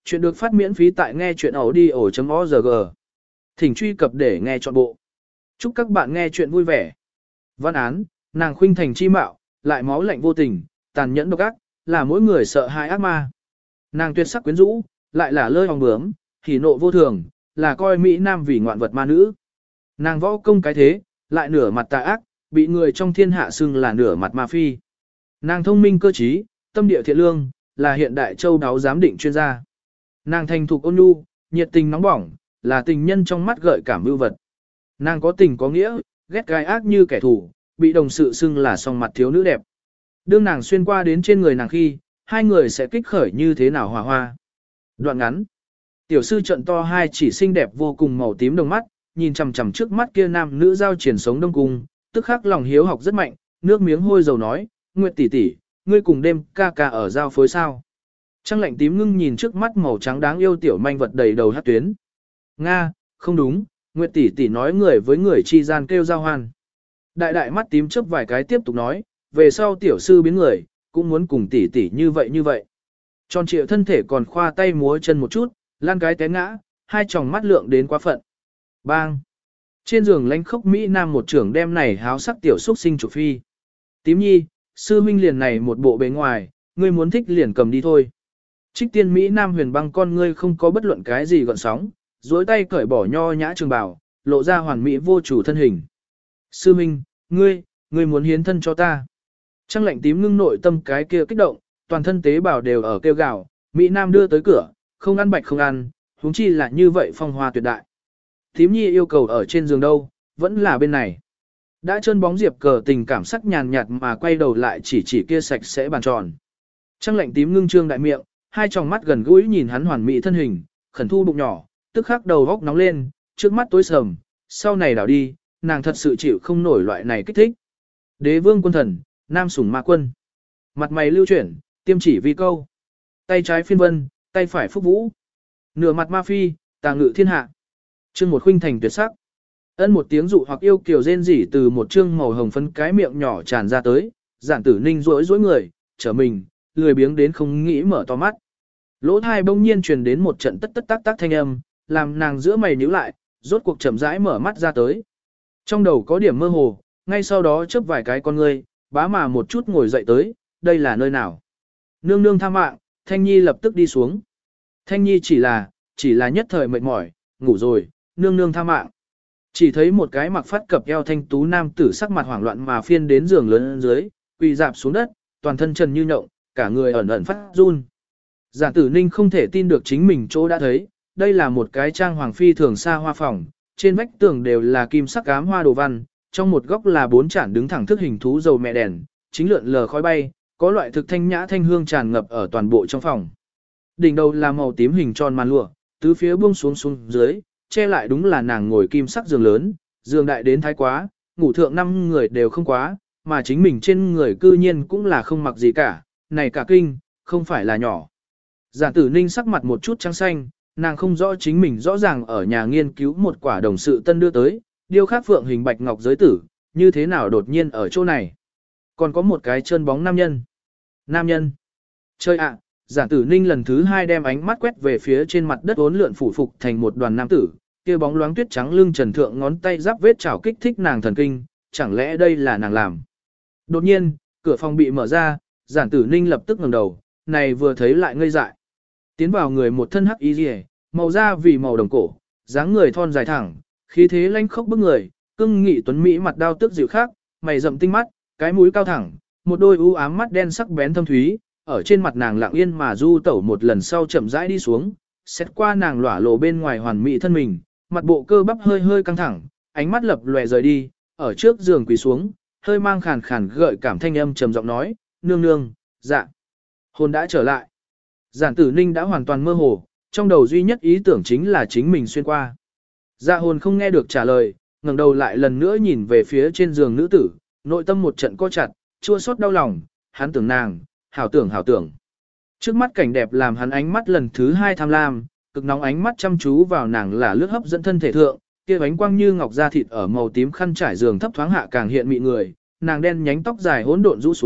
Chuyện được phát miễn phí tại nghe chuyện audio.org. Thỉnh truy cập để nghe trọn bộ. Chúc các bạn nghe chuyện vui vẻ. Văn án, nàng khuynh thành chi mạo, lại máu lạnh vô tình, tàn nhẫn độc ác, là mỗi người sợ hãi ác ma. Nàng tuyệt sắc quyến rũ, lại là lơi hòng bướm, hỉ nộ vô thường, là coi Mỹ Nam vì ngoạn vật ma nữ. Nàng võ công cái thế, lại nửa mặt tà ác, bị người trong thiên hạ xưng là nửa mặt ma phi. Nàng thông minh cơ trí, tâm địa thiện lương, là hiện đại châu đáo giám định chuyên gia. Nàng thành thục ôn nhu, nhiệt tình nóng bỏng, là tình nhân trong mắt gợi cảm vưu vật. Nàng có tình có nghĩa, ghét gai ác như kẻ thù, bị đồng sự xưng là song mặt thiếu nữ đẹp. Đương nàng xuyên qua đến trên người nàng khi, hai người sẽ kích khởi như thế nào hòa hoa. Đoạn ngắn. Tiểu sư trận to hai chỉ xinh đẹp vô cùng màu tím đồng mắt, nhìn chằm chằm trước mắt kia nam nữ giao triển sống đông cung, tức khắc lòng hiếu học rất mạnh, nước miếng hôi dầu nói, Nguyệt tỷ tỷ, ngươi cùng đêm ca ca ở giao phối sao? Trăng lạnh tím ngưng nhìn trước mắt màu trắng đáng yêu tiểu manh vật đầy đầu hát tuyến. Nga, không đúng, Nguyệt tỷ tỷ nói người với người chi gian kêu giao hoan. Đại đại mắt tím chớp vài cái tiếp tục nói, về sau tiểu sư biến người, cũng muốn cùng tỷ tỷ như vậy như vậy. Tròn trịa thân thể còn khoa tay múa chân một chút, lan cái té ngã, hai tròng mắt lượng đến quá phận. Bang! Trên giường lánh khốc Mỹ Nam một trưởng đem này háo sắc tiểu xuất sinh chủ phi. Tím nhi, sư huynh liền này một bộ bề ngoài, ngươi muốn thích liền cầm đi thôi. Trích tiên Mỹ Nam huyền băng con ngươi không có bất luận cái gì gọn sóng, duỗi tay cởi bỏ nho nhã trường bào, lộ ra hoàn mỹ vô chủ thân hình. Sư huynh, ngươi muốn hiến thân cho ta. Trăng lạnh tím ngưng nội tâm cái kia kích động, toàn thân tế bào đều ở kêu gào, Mỹ Nam đưa tới cửa, không ăn bạch không ăn, huống chi là như vậy phong hoa tuyệt đại. Tím nhi yêu cầu ở trên giường đâu, vẫn là bên này. Đã chân bóng diệp cờ tình cảm sắc nhàn nhạt mà quay đầu lại chỉ kia sạch sẽ bàn tròn. Trăng lạnh tím ngưng trương đại miệng, hai tròng mắt gần gũi nhìn hắn hoàn mỹ thân hình, khẩn thu bụng nhỏ, tức khắc đầu góc nóng lên, trước mắt tối sầm, sau này đảo đi, nàng thật sự chịu không nổi loại này kích thích. Đế vương quân thần, nam sủng ma quân. Mặt mày lưu chuyển, tiêm chỉ vi câu. Tay trái phiên vân, tay phải phúc vũ. Nửa mặt ma phi, tà ngự thiên hạ. Chương một khuynh thành tuyệt sắc. Ân một tiếng dụ hoặc yêu kiều rên rỉ từ một trương màu hồng phấn cái miệng nhỏ tràn ra tới, giản tử ninh rỗi người, trở mình, lười biếng đến không nghĩ mở to mắt. Lỗ thai bỗng nhiên truyền đến một trận tất tất tác tác thanh âm, làm nàng giữa mày nhíu lại, rốt cuộc chậm rãi mở mắt ra tới. Trong đầu có điểm mơ hồ, ngay sau đó chớp vài cái con ngươi, bá mà một chút ngồi dậy tới, đây là nơi nào? Nương nương tha mạng, Thanh Nhi lập tức đi xuống. Thanh Nhi chỉ là nhất thời mệt mỏi, ngủ rồi, nương nương tha mạng. Chỉ thấy một cái mặc phát cập eo thanh tú nam tử sắc mặt hoảng loạn mà phiên đến giường lớn dưới, quỳ dạp xuống đất, toàn thân trần như nhộng, cả người ẩn ẩn phát run. Giản tử ninh không thể tin được chính mình chỗ đã thấy, đây là một cái trang hoàng phi thường xa hoa phòng, trên vách tường đều là kim sắc ám hoa đồ văn, trong một góc là 4 chản đứng thẳng thức hình thú dầu mẹ đèn, chính lượn lờ khói bay, có loại thực thanh nhã thanh hương tràn ngập ở toàn bộ trong phòng. Đỉnh đầu là màu tím hình tròn màn lụa, tứ phía buông xuống dưới, che lại đúng là nàng ngồi kim sắc giường lớn, giường đại đến thái quá, ngủ thượng 5 người đều không quá, mà chính mình trên người cư nhiên cũng là không mặc gì cả, này cả kinh, không phải là nhỏ. Giản tử ninh sắc mặt một chút trắng xanh, nàng không rõ chính mình rõ ràng ở nhà nghiên cứu một quả đồng sự tân đưa tới, điêu khắc phượng hình bạch ngọc giới tử, như thế nào đột nhiên ở chỗ này. Còn có một cái chân bóng nam nhân. Nam nhân. Chơi ạ, giản tử ninh lần thứ 2 đem ánh mắt quét về phía trên mặt đất uốn lượn phủ phục thành một đoàn nam tử, kia bóng loáng tuyết trắng lưng trần thượng ngón tay giáp vết chảo kích thích nàng thần kinh, chẳng lẽ đây là nàng làm. Đột nhiên, cửa phòng bị mở ra, giản tử ninh lập tức ngẩng đầu, này vừa thấy lại ngây dại. Tiến vào người một thân hắc y rìa, màu da vì màu đồng cổ, dáng người thon dài thẳng, khí thế lanh khốc bức người, cưng nghị tuấn mỹ mặt đao tước dịu khác, mày rậm tinh mắt, cái mũi cao thẳng, một đôi u ám mắt đen sắc bén thâm thúy, ở trên mặt nàng lặng yên mà du tẩu một lần sau chậm rãi đi xuống, xét qua nàng lỏa lộ bên ngoài hoàn mỹ thân mình, mặt bộ cơ bắp hơi hơi căng thẳng, ánh mắt lập lòe rời đi, ở trước giường quỳ xuống, hơi mang khàn khàn gợi cảm thanh âm trầm giọng nói, nương nương, dạ, hồn đã trở lại. Giản tử ninh đã hoàn toàn mơ hồ, trong đầu duy nhất ý tưởng chính là chính mình xuyên qua. Dạ hồn không nghe được trả lời, ngẩng đầu lại lần nữa nhìn về phía trên giường nữ tử, nội tâm một trận co chặt, chua xót đau lòng, hắn tưởng nàng, hảo tưởng. Trước mắt cảnh đẹp làm hắn ánh mắt lần thứ 2 tham lam, cực nóng ánh mắt chăm chú vào nàng là lướt hấp dẫn thân thể thượng, kia ánh quang như ngọc da thịt ở màu tím khăn trải giường thấp thoáng hạ càng hiện mị người, nàng đen nhánh tóc dài hỗn độn rũ xuống,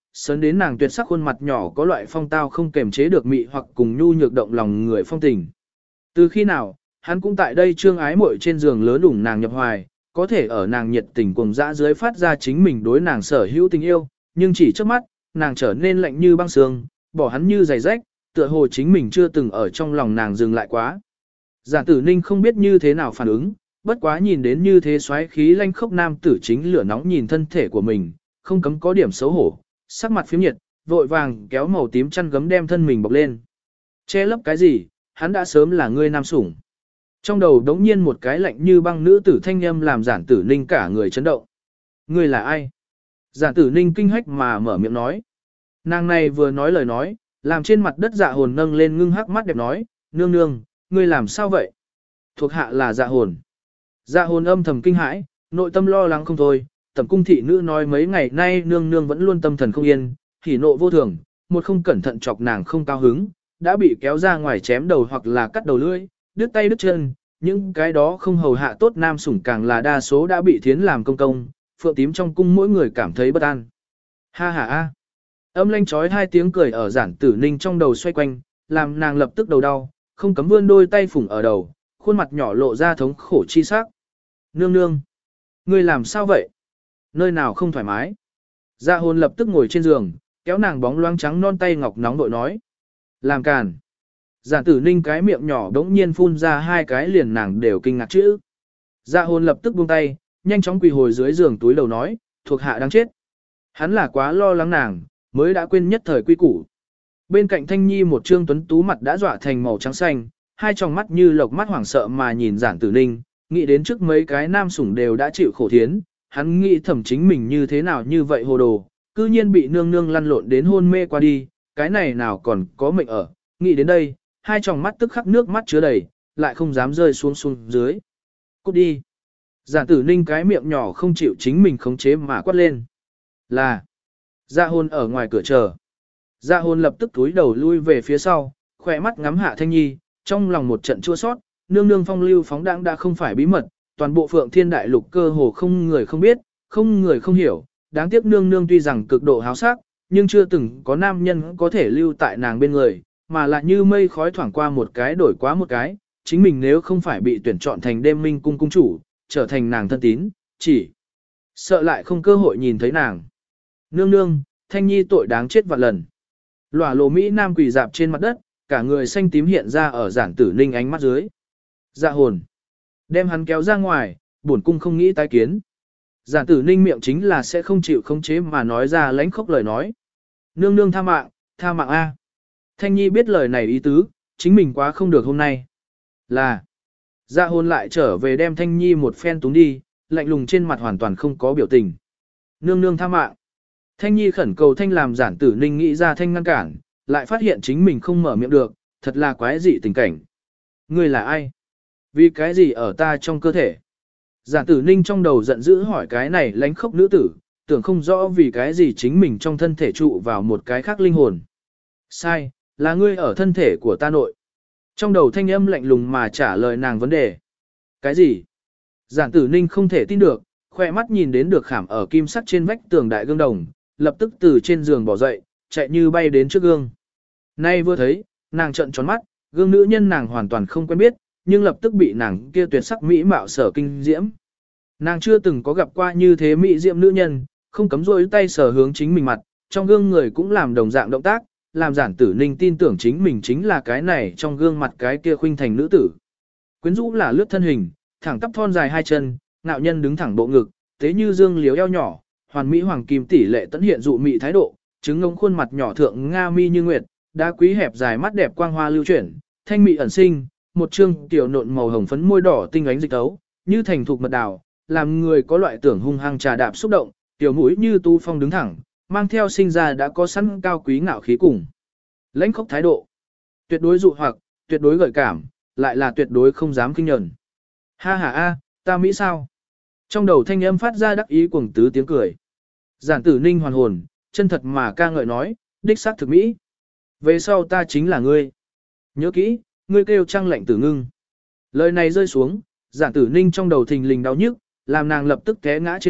sớn đến nàng tuyệt sắc khuôn mặt nhỏ có loại phong tao không kềm chế được mị hoặc cùng nhu nhược động lòng người phong tình. Từ khi nào, hắn cũng tại đây trương ái muội trên giường lớn đủng nàng nhập hoài, có thể ở nàng nhiệt tình cuồng dã dưới phát ra chính mình đối nàng sở hữu tình yêu, nhưng chỉ trước mắt, nàng trở nên lạnh như băng sương, bỏ hắn như giày rách, tựa hồ chính mình chưa từng ở trong lòng nàng dừng lại quá. Giản Tử Ninh không biết như thế nào phản ứng, bất quá nhìn đến như thế xoáy khí lanh khốc nam tử chính lửa nóng nhìn thân thể của mình, không cấm có điểm xấu hổ, sắc mặt phiếm nhiệt, vội vàng kéo màu tím chăn gấm đem thân mình bọc lên. Che lấp cái gì, hắn đã sớm là ngươi nam sủng. Trong đầu đống nhiên một cái lạnh như băng nữ tử thanh âm làm Giản Tử Ninh cả người chấn động. Ngươi là ai? Giản Tử Ninh kinh hách mà mở miệng nói. Nàng này vừa nói lời nói, làm trên mặt đất Dạ Hồn nâng lên ngưng hắc mắt đẹp nói, nương nương, ngươi làm sao vậy? Thuộc hạ là Dạ Hồn. Dạ Hồn âm thầm kinh hãi, nội tâm lo lắng không thôi, tẩm cung thị nữ nói mấy ngày nay nương nương vẫn luôn tâm thần không yên, hỉ nộ vô thường, một không cẩn thận chọc nàng không cao hứng, đã bị kéo ra ngoài chém đầu hoặc là cắt đầu lưỡi, đứt tay đứt chân, những cái đó không hầu hạ tốt nam sủng càng là đa số đã bị thiến làm công công, phượng tím trong cung mỗi người cảm thấy bất an. Ha ha a. Âm lanh chói hai tiếng cười ở Giản Tử Ninh trong đầu xoay quanh, làm nàng lập tức đầu đau, không cấm vươn đôi tay phủng ở đầu, khuôn mặt nhỏ lộ ra thống khổ chi sắc. Nương nương, ngươi làm sao vậy? Nơi nào không thoải mái? Dạ Hồn lập tức ngồi trên giường, kéo nàng bóng loáng trắng non tay ngọc nóng đội nói. Làm càn. Giản Tử Ninh cái miệng nhỏ đống nhiên phun ra hai cái liền nàng đều kinh ngạc chữ. Dạ Hồn lập tức buông tay, nhanh chóng quỳ hồi dưới giường túi đầu nói, thuộc hạ đang chết. Hắn là quá lo lắng nàng, mới đã quên nhất thời quy củ. Bên cạnh Thanh Nhi một trương tuấn tú mặt đã dọa thành màu trắng xanh, hai tròng mắt như lộc mắt hoảng sợ mà nhìn Giản Tử Ninh, nghĩ đến trước mấy cái nam sủng đều đã chịu khổ thiến, hắn nghĩ thẩm chính mình như thế nào như vậy hồ đồ, cư nhiên bị nương nương lăn lộn đến hôn mê qua đi, cái này nào còn có mệnh ở, nghĩ đến đây, hai tròng mắt tức khắc nước mắt chứa đầy, lại không dám rơi xuống dưới. Cút đi. Giản Tử Ninh cái miệng nhỏ không chịu chính mình khống chế mà quát lên. Là. Dạ Hồn ở ngoài cửa chờ. Dạ Hồn lập tức túi đầu lui về phía sau, khỏe mắt ngắm hạ Thanh Nhi, trong lòng một trận chua sót, nương nương phong lưu phóng đãng đã không phải bí mật, toàn bộ Phượng Thiên Đại Lục cơ hồ không người không biết, không người không hiểu, đáng tiếc nương nương tuy rằng cực độ háo sắc, nhưng chưa từng có nam nhân có thể lưu tại nàng bên người, mà lại như mây khói thoảng qua một cái đổi quá một cái, chính mình nếu không phải bị tuyển chọn thành đêm minh cung cung chủ, trở thành nàng thân tín, chỉ sợ lại không cơ hội nhìn thấy nàng. Nương nương, Thanh Nhi tội đáng chết vạn lần. Lòa lộ Mỹ Nam quỳ dạp trên mặt đất, cả người xanh tím hiện ra ở Giản Tử Ninh ánh mắt dưới. Dạ Hồn. Đem hắn kéo ra ngoài, bổn cung không nghĩ tái kiến. Giản Tử Ninh miệng chính là sẽ không chịu khống chế mà nói ra lãnh khốc lời nói. Nương nương tha mạng a. Thanh Nhi biết lời này ý tứ, chính mình quá không được hôm nay. Là. Dạ Hồn lại trở về đem Thanh Nhi một phen túng đi, lạnh lùng trên mặt hoàn toàn không có biểu tình. Nương nương tha mạng. Thanh Nhi khẩn cầu thanh làm Giản Tử Ninh nghĩ ra thanh ngăn cản, lại phát hiện chính mình không mở miệng được, thật là quái dị tình cảnh. Ngươi là ai? Vì cái gì ở ta trong cơ thể? Giản Tử Ninh trong đầu giận dữ hỏi cái này lánh khốc nữ tử, tưởng không rõ vì cái gì chính mình trong thân thể trụ vào một cái khác linh hồn. Sai, là ngươi ở thân thể của ta nội. Trong đầu thanh âm lạnh lùng mà trả lời nàng vấn đề. Cái gì? Giản Tử Ninh không thể tin được, khoe mắt nhìn đến được khảm ở kim sắt trên vách tường đại gương đồng, lập tức từ trên giường bỏ dậy, chạy như bay đến trước gương. Nay vừa thấy, nàng trợn tròn mắt, gương nữ nhân nàng hoàn toàn không quen biết, nhưng lập tức bị nàng kia tuyệt sắc mỹ mạo sở kinh diễm. Nàng chưa từng có gặp qua như thế mỹ diễm nữ nhân, không cấm rôi tay sờ hướng chính mình mặt, trong gương người cũng làm đồng dạng động tác, làm Giản Tử Ninh tin tưởng chính mình chính là cái này trong gương mặt cái kia khuynh thành nữ tử. Quyến rũ là lướt thân hình, thẳng tắp thon dài hai chân, nạo nhân đứng thẳng bộ ngực, thế như dương liếu eo nhỏ, hoàn mỹ hoàng kim tỷ lệ tận hiện dụ mị thái độ, trứng ngông khuôn mặt nhỏ thượng nga mi như nguyệt, đá quý hẹp dài mắt đẹp quang hoa lưu chuyển, thanh mị ẩn sinh, một trương tiểu nộn màu hồng phấn môi đỏ tinh ánh dịch tấu, như thành thục mật đào, làm người có loại tưởng hung hăng trà đạp xúc động, tiểu mũi như tu phong đứng thẳng, mang theo sinh ra đã có sẵn cao quý ngạo khí cùng. Lãnh khốc thái độ, tuyệt đối dụ hoặc, tuyệt đối gợi cảm, lại là tuyệt đối không dám kinh nhẫn. Ha ha a, ta Mỹ sao? Trong đầu thanh âm phát ra đắc ý cuồng tứ tiếng cười. Giản Tử Ninh hoàn hồn, chân thật mà ca ngợi nói, đích xác thực Mỹ. Về sau ta chính là ngươi. Nhớ kỹ, ngươi kêu trăng lạnh tử ngưng. Lời này rơi xuống, Giản Tử Ninh trong đầu thình lình đau nhức, làm nàng lập tức té ngã trên đất,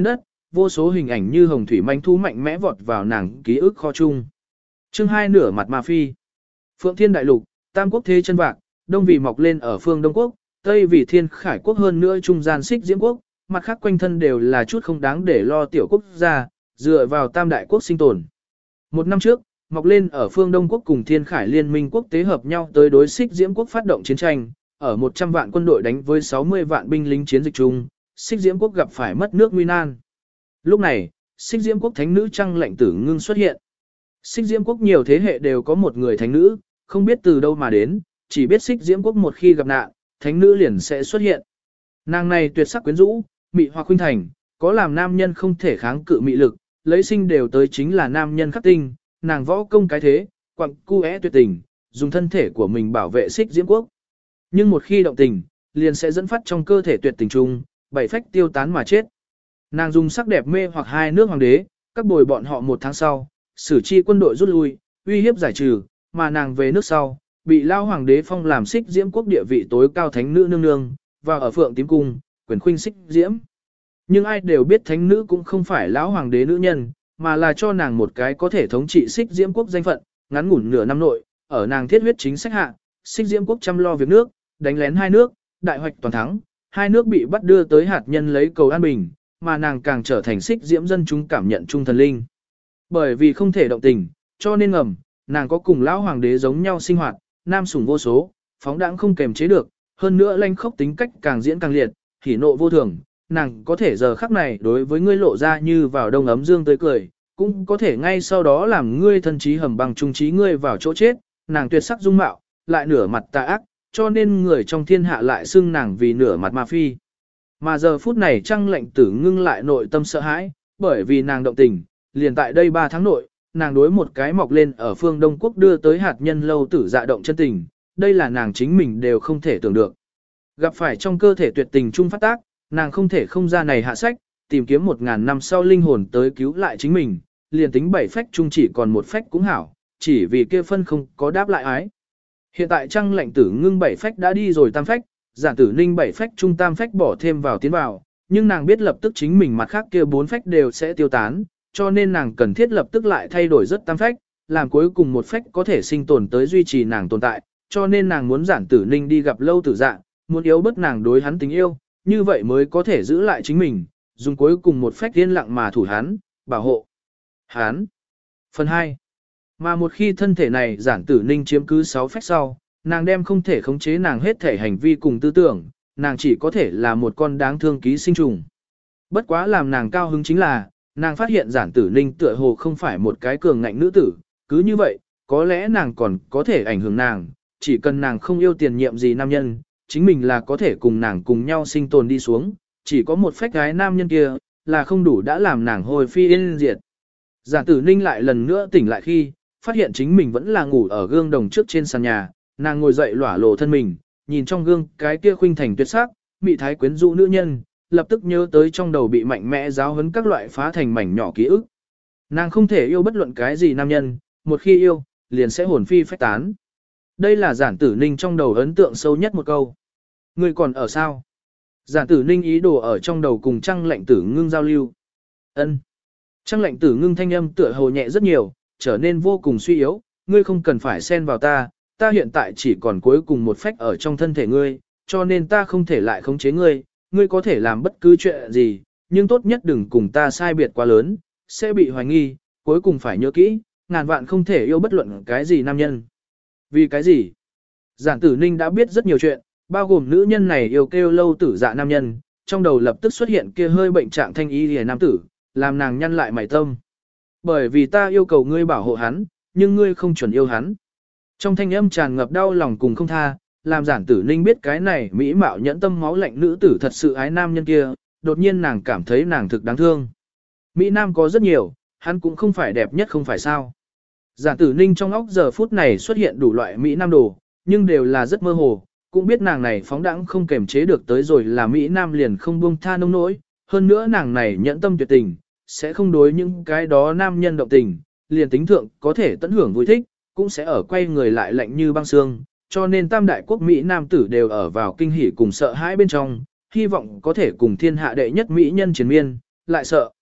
vô số hình ảnh như hồng thủy manh thú mạnh mẽ vọt vào nàng ký ức kho chung. Chương 2 nửa mặt ma phi. Phượng Thiên Đại Lục, Tam Quốc thế chân vạc, Đông vì mọc lên ở phương Đông Quốc, Tây vì Thiên Khải Quốc hơn nữa trung gian Xích Diễm Quốc, mặt khác quanh thân đều là chút không đáng để lo tiểu quốc gia, dựa vào Tam Đại Quốc sinh tồn. Một năm trước, mọc lên ở phương Đông Quốc cùng Thiên Khải Liên minh quốc tế hợp nhau tới đối Xích Diễm Quốc phát động chiến tranh, ở 100 vạn quân đội đánh với 60 vạn binh lính chiến dịch chung, Xích Diễm Quốc gặp phải mất nước nguy nan. Lúc này, Xích Diễm Quốc thánh nữ Trăng Lệnh Tử Ngưng xuất hiện. Xích Diễm Quốc nhiều thế hệ đều có một người thánh nữ, không biết từ đâu mà đến, chỉ biết Xích Diễm Quốc một khi gặp nạn, thánh nữ liền sẽ xuất hiện. Nàng này tuyệt sắc quyến rũ, mị hoặc khuynh thành, có làm nam nhân không thể kháng cự mị lực, lấy sinh đều tới chính là nam nhân khắc tinh, nàng võ công cái thế, quặng cu é tuyệt tình, dùng thân thể của mình bảo vệ Xích Diễm Quốc. Nhưng một khi động tình, liền sẽ dẫn phát trong cơ thể tuyệt tình trung, bảy phách tiêu tán mà chết. Nàng dùng sắc đẹp mê hoặc hai nước hoàng đế, các bồi bọn họ một tháng sau, xử chi quân đội rút lui, uy hiếp giải trừ, mà nàng về nước sau, bị lao hoàng đế phong làm Xích Diễm Quốc địa vị tối cao thánh nữ nương nương, và ở Phượng Tím Cung, quyền khuynh Xích Diễm. Nhưng ai đều biết thánh nữ cũng không phải lão hoàng đế nữ nhân, mà là cho nàng một cái có thể thống trị Xích Diễm Quốc danh phận, ngắn ngủn nửa năm nội, ở nàng thiết huyết chính sách hạ, Xích Diễm Quốc chăm lo việc nước, đánh lén hai nước, đại hoạch toàn thắng, hai nước bị bắt đưa tới hạt nhân lấy cầu an bình, mà nàng càng trở thành Xích Diễm dân chúng cảm nhận trung thần linh. Bởi vì không thể động tình, cho nên ngầm, nàng có cùng lão hoàng đế giống nhau sinh hoạt, nam sủng vô số, phóng đãng không kềm chế được, hơn nữa lanh khốc tính cách càng diễn càng liệt, hỉ nộ vô thường, nàng có thể giờ khắc này đối với ngươi lộ ra như vào đông ấm dương tới cười, cũng có thể ngay sau đó làm ngươi thân trí hầm bằng trung trí ngươi vào chỗ chết, nàng tuyệt sắc dung mạo, lại nửa mặt tà ác, cho nên người trong thiên hạ lại xưng nàng vì nửa mặt ma phi. Mà giờ phút này Trăng Lệnh Tử Ngưng lại nội tâm sợ hãi, bởi vì nàng động tình, liền tại đây 3 tháng nội, nàng đối một cái mọc lên ở phương Đông Quốc đưa tới hạt nhân lâu tử dạ động chân tình, đây là nàng chính mình đều không thể tưởng được. Gặp phải trong cơ thể tuyệt tình chung phát tác, nàng không thể không ra này hạ sách, tìm kiếm 1000 năm sau linh hồn tới cứu lại chính mình, liền tính 7 phách chung chỉ còn một phách cũng hảo, chỉ vì kia phân không có đáp lại ái. Hiện tại Trăng Lệnh Tử Ngưng 7 phách đã đi rồi tam phách, Giản Tử Ninh 7 phách trung tam phách bỏ thêm vào tiến vào, nhưng nàng biết lập tức chính mình mặt khác kia 4 phách đều sẽ tiêu tán, cho nên nàng cần thiết lập tức lại thay đổi rất tam phách, làm cuối cùng một phách có thể sinh tồn tới duy trì nàng tồn tại, cho nên nàng muốn Giản Tử Ninh đi gặp Lâu Tử Dạ, muốn yếu bớt nàng đối hắn tình yêu, như vậy mới có thể giữ lại chính mình, dùng cuối cùng một phách yên lặng mà thủ hắn, bảo hộ hắn. Phần 2. Mà một khi thân thể này Giản Tử Ninh chiếm cứ 6 phách sau, nàng đem không thể khống chế nàng hết thể hành vi cùng tư tưởng, nàng chỉ có thể là một con đáng thương ký sinh trùng. Bất quá làm nàng cao hứng chính là, nàng phát hiện Giản Tử Ninh tựa hồ không phải một cái cường ngạnh nữ tử, cứ như vậy, có lẽ nàng còn có thể ảnh hưởng nàng, chỉ cần nàng không yêu tiền nhiệm gì nam nhân, chính mình là có thể cùng nàng cùng nhau sinh tồn đi xuống, chỉ có một phách gái nam nhân kia, là không đủ đã làm nàng hồi phi yên diệt. Giản Tử Ninh lại lần nữa tỉnh lại khi, phát hiện chính mình vẫn là ngủ ở gương đồng trước trên sàn nhà, nàng ngồi dậy lỏa lộ thân mình, nhìn trong gương cái kia khuynh thành tuyệt sắc, mị thái quyến rũ nữ nhân, lập tức nhớ tới trong đầu bị mạnh mẽ giáo huấn các loại phá thành mảnh nhỏ ký ức. Nàng không thể yêu bất luận cái gì nam nhân, một khi yêu, liền sẽ hồn phi phách tán. Đây là Giản Tử Ninh trong đầu ấn tượng sâu nhất một câu. Ngươi còn ở sao? Giản Tử Ninh ý đồ ở trong đầu cùng Trăng Lệnh Tử Ngưng giao lưu. Ân. Trăng Lệnh Tử Ngưng thanh âm tựa hồ nhẹ rất nhiều, trở nên vô cùng suy yếu, ngươi không cần phải xen vào ta, ta hiện tại chỉ còn cuối cùng một phách ở trong thân thể ngươi, cho nên ta không thể lại khống chế ngươi, ngươi có thể làm bất cứ chuyện gì, nhưng tốt nhất đừng cùng ta sai biệt quá lớn, sẽ bị hoài nghi, cuối cùng phải nhớ kỹ, ngàn vạn không thể yêu bất luận cái gì nam nhân. Vì cái gì? Giản Tử Ninh đã biết rất nhiều chuyện, bao gồm nữ nhân này yêu kêu Lâu Tử Dạ nam nhân, trong đầu lập tức xuất hiện kia hơi bệnh trạng thanh y liễu nam tử, làm nàng nhăn lại mày tâm. Bởi vì ta yêu cầu ngươi bảo hộ hắn, nhưng ngươi không chuẩn yêu hắn. Trong thanh âm tràn ngập đau lòng cùng không tha, làm Giản Tử Ninh biết cái này mỹ mạo nhẫn tâm máu lạnh nữ tử thật sự ái nam nhân kia, đột nhiên nàng cảm thấy nàng thực đáng thương. Mỹ Nam có rất nhiều, hắn cũng không phải đẹp nhất không phải sao. Giản Tử Ninh trong óc giờ phút này xuất hiện đủ loại Mỹ Nam đồ, nhưng đều là rất mơ hồ, cũng biết nàng này phóng đãng không kềm chế được tới rồi là Mỹ Nam liền không buông tha nông nỗi, hơn nữa nàng này nhẫn tâm tuyệt tình, sẽ không đối những cái đó nam nhân động tình, liền tính thượng có thể tận hưởng vui thích, cũng sẽ ở quay người lại lạnh như băng xương, cho nên tam đại quốc Mỹ Nam tử đều ở vào kinh hỉ cùng sợ hãi bên trong, hy vọng có thể cùng thiên hạ đệ nhất Mỹ nhân chiến miên, lại sợ.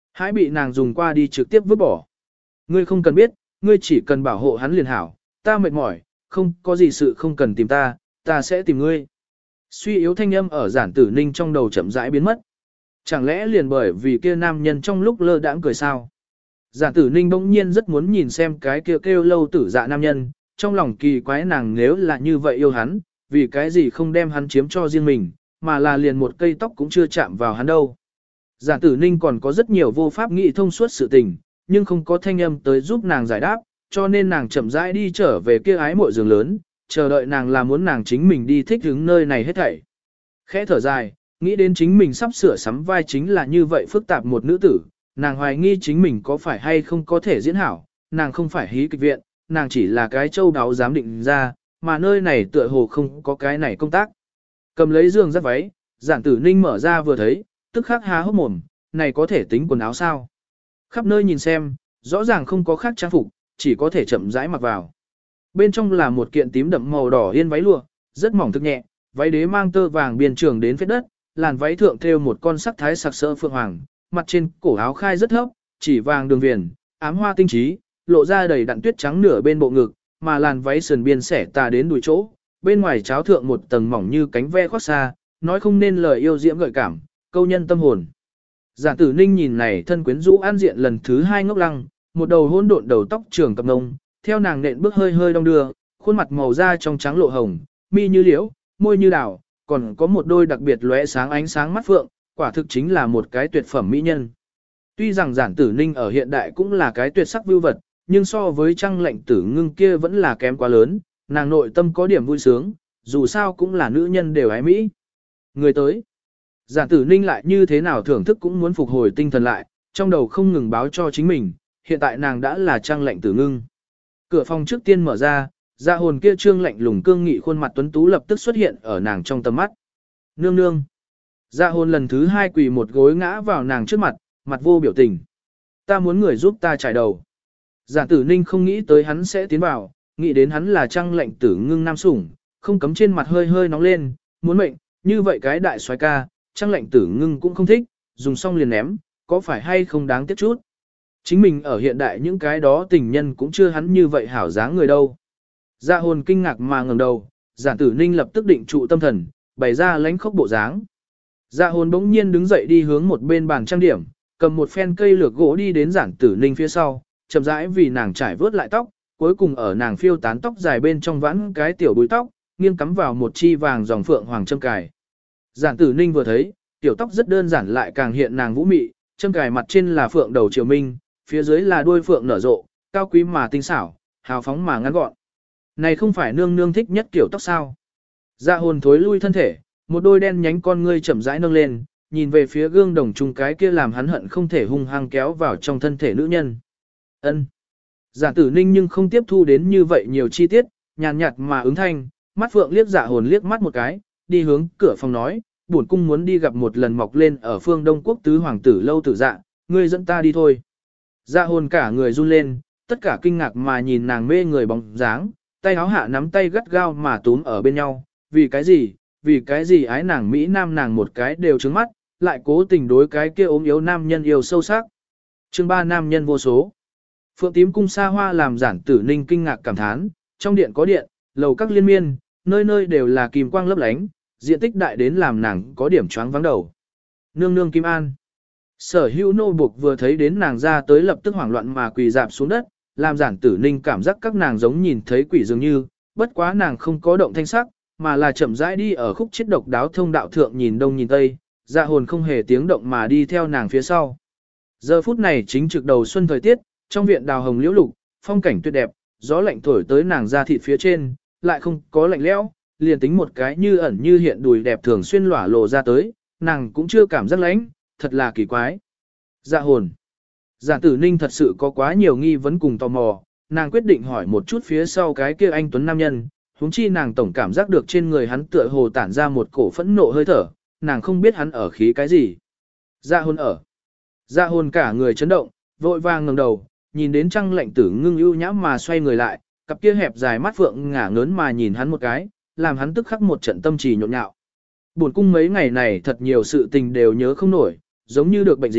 Hãy bị nàng dùng qua đi trực tiếp vứt bỏ. Ngươi không cần biết, ngươi chỉ cần bảo hộ hắn liền hảo, ta mệt mỏi, không có gì sự không cần tìm ta, ta sẽ tìm ngươi. Suy yếu thanh âm ở Giản Tử Ninh trong đầu chậm rãi biến mất. Chẳng lẽ liền bởi vì kia nam nhân trong lúc lơ đãng cười sao? Giản Tử Ninh bỗng nhiên rất muốn nhìn xem cái kia kêu lâu tử dạ nam nhân, trong lòng kỳ quái nàng nếu là như vậy yêu hắn, vì cái gì không đem hắn chiếm cho riêng mình, mà là liền một cây tóc cũng chưa chạm vào hắn đâu. Giản Tử Ninh còn có rất nhiều vô pháp nghĩ thông suốt sự tình, nhưng không có thanh âm tới giúp nàng giải đáp, cho nên nàng chậm rãi đi trở về kia ái mộ giường lớn, chờ đợi nàng là muốn nàng chính mình đi thích ứng nơi này hết thảy. Khẽ thở dài, nghĩ đến chính mình sắp sửa sắm vai chính là như vậy phức tạp một nữ tử, nàng hoài nghi chính mình có phải hay không có thể diễn hảo, nàng không phải hí kịch viện, nàng chỉ là cái châu đáo giám định ra, mà nơi này tựa hồ không có cái này công tác. Cầm lấy giường dắt váy, Giản Tử Ninh mở ra vừa thấy, tức khắc há hốc mồm, này có thể tính quần áo sao? Khắp nơi nhìn xem, rõ ràng không có khác trang phục, chỉ có thể chậm rãi mặc vào. Bên trong là một kiện tím đậm màu đỏ yên váy lụa, rất mỏng thực nhẹ, váy đế mang tơ vàng biên trường đến phết đất, làn váy thượng thêu một con sắc thái sặc sỡ phượng hoàng, mặt trên cổ áo khai rất thấp, chỉ vàng đường viền, ám hoa tinh trí, lộ ra đầy đặn tuyết trắng nửa bên bộ ngực, mà làn váy sườn biên xẻ tà đến đùi chỗ, bên ngoài cháo thượng một tầng mỏng như cánh ve khoác xa, nói không nên lời yêu diễm gợi cảm, câu nhân tâm hồn. Giản Tử Ninh nhìn này thân quyến rũ an diện lần thứ hai ngốc lăng, một đầu hỗn độn đầu tóc trường cặp ngông, theo nàng nện bước hơi hơi đong đưa, khuôn mặt màu da trong trắng lộ hồng, mi như liễu, môi như đào, còn có một đôi đặc biệt lóe sáng ánh sáng mắt phượng, quả thực chính là một cái tuyệt phẩm mỹ nhân. Tuy rằng Giản Tử Ninh ở hiện đại cũng là cái tuyệt sắc vưu vật, nhưng so với Trăng Lệnh Tử Ngưng kia vẫn là kém quá lớn, nàng nội tâm có điểm vui sướng, dù sao cũng là nữ nhân đều ái mỹ. Người tới. Giản Tử Ninh lại như thế nào thưởng thức cũng muốn phục hồi tinh thần lại, trong đầu không ngừng báo cho chính mình, hiện tại nàng đã là Trăng Lệnh Tử Ngưng. Cửa phòng trước tiên mở ra, dạ hồn kia trương lạnh lùng cương nghị khuôn mặt tuấn tú lập tức xuất hiện ở nàng trong tầm mắt. Nương nương. Dạ hồn lần thứ hai quỳ một gối ngã vào nàng trước mặt, mặt vô biểu tình. Ta muốn người giúp ta trải đầu. Giản Tử Ninh không nghĩ tới hắn sẽ tiến vào, nghĩ đến hắn là Trăng Lệnh Tử Ngưng nam sủng, không cấm trên mặt hơi hơi nóng lên, muốn mệnh, như vậy cái đại soái ca, Trăng Lệnh Tử Ngưng cũng không thích, dùng xong liền ném, có phải hay không đáng tiếc chút. Chính mình ở hiện đại những cái đó tình nhân cũng chưa hắn như vậy hảo dáng người đâu. Dạ hồn kinh ngạc mà ngẩng đầu, Giản Tử Ninh lập tức định trụ tâm thần, bày ra lánh khốc bộ dáng. Dạ hồn bỗng nhiên đứng dậy đi hướng một bên bàn trang điểm, cầm một phen cây lược gỗ đi đến Giản Tử Ninh phía sau, chậm rãi vì nàng trải vớt lại tóc, cuối cùng ở nàng phiêu tán tóc dài bên trong vãn cái tiểu búi tóc, nghiêng cắm vào một chi vàng dòng phượng hoàng châm cài. Giản Tử Ninh vừa thấy, tiểu tóc rất đơn giản lại càng hiện nàng vũ mị, châm cài mặt trên là phượng đầu triều minh, phía dưới là đuôi phượng nở rộ, cao quý mà tinh xảo, hào phóng mà ngắn gọn. Này không phải nương nương thích nhất kiểu tóc sao? Dạ hồn thối lui thân thể, một đôi đen nhánh con ngươi chậm rãi nâng lên, nhìn về phía gương đồng trung cái kia làm hắn hận không thể hung hăng kéo vào trong thân thể nữ nhân. Ân. Giản Tử Ninh nhưng không tiếp thu đến như vậy nhiều chi tiết, nhàn nhạt mà ứng thanh, mắt phượng liếc dạ hồn liếc mắt một cái, đi hướng cửa phòng nói, bổn cung muốn đi gặp một lần mọc lên ở phương Đông Quốc tứ hoàng tử Lâu Tử Dạ, ngươi dẫn ta đi thôi. Dạ hồn cả người run lên, tất cả kinh ngạc mà nhìn nàng mê người bóng dáng, tay áo hạ nắm tay gắt gao mà túm ở bên nhau, vì cái gì ái nàng Mỹ Nam nàng một cái đều trứng mắt, lại cố tình đối cái kia ốm yếu nam nhân yêu sâu sắc. Chương 3 nam nhân vô số. Phượng tím cung xa hoa làm Giản Tử Ninh kinh ngạc cảm thán, trong điện có điện, lầu các liên miên, nơi nơi đều là kim quang lấp lánh, diện tích đại đến làm nàng có điểm choáng vắng đầu. Nương nương Kim An. Sở hữu nô buộc vừa thấy đến nàng ra tới lập tức hoảng loạn mà quỳ dạp xuống đất, làm Giản Tử Ninh cảm giác các nàng giống nhìn thấy quỷ dường như, bất quá nàng không có động thanh sắc, mà là chậm rãi đi ở khúc chết độc đáo thông đạo thượng nhìn đông nhìn tây, dạ hồn không hề tiếng động mà đi theo nàng phía sau. Giờ phút này chính trực đầu xuân thời tiết, trong viện đào hồng liễu lục, phong cảnh tuyệt đẹp, gió lạnh thổi tới nàng ra thịt phía trên, lại không có lạnh lẽo, liền tính một cái như ẩn như hiện đùi đẹp thường xuyên lỏa lộ ra tới, nàng cũng chưa cảm giác lạnh, thật là kỳ quái. Dạ hồn. Giản Tử Ninh thật sự có quá nhiều nghi vấn cùng tò mò, nàng quyết định hỏi một chút phía sau cái kia anh tuấn nam nhân, huống chi nàng tổng cảm giác được trên người hắn tựa hồ tản ra một cổ phẫn nộ hơi thở, nàng không biết hắn ở khí cái gì. Dạ hồn ở. Dạ hồn cả người chấn động, vội vàng ngẩng đầu, nhìn đến Trăng Lệnh Tử Ngưng ưu nhã mà xoay người lại, cặp kia hẹp dài mắt phượng ngả ngớn mà nhìn hắn một cái, làm hắn tức khắc một trận tâm trì nhộn nhạo. Buồn cung mấy ngày này thật nhiều sự tình đều nhớ không nổi, giống như được bệnh gì,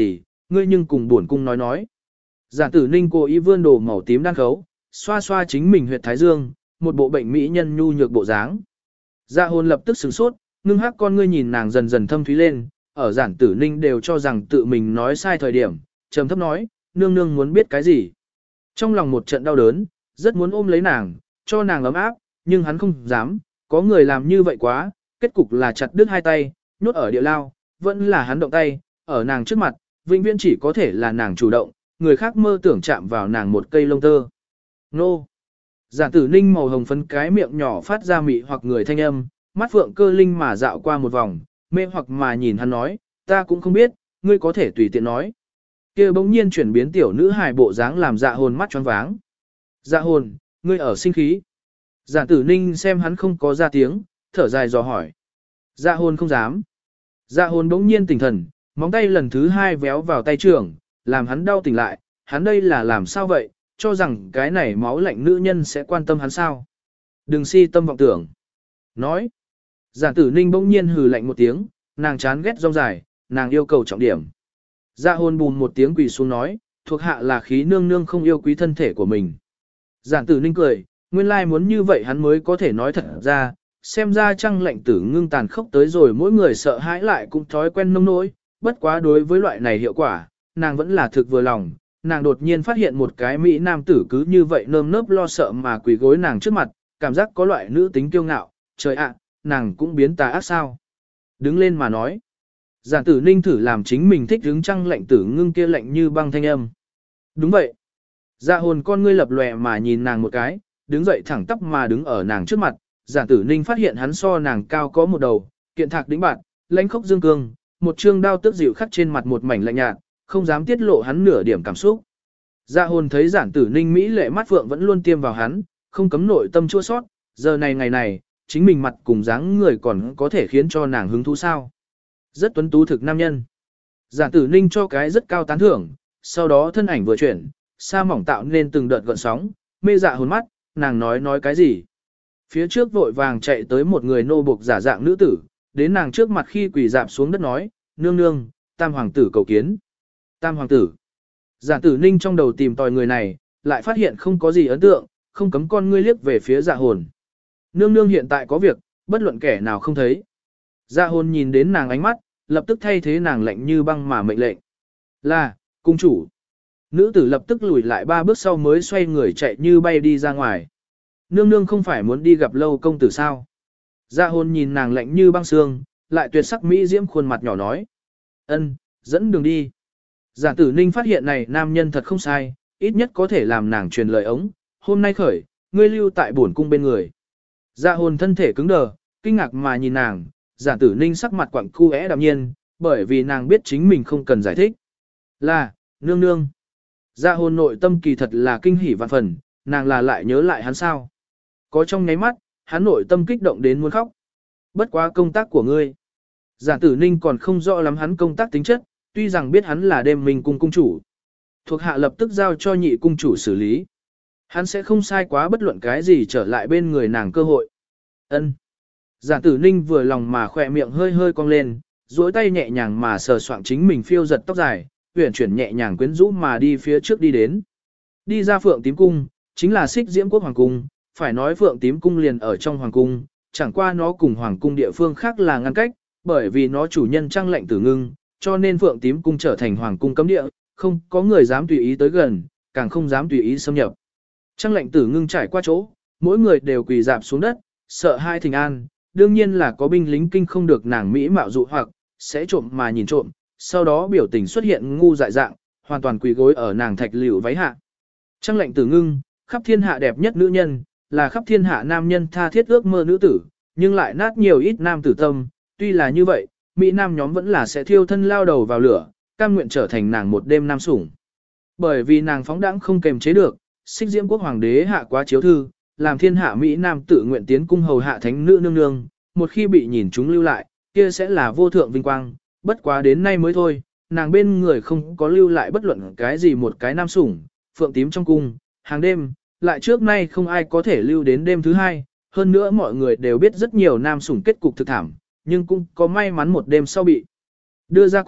ngươi nhưng cùng buồn cung nói. Giản Tử Ninh cố ý vươn đồ màu tím đan khấu, xoa xoa chính mình huyệt thái dương, một bộ bệnh mỹ nhân nhu nhược bộ dáng. Dạ hồn lập tức sửng sốt, ngưng hắc con ngươi nhìn nàng dần dần thâm thúy lên, ở Giản Tử Ninh đều cho rằng tự mình nói sai thời điểm, trầm thấp nói, nương nương muốn biết cái gì. Trong lòng một trận đau đớn, rất muốn ôm lấy nàng, cho nàng ấm áp, nhưng hắn không dám, có người làm như vậy quá, kết cục là chặt đứt hai tay, nhốt ở địa lao, vẫn là hắn động tay, ở nàng trước mặt, vĩnh viễn chỉ có thể là nàng chủ động, người khác mơ tưởng chạm vào nàng một cây lông tơ. Nô! Giản Tử Ninh màu hồng phấn cái miệng nhỏ phát ra mị hoặc người thanh âm, mắt phượng cơ linh mà dạo qua một vòng, mê hoặc mà nhìn hắn nói, ta cũng không biết, ngươi có thể tùy tiện nói. Kia bỗng nhiên chuyển biến tiểu nữ hài bộ dáng làm dạ hồn mắt choáng váng. Dạ hồn, ngươi ở sinh khí. Giản Tử Ninh xem hắn không có ra tiếng, thở dài dò hỏi. Dạ hồn không dám. Dạ hồn bỗng nhiên tỉnh thần, móng tay lần thứ hai véo vào tay trưởng, làm hắn đau tỉnh lại, hắn đây là làm sao vậy, cho rằng cái này máu lạnh nữ nhân sẽ quan tâm hắn sao. Đừng si tâm vọng tưởng. Nói. Giản Tử Ninh bỗng nhiên hừ lạnh một tiếng, nàng chán ghét rong dài, nàng yêu cầu trọng điểm. Dạ hồn bùn một tiếng quỳ xuống nói, thuộc hạ là khí nương nương không yêu quý thân thể của mình. Giản Tử Ninh cười, nguyên lai muốn như vậy hắn mới có thể nói thật ra, xem ra trăng lệnh tử ngưng tàn khốc tới rồi mỗi người sợ hãi lại cũng thói quen nông nỗi, bất quá đối với loại này hiệu quả, nàng vẫn là thực vừa lòng, nàng đột nhiên phát hiện một cái mỹ nam tử cứ như vậy nơm nớp lo sợ mà quỳ gối nàng trước mặt, cảm giác có loại nữ tính kiêu ngạo, trời ạ, nàng cũng biến tà ác sao. Đứng lên mà nói, Giản Tử Ninh thử làm chính mình thích hứng trăng lệnh tử ngưng kia lạnh như băng thanh âm. Đúng vậy. Dạ hồn con ngươi lập lòe mà nhìn nàng một cái, đứng dậy thẳng tắp mà đứng ở nàng trước mặt, Giản Tử Ninh phát hiện hắn so nàng cao có một đầu, kiện thạc đĩnh bạn, lãnh khốc dương cương, một trương đao tước dịu khắc trên mặt một mảnh lạnh nhạt, không dám tiết lộ hắn nửa điểm cảm xúc. Dạ hồn thấy Giản Tử Ninh mỹ lệ mắt phượng vẫn luôn tiêm vào hắn, không cấm nội tâm chua sót, giờ này ngày này, chính mình mặt cùng dáng người còn có thể khiến cho nàng hứng thú sao. Rất tuấn tú thực nam nhân. Giản Tử Ninh cho cái rất cao tán thưởng, sau đó thân ảnh vừa chuyển, sa mỏng tạo nên từng đợt gợn sóng, mê dạ hồn mắt, nàng nói cái gì. Phía trước vội vàng chạy tới một người nô buộc giả dạng nữ tử, đến nàng trước mặt khi quỳ dạp xuống đất nói, nương nương, tam hoàng tử cầu kiến. Tam hoàng tử. Giản Tử Ninh trong đầu tìm tòi người này, lại phát hiện không có gì ấn tượng, không cấm con ngươi liếc về phía dạ hồn. Nương nương hiện tại có việc, bất luận kẻ nào không thấy. Dạ hồn nhìn đến nàng ánh mắt, lập tức thay thế nàng lạnh như băng mà mệnh lệnh. Là, cung chủ. Nữ tử lập tức lùi lại 3 bước sau mới xoay người chạy như bay đi ra ngoài. Nương nương không phải muốn đi gặp lâu công tử sao. Dạ hồn nhìn nàng lạnh như băng xương, lại tuyệt sắc mỹ diễm khuôn mặt nhỏ nói. Ân, dẫn đường đi. Giản Tử Ninh phát hiện này nam nhân thật không sai, ít nhất có thể làm nàng truyền lời ống. Hôm nay khởi, ngươi lưu tại bổn cung bên người. Dạ hồn thân thể cứng đờ, kinh ngạc mà nhìn nàng, Giản Tử Ninh sắc mặt quặng cu đạm nhiên, bởi vì nàng biết chính mình không cần giải thích. Là, nương nương. Dạ hồn nội tâm kỳ thật là kinh hỉ vạn phần, nàng là lại nhớ lại hắn sao. Có trong nháy mắt, hắn nội tâm kích động đến muốn khóc. Bất quá công tác của ngươi. Giản Tử Ninh còn không rõ lắm hắn công tác tính chất, tuy rằng biết hắn là đêm mình cung cung chủ. Thuộc hạ lập tức giao cho nhị cung chủ xử lý. Hắn sẽ không sai quá bất luận cái gì trở lại bên người nàng cơ hội. Ân. Giản Tử Ninh vừa lòng mà khỏe miệng hơi hơi cong lên, duỗi tay nhẹ nhàng mà sờ soạng chính mình phiêu giật tóc dài, uyển chuyển nhẹ nhàng quyến rũ mà đi phía trước đi đến. Đi ra Phượng Tím Cung, chính là Xích Diễm Quốc Hoàng Cung, phải nói Phượng Tím Cung liền ở trong Hoàng Cung, chẳng qua nó cùng Hoàng Cung địa phương khác là ngăn cách, bởi vì nó chủ nhân Trăng Lệnh Tử Ngưng, cho nên Phượng Tím Cung trở thành Hoàng Cung cấm địa, không có người dám tùy ý tới gần, càng không dám tùy ý xâm nhập. Trăng Lệnh Tử Ngưng trải qua chỗ, mỗi người đều quỳ dạp xuống đất, sợ hai thình an, đương nhiên là có binh lính kinh không được nàng mỹ mạo dụ hoặc, sẽ trộm mà nhìn trộm, sau đó biểu tình xuất hiện ngu dại dạng, hoàn toàn quỳ gối ở nàng thạch liễu váy hạ. Trăng Lệnh Tử Ngưng, khắp thiên hạ đẹp nhất nữ nhân, là khắp thiên hạ nam nhân tha thiết ước mơ nữ tử, nhưng lại nát nhiều ít nam tử tâm, tuy là như vậy, mỹ nam nhóm vẫn là sẽ thiêu thân lao đầu vào lửa, cam nguyện trở thành nàng một đêm nam sủng. Bởi vì nàng phóng đãng không kềm chế được, Xích Diễm Quốc Hoàng đế hạ quá chiếu thư, làm thiên hạ mỹ nam tự nguyện tiến cung hầu hạ thánh nữ nương nương, một khi bị nhìn chúng lưu lại, kia sẽ là vô thượng vinh quang, bất quá đến nay mới thôi, nàng bên người không có lưu lại bất luận cái gì một cái nam sủng, Phượng Tím trong cung, hàng đêm, lại trước nay không ai có thể lưu đến đêm thứ hai, hơn nữa mọi người đều biết rất nhiều nam sủng kết cục thực thảm, nhưng cũng có may mắn một đêm sau bị đưa ra cung,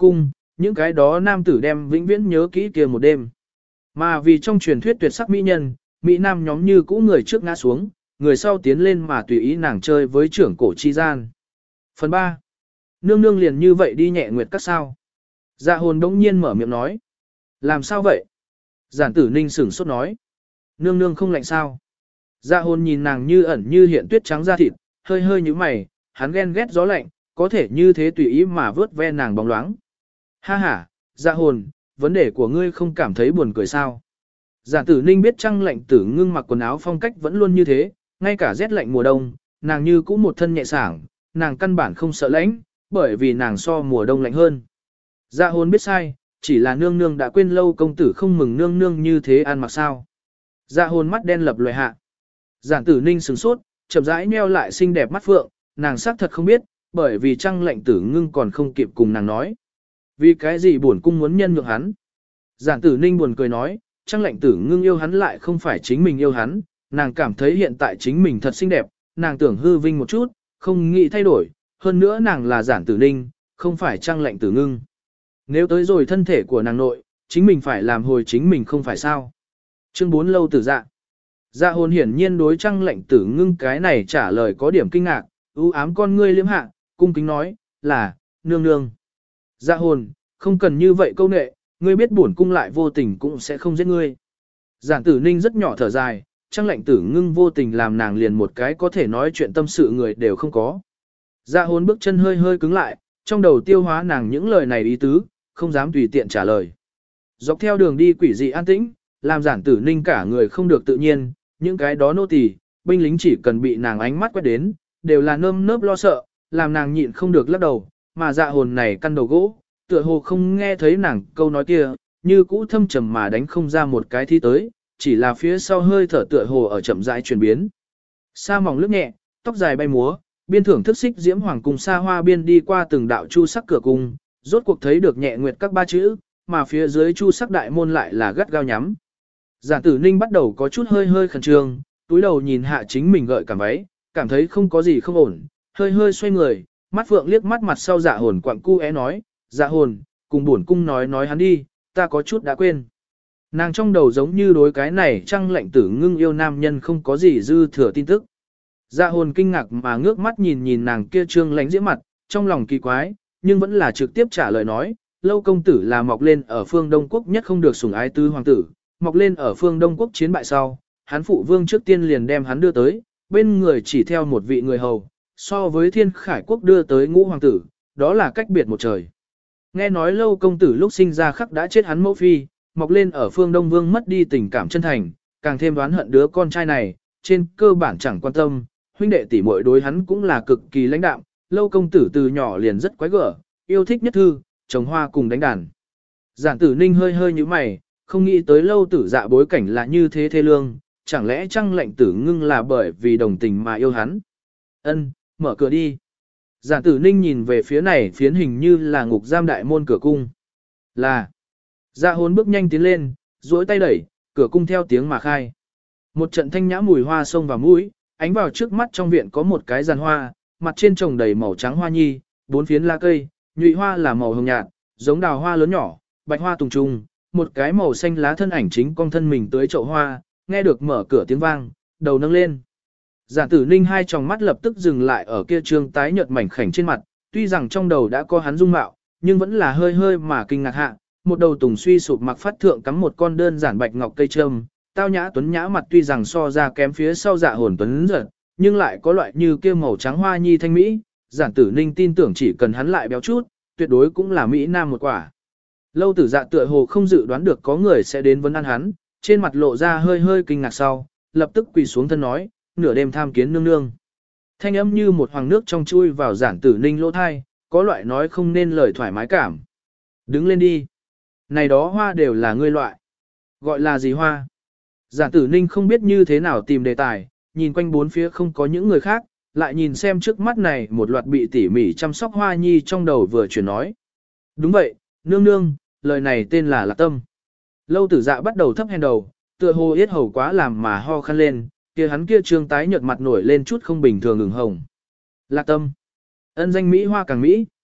những cái đó nam tử đem vĩnh viễn nhớ kỹ kia một đêm. Mà vì trong truyền thuyết tuyệt sắc mỹ nhân, mỹ nam nhóm như cũ người trước ngã xuống, người sau tiến lên mà tùy ý nàng chơi với trưởng cổ chi gian. Phần 3. Nương nương liền như vậy đi nhẹ nguyệt các sao. Dạ hồn đống nhiên mở miệng nói. Làm sao vậy? Giản tử ninh sửng sốt nói. Nương nương không lạnh sao? Dạ hồn nhìn nàng như ẩn như hiện tuyết trắng da thịt, hơi hơi như mày, hắn ghen ghét gió lạnh, có thể như thế tùy ý mà vớt ve nàng bóng loáng. Ha ha, dạ hồn, vấn đề của ngươi không cảm thấy buồn cười sao? Giản tử ninh biết Trăng Lạnh Tử Ngưng mặc quần áo phong cách vẫn luôn như thế, ngay cả rét lạnh mùa đông, nàng như cũ một thân nhẹ sảng, nàng căn bản không sợ lạnh, bởi vì nàng so mùa đông lạnh hơn. Dạ hồn biết sai, chỉ là nương nương đã quên Lâu công tử không mừng nương nương như thế ăn mặc sao. Dạ hồn mắt đen lập loè hạ. Giản tử ninh sửng sốt, chậm rãi nheo lại xinh đẹp mắt phượng, nàng xác thật không biết, bởi vì Trăng Lạnh Tử Ngưng còn không kịp cùng nàng nói. Vì cái gì buồn cung muốn nhân nhượng hắn? Giản tử ninh buồn cười nói, Trăng Lạnh Tử Ngưng yêu hắn lại không phải chính mình yêu hắn, nàng cảm thấy hiện tại chính mình thật xinh đẹp, nàng tưởng hư vinh một chút, không nghĩ thay đổi, hơn nữa nàng là Giản tử ninh, không phải Trăng Lạnh Tử Ngưng. Nếu tới rồi thân thể của nàng nội, chính mình phải làm hồi chính mình không phải sao. Chương 4 Lâu Tử Dạ. Dạ hồn hiển nhiên đối Trăng Lạnh Tử Ngưng cái này trả lời có điểm kinh ngạc, ưu ám con ngươi liếm hạ, cung kính nói, là, nương nương. Dạ hồn, không cần như vậy câu nệ, ngươi biết bổn cung lại vô tình cũng sẽ không giết ngươi. Giản tử ninh rất nhỏ thở dài, Trăng Lạnh Tử Ngưng vô tình làm nàng liền một cái có thể nói chuyện tâm sự người đều không có. Dạ hồn bước chân hơi hơi cứng lại, trong đầu tiêu hóa nàng những lời này ý tứ, không dám tùy tiện trả lời. Dọc theo đường đi quỷ dị an tĩnh, làm Giản tử ninh cả người không được tự nhiên, những cái đó nô tỳ, binh lính chỉ cần bị nàng ánh mắt quét đến, đều là nơm nớp lo sợ, làm nàng nhịn không được lắc đầu, mà dạ hồn này căn đầu gỗ, tựa hồ không nghe thấy nàng câu nói kia, như cũ thâm trầm mà đánh không ra một cái thi tới, chỉ là phía sau hơi thở tựa hồ ở chậm rãi chuyển biến. Sa mỏng lướt nhẹ, tóc dài bay múa, biên thưởng thức xích diễm hoàng cung xa hoa biên đi qua từng đạo chu sắc cửa cung, rốt cuộc thấy được nhẹ nguyệt các ba chữ, mà phía dưới chu sắc đại môn lại là gắt gao nhắm. Giản tử ninh bắt đầu có chút hơi hơi khẩn trương, túi đầu nhìn hạ chính mình gợi cảm váy, cảm thấy không có gì không ổn, hơi hơi xoay người, mắt phượng liếc mắt mặt sau dạ hồn quặng cu é nói, dạ hồn, cùng bổn cung nói hắn đi, ta có chút đã quên. Nàng trong đầu giống như đối cái này Trăng Lạnh Tử Ngưng yêu nam nhân không có gì dư thừa tin tức. Dạ hồn kinh ngạc mà ngước mắt nhìn nàng kia trương lánh diễm mặt, trong lòng kỳ quái, nhưng vẫn là trực tiếp trả lời nói, Lâu công tử là mọc lên ở phương Đông Quốc nhất không được sủng ái tứ hoàng tử, mọc lên ở phương Đông Quốc chiến bại sau, hắn phụ vương trước tiên liền đem hắn đưa tới, bên người chỉ theo một vị người hầu, so với Thiên Khải Quốc đưa tới ngũ hoàng tử, đó là cách biệt một trời. Nghe nói Lâu công tử lúc sinh ra khắc đã chết hắn mẫu phi, mọc lên ở phương Đông Vương mất đi tình cảm chân thành, càng thêm đoán hận đứa con trai này, trên cơ bản chẳng quan tâm, huynh đệ tỷ muội đối hắn cũng là cực kỳ lãnh đạm, Lâu công tử từ nhỏ liền rất quái gở, yêu thích nhất thư, trồng hoa cùng đánh đàn. Giản tử ninh hơi hơi như mày, không nghĩ tới Lâu tử dạ bối cảnh là như thế thê lương, chẳng lẽ Trăng Lạnh Tử Ngưng là bởi vì đồng tình mà yêu hắn. Ân, mở cửa đi. Giản tử ninh nhìn về phía này phiến hình như là ngục giam đại môn cửa cung. Là. Dạ hồn bước nhanh tiến lên, duỗi tay đẩy, cửa cung theo tiếng mà khai. Một trận thanh nhã mùi hoa xông vào mũi, ánh vào trước mắt trong viện có một cái giàn hoa, mặt trên trồng đầy màu trắng hoa nhi, bốn phiến lá cây, nhụy hoa là màu hồng nhạt, giống đào hoa lớn nhỏ, bạch hoa tùng trùng, một cái màu xanh lá thân ảnh chính cong thân mình tới chậu hoa, nghe được mở cửa tiếng vang, đầu nâng lên. Giản tử ninh hai tròng mắt lập tức dừng lại ở kia trương tái nhợt mảnh khảnh trên mặt, tuy rằng trong đầu đã có hắn dung mạo, nhưng vẫn là hơi hơi mà kinh ngạc hạ, một đầu tùng suy sụp mặc phát thượng cắm một con đơn giản bạch ngọc cây trâm, tao nhã tuấn nhã mặt tuy rằng so ra kém phía sau dạ hồn tuấn giật, nhưng lại có loại như kia màu trắng hoa nhi thanh mỹ, Giản tử ninh tin tưởng chỉ cần hắn lại béo chút, tuyệt đối cũng là mỹ nam một quả. Lâu tử dạ tựa hồ không dự đoán được có người sẽ đến vấn an hắn, trên mặt lộ ra hơi hơi kinh ngạc sau, lập tức quỳ xuống thân nói, nửa đêm tham kiến nương nương. Thanh âm như một hoàng nước trong chui vào Giản tử ninh lỗ thai, có loại nói không nên lời thoải mái cảm. Đứng lên đi. Này đó hoa đều là ngươi loại. Gọi là gì hoa? Giản tử ninh không biết như thế nào tìm đề tài, nhìn quanh bốn phía không có những người khác, lại nhìn xem trước mắt này một loạt bị tỉ mỉ chăm sóc hoa nhi trong đầu vừa chuyển nói. Đúng vậy, nương nương, lời này tên là Lạc Tâm. Lâu tử dạ bắt đầu thấp hèn đầu, tựa hồ yết hầu quá làm mà ho khăn lên, kia hắn kia trương tái nhợt mặt nổi lên chút không bình thường ửng hồng. Lạc Tâm. Ân danh Mỹ hoa càng Mỹ.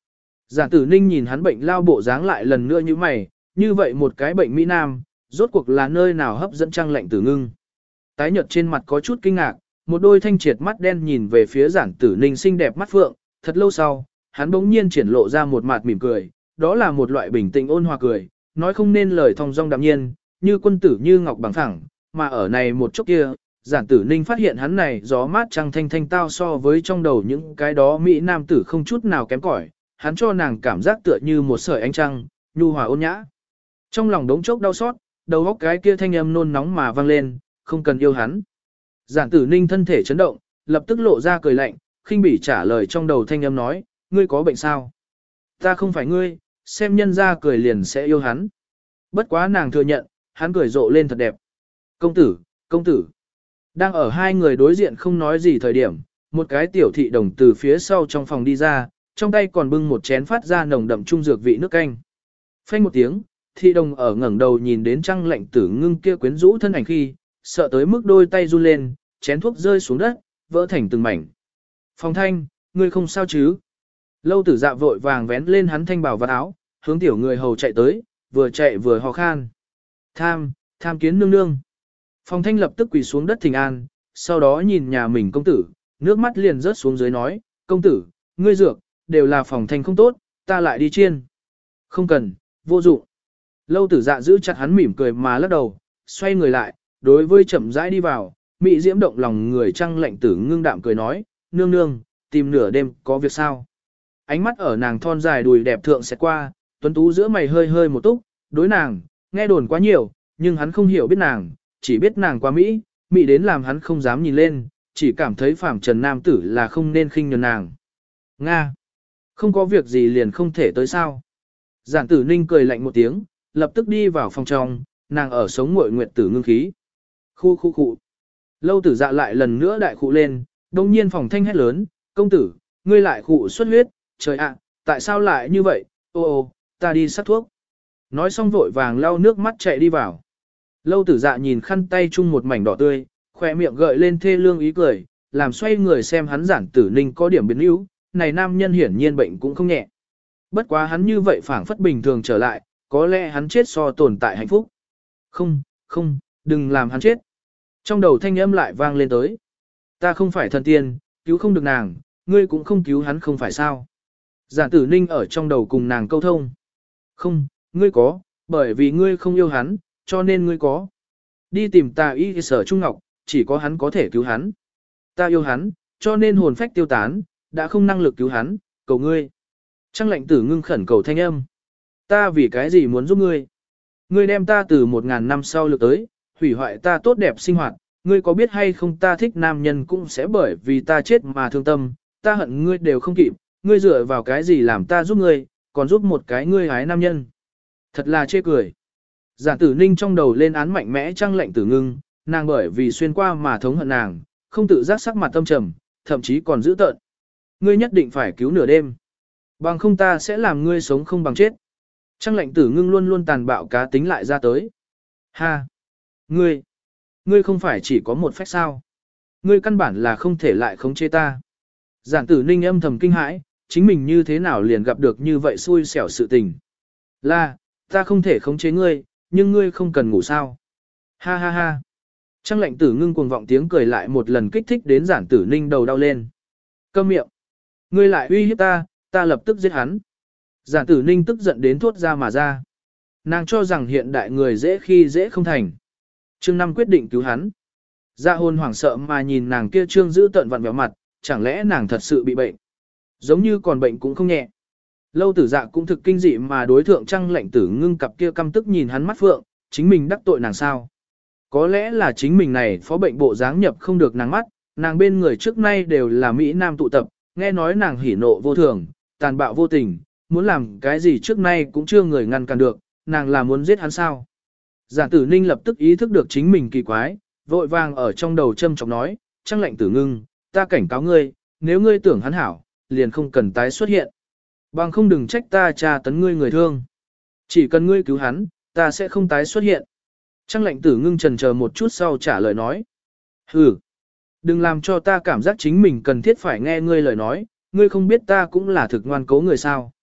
Giản Tử Ninh nhìn hắn bệnh lao bộ dáng lại lần nữa như mày, như vậy một cái bệnh Mỹ Nam, rốt cuộc là nơi nào hấp dẫn Trang Lệnh Tử Ngưng. Tái nhợt trên mặt có chút kinh ngạc, một đôi thanh triệt mắt đen nhìn về phía Giản Tử Ninh xinh đẹp mắt phượng, thật lâu sau, hắn bỗng nhiên triển lộ ra một mặt mỉm cười, đó là một loại bình tĩnh ôn hòa cười, nói không nên lời thong dong đạm nhiên, như quân tử như ngọc bằng phẳng, mà ở này một chốc kia, Giản Tử Ninh phát hiện hắn này gió mát trăng thanh thanh tao so với trong đầu những cái đó Mỹ Nam tử không chút nào kém cỏi, hắn cho nàng cảm giác tựa như một sợi ánh trăng, nhu hòa ôn nhã. Trong lòng đống chốc đau xót, đầu óc cái kia thanh âm nôn nóng mà vang lên, không cần yêu hắn. Giản Tử Ninh thân thể chấn động, lập tức lộ ra cười lạnh, khinh bỉ trả lời trong đầu thanh âm nói, ngươi có bệnh sao? Ta không phải ngươi, xem nhân ra cười liền sẽ yêu hắn. Bất quá nàng thừa nhận, hắn cười rộ lên thật đẹp. Công tử, công tử. Đang ở hai người đối diện không nói gì thời điểm, một cái tiểu thị đồng từ phía sau trong phòng đi ra, trong tay còn bưng một chén phát ra nồng đậm trung dược vị nước canh. Phanh một tiếng, thị đồng ở ngẩng đầu nhìn đến Trang Lệnh Tử Ngưng kia quyến rũ thân ảnh khi, sợ tới mức đôi tay run lên, chén thuốc rơi xuống đất, vỡ thành từng mảnh. Phong Thanh, ngươi không sao chứ? Lâu Tử Dạ vội vàng vén lên hắn thanh bảo vật áo, hướng tiểu người hầu chạy tới, vừa chạy vừa hò khan. Tham kiến nương nương. Phong Thanh lập tức quỳ xuống đất thỉnh an, sau đó nhìn nhà mình công tử, nước mắt liền rớt xuống dưới nói, công tử, ngươi dược, đều là Phong Thanh không tốt, ta lại đi chiên. Không cần, vô dụng. Lâu Tử Dạ giữ chặt hắn mỉm cười mà lắc đầu, xoay người lại, đối với chậm rãi đi vào, mị diễm động lòng người Trang Lệnh Tử Ngưng đạm cười nói, nương nương, tìm nửa đêm có việc sao? Ánh mắt ở nàng thon dài đùi đẹp thượng sẽ qua, tuấn tú giữa mày hơi hơi một túc, đối nàng, nghe đồn quá nhiều, nhưng hắn không hiểu biết nàng, chỉ biết nàng quá mỹ, mỹ đến làm hắn không dám nhìn lên, chỉ cảm thấy phàm trần nam tử là không nên khinh nhường nàng. Nga! Không có việc gì liền không thể tới sao? Giản Tử Ninh cười lạnh một tiếng, lập tức đi vào phòng trong, nàng ở sống muội nguyệt tử ngưng khí. Khu. Lâu Tử Dạ lại lần nữa đại khụ lên, đông nhiên phòng thanh hét lớn, công tử, ngươi lại khụ xuất huyết, trời ạ, tại sao lại như vậy, ô, ta đi sát thuốc. Nói xong vội vàng lau nước mắt chạy đi vào. Lâu Tử Dạ nhìn khăn tay chung một mảnh đỏ tươi, khỏe miệng gợi lên thê lương ý cười, làm xoay người xem hắn Giản Tử Ninh có điểm biến yếu, này nam nhân hiển nhiên bệnh cũng không nhẹ. Bất quá hắn như vậy phảng phất bình thường trở lại, có lẽ hắn chết so tồn tại hạnh phúc. Không, đừng làm hắn chết. Trong đầu thanh âm lại vang lên tới. Ta không phải thần tiên, cứu không được nàng, ngươi cũng không cứu hắn không phải sao. Giản Tử Ninh ở trong đầu cùng nàng câu thông. Không, ngươi có, bởi vì ngươi không yêu hắn, cho nên ngươi có. Đi tìm tà y sở Trung Ngọc, chỉ có hắn có thể cứu hắn. Ta yêu hắn, cho nên hồn phách tiêu tán, đã không năng lực cứu hắn, cầu ngươi. Trang Lệnh Tử Ngưng khẩn cầu thanh âm. Ta vì cái gì muốn giúp ngươi? Ngươi đem ta từ 1000 năm sau lược tới, hủy hoại ta tốt đẹp sinh hoạt, ngươi có biết hay không ta thích nam nhân cũng sẽ bởi vì ta chết mà thương tâm, ta hận ngươi đều không kịp, ngươi dựa vào cái gì làm ta giúp ngươi, còn giúp một cái ngươi hái nam nhân. Thật là chê cười. Giản Tử Ninh trong đầu lên án mạnh mẽ Trang Lệnh Tử Ngưng, nàng bởi vì xuyên qua mà thống hận nàng, không tự giác sắc mặt tâm trầm, thậm chí còn dữ tợn. Ngươi nhất định phải cứu nửa đêm. Bằng không ta sẽ làm ngươi sống không bằng chết. Trang Lệnh Tử Ngưng luôn luôn tàn bạo cá tính lại ra tới. Ha! Ngươi không phải chỉ có một phách sao. Ngươi căn bản là không thể lại khống chế ta. Giản Tử Ninh âm thầm kinh hãi, chính mình như thế nào liền gặp được như vậy xui xẻo sự tình. Là, ta không thể khống chế ngươi, nhưng ngươi không cần ngủ sao. Ha. Trang Lệnh Tử Ngưng cuồng vọng tiếng cười lại một lần kích thích đến Giản Tử Ninh đầu đau lên. Câm miệng. Ngươi lại uy hiếp ta, ta lập tức giết hắn. Giản Tử Ninh tức giận đến thốt ra mà ra. Nàng cho rằng hiện đại người dễ khi dễ không thành. Trương Năm quyết định cứu hắn. Dạ hồn hoảng sợ mà nhìn nàng kia trương giữ tận vặn vẹo mặt, chẳng lẽ nàng thật sự bị bệnh. Giống như còn bệnh cũng không nhẹ. Lâu Tử Dạ cũng thực kinh dị mà đối thượng Trang Lệnh Tử Ngưng cặp kia căm tức nhìn hắn mắt phượng, chính mình đắc tội nàng sao. Có lẽ là chính mình này phó bệnh bộ dáng nhập không được nàng mắt, nàng bên người trước nay đều là Mỹ Nam tụ tập, nghe nói nàng hỉ nộ vô thường, tàn bạo vô tình, muốn làm cái gì trước nay cũng chưa người ngăn cản được, nàng là muốn giết hắn sao. Giản Tử Ninh lập tức ý thức được chính mình kỳ quái, vội vàng ở trong đầu châm chọc nói, Trang Lệnh Tử Ngưng, ta cảnh cáo ngươi, nếu ngươi tưởng hắn hảo, liền không cần tái xuất hiện. Bằng không đừng trách ta tra tấn ngươi người thương. Chỉ cần ngươi cứu hắn, ta sẽ không tái xuất hiện. Trang Lệnh Tử Ngưng chần chờ một chút sau trả lời nói. Đừng làm cho ta cảm giác chính mình cần thiết phải nghe ngươi lời nói, ngươi không biết ta cũng là thực ngoan cố người sao.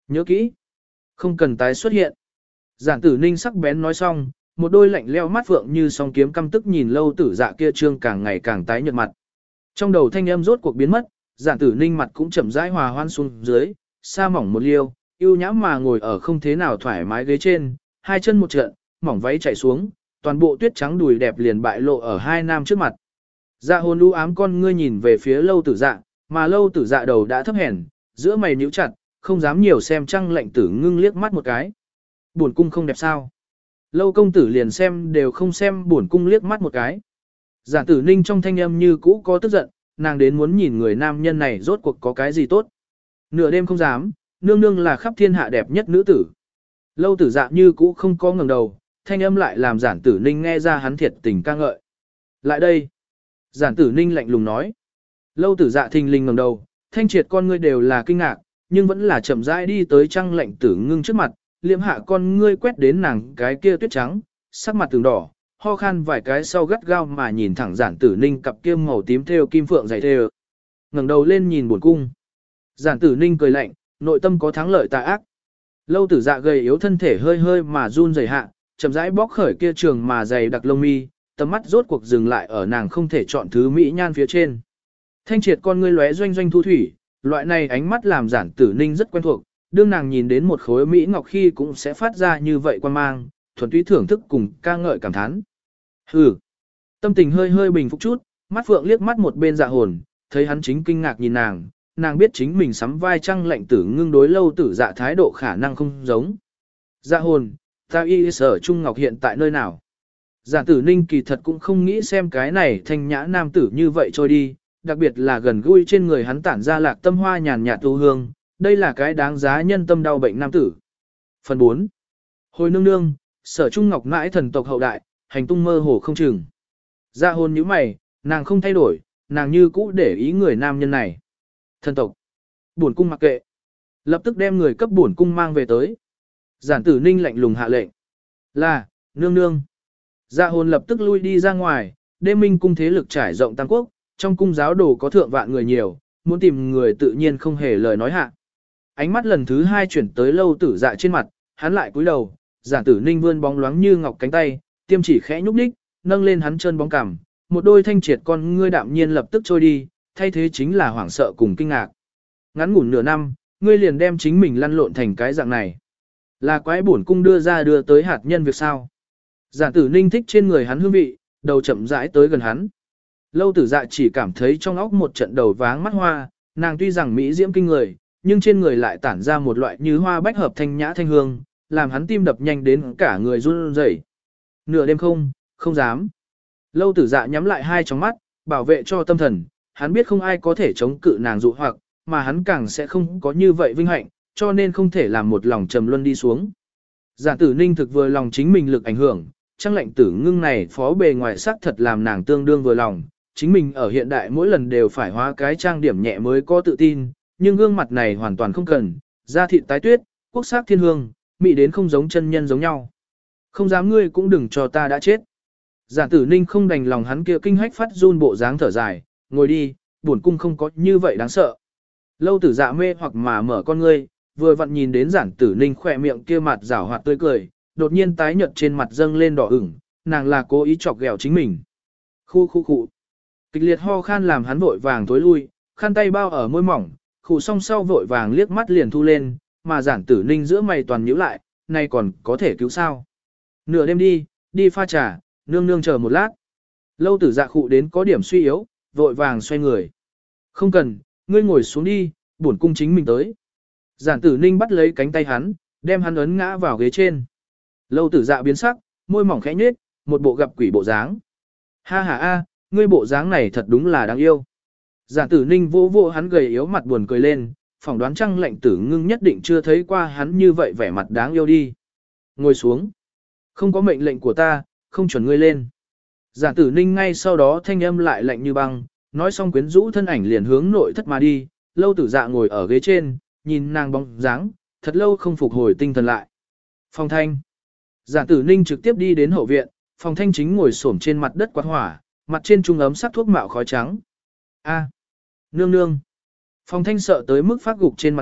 Nhớ kỹ, không cần tái xuất hiện. Giản tử ninh sắc bén nói xong, một đôi lạnh leo mắt phượng như song kiếm căm tức nhìn lâu tử dạ kia trương càng ngày càng tái nhợt mặt. Trong đầu thanh âm rốt cuộc biến mất, giản tử ninh mặt cũng chậm rãi hòa hoan xuống dưới, sa mỏng một liêu, yêu nhãm mà ngồi ở không thế nào thoải mái ghế trên, hai chân một trận, mỏng váy chảy xuống, toàn bộ tuyết trắng đùi đẹp liền bại lộ ở hai nam trước mặt. Dạ hồn u ám con ngươi nhìn về phía lâu tử dạ, mà lâu tử dạ đầu đã thấp hèn, giữa mày nhíu chặt, không dám nhiều xem trăng lệnh tử ngưng liếc mắt một cái. Buồn cung không đẹp sao? Lâu công tử liền xem đều không xem buồn cung liếc mắt một cái. Giản tử ninh trong thanh âm như cũ có tức giận, nàng đến muốn nhìn người nam nhân này rốt cuộc có cái gì tốt. Nửa đêm không dám, nương nương là khắp thiên hạ đẹp nhất nữ tử. Lâu tử dạ như cũ không có ngẩng đầu, thanh âm lại làm giản tử ninh nghe ra hắn thiệt tình ca ngợi. Lại đây. Giản tử ninh lạnh lùng nói. Lâu tử dạ thình lình ngẩng đầu, thanh triệt con ngươi đều là kinh ngạc, nhưng vẫn là chậm rãi đi tới trăng lệnh tử ngưng trước mặt, liệm hạ con ngươi quét đến nàng cái kia tuyết trắng, sắc mặt từng đỏ, ho khan vài cái sau gắt gao mà nhìn thẳng giản tử ninh cặp kia màu tím thêu kim phượng dày thêu. Ngẩng đầu lên nhìn buồn cung. Giản tử ninh cười lạnh, nội tâm có thắng lợi tà ác. Lâu tử dạ gầy yếu thân thể hơi hơi mà run rẩy hạ, chậm rãi bóc khởi kia trường mà dày đặc lông mi, tầm mắt rốt cuộc dừng lại ở nàng không thể chọn thứ mỹ nhan phía trên. Thanh triệt con ngươi lóe doanh doanh thu thủy, loại này ánh mắt làm giản tử ninh rất quen thuộc, đương nàng nhìn đến một khối mỹ ngọc khi cũng sẽ phát ra như vậy quan mang, thuần túy thưởng thức cùng ca ngợi cảm thán. Hừ. Tâm tình hơi hơi bình phục chút, mắt phượng liếc mắt một bên dạ hồn, thấy hắn chính kinh ngạc nhìn nàng, nàng biết chính mình sắm vai trăng lệnh tử ngưng đối lâu tử dạ thái độ khả năng không giống. Dạ hồn, ta y sở Trung Ngọc hiện tại nơi nào? Giản tử ninh kỳ thật cũng không nghĩ xem cái này thanh nhã nam tử như vậy trôi đi, đặc biệt là gần gũi trên người hắn tản ra lạc tâm hoa nhàn nhạt tu hương, đây là cái đáng giá nhân tâm đau bệnh nam tử. Phần 4. Hồi nương nương, sở Trung Ngọc mãi thần tộc hậu đại, hành tung mơ hồ không chừng. Dạ hồn như mày, nàng không thay đổi, nàng như cũ để ý người nam nhân này. Thần tộc. Bổn cung mặc kệ. Lập tức đem người cấp bổn cung mang về tới. Giản tử ninh lạnh lùng hạ lệnh. Là, nương nương. Dạ hồn lập tức lui đi ra ngoài, đêm minh cung thế lực trải rộng tam quốc, trong cung giáo đồ có thượng vạn người nhiều, muốn tìm người tự nhiên không hề lời nói hạ. Ánh mắt lần thứ hai chuyển tới lâu tử dạ trên mặt, hắn lại cúi đầu, giản tử ninh vươn bóng loáng như ngọc cánh tay, tiêm chỉ khẽ nhúc nhích, nâng lên hắn chân bóng cằm, một đôi thanh triệt con ngươi đạm nhiên lập tức trôi đi, thay thế chính là hoảng sợ cùng kinh ngạc. Ngắn ngủn nửa năm, ngươi liền đem chính mình lăn lộn thành cái dạng này. Là quái bổn cung đưa tới hạt nhân việc sao? Giản tử ninh thích trên người hắn hương vị, đầu chậm rãi tới gần hắn. Lâu tử dạ chỉ cảm thấy trong óc một trận đầu váng mắt hoa, nàng tuy rằng mỹ diễm kinh người, nhưng trên người lại tản ra một loại như hoa bách hợp thanh nhã thanh hương, làm hắn tim đập nhanh đến cả người run rẩy. Nửa đêm không dám. Lâu tử dạ nhắm lại hai tròng mắt, bảo vệ cho tâm thần, hắn biết không ai có thể chống cự nàng dụ hoặc, mà hắn càng sẽ không có như vậy vinh hạnh, cho nên không thể làm một lòng trầm luân đi xuống. Giản tử ninh thực vừa lòng chính mình lực ảnh hưởng, trang lệnh tử ngưng này phó bề ngoài sắc thật làm nàng tương đương vừa lòng, chính mình ở hiện đại mỗi lần đều phải hóa cái trang điểm nhẹ mới có tự tin, nhưng gương mặt này hoàn toàn không cần, da thịt tái tuyết, quốc sắc thiên hương, mị đến không giống chân nhân giống nhau. Không dám ngươi cũng đừng cho ta đã chết. Giản tử ninh không đành lòng hắn kia kinh hách phát run bộ dáng thở dài, ngồi đi, buồn cung không có như vậy đáng sợ. Lâu tử dạ mê hoặc mà mở con ngươi, vừa vặn nhìn đến giản tử ninh khỏe miệng kia mặt rảo hoạt tươi cười, đột nhiên tái nhợt trên mặt dâng lên đỏ ửng, nàng là cố ý chọc ghẹo chính mình. Khu. Kịch liệt ho khan làm hắn vội vàng tối lui, khăn tay bao ở môi mỏng, khủ song sau vội vàng liếc mắt liền thu lên, mà giản tử ninh giữa mày toàn nhíu lại, nay còn có thể cứu sao. Nửa đêm đi pha trà, nương nương chờ một lát. Lâu tử dạ khụ đến có điểm suy yếu, vội vàng xoay người. Không cần, ngươi ngồi xuống đi, bổn cung chính mình tới. Giản tử ninh bắt lấy cánh tay hắn, đem hắn ấn ngã vào ghế trên. Lâu tử dạ biến sắc, môi mỏng khẽ nhếch, một bộ gặp quỷ bộ dáng. Ha, ngươi bộ dáng này thật đúng là đáng yêu. Giản tử ninh vô hắn gầy yếu mặt buồn cười lên, phỏng đoán trăng lệnh tử ngưng nhất định chưa thấy qua hắn như vậy vẻ mặt đáng yêu đi. Ngồi xuống. Không có mệnh lệnh của ta, không chuẩn ngươi lên. Giản tử ninh ngay sau đó thanh âm lại lạnh như băng, nói xong quyến rũ thân ảnh liền hướng nội thất mà đi, lâu tử dạ ngồi ở ghế trên, nhìn nàng bóng dáng, thật lâu không phục hồi tinh thần lại. Phòng thanh. Giản tử ninh trực tiếp đi đến hậu viện, phòng thanh chính ngồi xổm trên mặt đất quạt hỏa, mặt trên trung ấm sắc thuốc mạo khói trắng. Nương. Phòng thanh sợ tới mức phát gục trên mặt đất,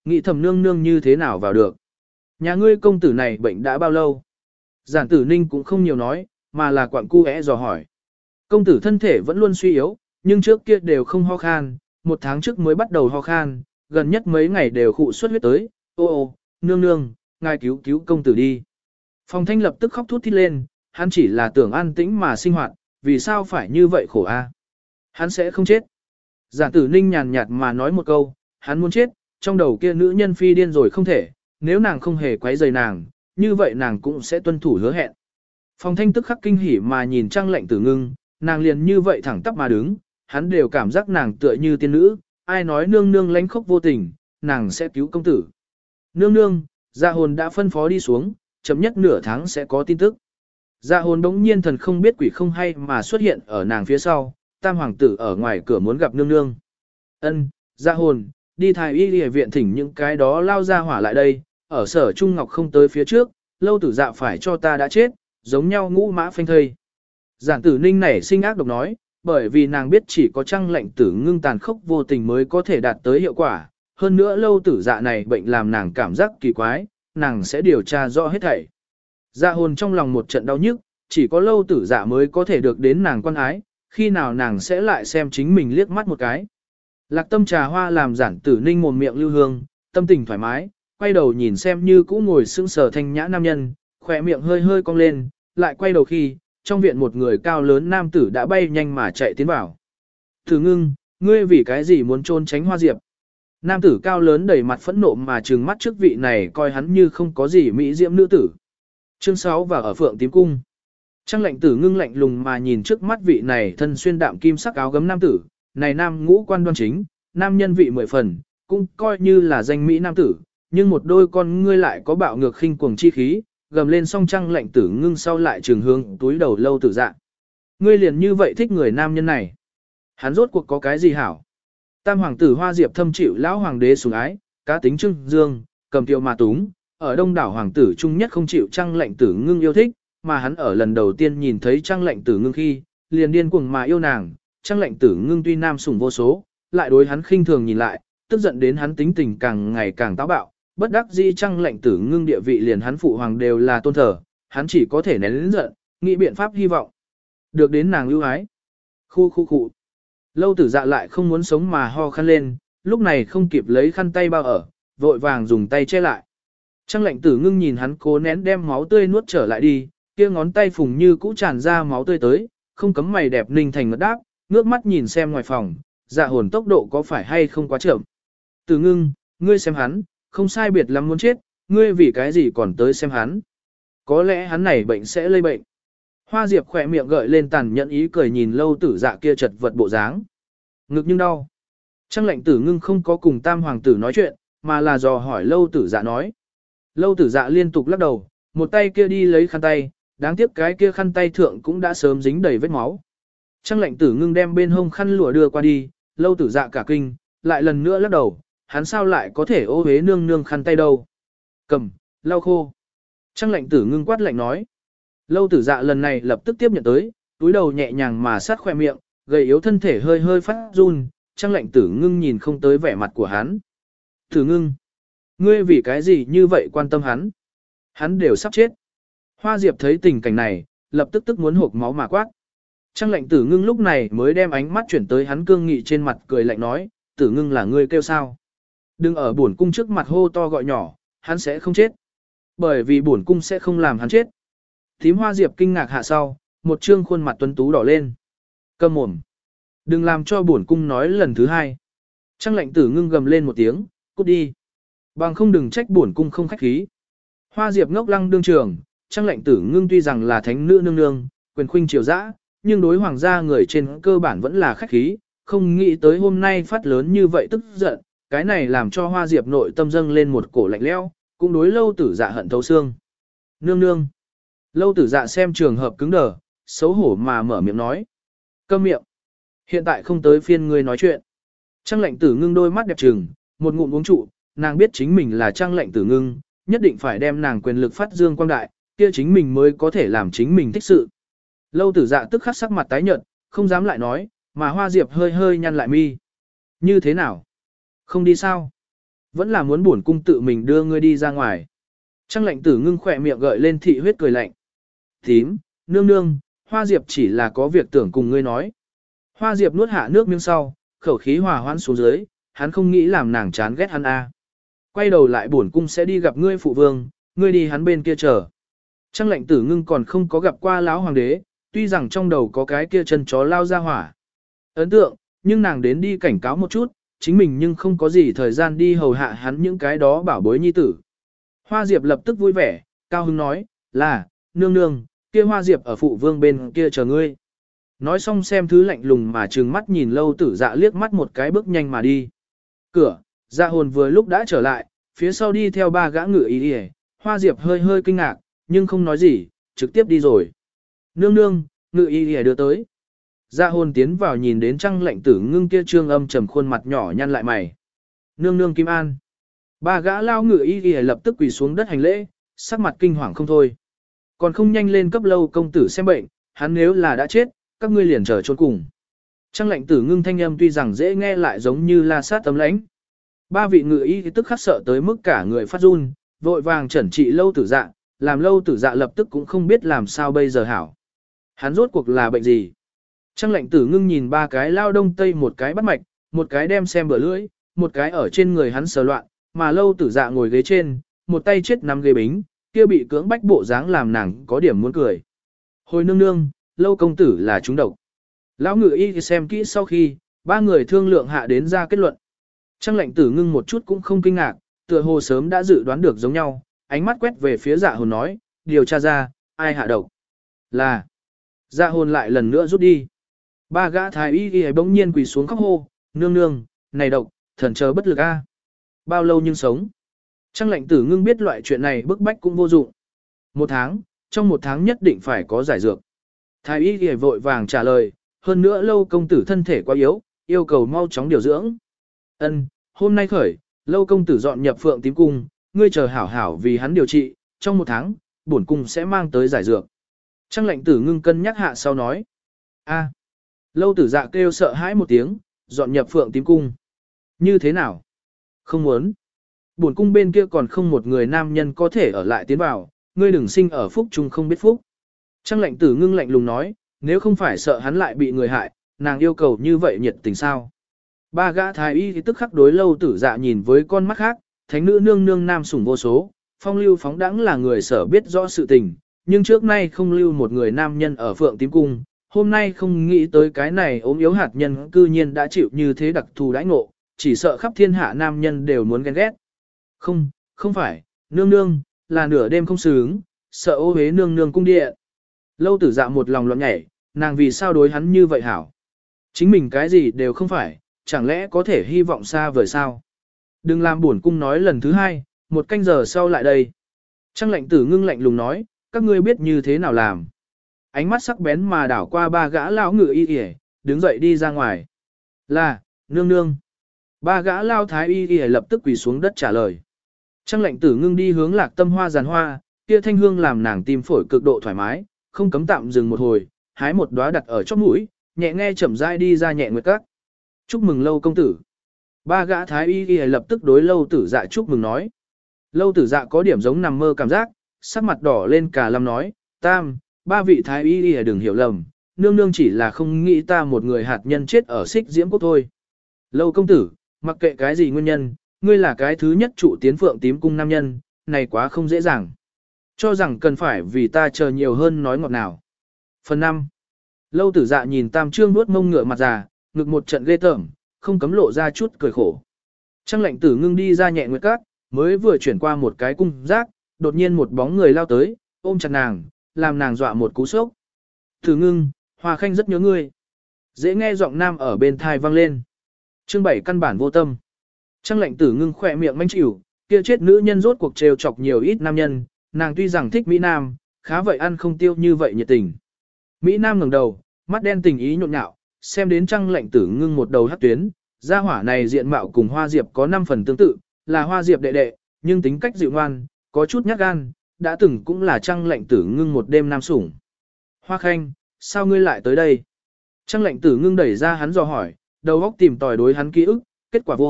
Nghĩ thầm nương nương như thế nào vào được. Nhà ngươi công tử này bệnh đã bao lâu? Giản tử ninh cũng không nhiều nói, mà là quặng cu dò hỏi. Công tử thân thể vẫn luôn suy yếu, nhưng trước kia đều không ho khan, 1 tháng trước mới bắt đầu ho khan, gần nhất mấy ngày đều khụ xuất huyết tới. Ô, nương nương, ngài cứu cứu công tử đi. Phong Thanh lập tức khóc thút thít lên, hắn chỉ là tưởng an tĩnh mà sinh hoạt, vì sao phải như vậy khổ a? Hắn sẽ không chết. Giản tử ninh nhàn nhạt mà nói một câu, hắn muốn chết, trong đầu kia nữ nhân phi điên rồi không thể, nếu nàng không hề quấy rầy nàng, như vậy nàng cũng sẽ tuân thủ hứa hẹn. Phong Thanh tức khắc kinh hỉ mà nhìn Trang Lệnh Tử Ngưng, nàng liền như vậy thẳng tắp mà đứng, hắn đều cảm giác nàng tựa như tiên nữ, ai nói nương nương lánh khóc vô tình, nàng sẽ cứu công tử. Nương nương, dạ hồn đã phân phó đi xuống, chậm nhất nửa tháng sẽ có tin tức. Dạ hồn đống nhiên thần không biết quỷ không hay mà xuất hiện ở nàng phía sau, tam hoàng tử ở ngoài cửa muốn gặp nương nương. Ân, dạ hồn, đi thái y y viện thỉnh những cái đó lao ra hỏa lại đây, ở sở Trung Ngọc không tới phía trước, lâu tử dạ phải cho ta đã chết, giống nhau ngũ mã phanh thây. Giản tử ninh nảy sinh ác độc nói, bởi vì nàng biết chỉ có Trang Lệnh Tử Ngưng tàn khốc vô tình mới có thể đạt tới hiệu quả, hơn nữa lâu tử dạ này bệnh làm nàng cảm giác kỳ quái, nàng sẽ điều tra rõ hết thảy. Dạ hồn trong lòng một trận đau nhức, chỉ có lâu tử dạ mới có thể được đến nàng quan ái, khi nào nàng sẽ lại xem chính mình liếc mắt một cái. Lạc tâm trà hoa làm giản tử ninh mồm miệng lưu hương, tâm tình thoải mái, quay đầu nhìn xem như cũ ngồi sững sờ thanh nhã nam nhân, khỏe miệng hơi hơi cong lên, lại quay đầu khi, trong viện một người cao lớn nam tử đã bay nhanh mà chạy tiến vào. Tử Ngưng, ngươi vì cái gì muốn trốn tránh Hoa Diệp? Nam tử cao lớn đầy mặt phẫn nộ mà trừng mắt trước vị này coi hắn như không có gì mỹ diễm nữ tử. Chương 6 và ở Phượng Tím Cung. Trang Lệnh Tử Ngưng lạnh lùng mà nhìn trước mắt vị này thân xuyên đạm kim sắc áo gấm nam tử, này nam ngũ quan đoan chính, nam nhân vị 10 phần, cũng coi như là danh mỹ nam tử, nhưng một đôi con ngươi lại có bạo ngược khinh cuồng chi khí, gầm lên song Trang Lệnh Tử Ngưng sau lại trường hướng túi đầu lâu tử dạ. Ngươi liền như vậy thích người nam nhân này. Hắn rốt cuộc có cái gì hảo? Tam hoàng tử Hoa Diệp thâm chịu lão hoàng đế sủng ái, cá tính trưng dương, cầm kiệu mà túng, ở đông đảo hoàng tử trung nhất không chịu Trang Lệnh Tử Ngưng yêu thích, mà hắn ở lần đầu tiên nhìn thấy Trang Lệnh Tử Ngưng khi, liền điên cuồng mà yêu nàng. Trang Lệnh Tử Ngưng tuy nam sủng vô số, lại đối hắn khinh thường nhìn lại, tức giận đến hắn tính tình càng ngày càng táo bạo, bất đắc dĩ Trang Lệnh Tử Ngưng địa vị liền hắn phụ hoàng đều là tôn thờ, hắn chỉ có thể nén lớn giận, nghĩ biện pháp hy vọng được đến nàng ưu ái. Khu. Lâu tử dạ lại không muốn sống mà ho khăn lên, lúc này không kịp lấy khăn tay bao ở, vội vàng dùng tay che lại. Trang Lệnh Tử Ngưng nhìn hắn cố nén đem máu tươi nuốt trở lại đi, kia ngón tay phùng như cũ tràn ra máu tươi tới, không cấm mày đẹp ninh thành ngất đáp, ngước mắt nhìn xem ngoài phòng, dạ hồn tốc độ có phải hay không quá chậm. Tử Ngưng, ngươi xem hắn, không sai biệt lắm muốn chết, ngươi vì cái gì còn tới xem hắn. Có lẽ hắn này bệnh sẽ lây bệnh. Hoa Diệp khỏe miệng gợi lên tàn nhẫn ý cười nhìn lâu tử dạ kia chật vật bộ dáng. Ngực nhưng đau. Trang Lệnh Tử Ngưng không có cùng tam hoàng tử nói chuyện, mà là dò hỏi lâu tử dạ nói. Lâu tử dạ liên tục lắc đầu, một tay kia đi lấy khăn tay, đáng tiếc cái kia khăn tay thượng cũng đã sớm dính đầy vết máu. Trang Lệnh Tử Ngưng đem bên hông khăn lụa đưa qua đi, lâu tử dạ cả kinh, lại lần nữa lắc đầu, hắn sao lại có thể ô hế nương nương khăn tay đâu. Cầm, lau khô. Trang Lệnh Tử Ngưng quát lạnh nói. Lâu tử dạ lần này lập tức tiếp nhận tới, túi đầu nhẹ nhàng mà sát khoe miệng, gầy yếu thân thể hơi hơi phát run, Trang Lệnh Tử Ngưng nhìn không tới vẻ mặt của hắn. Tử Ngưng, ngươi vì cái gì như vậy quan tâm hắn? Hắn đều sắp chết. Hoa Diệp thấy tình cảnh này, lập tức muốn hộc máu mà quát. Trang Lệnh Tử Ngưng lúc này mới đem ánh mắt chuyển tới hắn cương nghị trên mặt cười lạnh nói, Tử Ngưng là ngươi kêu sao? Đừng ở bổn cung trước mặt hô to gọi nhỏ, hắn sẽ không chết. Bởi vì bổn cung sẽ không làm hắn chết. Thím Hoa Diệp kinh ngạc hạ sau, một trương khuôn mặt tuấn tú đỏ lên. Câm mồm. Đừng làm cho bổn cung nói lần thứ hai. Trang Lệnh Tử Ngưng gầm lên một tiếng, cút đi. Bằng không đừng trách bổn cung không khách khí. Hoa Diệp ngốc lăng đương trường, Trang Lệnh Tử Ngưng tuy rằng là thánh nữ nương nương, quyền khuynh triều dã, nhưng đối hoàng gia người trên cơ bản vẫn là khách khí, không nghĩ tới hôm nay phát lớn như vậy tức giận, cái này làm cho Hoa Diệp nội tâm dâng lên một cổ lạnh lẽo, cũng đối lâu tử dạ hận thấu xương. Nương nương. Lâu tử dạ xem trường hợp cứng đờ, xấu hổ mà mở miệng nói. Câm miệng. Hiện tại không tới phiên ngươi nói chuyện. Trang Lệnh Tử Ngưng đôi mắt đẹp trừng, một ngụm uống trụ, nàng biết chính mình là Trang Lệnh Tử Ngưng, nhất định phải đem nàng quyền lực phát dương quang đại, kia chính mình mới có thể làm chính mình thích sự. Lâu tử dạ tức khắc sắc mặt tái nhợt, không dám lại nói, mà Hoa Diệp hơi hơi nhăn lại mi. Như thế nào? Không đi sao? Vẫn là muốn bổn cung tự mình đưa ngươi đi ra ngoài. Trăng lệnh tử ngưng khỏe miệng gợi lên thị huyết cười lạnh. Tím, nương nương, Hoa Diệp chỉ là có việc tưởng cùng ngươi nói. Hoa Diệp nuốt hạ nước miếng sau, khẩu khí hòa hoãn xuống dưới, hắn không nghĩ làm nàng chán ghét hắn a. Quay đầu lại bổn cung sẽ đi gặp ngươi phụ vương, ngươi đi hắn bên kia chờ. Trăng lệnh tử ngưng còn không có gặp qua lão hoàng đế, tuy rằng trong đầu có cái kia chân chó lao ra hỏa. Ấn tượng, nhưng nàng đến đi cảnh cáo một chút, chính mình nhưng không có gì thời gian đi hầu hạ hắn những cái đó bảo bối nhi tử. Hoa Diệp lập tức vui vẻ, cao hứng nói, là, nương nương, kia Hoa Diệp ở phụ vương bên kia chờ ngươi. Nói xong xem thứ lạnh lùng mà trừng mắt nhìn Lâu Tử Dạ liếc mắt một cái bước nhanh mà đi. Cửa, Dạ Hồn vừa lúc đã trở lại, phía sau đi theo ba gã ngựa ý đi. Hoa Diệp hơi hơi kinh ngạc, nhưng không nói gì, trực tiếp đi rồi. Nương nương, ngựa ý đi đưa tới. Dạ Hồn tiến vào nhìn đến Trăng lệnh tử ngưng kia trương âm trầm khuôn mặt nhỏ nhăn lại mày. Nương nương Kim An. Ba gã lao ngựa ý đi lập tức quỳ xuống đất hành lễ, sắc mặt kinh hoàng không thôi. Còn không nhanh lên cấp Lâu công tử xem bệnh, hắn nếu là đã chết, các ngươi liền chờ chôn cùng. Trăng lệnh tử ngưng thanh âm tuy rằng dễ nghe lại giống như la sát tấm lãnh. Ba vị ngự y tức khắc sợ tới mức cả người phát run, vội vàng chẩn trị Lâu Tử Dạ, làm Lâu Tử Dạ lập tức cũng không biết làm sao bây giờ hảo. Hắn rốt cuộc là bệnh gì? Trăng lệnh tử ngưng nhìn ba cái lao đông tây, một cái bắt mạch, một cái đem xem bờ lưỡi, một cái ở trên người hắn sờ loạn, mà Lâu Tử Dạ ngồi ghế trên, một tay chết nằm ghế bính, kia bị cưỡng bách bộ dáng làm nàng có điểm muốn cười. Hồi nương nương, Lâu công tử là trúng độc. Lão ngự y xem kỹ sau khi, ba người thương lượng hạ đến ra kết luận. Trăng lệnh tử ngưng một chút cũng không kinh ngạc, tựa hồ sớm đã dự đoán được giống nhau, ánh mắt quét về phía Dạ Hồn nói, điều tra ra, ai hạ độc. Là, Dạ Hồn lại lần nữa rút đi. Ba gã thái y bỗng nhiên quỳ xuống khóc hô, nương nương, này độc, thần chờ bất lực a. Bao lâu nhưng sống. Trăng lệnh tử ngưng biết loại chuyện này bức bách cũng vô dụng. Trong một tháng nhất định phải có giải dược. Thái y thì vội vàng trả lời, hơn nữa Lâu công tử thân thể quá yếu, yêu cầu mau chóng điều dưỡng. Hôm nay khởi, Lâu công tử dọn nhập Phượng Tím Cung, ngươi chờ hảo hảo vì hắn điều trị, trong một tháng, bổn cung sẽ mang tới giải dược. Trăng lệnh tử ngưng cân nhắc hạ sau nói. Lâu Tử Dạ kêu sợ hãi một tiếng, dọn nhập Phượng Tím Cung. Như thế nào? Không muốn. Bổn cung bên kia còn không một người nam nhân có thể ở lại tiến vào, ngươi đừng sinh ở phúc chung không biết phúc. Trăng lệnh tử ngưng lạnh lùng nói, nếu không phải sợ hắn lại bị người hại, nàng yêu cầu như vậy nhiệt tình sao. Ba gã thái y thì tức khắc đối Lâu Tử Dạ nhìn với con mắt khác, thánh nữ nương nương nam sủng vô số, phong lưu phóng đãng là người sở biết rõ sự tình, nhưng trước nay không lưu một người nam nhân ở Phượng Tím Cung, hôm nay không nghĩ tới cái này ốm yếu hạt nhân cư nhiên đã chịu như thế đặc thù đãi ngộ, chỉ sợ khắp thiên hạ nam nhân đều muốn ghen ghét. Không phải, nương nương, là nửa đêm không sướng, sợ ô hế nương nương cung địa. Lâu Tử Dạ một lòng loạn nhảy, nàng vì sao đối hắn như vậy hảo? Chính mình cái gì đều không phải, chẳng lẽ có thể hy vọng xa vời sao? Đừng làm buồn cung nói lần thứ hai, một canh giờ sau lại đây. Trăng lệnh tử ngưng lạnh lùng nói, các ngươi biết như thế nào làm. Ánh mắt sắc bén mà đảo qua ba gã lão ngựa y y, đứng dậy đi ra ngoài. Là, nương nương. Ba gã lao thái y y lập tức quỳ xuống đất trả lời. Trăng lệnh tử ngưng đi hướng Lạc Tâm Hoa giàn hoa, kia thanh hương làm nàng tim phổi cực độ thoải mái, không cấm tạm dừng một hồi, hái một đóa đặt ở chóp mũi, nhẹ nghe chậm rãi đi ra nhẹ nguyệt các. Chúc mừng Lâu công tử. Ba gã thái y y lập tức đối Lâu Tử Dạ chúc mừng nói. Lâu Tử Dạ có điểm giống nằm mơ cảm giác, sắc mặt đỏ lên cả lâm nói, ba vị thái y y đừng hiểu lầm, nương nương chỉ là không nghĩ ta một người hạt nhân chết ở Xích Diễm Quốc thôi. Lâu công tử, mặc kệ cái gì nguyên nhân, ngươi là cái thứ nhất trụ tiến Phượng Tím Cung nam nhân, này quá không dễ dàng. Cho rằng cần phải vì ta chờ nhiều hơn nói ngọt nào. Phần 5. Lâu Tử Dạ nhìn Tam Trương nuốt mông ngựa mặt già, ngực một trận ghê tởm, không cấm lộ ra chút cười khổ. Trăng lệnh tử ngưng đi ra nhẹ nguyệt các, mới vừa chuyển qua một cái cung giác, đột nhiên một bóng người lao tới, ôm chặt nàng, làm nàng dọa một cú sốc. Tử ngưng, Hoa Khanh rất nhớ ngươi. Dễ nghe giọng nam ở bên thai vang lên. Chương 7 căn bản vô tâm. Trăng lệnh tử ngưng khỏe miệng manh chịu, kia chết nữ nhân rốt cuộc trêu chọc nhiều ít nam nhân, nàng tuy rằng thích Mỹ Nam, khá vậy ăn không tiêu như vậy nhiệt tình. Mỹ Nam ngẩng đầu, mắt đen tình ý nhộn nhạo, xem đến Trăng lệnh tử ngưng một đầu hắc tuyến, gia hỏa này diện mạo cùng Hoa Diệp có 5 phần tương tự, là Hoa Diệp đệ đệ, nhưng tính cách dịu ngoan, có chút nhát gan, đã từng cũng là Trăng lệnh tử ngưng một đêm nam sủng. Hoa Khanh, sao ngươi lại tới đây? Trăng lệnh tử ngưng đẩy ra hắn dò hỏi, đầu óc tìm tòi đối hắn ký ức, kết quả vô,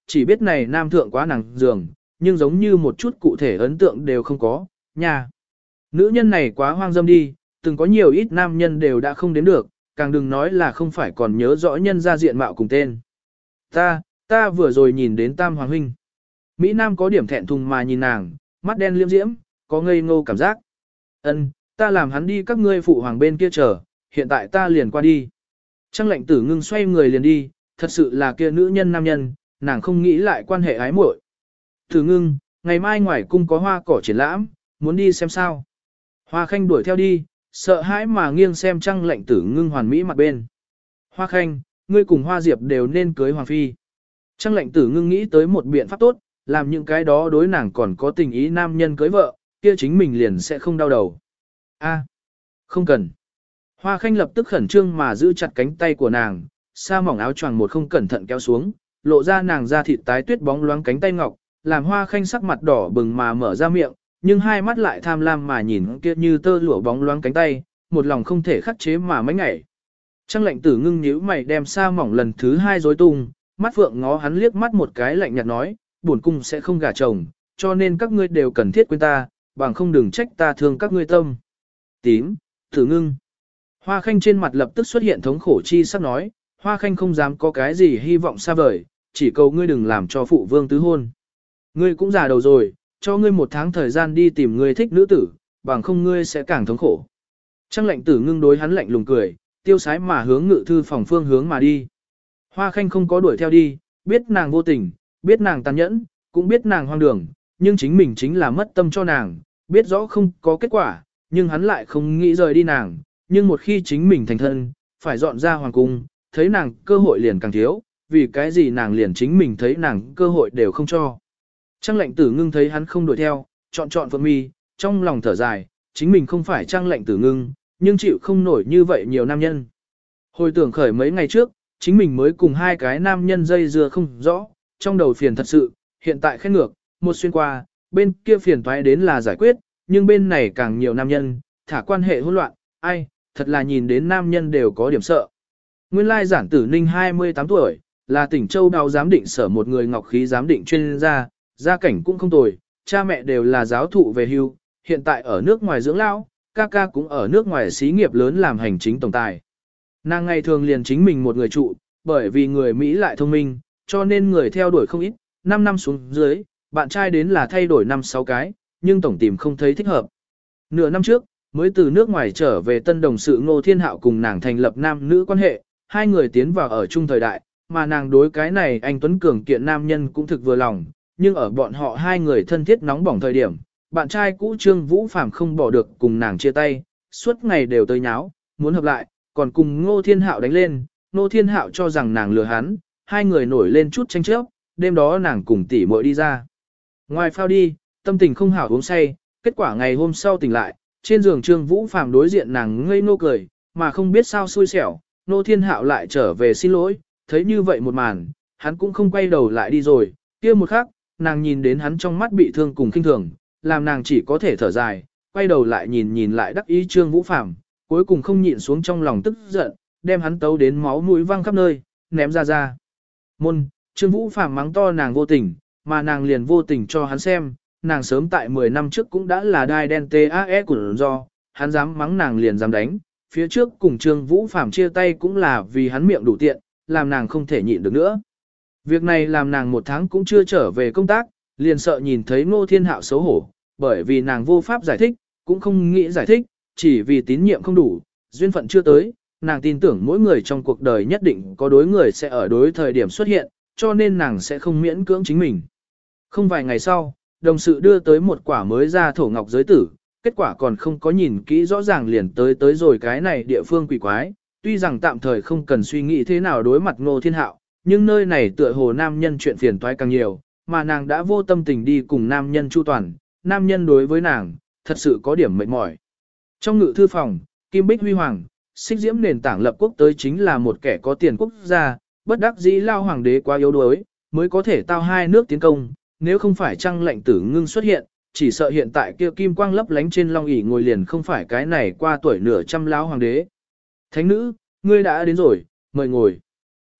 chỉ biết này nam thượng quá nàng giường, nhưng giống như một chút cụ thể ấn tượng đều không có, nha. Nữ nhân này quá hoang dâm đi, từng có nhiều ít nam nhân đều đã không đến được, càng đừng nói là không phải còn nhớ rõ nhân ra diện mạo cùng tên. Ta vừa rồi nhìn đến Tam Hoàng Huynh. Mỹ Nam có điểm thẹn thùng mà nhìn nàng, mắt đen liêm diễm, có ngây ngô cảm giác. Ta làm hắn đi các ngươi phụ hoàng bên kia chờ, hiện tại ta liền qua đi. Trang lệnh tử ngưng xoay người liền đi, thật sự là kia nữ nhân nam nhân, nàng không nghĩ lại quan hệ ái muội. Tử ngưng, ngày mai ngoài cung có hoa cỏ triển lãm, muốn đi xem sao. Hoa khanh đuổi theo đi, sợ hãi mà nghiêng xem Trang lệnh tử ngưng hoàn mỹ mặt bên. Hoa khanh, ngươi cùng Hoa Diệp đều nên cưới hoàng phi. Trang lệnh tử ngưng nghĩ tới một biện pháp tốt, làm những cái đó đối nàng còn có tình ý nam nhân cưới vợ, kia chính mình liền sẽ không đau đầu. Không cần. Hoa khanh lập tức khẩn trương mà giữ chặt cánh tay của nàng, sa mỏng áo choàng một không cẩn thận kéo xuống, lộ ra nàng da thịt tái tuyết bóng loáng cánh tay ngọc, làm hoa khanh sắc mặt đỏ bừng mà mở ra miệng, nhưng hai mắt lại tham lam mà nhìn kia như tơ lụa bóng loáng cánh tay, một lòng không thể khắc chế mà mánh ngảy. Trang lệnh tử ngưng nhíu mày đem sa mỏng lần thứ hai rối tung, mắt phượng ngó hắn liếc mắt một cái lạnh nhạt nói, buồn cung sẽ không gả chồng, cho nên các ngươi đều cần thiết quên ta, bằng không đừng trách ta thương các ngươi tâm. Tím, tử ngưng. Hoa khanh trên mặt lập tức xuất hiện thống khổ chi sắc nói, Hoa khanh không dám có cái gì hy vọng xa vời, chỉ cầu ngươi đừng làm cho phụ vương tứ hôn. Ngươi cũng già đầu rồi, cho ngươi một tháng thời gian đi tìm ngươi thích nữ tử, bằng không ngươi sẽ càng thống khổ. Trang lệnh tử ngưng đối hắn lạnh lùng cười, tiêu sái mà hướng ngự thư phòng phương hướng mà đi. Hoa khanh không có đuổi theo đi, biết nàng vô tình, biết nàng tàn nhẫn, cũng biết nàng hoang đường, nhưng chính mình chính là mất tâm cho nàng, biết rõ không có kết quả, nhưng hắn lại không nghĩ rời đi nàng, nhưng một khi chính mình thành thân, phải dọn ra hoàng cung, thấy nàng cơ hội liền càng thiếu, vì cái gì nàng liền chính mình thấy nàng cơ hội đều không cho. Trang lệnh tử ngưng thấy hắn không đuổi theo, chọn phượng mi, trong lòng thở dài, chính mình không phải trang lệnh tử ngưng, nhưng chịu không nổi như vậy nhiều nam nhân. Hồi tưởng khởi mấy ngày trước, chính mình mới cùng hai cái nam nhân dây dưa không rõ, trong đầu phiền thật sự, hiện tại khét ngược, một xuyên qua, bên kia phiền toái đến là giải quyết, nhưng bên này càng nhiều nam nhân, thả quan hệ hỗn loạn, ai, thật là nhìn đến nam nhân đều có điểm sợ. Nguyên lai giản tử ninh 28 tuổi, là tỉnh Châu Đào giám định sở một người ngọc khí giám định chuyên gia, gia cảnh cũng không tồi, cha mẹ đều là giáo thụ về hưu, hiện tại ở nước ngoài dưỡng lão, ca ca cũng ở nước ngoài xí nghiệp lớn làm hành chính tổng tài. Nàng ngày thường liền chính mình một người trụ, bởi vì người Mỹ lại thông minh, cho nên người theo đuổi không ít, 5 năm xuống dưới, bạn trai đến là thay đổi 5-6 cái, nhưng tổng tìm không thấy thích hợp. Nửa năm trước, mới từ nước ngoài trở về tân đồng sự Ngô Thiên Hạo cùng nàng thành lập nam nữ quan hệ, hai người tiến vào ở chung thời đại, mà nàng đối cái này anh Tuấn Cường kiện nam nhân cũng thực vừa lòng, nhưng ở bọn họ hai người thân thiết nóng bỏng thời điểm, bạn trai cũ Trương Vũ Phàm không bỏ được cùng nàng chia tay, suốt ngày đều tới nháo, muốn hợp lại, còn cùng Ngô Thiên Hạo đánh lên, Ngô Thiên Hạo cho rằng nàng lừa hắn, hai người nổi lên chút tranh chấp, đêm đó nàng cùng tỷ muội đi ra. Ngoài phao đi, tâm tình không hảo uống say, kết quả ngày hôm sau tỉnh lại, trên giường Trương Vũ Phàm đối diện nàng ngây ngô cười, mà không biết sao xui xẻo, Ngô Thiên Hạo lại trở về xin lỗi, thấy như vậy một màn, hắn cũng không quay đầu lại đi rồi, kia một khắc, nàng nhìn đến hắn trong mắt bị thương cùng kinh thường, làm nàng chỉ có thể thở dài, quay đầu lại nhìn lại đắc ý Trương Vũ Phàm, cuối cùng không nhịn xuống trong lòng tức giận, đem hắn tấu đến máu mũi văng khắp nơi, ném ra. Môn, Trương Vũ Phàm mắng to nàng vô tình, mà nàng liền vô tình cho hắn xem, nàng sớm tại 10 năm trước cũng đã là đai đen TAE của do, hắn dám mắng nàng liền dám đánh, phía trước cùng Trương Vũ Phàm chia tay cũng là vì hắn miệng đủ tiện, làm nàng không thể nhịn được nữa. Việc này làm nàng một tháng cũng chưa trở về công tác, liền sợ nhìn thấy Ngô Thiên Hạo xấu hổ, bởi vì nàng vô pháp giải thích, cũng không nghĩ giải thích, chỉ vì tín nhiệm không đủ, duyên phận chưa tới, nàng tin tưởng mỗi người trong cuộc đời nhất định có đối người sẽ ở đối thời điểm xuất hiện, cho nên nàng sẽ không miễn cưỡng chính mình. Không vài ngày sau, đồng sự đưa tới một quả mới ra thổ ngọc giới tử, kết quả còn không có nhìn kỹ rõ ràng liền tới rồi cái này địa phương quỷ quái, tuy rằng tạm thời không cần suy nghĩ thế nào đối mặt Ngô Thiên Hạo, nhưng nơi này tựa hồ nam nhân chuyện phiền toái càng nhiều, mà nàng đã vô tâm tình đi cùng nam nhân chu toàn, nam nhân đối với nàng, thật sự có điểm mệt mỏi. Trong ngự thư phòng, Kim Bích huy hoàng, xích diễm nền tảng lập quốc tới chính là một kẻ có tiền quốc gia, bất đắc dĩ lao hoàng đế quá yếu đuối, mới có thể tao hai nước tiến công, nếu không phải Trang lệnh tử ngưng xuất hiện, chỉ sợ hiện tại kia kim quang lấp lánh trên long ỷ ngồi liền không phải cái này qua tuổi nửa trăm lão hoàng đế. Thánh nữ, ngươi đã đến rồi, mời ngồi.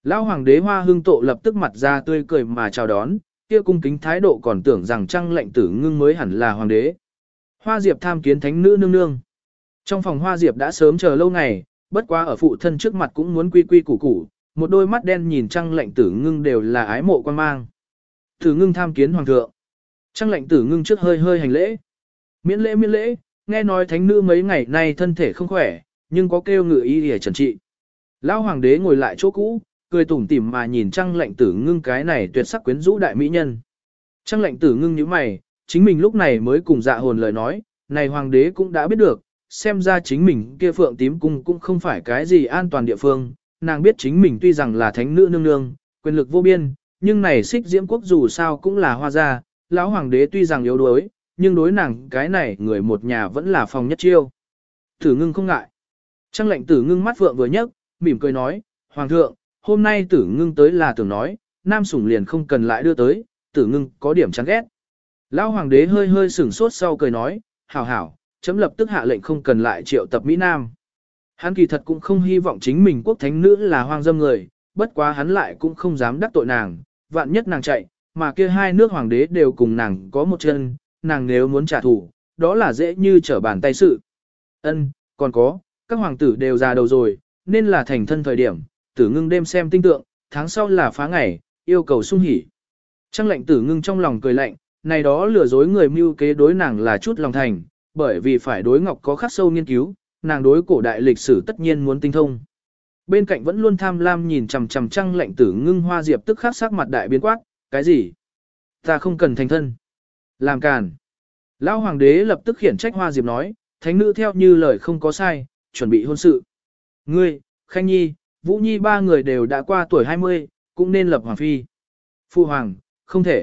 Lão hoàng đế Hoa Hưng Tộ lập tức mặt ra tươi cười mà chào đón, kia cung kính thái độ còn tưởng rằng Trăng Lệnh Tử Ngưng mới hẳn là hoàng đế. Hoa Diệp tham kiến thánh nữ nương nương. Trong phòng Hoa Diệp đã sớm chờ lâu ngày, bất quá ở phụ thân trước mặt cũng muốn quy quy củ củ, một đôi mắt đen nhìn Trăng Lệnh Tử Ngưng đều là ái mộ quan mang. Tử Ngưng tham kiến hoàng thượng. Trăng Lệnh Tử Ngưng trước hơi hơi hành lễ. Miễn lễ, nghe nói thánh nữ mấy ngày nay thân thể không khỏe, nhưng có kêu ngự y để trần trị. Lão hoàng đế ngồi lại chỗ cũ, cười tủm tỉm mà nhìn Trăng Lệnh Tử Ngưng cái này tuyệt sắc quyến rũ đại mỹ nhân. Trăng Lệnh Tử Ngưng nhíu mày, chính mình lúc này mới cùng Dạ Hồn lời nói, này hoàng đế cũng đã biết được, xem ra chính mình kia Phượng Tím cung cũng không phải cái gì an toàn địa phương, nàng biết chính mình tuy rằng là thánh nữ nương nương, quyền lực vô biên, nhưng này Xích Diễm quốc dù sao cũng là Hoa gia, lão hoàng đế tuy rằng yếu đuối, nhưng đối nàng cái này người một nhà vẫn là phòng nhất chiêu. Tử Ngưng không ngại. Trăng Lệnh Tử Ngưng mắt Phượng vừa nhấc, mỉm cười nói, hoàng thượng, hôm nay Tử Ngưng tới là tưởng nói, nam sủng liền không cần lại đưa tới, Tử Ngưng có điểm chán ghét. Lão hoàng đế hơi hơi sửng sốt sau cười nói, hảo hảo, chấm lập tức hạ lệnh không cần lại triệu tập Mỹ Nam. Hắn kỳ thật cũng không hy vọng chính mình quốc thánh nữ là hoang dâm người, bất quá hắn lại cũng không dám đắc tội nàng, vạn nhất nàng chạy, mà kia hai nước hoàng đế đều cùng nàng có một chân, nàng nếu muốn trả thù, đó là dễ như trở bàn tay sự. Ân, còn có, các hoàng tử đều già đầu rồi, nên là thành thân thời điểm, Tử Ngưng đêm xem tinh tượng, tháng sau là phá ngày, yêu cầu sung hỉ. Trăng Lệnh Tử Ngưng trong lòng cười lạnh, này đó lừa dối người mưu kế đối nàng là chút lòng thành, bởi vì phải đối ngọc có khắc sâu nghiên cứu, nàng đối cổ đại lịch sử tất nhiên muốn tinh thông. Bên cạnh vẫn luôn tham lam nhìn chằm chằm Trăng Lệnh Tử Ngưng Hoa Diệp tức khắc sắc mặt đại biến quát, cái gì? Ta không cần thành thân. Làm càn. Lão hoàng đế lập tức khiển trách Hoa Diệp nói, thánh nữ theo như lời không có sai, chuẩn bị hôn sự. Ngươi, Khanh Nhi, Vũ Nhi ba người đều đã qua tuổi 20, cũng nên lập hoàng phi. Phu hoàng, không thể.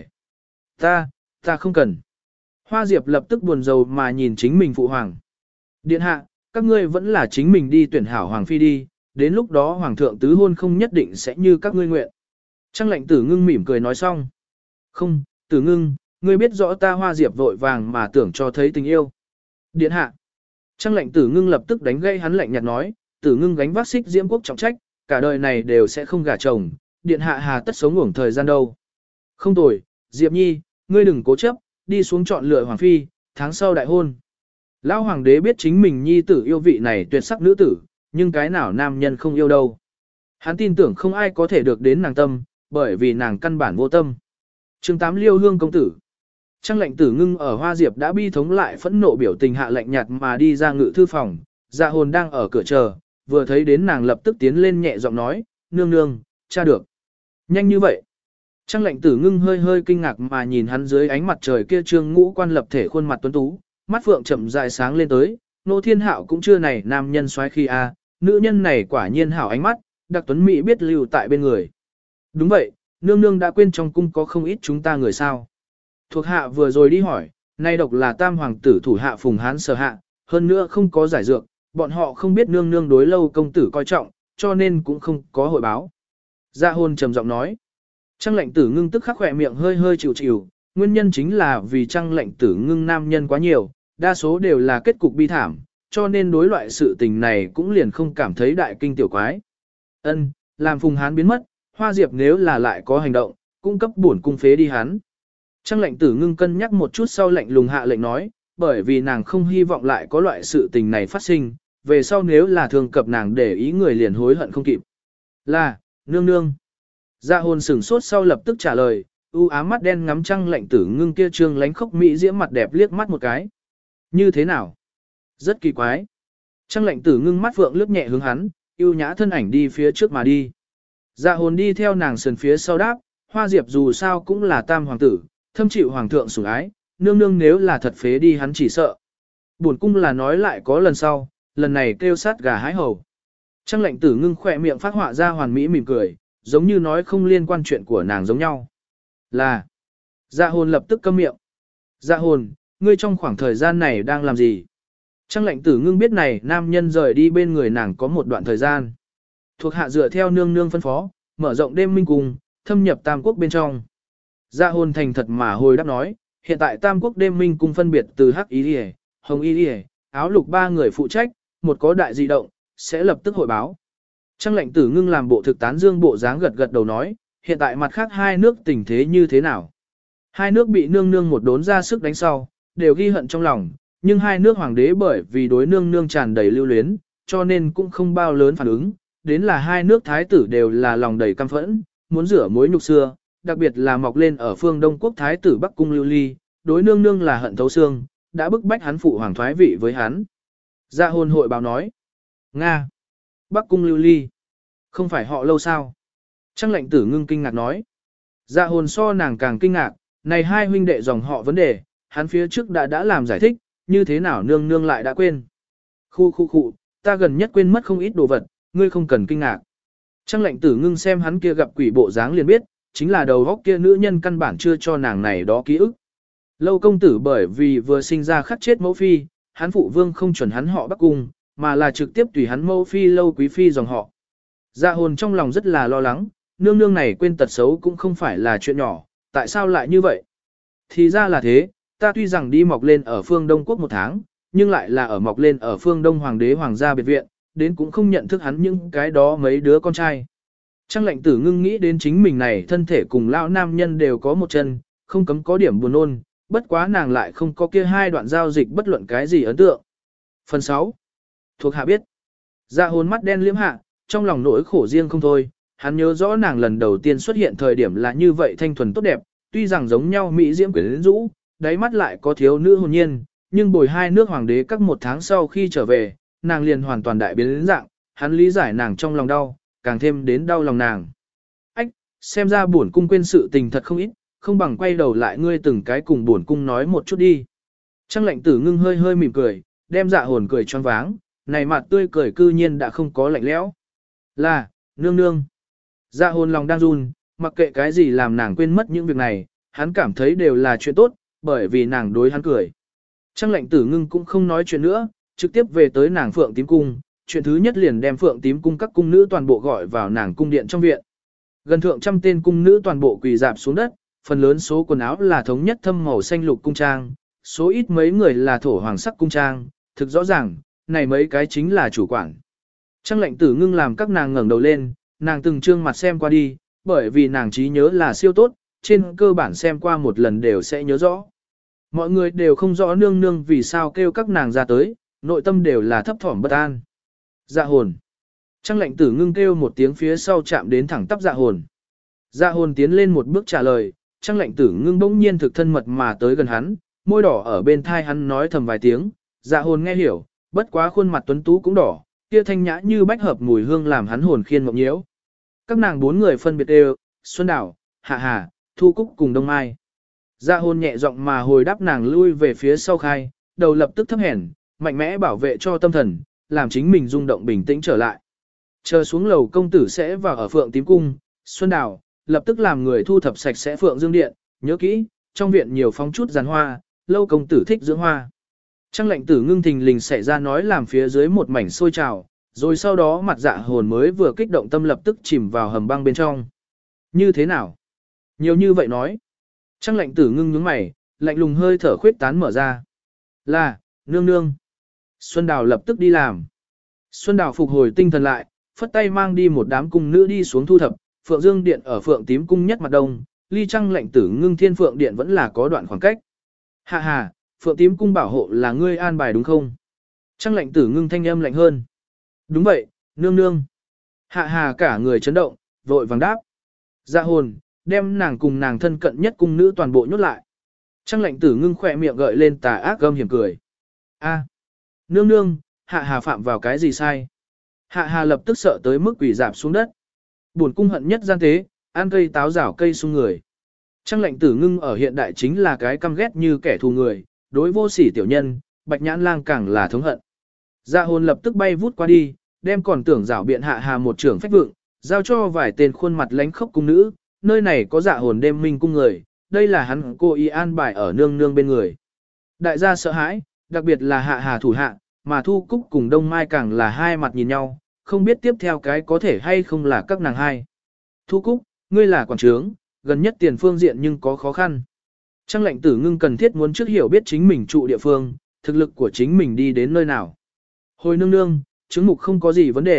Ta không cần. Hoa Diệp lập tức buồn rầu mà nhìn chính mình phụ hoàng. Điện hạ, các ngươi vẫn là chính mình đi tuyển hảo hoàng phi đi, đến lúc đó hoàng thượng tứ hôn không nhất định sẽ như các ngươi nguyện. Trăng Lệnh Tử Ngưng mỉm cười nói xong. Không, Tử Ngưng, ngươi biết rõ ta Hoa Diệp vội vàng mà tưởng cho thấy tình yêu. Điện hạ. Trăng Lệnh Tử Ngưng lập tức đánh gây hắn lạnh nhạt nói, Tử Ngưng gánh vác Xích Diễm quốc trọng trách, cả đời này đều sẽ không gả chồng, điện hạ hà tất sống uổng thời gian đâu. Không tồi, Diệp Nhi, ngươi đừng cố chấp, đi xuống chọn lựa hoàng phi, tháng sau đại hôn. Lão hoàng đế biết chính mình nhi tử yêu vị này tuyệt sắc nữ tử, nhưng cái nào nam nhân không yêu đâu. Hắn tin tưởng không ai có thể được đến nàng tâm, bởi vì nàng căn bản vô tâm. Chương 8 Liêu Hương công tử. Trăng Lệnh Tử Ngưng ở Hoa Diệp đã bi thống lại phẫn nộ biểu tình hạ lạnh nhạt mà đi ra ngự thư phòng, Dạ Hồn đang ở cửa chờ, vừa thấy đến nàng lập tức tiến lên nhẹ giọng nói, nương nương, cha được. Nhanh như vậy. Trăng Lệnh Tử Ngưng hơi hơi kinh ngạc mà nhìn hắn dưới ánh mặt trời kia trương ngũ quan lập thể khuôn mặt tuấn tú, mắt phượng chậm rãi sáng lên tới, Nô Thiên Hạo cũng chưa này nam nhân soái khi a, nữ nhân này quả nhiên hảo ánh mắt, đặc tuấn mỹ biết lưu tại bên người. Đúng vậy, nương nương đã quên trong cung có không ít chúng ta người sao. Thuộc hạ vừa rồi đi hỏi, nay độc là tam hoàng tử thủ hạ Phùng Hán sở hạ, hơn nữa không có giải dược, bọn họ không biết nương nương đối Lâu công tử coi trọng, cho nên cũng không có hội báo. Dạ Hồn trầm giọng nói. Trăng Lệnh Tử Ngưng tức khắc khỏe miệng hơi hơi chịu chịu, nguyên nhân chính là vì Trăng Lệnh Tử Ngưng nam nhân quá nhiều, đa số đều là kết cục bi thảm, cho nên đối loại sự tình này cũng liền không cảm thấy đại kinh tiểu quái. Ân, làm Phùng Hán biến mất, Hoa Diệp nếu là lại có hành động, cung cấp bổn cung phế đi hắn. Trăng Lệnh Tử Ngưng cân nhắc một chút sau lệnh lùng hạ lệnh nói, bởi vì nàng không hy vọng lại có loại sự tình này phát sinh, về sau nếu là thường cập nàng để ý người liền hối hận không kịp. Là, nương nương. Dạ Hồn sửng sốt sau lập tức trả lời, u ám mắt đen ngắm Trăng Lệnh Tử Ngưng kia trương lánh khốc mỹ diễm mặt đẹp liếc mắt một cái. Như thế nào? Rất kỳ quái. Trăng Lệnh Tử Ngưng mắt vượng lướt nhẹ hướng hắn, yêu nhã thân ảnh đi phía trước mà đi. Dạ Hồn đi theo nàng sườn phía sau đáp, Hoa Diệp dù sao cũng là tam hoàng tử, thâm chịu hoàng thượng sủng ái, nương nương nếu là thật phế đi hắn chỉ sợ. Buồn cung là nói lại có lần sau, lần này kêu sát gà hái hầu. Trăng Lệnh Tử Ngưng khỏe miệng phát họa ra hoàn mỹ mỉm cười, giống như nói không liên quan chuyện của nàng giống nhau. Là. Dạ Hồn lập tức câm miệng. Dạ Hồn, ngươi trong khoảng thời gian này đang làm gì? Trăng Lệnh Tử Ngưng biết này nam nhân rời đi bên người nàng có một đoạn thời gian. Thuộc hạ dựa theo nương nương phân phó, mở rộng đêm minh cung, thâm nhập Tam Quốc bên trong. Dạ Hồn thành thật mà hồi đáp nói, hiện tại Tam Quốc đêm minh cung phân biệt từ Hắc Y Liễu, Hồng Y Liễu, Áo Lục ba người phụ trách, một có đại dị động, sẽ lập tức hội báo. Trang lệnh tử ngưng làm bộ thực tán dương bộ dáng gật gật đầu nói, hiện tại mặt khác hai nước tình thế như thế nào? Hai nước bị nương nương một đốn ra sức đánh sau, đều ghi hận trong lòng, nhưng hai nước hoàng đế bởi vì đối nương nương tràn đầy lưu luyến, cho nên cũng không bao lớn phản ứng, đến là hai nước thái tử đều là lòng đầy căm phẫn, muốn rửa mối nhục xưa, đặc biệt là mọc lên ở phương Đông quốc thái tử Bắc Cung Lưu Ly, đối nương nương là hận thấu xương, đã bức bách hắn phụ hoàng thoái vị với hắn. Dạ hồn hội báo nói, Nga, Bắc Cung Lưu Ly, không phải họ Lâu sao? Trang lệnh tử ngưng kinh ngạc nói, dạ hồn so nàng càng kinh ngạc, này hai huynh đệ dòng họ vấn đề, hắn phía trước đã làm giải thích, như thế nào nương nương lại đã quên. Khu, ta gần nhất quên mất không ít đồ vật, ngươi không cần kinh ngạc. Trang lệnh tử ngưng xem hắn kia gặp quỷ bộ dáng liền biết, chính là đầu góc kia nữ nhân căn bản chưa cho nàng này đó ký ức. Lâu công tử bởi vì vừa sinh ra khắc chết mẫu phi, hắn phụ vương không chuẩn hắn họ Bắc Cung, mà là trực tiếp tùy hắn mẫu phi Lâu quý phi dòng họ. Dạ hồn trong lòng rất là lo lắng, nương nương này quên tật xấu cũng không phải là chuyện nhỏ, tại sao lại như vậy? Thì ra là thế, ta tuy rằng đi mọc lên ở phương Đông quốc một tháng, nhưng lại là ở mọc lên ở phương Đông hoàng đế hoàng gia biệt viện, đến cũng không nhận thức hắn những cái đó mấy đứa con trai. Trang lệnh tử ngưng nghĩ đến chính mình này thân thể cùng lão nam nhân đều có một chân, không cấm có điểm buồn nôn, bất quá nàng lại không có kia hai đoạn giao dịch bất luận cái gì ấn tượng. Phần 6. Thuộc hạ biết. Dạ hồn mắt đen liếm hạ, trong lòng nỗi khổ riêng không thôi, hắn nhớ rõ nàng lần đầu tiên xuất hiện thời điểm là như vậy thanh thuần tốt đẹp, tuy rằng giống nhau mỹ diễm quyến rũ, đáy mắt lại có thiếu nữ hồn nhiên, nhưng bồi hai nước hoàng đế các một tháng sau khi trở về, nàng liền hoàn toàn đại biến đến dạng, hắn lý giải nàng trong lòng đau, càng thêm đến đau lòng nàng. Ách, xem ra bổn cung quên sự tình thật không ít, không bằng quay đầu lại ngươi từng cái cùng bổn cung nói một chút đi. Trang lệnh tử ngưng hơi hơi mỉm cười, đem dạ hồn cười choáng váng, này mặt tươi cười cư nhiên đã không có lạnh lẽo. Là, nương nương. Dạ hồn lòng đang run, mặc kệ cái gì làm nàng quên mất những việc này, hắn cảm thấy đều là chuyện tốt, bởi vì nàng đối hắn cười. Trang lệnh tử ngưng cũng không nói chuyện nữa, trực tiếp về tới nàng Phượng Tím Cung, chuyện thứ nhất liền đem Phượng Tím Cung các cung nữ toàn bộ gọi vào nàng cung điện trong viện. Gần thượng trăm tên cung nữ toàn bộ quỳ dạp xuống đất, phần lớn số quần áo là thống nhất thâm màu xanh lục cung trang, số ít mấy người là thổ hoàng sắc cung trang, thực rõ ràng, này mấy cái chính là chủ quản. Trang lệnh tử ngưng làm các nàng ngẩng đầu lên, nàng từng trương mặt xem qua đi, bởi vì nàng trí nhớ là siêu tốt, trên cơ bản xem qua một lần đều sẽ nhớ rõ. Mọi người đều không rõ nương nương vì sao kêu các nàng ra tới, nội tâm đều là thấp thỏm bất an. Dạ hồn. Trang lệnh tử ngưng kêu một tiếng phía sau chạm đến thẳng tắp dạ hồn. Dạ hồn tiến lên một bước trả lời, trang lệnh tử ngưng bỗng nhiên thực thân mật mà tới gần hắn, môi đỏ ở bên thai hắn nói thầm vài tiếng, dạ hồn nghe hiểu, bất quá khuôn mặt tuấn tú cũng đỏ, kia thanh nhã như bách hợp mùi hương làm hắn hồn khiên mộng nhiễu. Các nàng bốn người phân biệt đều, Xuân Đào, Hạ Hà, Thu Cúc cùng Đông Mai. Dạ hồn nhẹ giọng mà hồi đáp nàng lui về phía sau khai, đầu lập tức thấp hèn, mạnh mẽ bảo vệ cho tâm thần, làm chính mình rung động bình tĩnh trở lại. Chờ xuống lầu công tử sẽ vào ở Phượng Tím Cung, Xuân Đào, lập tức làm người thu thập sạch sẽ Phượng Dương Điện, nhớ kỹ, trong viện nhiều phóng chút giàn hoa, Lâu công tử thích dưỡng hoa. Trang lệnh tử ngưng thình lình xảy ra nói làm phía dưới một mảnh sôi trào, rồi sau đó mặt dạ hồn mới vừa kích động tâm lập tức chìm vào hầm băng bên trong. Như thế nào? Nhiều như vậy nói. Trang lệnh tử ngưng nhướng mày, lạnh lùng hơi thở khuyết tán mở ra. Là, nương nương. Xuân Đào lập tức đi làm. Xuân Đào phục hồi tinh thần lại, phất tay mang đi một đám cung nữ đi xuống thu thập, Phượng Dương Điện ở Phượng Tím Cung nhất mặt đông, ly Trang lệnh tử ngưng Thiên Phượng Điện vẫn là có đoạn khoảng cách. Hạ hà, Phượng Tím Cung bảo hộ là ngươi an bài đúng không? Trang lệnh tử ngưng thanh âm lạnh hơn. Đúng vậy, nương nương. Hạ hà cả người chấn động, vội vàng đáp. Dạ hồn, đem nàng cùng nàng thân cận nhất cung nữ toàn bộ nhốt lại. Trang lệnh tử ngưng khỏe miệng gợi lên tà ác gâm hiểm cười. A, nương nương, hạ hà phạm vào cái gì sai? Hạ hà lập tức sợ tới mức quỷ dạp xuống đất. Buồn cung hận nhất gian tế, ăn cây táo rảo cây sung người. Trang lệnh tử ngưng ở hiện đại chính là cái căm ghét như kẻ thù người, đối vô sỉ tiểu nhân, bạch nhãn lang càng là thống hận. Dạ hồn lập tức bay vút qua đi, đem còn tưởng rảo biện hạ hà một trưởng phách vượng, giao cho vài tên khuôn mặt lánh khốc cung nữ, nơi này có dạ hồn đêm minh cung người, đây là hắn cô y an bài ở nương nương bên người. Đại gia sợ hãi, đặc biệt là hạ hà thủ hạ, mà Thu Cúc cùng Đông Mai càng là hai mặt nhìn nhau, không biết tiếp theo cái có thể hay không là các nàng hai. Thu Cúc, ngươi là quản trướng, gần nhất tiền phương diện nhưng có khó khăn. Trang lệnh tử ngưng cần thiết muốn trước hiểu biết chính mình trụ địa phương, thực lực của chính mình đi đến nơi nào. Hồi nương nương, chứng mục không có gì vấn đề,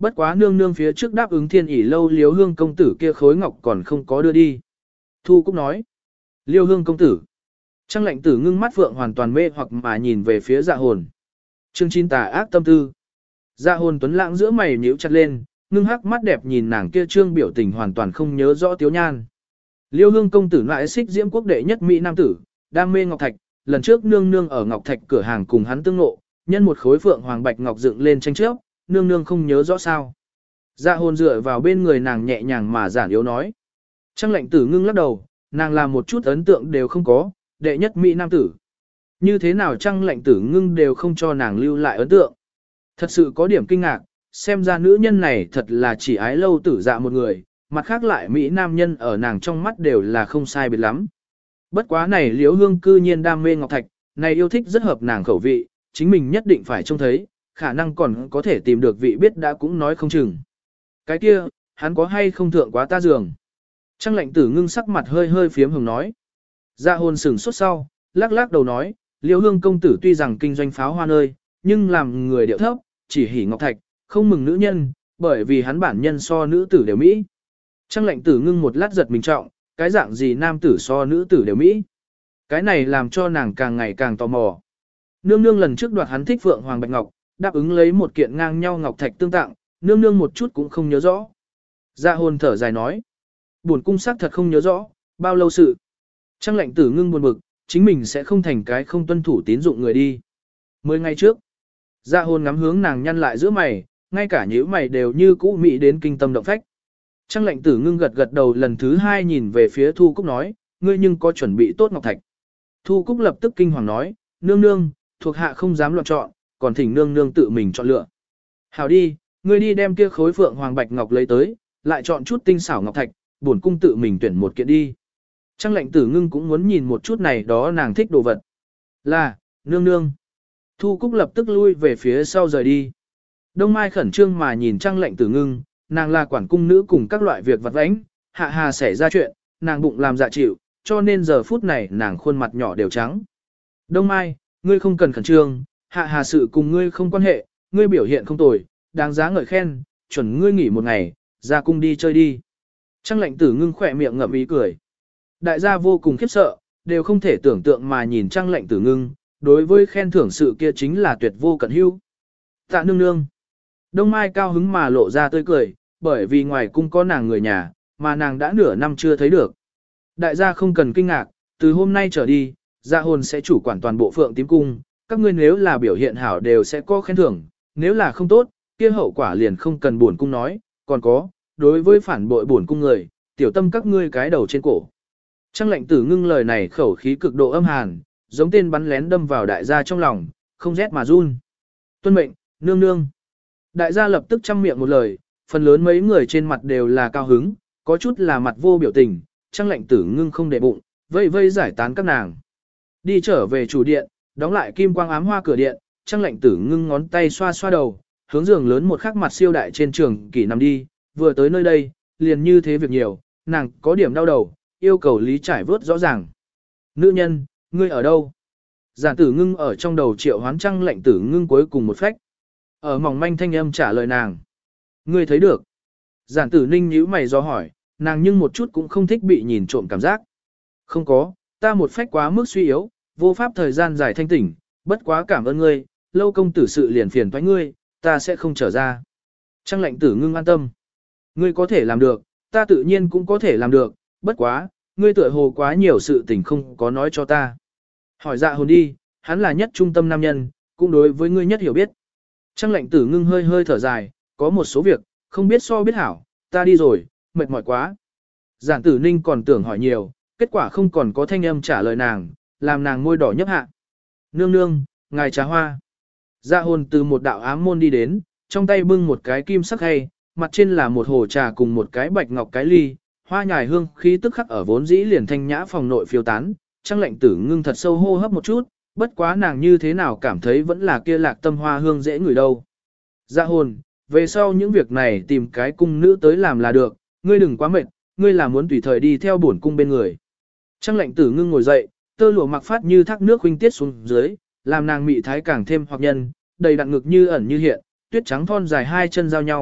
bất quá nương nương phía trước đáp ứng Thiên ỷ lâu Liêu Hương công tử kia khối ngọc còn không có đưa đi. Thu Cúc nói, Liêu Hương công tử. Trang Lệnh Tử ngưng mắt phượng hoàn toàn mê hoặc mà nhìn về phía Dạ Hồn. Chương 9 tà ác tâm tư. Dạ Hồn tuấn lãng giữa mày nhíu chặt lên, ngưng hắc mắt đẹp nhìn nàng kia trương biểu tình hoàn toàn không nhớ rõ Tiếu Nhan. Liêu Hương công tử lại xích diễm quốc đệ nhất mỹ nam tử, đam mê ngọc thạch, lần trước nương nương ở ngọc thạch cửa hàng cùng hắn tương ngộ, nhân một khối phượng hoàng bạch ngọc dựng lên tranh chấp, nương nương không nhớ rõ sao. Dạ Hồn dựa vào bên người nàng nhẹ nhàng mà giản yếu nói. Trang Lệnh Tử ngưng lắc đầu, nàng làm một chút ấn tượng đều không có, đệ nhất mỹ nam tử. Như thế nào Trang Lệnh Tử ngưng đều không cho nàng lưu lại ấn tượng. Thật sự có điểm kinh ngạc, xem ra nữ nhân này thật là chỉ ái lâu tử dạ một người, mặt khác lại mỹ nam nhân ở nàng trong mắt đều là không sai biệt lắm. Bất quá này Liễu Hương cư nhiên đam mê ngọc thạch, này yêu thích rất hợp nàng khẩu vị, chính mình nhất định phải trông thấy, khả năng còn có thể tìm được vị biết đã cũng nói không chừng. Cái kia, hắn có hay không thượng quá ta giường? Trang Lệnh Tử ngưng sắc mặt hơi hơi phiếm hồng nói. Dạ Hồn sửng sốt sau, lắc lắc đầu nói, Liễu Hương công tử tuy rằng kinh doanh pháo hoa nơi, nhưng làm người điệu thấp, chỉ hỉ ngọc thạch, không mừng nữ nhân, bởi vì hắn bản nhân so nữ tử đều mỹ. Trang Lệnh Tử ngưng một lát giật mình trọng, cái dạng gì nam tử so nữ tử đều mỹ. Cái này làm cho nàng càng ngày càng tò mò. Nương nương lần trước đoạt hắn thích Phượng Hoàng Bạch Ngọc, đáp ứng lấy một kiện ngang nhau ngọc thạch tương tặng, nương nương một chút cũng không nhớ rõ. Dạ Hồn thở dài nói, buồn cung xác thật không nhớ rõ, bao lâu sự. Trang Lệnh Tử ngưng buồn bực, chính mình sẽ không thành cái không tuân thủ tín dụng người đi. 10 ngày trước, Dạ Hồn ngắm hướng nàng nhăn lại giữa mày, ngay cả nhíu mày đều như cũ mị đến kinh tâm động phách. Trang Lệnh Tử ngưng gật gật đầu lần thứ 2 nhìn về phía Thu Cúc nói, ngươi nhưng có chuẩn bị tốt ngọc thạch. Thu Cúc lập tức kinh hoàng nói, nương nương, thuộc hạ không dám loạn chọn, còn thỉnh nương nương tự mình chọn lựa. Hảo đi, ngươi đi đem kia khối phượng hoàng bạch ngọc lấy tới, lại chọn chút tinh xảo ngọc thạch, bổn cung tự mình tuyển một kiện đi. Trang Lệnh Tử ngưng cũng muốn nhìn một chút này đó nàng thích đồ vật. Là, nương nương. Thu Cúc lập tức lui về phía sau rời đi. Đông Mai khẩn trương mà nhìn Trang Lệnh Tử ngưng, nàng là quản cung nữ cùng các loại việc vặt vãnh, hạ hà xảy ra chuyện, nàng bụng làm dạ chịu, cho nên giờ phút này nàng khuôn mặt nhỏ đều trắng. Đông Mai, ngươi không cần khẩn trương, hạ hà sự cùng ngươi không quan hệ, ngươi biểu hiện không tồi, đáng giá ngợi khen, chuẩn ngươi nghỉ một ngày, ra cung đi chơi đi. Trang Lệnh Tử ngưng khỏe miệng ngậm ý cười. Đại gia vô cùng khiếp sợ, đều không thể tưởng tượng mà nhìn Trang Lệnh Tử ngưng, đối với khen thưởng sự kia chính là tuyệt vô cận hữu. Tạ nương nương. Đông Mai cao hứng mà lộ ra tươi cười, bởi vì ngoài cung có nàng người nhà, mà nàng đã nửa năm chưa thấy được. Đại gia không cần kinh ngạc, từ hôm nay trở đi, Dạ Hồn sẽ chủ quản toàn bộ Phượng Tím Cung, các ngươi nếu là biểu hiện hảo đều sẽ có khen thưởng, nếu là không tốt, kia hậu quả liền không cần buồn cung nói, còn có, đối với phản bội buồn cung người, tiểu tâm các ngươi cái đầu trên cổ. Trang Lệnh Tử ngưng lời này khẩu khí cực độ âm hàn, giống tên bắn lén đâm vào đại gia trong lòng, không rét mà run. Tuân mệnh, nương nương. Đại gia lập tức chăm miệng một lời, phần lớn mấy người trên mặt đều là cao hứng, có chút là mặt vô biểu tình, Trang Lệnh Tử ngưng không để bụng, vây vây giải tán các nàng. Đi trở về chủ điện, đóng lại kim quang ám hoa cửa điện, Trang Lệnh Tử ngưng ngón tay xoa xoa đầu, hướng giường lớn một khắc mặt siêu đại trên trường kỷ nằm đi, vừa tới nơi đây, liền như thế việc nhiều, nàng có điểm đau đầu, yêu cầu lý trải vớt rõ ràng. Nữ nhân, ngươi ở đâu? Giản Tử ngưng ở trong đầu triệu hoán Trang Lệnh Tử ngưng cuối cùng một phách. Ở mỏng manh thanh âm trả lời nàng. Ngươi thấy được. Giản Tử ninh nhíu mày do hỏi, nàng nhưng một chút cũng không thích bị nhìn trộm cảm giác. Không có, ta một phách quá mức suy yếu, vô pháp thời gian dài thanh tỉnh, bất quá cảm ơn ngươi, lâu công tử sự liền phiền toái ngươi, ta sẽ không trở ra. Trang Lệnh Tử ngưng an tâm. Ngươi có thể làm được, ta tự nhiên cũng có thể làm được, bất quá, ngươi tựa hồ quá nhiều sự tình không có nói cho ta. Hỏi Dạ Hồn đi, hắn là nhất trung tâm nam nhân, cũng đối với ngươi nhất hiểu biết. Trang Lệnh Tử ngưng hơi hơi thở dài, có một số việc, không biết so biết hảo, ta đi rồi, mệt mỏi quá. Giản Tử ninh còn tưởng hỏi nhiều, kết quả không còn có thanh âm trả lời nàng, làm nàng môi đỏ nhấp hạ. Nương nương, ngài trà hoa. Dạ Hồn từ một đạo ám môn đi đến, trong tay bưng một cái kim sắc hay, mặt trên là một hồ trà cùng một cái bạch ngọc cái ly, hoa nhài hương khí tức khắc ở vốn dĩ liền thanh nhã phòng nội phiêu tán. Trang Lệnh Tử ngưng thật sâu hô hấp một chút, bất quá nàng như thế nào cảm thấy vẫn là kia lạc tâm hoa hương dễ ngửi đâu. Dạ Hồn, về sau những việc này tìm cái cung nữ tới làm là được, ngươi đừng quá mệt, ngươi là muốn tùy thời đi theo bổn cung bên người. Trang Lệnh Tử ngưng ngồi dậy, tơ lụa mặc phát như thác nước huynh tiết xuống dưới, làm nàng mị thái càng thêm hoặc nhân, đầy đặn ngực như ẩn như hiện, tuyết trắng thon dài hai chân giao nhau,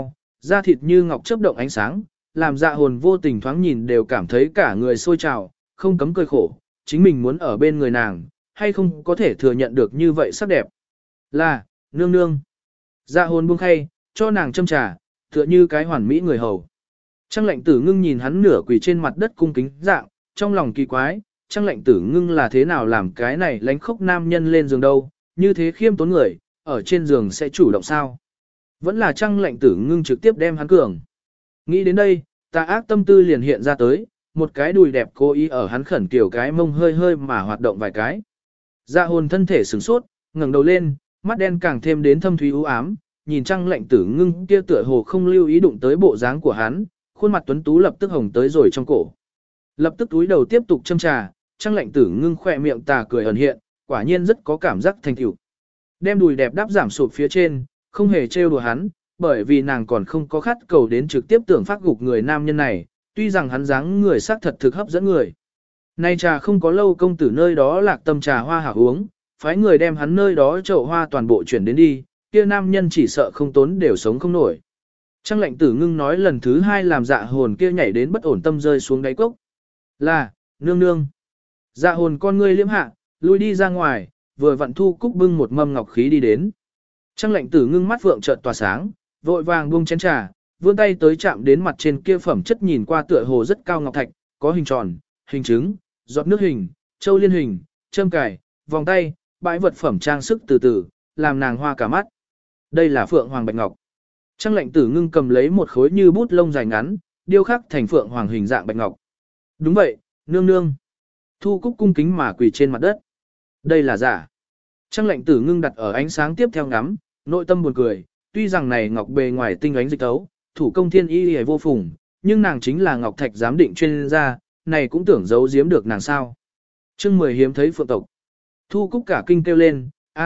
Da thịt như ngọc chớp động ánh sáng, làm Dạ Hồn vô tình thoáng nhìn đều cảm thấy cả người sôi trào, không cấm cười khổ, chính mình muốn ở bên người nàng, hay không có thể thừa nhận được như vậy sắc đẹp. Là, nương nương. Dạ Hồn buông khay, cho nàng châm trà, tựa như cái hoàn mỹ người hầu. Trang Lệnh Tử Ngưng nhìn hắn nửa quỳ trên mặt đất cung kính dạng, trong lòng kỳ quái, Trang Lệnh Tử Ngưng là thế nào làm cái này lánh khốc nam nhân lên giường đâu, như thế khiêm tốn người, ở trên giường sẽ chủ động sao? Vẫn là Trang Lệnh Tử Ngưng trực tiếp đem hắn cường. Nghĩ đến đây, tà ác tâm tư liền hiện ra tới, một cái đùi đẹp cố ý ở hắn khẩn kiểu cái mông hơi hơi mà hoạt động vài cái. Dạ Hồn thân thể sửng sốt, ngẩng đầu lên, mắt đen càng thêm đến thâm thúy u ám, nhìn Trang Lệnh Tử Ngưng kia tựa hồ không lưu ý đụng tới bộ dáng của hắn, khuôn mặt tuấn tú lập tức hồng tới rồi trong cổ. Lập tức túi đầu tiếp tục châm trà, Trang Lệnh Tử Ngưng khỏe miệng tà cười ẩn hiện, quả nhiên rất có cảm giác thành tựu. Đem đùi đẹp đáp giảm sụp phía trên, không hề trêu đùa hắn, bởi vì nàng còn không có khát cầu đến trực tiếp tưởng phát gục người nam nhân này, tuy rằng hắn dáng người sắc thật thực hấp dẫn người. Nay trà không có lâu công tử nơi đó lạc tâm trà hoa hảo uống, phái người đem hắn nơi đó chậu hoa toàn bộ chuyển đến đi, kia nam nhân chỉ sợ không tốn đều sống không nổi. Trang Lệnh Tử Ngưng nói lần thứ hai làm Dạ Hồn kia nhảy đến bất ổn tâm rơi xuống đáy cốc. Là, nương nương. Dạ Hồn con ngươi liễm hạ, lui đi ra ngoài, vừa vặn Thu Cúc bưng một mâm ngọc khí đi đến. Trang Lệnh Tử Ngưng mắt vượng chợt tỏa sáng, vội vàng buông chén trà, vươn tay tới chạm đến mặt trên kia phẩm chất nhìn qua tựa hồ rất cao ngọc thạch, có hình tròn, hình trứng, giọt nước hình, châu liên hình, châm cài, vòng tay, bãi vật phẩm trang sức từ từ, làm nàng hoa cả mắt. Đây là Phượng Hoàng Bạch Ngọc. Trang Lệnh Tử Ngưng cầm lấy một khối như bút lông dài ngắn, điêu khắc thành Phượng Hoàng hình dạng bạch ngọc. Đúng vậy, nương nương. Thu Cúc cung kính mà quỳ trên mặt đất. Đây là giả. Trang Lệnh Tử Ngưng đặt ở ánh sáng tiếp theo ngắm, nội tâm buồn cười, tuy rằng này ngọc bề ngoài tinh ánh dịch tấu, thủ công thiên y hề vô phùng, nhưng nàng chính là ngọc thạch giám định chuyên gia, này cũng tưởng giấu giếm được nàng sao. Chương 10 hiếm thấy phượng tộc. Thu Cúc cả kinh kêu lên,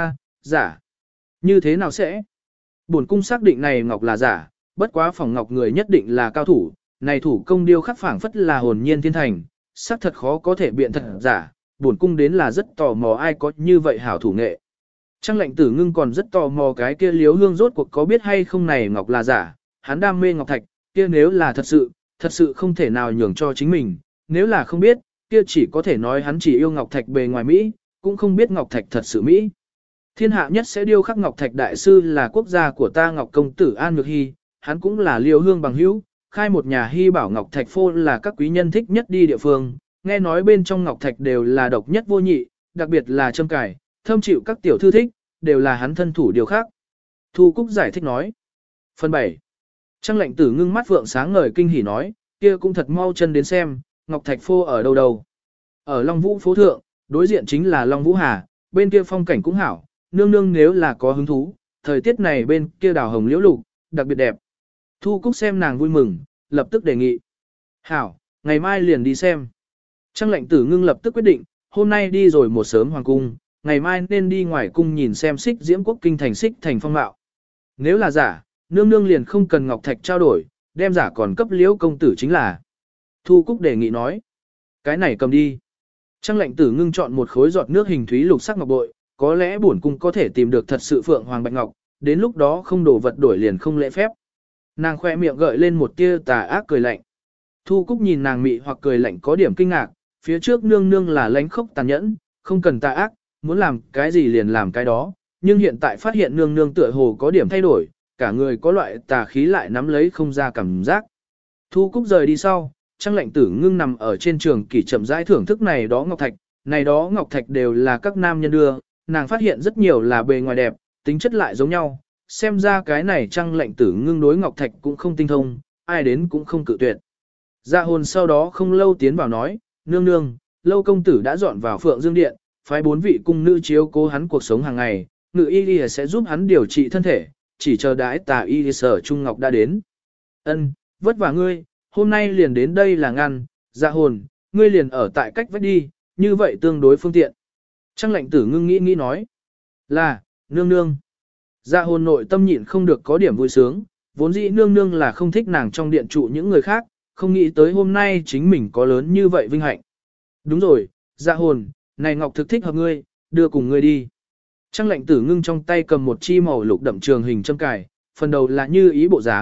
giả. Như thế nào sẽ? Bổn cung xác định này ngọc là giả, bất quá phòng ngọc người nhất định là cao thủ, này thủ công điêu khắc phảng phất là hồn nhiên thiên thành, xác thật khó có thể biện thật giả, bổn cung đến là rất tò mò ai có như vậy hảo thủ nghệ. Trang Lệnh Tử Ngưng còn rất tò mò cái kia Liếu Hương rốt cuộc có biết hay không này ngọc là giả, hắn đam mê ngọc thạch, kia nếu là thật sự không thể nào nhường cho chính mình, nếu là không biết, kia chỉ có thể nói hắn chỉ yêu ngọc thạch bề ngoài Mỹ, cũng không biết ngọc thạch thật sự Mỹ. Thiên hạ nhất sẽ điêu khắc ngọc thạch đại sư là quốc gia của ta Ngọc công tử An Nhược Hy, hắn cũng là Liêu Hương bằng hữu, khai một nhà hy bảo ngọc thạch phô là các quý nhân thích nhất đi địa phương, nghe nói bên trong ngọc thạch đều là độc nhất vô nhị, đặc biệt là châm cài, thâm chịu các tiểu thư thích, đều là hắn thân thủ điều khác. Thu Cúc giải thích nói. Phần 7. Trang Lệnh Tử Ngưng mắt vượng sáng ngời kinh hỉ nói, kia cũng thật mau chân đến xem, ngọc thạch phô ở đâu đâu. Ở Long Vũ phố thượng, đối diện chính là Long Vũ Hà, bên kia phong cảnh cũng hảo, nương nương nếu là có hứng thú, thời tiết này bên kia đào hồng liễu lục, đặc biệt đẹp. Thu Cúc xem nàng vui mừng, lập tức đề nghị. Hảo, ngày mai liền đi xem. Trang Lệnh Tử Ngưng lập tức quyết định, hôm nay đi rồi một sớm hoàng cung, ngày mai nên đi ngoài cung nhìn xem Xích Diễm Quốc kinh thành Xích thành phong mạo. Nếu là giả, nương nương liền không cần ngọc thạch trao đổi, đem giả còn cấp Liễu công tử chính là. Thu Cúc đề nghị nói. Cái này cầm đi. Trang Lệnh Tử Ngưng chọn một khối giọt nước hình thúy lục sắc ngọc bội, có lẽ bổn cung có thể tìm được thật sự Phượng Hoàng Bạch Ngọc, đến lúc đó không đổ vật đổi liền không lễ phép. Nàng khoe miệng gợi lên một tia tà ác cười lạnh. Thu Cúc nhìn nàng mị hoặc cười lạnh có điểm kinh ngạc, phía trước nương nương là lánh khốc tàn nhẫn, không cần tà ác, muốn làm cái gì liền làm cái đó, nhưng hiện tại phát hiện nương nương tựa hồ có điểm thay đổi, cả người có loại tà khí lại nắm lấy không ra cảm giác. Thu Cúc rời đi sau, Trang Lệnh Tử Ngưng nằm ở trên trường kỷ chậm rãi thưởng thức này đó ngọc thạch, này đó ngọc thạch đều là các nam nhân đưa, nàng phát hiện rất nhiều là bề ngoài đẹp, tính chất lại giống nhau, xem ra cái này Trang Lệnh Tử Ngưng đối ngọc thạch cũng không tinh thông, ai đến cũng không cự tuyệt. Dạ Hồn sau đó không lâu tiến vào nói, nương nương, Lâu công tử đã dọn vào Phượng Dương Điện, phái 4 vị cung nữ chiếu cố hắn cuộc sống hàng ngày, ngự y sẽ giúp hắn điều trị thân thể, chỉ chờ đãi tà y sở Trung Ngọc đã đến. Ân, vất vả ngươi, hôm nay liền đến đây là ngăn, Dạ Hồn, ngươi liền ở tại cách vách đi, như vậy tương đối phương tiện. Trang Lệnh Tử Ngưng nghĩ nói, là, nương nương. Dạ Hồn nội tâm nhịn không được có điểm vui sướng, vốn dĩ nương nương là không thích nàng trong điện trụ những người khác, không nghĩ tới hôm nay chính mình có lớn như vậy vinh hạnh. Đúng rồi, Dạ Hồn, này ngọc thực thích hợp ngươi, đưa cùng ngươi đi. Trang Lệnh Tử Ngưng trong tay cầm một chi màu lục đậm trường hình châm cài, phần đầu là như ý bộ dáng,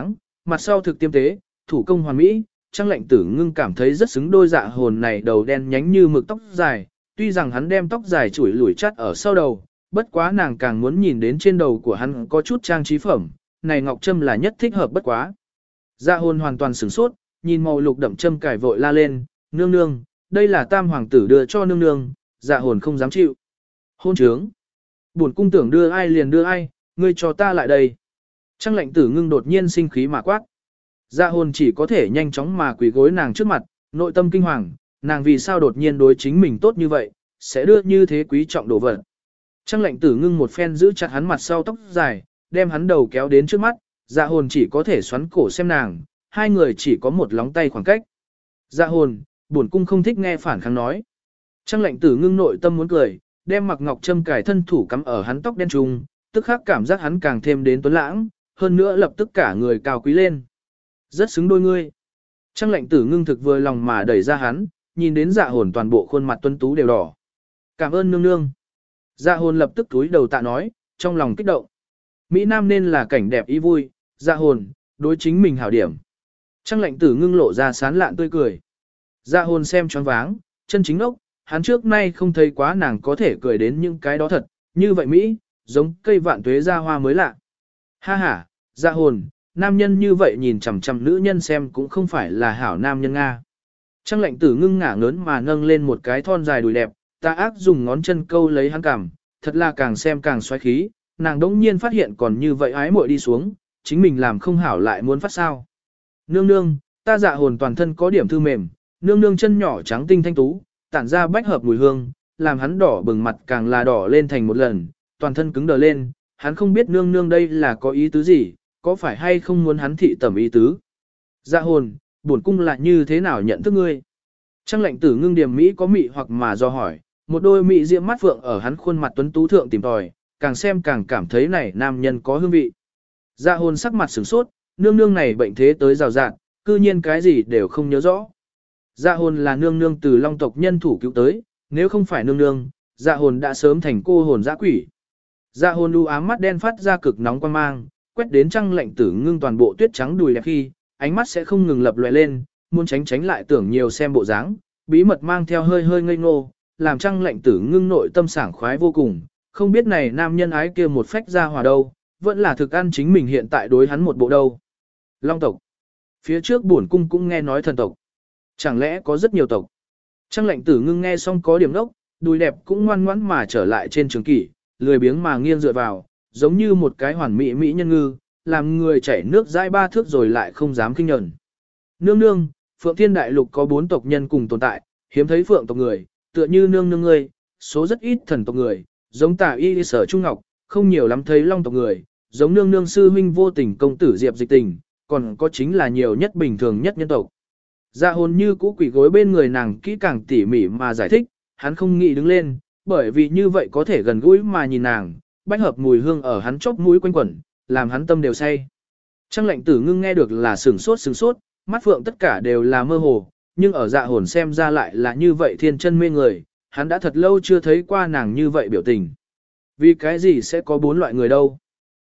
mặt sau thực tiêm tế, thủ công hoàn mỹ, Trang Lệnh Tử Ngưng cảm thấy rất xứng đôi Dạ Hồn này đầu đen nhánh như mực tóc dài, tuy rằng hắn đem tóc dài chủi lủi chắt ở sau đầu, bất quá nàng càng muốn nhìn đến trên đầu của hắn có chút trang trí phẩm, này ngọc trâm là nhất thích hợp bất quá. Dạ Hồn hoàn toàn sửng sốt, nhìn màu lục đậm trâm cài vội la lên, nương nương, đây là tam hoàng tử đưa cho nương nương, Dạ Hồn không dám chịu. Hôn trướng. Bổn cung tưởng đưa ai liền đưa ai, ngươi cho ta lại đây. Trang Lệnh Tử Ngưng đột nhiên sinh khí mà quát. Dạ Hồn chỉ có thể nhanh chóng mà quỳ gối nàng trước mặt, nội tâm kinh hoàng, nàng vì sao đột nhiên đối chính mình tốt như vậy, sẽ đưa như thế quý trọng đồ vật. Trang Lệnh Tử Ngưng một phen giữ chặt hắn mặt sau tóc dài, đem hắn đầu kéo đến trước mắt, Dạ Hồn chỉ có thể xoắn cổ xem nàng, hai người chỉ có một lóng tay khoảng cách. Dạ Hồn, bổn cung không thích nghe phản kháng nói. Trang Lệnh Tử Ngưng nội tâm muốn cười, đem mặc ngọc trâm cài thân thủ cắm ở hắn tóc đen trung, tức khắc cảm giác hắn càng thêm đến tuấn lãng, hơn nữa lập tức cả người cao quý lên. Rất xứng đôi ngươi. Trang Lệnh Tử Ngưng thực vừa lòng mà đẩy ra hắn, nhìn đến Dạ Hồn toàn bộ khuôn mặt tuấn tú đều đỏ. Cảm ơn nương nương. Dạ Hồn lập tức túi đầu tạ nói, trong lòng kích động. Mỹ Nam nên là cảnh đẹp ý vui, Dạ Hồn, đối chính mình hảo điểm. Trang Lệnh Tử Ngưng lộ ra sán lạn tươi cười. Dạ Hồn xem choáng váng, chân chính ốc, hắn trước nay không thấy quá nàng có thể cười đến những cái đó thật, như vậy Mỹ, giống cây vạn tuế ra hoa mới lạ. Ha ha, Dạ Hồn, nam nhân như vậy nhìn chằm chằm nữ nhân xem cũng không phải là hảo nam nhân Nga. Trang Lệnh Tử Ngưng ngả ngớn mà nâng lên một cái thon dài đùi đẹp, ta ác dùng ngón chân câu lấy hắn cằm, thật là càng xem càng xoáy khí, nàng đống nhiên phát hiện còn như vậy ái muội đi xuống, chính mình làm không hảo lại muốn phát sao. Nương nương, ta Dạ Hồn toàn thân có điểm thư mềm, nương nương chân nhỏ trắng tinh thanh tú, tản ra bách hợp mùi hương, làm hắn đỏ bừng mặt càng là đỏ lên thành một lần, toàn thân cứng đờ lên, hắn không biết nương nương đây là có ý tứ gì, có phải hay không muốn hắn thị tẩm ý tứ. Dạ Hồn, bổn cung là như thế nào nhận thức ngươi? Trang Lệnh Tử Ngưng điểm mỹ có mị hoặc mà do hỏi, một đôi mị diễm mắt phượng ở hắn khuôn mặt tuấn tú thượng tìm tòi, càng xem càng cảm thấy này nam nhân có hương vị. Dạ Hồn sắc mặt sửng sốt, nương nương này bệnh thế tới rào rạt, cư nhiên cái gì đều không nhớ rõ. Dạ Hồn là nương nương từ Long tộc nhân thủ cứu tới, nếu không phải nương nương, Dạ Hồn đã sớm thành cô hồn dã quỷ. Dạ Hồn u ám mắt đen phát ra cực nóng quan mang, quét đến Trang Lệnh Tử Ngưng toàn bộ tuyết trắng đùi đẹp khi, ánh mắt sẽ không ngừng lập lòe lên, muốn tránh lại tưởng nhiều xem bộ dáng, bí mật mang theo hơi hơi ngây ngô, làm Trang Lệnh Tử Ngưng nội tâm sảng khoái vô cùng, không biết này nam nhân ái kia một phách ra hòa đâu, vẫn là thực ăn chính mình hiện tại đối hắn một bộ đâu. Long tộc. Phía trước bổn cung cũng nghe nói thần tộc. Chẳng lẽ có rất nhiều tộc? Trang Lệnh Tử Ngưng nghe xong có điểm đốc, đùi đẹp cũng ngoan ngoãn mà trở lại trên trường kỷ, lười biếng mà nghiêng dựa vào, giống như một cái hoàn mỹ mỹ nhân ngư, làm người chảy nước dãi ba thước rồi lại không dám kinh nhẫn. Nương nương, Phượng Thiên Đại Lục có 4 tộc nhân cùng tồn tại, hiếm thấy phượng tộc người, tựa như nương nương ngươi, số rất ít thần tộc người, giống Tả Y Sở Trung Ngọc, không nhiều lắm thấy long tộc người, giống nương nương sư huynh vô tình công tử Diệp Dịch Tình, còn có chính là nhiều nhất bình thường nhất nhân tộc. Dạ Hồn như cũ quỷ gối bên người nàng kỹ càng tỉ mỉ mà giải thích, hắn không nghĩ đứng lên, bởi vì như vậy có thể gần gũi mà nhìn nàng, bách hợp mùi hương ở hắn chóp mũi quanh quẩn, làm hắn tâm đều say. Trang Lệnh Tử Ngưng nghe được là sửng sốt, mắt phượng tất cả đều là mơ hồ, nhưng ở Dạ Hồn xem ra lại là như vậy thiên chân mê người, hắn đã thật lâu chưa thấy qua nàng như vậy biểu tình. Vì cái gì sẽ có 4 loại người đâu?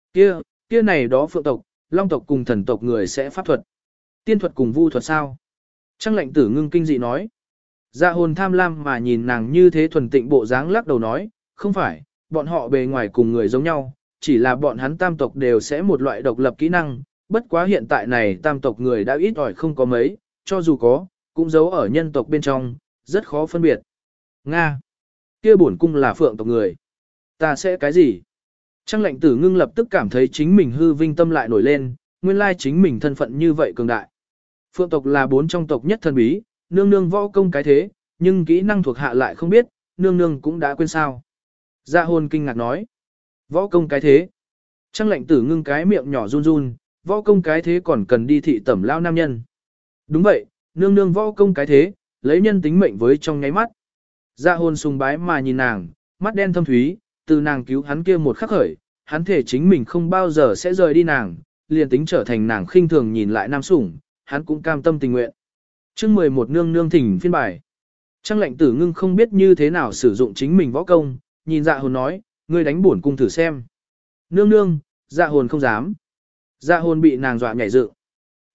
Kia này đó phượng tộc, long tộc cùng thần tộc người sẽ pháp thuật. Tiên thuật cùng vu thuật sao? Trang Lệnh Tử Ngưng kinh dị nói. Dạ Hồn tham lam mà nhìn nàng như thế thuần tịnh bộ dáng lắc đầu nói, không phải, bọn họ bề ngoài cùng người giống nhau, chỉ là bọn hắn tam tộc đều sẽ một loại độc lập kỹ năng, bất quá hiện tại này tam tộc người đã ít ỏi không có mấy, cho dù có, cũng giấu ở nhân tộc bên trong, rất khó phân biệt. Nga! Kia bổn cung là phượng tộc người. Ta sẽ cái gì? Trang Lệnh Tử Ngưng lập tức cảm thấy chính mình hư vinh tâm lại nổi lên, nguyên lai chính mình thân phận như vậy cường đại. Phượng tộc là 4 trong tộc nhất thần bí, nương nương võ công cái thế, nhưng kỹ năng thuộc hạ lại không biết, nương nương cũng đã quên sao. Dạ Hồn kinh ngạc nói. Võ công cái thế. Trang Lệnh Tử Ngưng cái miệng nhỏ run run, võ công cái thế còn cần đi thị tẩm lao nam nhân. Đúng vậy, nương nương võ công cái thế, lấy nhân tính mệnh với trong nháy mắt. Dạ Hồn sùng bái mà nhìn nàng, mắt đen thâm thúy, từ nàng cứu hắn kia một khắc khởi, hắn thể chính mình không bao giờ sẽ rời đi nàng, liền tính trở thành nàng khinh thường nhìn lại nam sủng, hắn cũng cam tâm tình nguyện. Chương 11 nương nương thỉnh phiên bài. Trang Lệnh Tử Ngưng không biết như thế nào sử dụng chính mình võ công, nhìn Dạ Hồn nói, ngươi đánh bổn cung thử xem. Nương nương, Dạ Hồn không dám. Dạ Hồn bị nàng dọa nhảy dựng.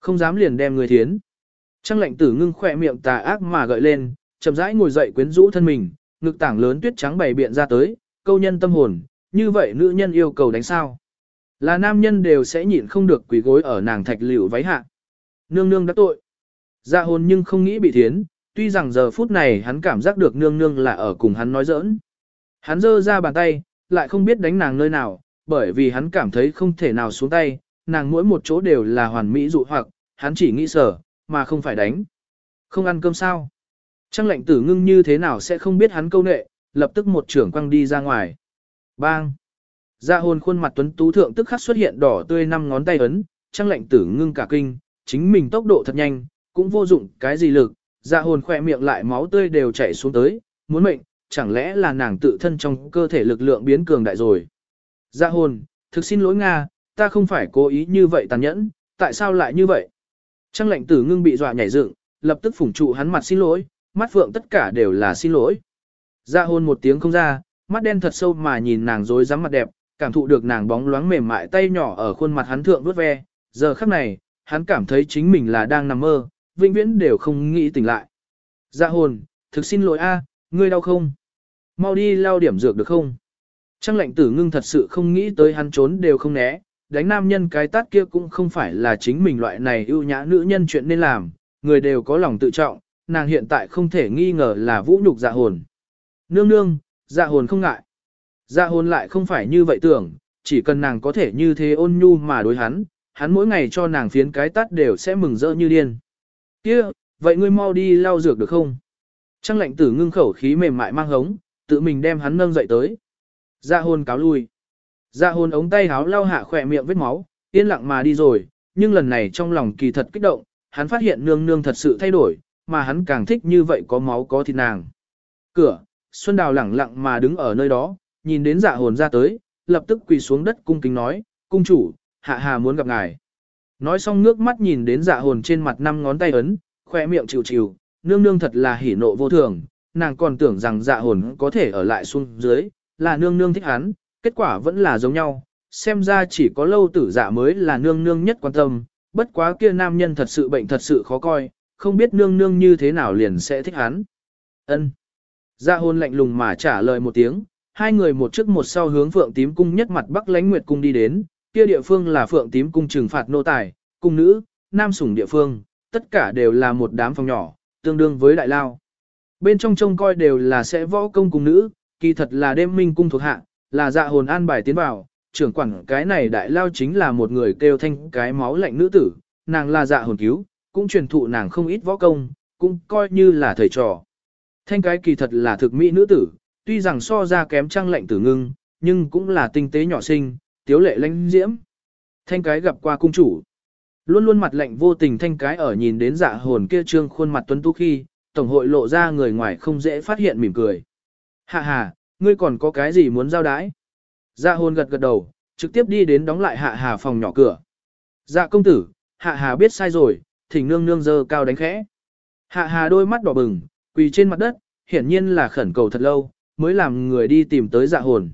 Không dám liền đem người thiến. Trang lệnh tử ngưng khỏe miệng tà ác mà gợi lên, chậm rãi ngồi dậy quyến rũ thân mình, ngực tảng lớn tuyết trắng bày biện ra tới, câu nhân tâm hồn, như vậy nữ nhân yêu cầu đánh sao. Là nam nhân đều sẽ nhịn không được quỳ gối ở nàng thạch liễu váy hạ. Nương nương đã tội. Dạ hồn nhưng không nghĩ bị thiến, tuy rằng giờ phút này hắn cảm giác được nương nương là ở cùng hắn nói giỡn. Hắn giơ ra bàn tay, lại không biết đánh nàng nơi nào, bởi vì hắn cảm thấy không thể nào xuống tay, nàng mỗi một chỗ đều là hoàn mỹ dụ hoặc, hắn chỉ nghĩ sở, mà không phải đánh. Không ăn cơm sao? Trang lệnh tử ngưng như thế nào sẽ không biết hắn câu nệ, lập tức một trưởng quăng đi ra ngoài. Bang! Dạ hồn khuôn mặt tuấn tú thượng tức khắc xuất hiện đỏ tươi 5 ngón tay ấn, trang lệnh tử ngưng cả kinh, chính mình tốc độ thật nhanh, cũng vô dụng cái gì lực, dạ hồn khỏe miệng lại máu tươi đều chảy xuống tới, muốn mệnh, chẳng lẽ là nàng tự thân trong cơ thể lực lượng biến cường đại rồi. Dạ hồn, thực xin lỗi Nga, ta không phải cố ý như vậy tàn nhẫn, tại sao lại như vậy? Trang lệnh tử ngưng bị dọa nhảy dựng, lập tức phủng trụ hắn mặt xin lỗi, mắt phượng tất cả đều là xin lỗi. Dạ hồn một tiếng không ra, mắt đen thật sâu mà nhìn nàng dối rắm mặt đẹp, cảm thụ được nàng bóng loáng mềm mại tay nhỏ ở khuôn mặt hắn thượng vuốt ve, giờ khắc này, hắn cảm thấy chính mình là đang nằm mơ, vĩnh viễn đều không nghĩ tỉnh lại. Dạ hồn, thực xin lỗi a, ngươi đau không? Mau đi lau điểm dược được không? Trang lệnh tử ngưng thật sự không nghĩ tới hắn trốn đều không né, đánh nam nhân cái tát kia cũng không phải là chính mình loại này ưu nhã nữ nhân chuyện nên làm, người đều có lòng tự trọng, nàng hiện tại không thể nghi ngờ là vũ nhục dạ hồn. Nương nương, dạ hồn không ngại. Dạ hồn lại không phải như vậy tưởng, chỉ cần nàng có thể như thế ôn nhu mà đối hắn mỗi ngày cho nàng phiến cái tát đều sẽ mừng rỡ như điên. Kia, vậy ngươi mau đi lau dược được không? Trang lệnh tử ngưng khẩu khí mềm mại mang hống, tự mình đem hắn nâng dậy tới. Dạ hồn cáo lui. Dạ hồn ống tay háo lau hạ khỏe miệng vết máu, yên lặng mà đi rồi, nhưng lần này trong lòng kỳ thật kích động, hắn phát hiện nương nương thật sự thay đổi, mà hắn càng thích như vậy có máu có thịt nàng. Cửa, Xuân Đào lẳng lặng mà đứng ở nơi đó, nhìn đến dạ hồn ra tới, lập tức quỳ xuống đất cung kính nói, cung chủ, hạ hà muốn gặp ngài. Nói xong nước mắt nhìn đến dạ hồn trên mặt 5 ngón tay ấn, khoe miệng chịu chịu, nương nương thật là hỉ nộ vô thường, nàng còn tưởng rằng dạ hồn có thể ở lại xuống dưới, là nương nương thích hắn, kết quả vẫn là giống nhau, xem ra chỉ có lâu tử dạ mới là nương nương nhất quan tâm, bất quá kia nam nhân thật sự bệnh thật sự khó coi, không biết nương nương như thế nào liền sẽ thích hắn. Ân. Dạ hồn lạnh lùng mà trả lời một tiếng, hai người một trước một sau hướng Phượng Tím cung nhất mặt Bắc Lãnh Nguyệt cung đi đến, kia địa phương là Phượng Tím cung trừng phạt nô tài, cung nữ, nam sủng địa phương, tất cả đều là một đám phòng nhỏ, tương đương với đại lao. Bên trong trông coi đều là sẽ võ công cung nữ, kỳ thật là đêm minh cung thuộc hạ, là dạ hồn an bài tiến vào, trưởng quản cái này đại lao chính là một người kêu thanh cái máu lạnh nữ tử, nàng là dạ hồn cứu, cũng truyền thụ nàng không ít võ công, cũng coi như là thầy trò. Thanh cái kỳ thật là thực mỹ nữ tử, tuy rằng so ra kém Trang lệnh tử ngưng, nhưng cũng là tinh tế nhỏ xinh, tiếu lệ lãnh diễm. Thanh cái gặp qua cung chủ. Luôn luôn mặt lạnh vô tình thanh cái ở nhìn đến dạ hồn kia trương khuôn mặt tuấn tú khi, tổng hội lộ ra người ngoài không dễ phát hiện mỉm cười. Hạ hà, ngươi còn có cái gì muốn giao đái? Dạ hồn gật gật đầu, trực tiếp đi đến đóng lại hạ hà phòng nhỏ cửa. Dạ công tử, hạ hà biết sai rồi, thỉnh nương nương giơ cao đánh khẽ. Hạ hà đôi mắt đỏ bừng, quỳ trên mặt đất, hiển nhiên là khẩn cầu thật lâu, mới làm người đi tìm tới dạ hồn.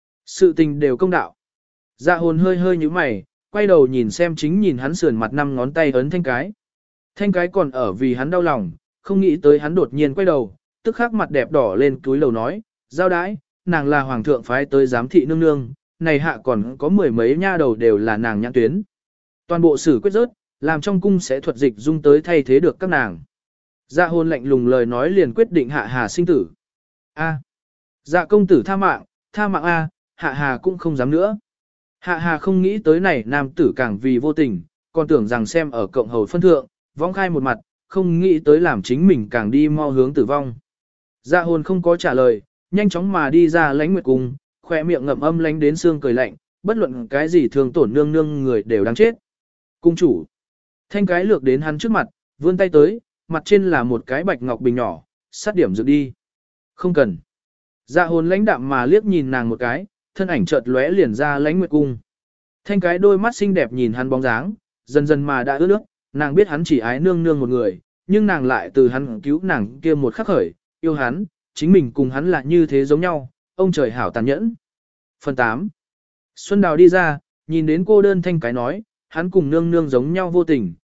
Sự tình đều công đạo. Dạ hồn hơi hơi như mày, quay đầu nhìn xem chính nhìn hắn sườn mặt 5 ngón tay ấn thanh cái. Thanh cái còn ở vì hắn đau lòng, không nghĩ tới hắn đột nhiên quay đầu, tức khắc mặt đẹp đỏ lên túi lầu nói, giao đái, nàng là hoàng thượng phái tới giám thị nương nương, này hạ còn có 10 mấy nha đầu đều là nàng nhãn tuyến. Toàn bộ xử quyết rớt, làm trong cung sẽ thuật dịch dung tới thay thế được các nàng. Dạ hồn lạnh lùng lời nói liền quyết định hạ hà sinh tử. A. Dạ công tử tha mạng A, hạ hà cũng không dám nữa. Hạ hà không nghĩ tới này nam tử càng vì vô tình, còn tưởng rằng xem ở cộng hầu phân thượng, vong khai một mặt, không nghĩ tới làm chính mình càng đi mau hướng tử vong. Dạ hồn không có trả lời, nhanh chóng mà đi ra Lãnh Nguyệt cung, khoe miệng ngậm âm lánh đến xương cười lạnh, bất luận cái gì thường tổn nương nương người đều đáng chết. Cung chủ. Thanh cái lược đến hắn trước mặt, vươn tay tới, mặt trên là một cái bạch ngọc bình nhỏ, sát điểm dược đi. Không cần. Dạ hồn lãnh đạm mà liếc nhìn nàng một cái, thân ảnh chợt lóe liền ra Lãnh Nguyệt cung. Thanh cái đôi mắt xinh đẹp nhìn hắn bóng dáng, dần dần mà đã ướt nước, nàng biết hắn chỉ ái nương nương một người, nhưng nàng lại từ hắn cứu nàng kia một khắc khởi, yêu hắn, chính mình cùng hắn là như thế giống nhau, ông trời hảo tàn nhẫn. Phần 8. Xuân Đào đi ra, nhìn đến cô đơn thanh cái nói, hắn cùng nương nương giống nhau vô tình,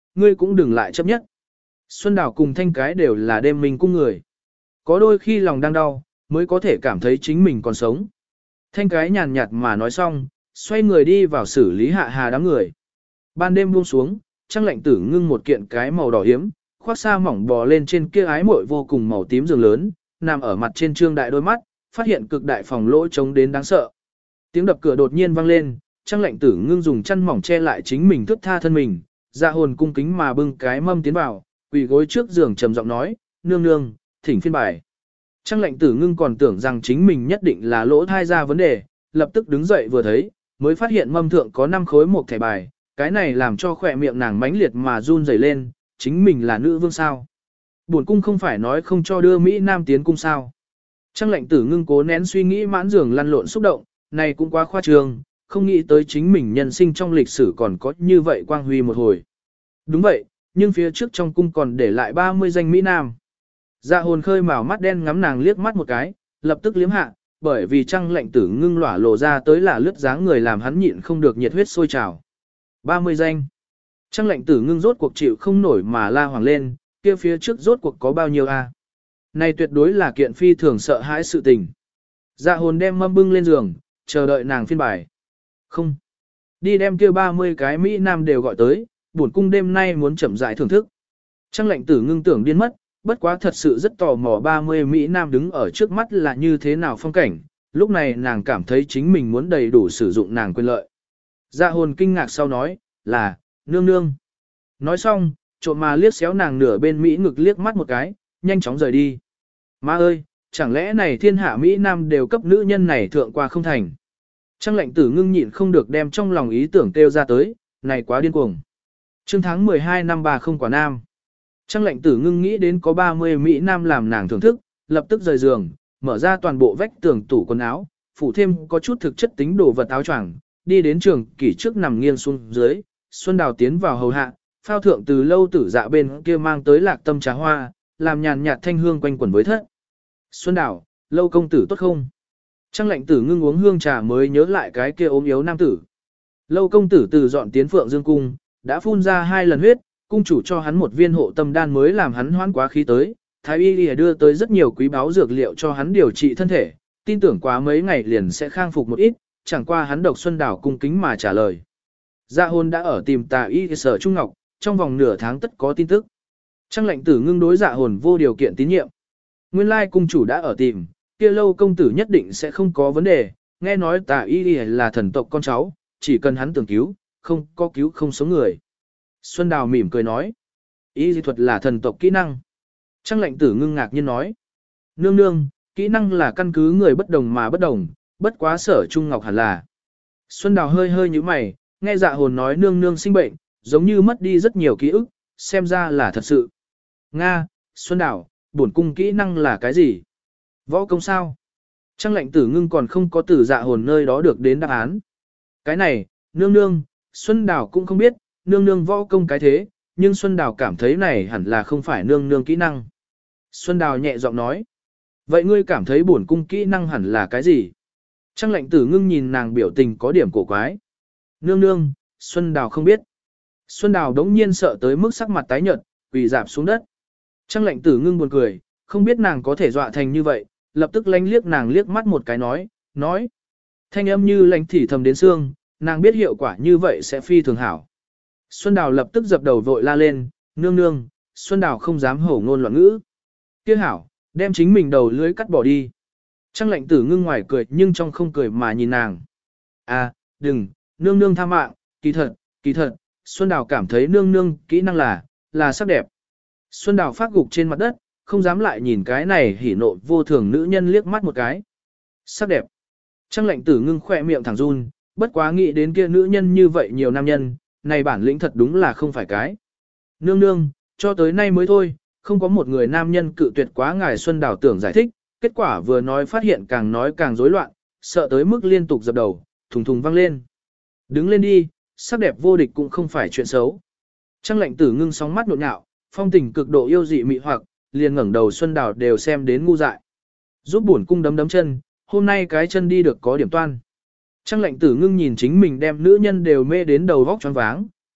ngươi cũng đừng lại chấp nhất. Xuân Đào cùng Thanh Cái đều là đêm mình cung người. Có đôi khi lòng đang đau, mới có thể cảm thấy chính mình còn sống. Thanh Cái nhàn nhạt mà nói xong, xoay người đi vào xử lý Hạ Hà đám người. Ban đêm buông xuống, Trang Lệnh Tử ngưng một kiện cái màu đỏ hiếm, khoác sa mỏng bò lên trên kia ái muội vô cùng màu tím giường lớn, nằm ở mặt trên trương đại đôi mắt, phát hiện cực đại phòng lỗ trống đến đáng sợ. Tiếng đập cửa đột nhiên vang lên, Trang Lệnh Tử ngưng dùng chăn mỏng che lại chính mình thức tha thân mình, dạ hồn cung kính mà bưng cái mâm tiến vào, quỳ gối trước giường trầm giọng nói, nương nương, thỉnh phiên bài. Trang Lệnh Tử ngưng còn tưởng rằng chính mình nhất định là lỗ thai ra vấn đề, lập tức đứng dậy vừa thấy, mới phát hiện mâm thượng có 5 khối một thẻ bài, cái này làm cho khỏe miệng nàng mãnh liệt mà run rẩy lên, chính mình là nữ vương sao. Buồn cung không phải nói không cho đưa Mỹ Nam tiến cung sao. Trang Lệnh Tử ngưng cố nén suy nghĩ mãn giường lăn lộn xúc động, này cũng quá khoa trương, không nghĩ tới chính mình nhân sinh trong lịch sử còn có như vậy quang huy một hồi. Đúng vậy, nhưng phía trước trong cung còn để lại 30 danh Mỹ Nam. Dạ hồn khơi màu mắt đen ngắm nàng liếc mắt một cái, lập tức liếm hạ, bởi vì Trang Lệnh Tử ngưng lỏa lộ ra tới là lướt dáng người làm hắn nhịn không được nhiệt huyết sôi trào. 30 danh. Trang Lệnh Tử ngưng rốt cuộc chịu không nổi mà la hoàng lên, kia phía trước rốt cuộc có bao nhiêu a? Này tuyệt đối là kiện phi thường sợ hãi sự tình. Dạ hồn đem mâm bưng lên giường, chờ đợi nàng phiên bài. Không. Đi đem kia 30 cái Mỹ Nam đều gọi tới, bổn cung đêm nay muốn chậm rãi thưởng thức. Trang Lệnh Tử ngưng tưởng điên mất, bất quá thật sự rất tò mò 30 Mỹ Nam đứng ở trước mắt là như thế nào phong cảnh, lúc này nàng cảm thấy chính mình muốn đầy đủ sử dụng nàng quyền lợi. Dạ hồn kinh ngạc sau nói, là, nương nương. Nói xong, trộm mà liếc xéo nàng nửa bên Mỹ ngực liếc mắt một cái, nhanh chóng rời đi. Má ơi, chẳng lẽ này thiên hạ Mỹ Nam đều cấp nữ nhân này thượng qua không thành. Trang Lệnh Tử ngưng nhịn không được đem trong lòng ý tưởng kêu ra tới, này quá điên cuồng. Chương tháng 12 năm 30 quả nam. Trang Lệnh Tử ngưng nghĩ đến có 30 Mỹ Nam làm nàng thưởng thức, lập tức rời giường, mở ra toàn bộ vách tường tủ quần áo, phủ thêm có chút thực chất tính đồ vật áo choàng, đi đến trường kỷ trước nằm nghiêng xuống dưới, Xuân Đào tiến vào hầu hạ, phao thượng từ lâu tử dạ bên kia mang tới lạc tâm trà hoa, làm nhàn nhạt thanh hương quanh quẩn với thất. Xuân Đào, lâu công tử tốt không? Trang Lệnh Tử ngưng uống hương trà mới nhớ lại cái kia ốm yếu nam tử. Lâu công tử từ dọn tiến Phượng Dương cung, đã phun ra 2 lần huyết, cung chủ cho hắn một viên hộ tâm đan mới làm hắn hoãn quá khí tới. Thái y lìa đưa tới rất nhiều quý báu dược liệu cho hắn điều trị thân thể, tin tưởng quá mấy ngày liền sẽ khang phục một ít, chẳng qua hắn độc Xuân Đào cung kính mà trả lời. Dạ hồn đã ở tìm tà y sở Trung Ngọc, trong vòng nửa tháng tất có tin tức. Trang Lệnh Tử ngưng đối dạ hồn vô điều kiện tín nhiệm. Nguyên lai cung chủ đã ở tìm, kia lâu công tử nhất định sẽ không có vấn đề, nghe nói tà y là thần tộc con cháu, chỉ cần hắn tưởng cứu, không có cứu không sống người. Xuân Đào mỉm cười nói, y dị thuật là thần tộc kỹ năng. Trang Lệnh Tử ngưng ngạc nhiên nói, nương nương, kỹ năng là căn cứ người bất đồng mà bất đồng, bất quá sở Trung Ngọc hẳn là. Xuân Đào hơi hơi như mày, nghe dạ hồn nói nương nương sinh bệnh, giống như mất đi rất nhiều ký ức, xem ra là thật sự. Nga, Xuân Đào, bổn cung kỹ năng là cái gì? Võ công sao? Trang Lệnh Tử ngưng còn không có từ dạ hồn nơi đó được đến đáp án. Cái này, nương nương, Xuân Đào cũng không biết, nương nương võ công cái thế, nhưng Xuân Đào cảm thấy này hẳn là không phải nương nương kỹ năng. Xuân Đào nhẹ giọng nói. Vậy ngươi cảm thấy bổn cung kỹ năng hẳn là cái gì? Trang Lệnh Tử ngưng nhìn nàng biểu tình có điểm cổ quái. Nương nương, Xuân Đào không biết. Xuân Đào đống nhiên sợ tới mức sắc mặt tái nhợt, quỳ dạp xuống đất. Trang Lệnh Tử ngưng buồn cười, không biết nàng có thể dọa thành như vậy, lập tức lánh liếc nàng liếc mắt một cái nói. Thanh âm như lánh thì thầm đến xương, nàng biết hiệu quả như vậy sẽ phi thường hảo. Xuân Đào lập tức dập đầu vội la lên, nương nương, Xuân Đào không dám hổ ngôn loạn ngữ. Kia hảo, đem chính mình đầu lưới cắt bỏ đi. Trang Lệnh Tử ngưng ngoài cười nhưng trong không cười mà nhìn nàng. À, đừng, nương nương tha mạng, kỳ thật, Xuân Đào cảm thấy nương nương kỹ năng là sắc đẹp. Xuân Đào phát gục trên mặt đất, không dám lại nhìn cái này hỉ nộ vô thường nữ nhân liếc mắt một cái. Sắc đẹp. Trang Lệnh Tử ngưng khỏe miệng thẳng run, bất quá nghĩ đến kia nữ nhân như vậy nhiều nam nhân, này bản lĩnh thật đúng là không phải cái. Nương nương, cho tới nay mới thôi, không có một người nam nhân cự tuyệt quá ngài Xuân Đào tưởng giải thích, kết quả vừa nói phát hiện càng nói càng rối loạn, sợ tới mức liên tục dập đầu, thùng thùng vang lên. Đứng lên đi, sắc đẹp vô địch cũng không phải chuyện xấu. Trang Lệnh Tử ngưng sóng mắt nhộn nhạo, phong tình cực độ yêu dị mị hoặc, liền ngẩng đầu Xuân Đào đều xem đến ngu dại. Giúp bổn cung đấm chân, hôm nay cái chân đi được có điểm toan. Trang Lệnh Tử ngưng nhìn chính mình đem nữ nhân đều mê đến đầu vóc choáng váng,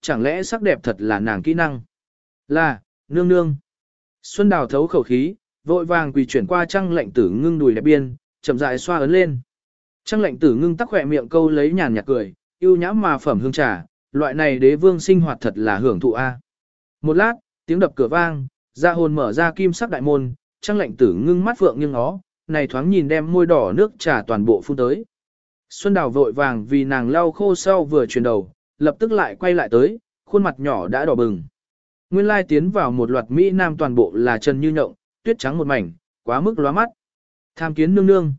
chẳng lẽ sắc đẹp thật là nàng kỹ năng? Là, nương nương. Xuân Đào thấu khẩu khí, vội vàng quỳ chuyển qua Trăng Lệnh Tử Ngưng đùi đẹp biên, chậm rãi xoa ấn lên. Trăng Lệnh Tử Ngưng tắc khỏe miệng câu lấy nhàn nhạt cười, yêu nhã mà phẩm hương trà, loại này đế vương sinh hoạt thật là hưởng thụ a. Một lát, tiếng đập cửa vang, Dạ Hồn mở ra kim sắc đại môn, Trăng Lệnh Tử Ngưng mắt phượng nghiêng ngó, này thoáng nhìn đem môi đỏ nước trà toàn bộ phun tới. Xuân Đào vội vàng vì nàng lau khô sau vừa chuyển đầu, lập tức lại quay lại tới, khuôn mặt nhỏ đã đỏ bừng. Nguyên lai tiến vào một loạt Mỹ Nam toàn bộ là trần như nhộng, tuyết trắng một mảnh, quá mức lóa mắt. Tham kiến nương nương.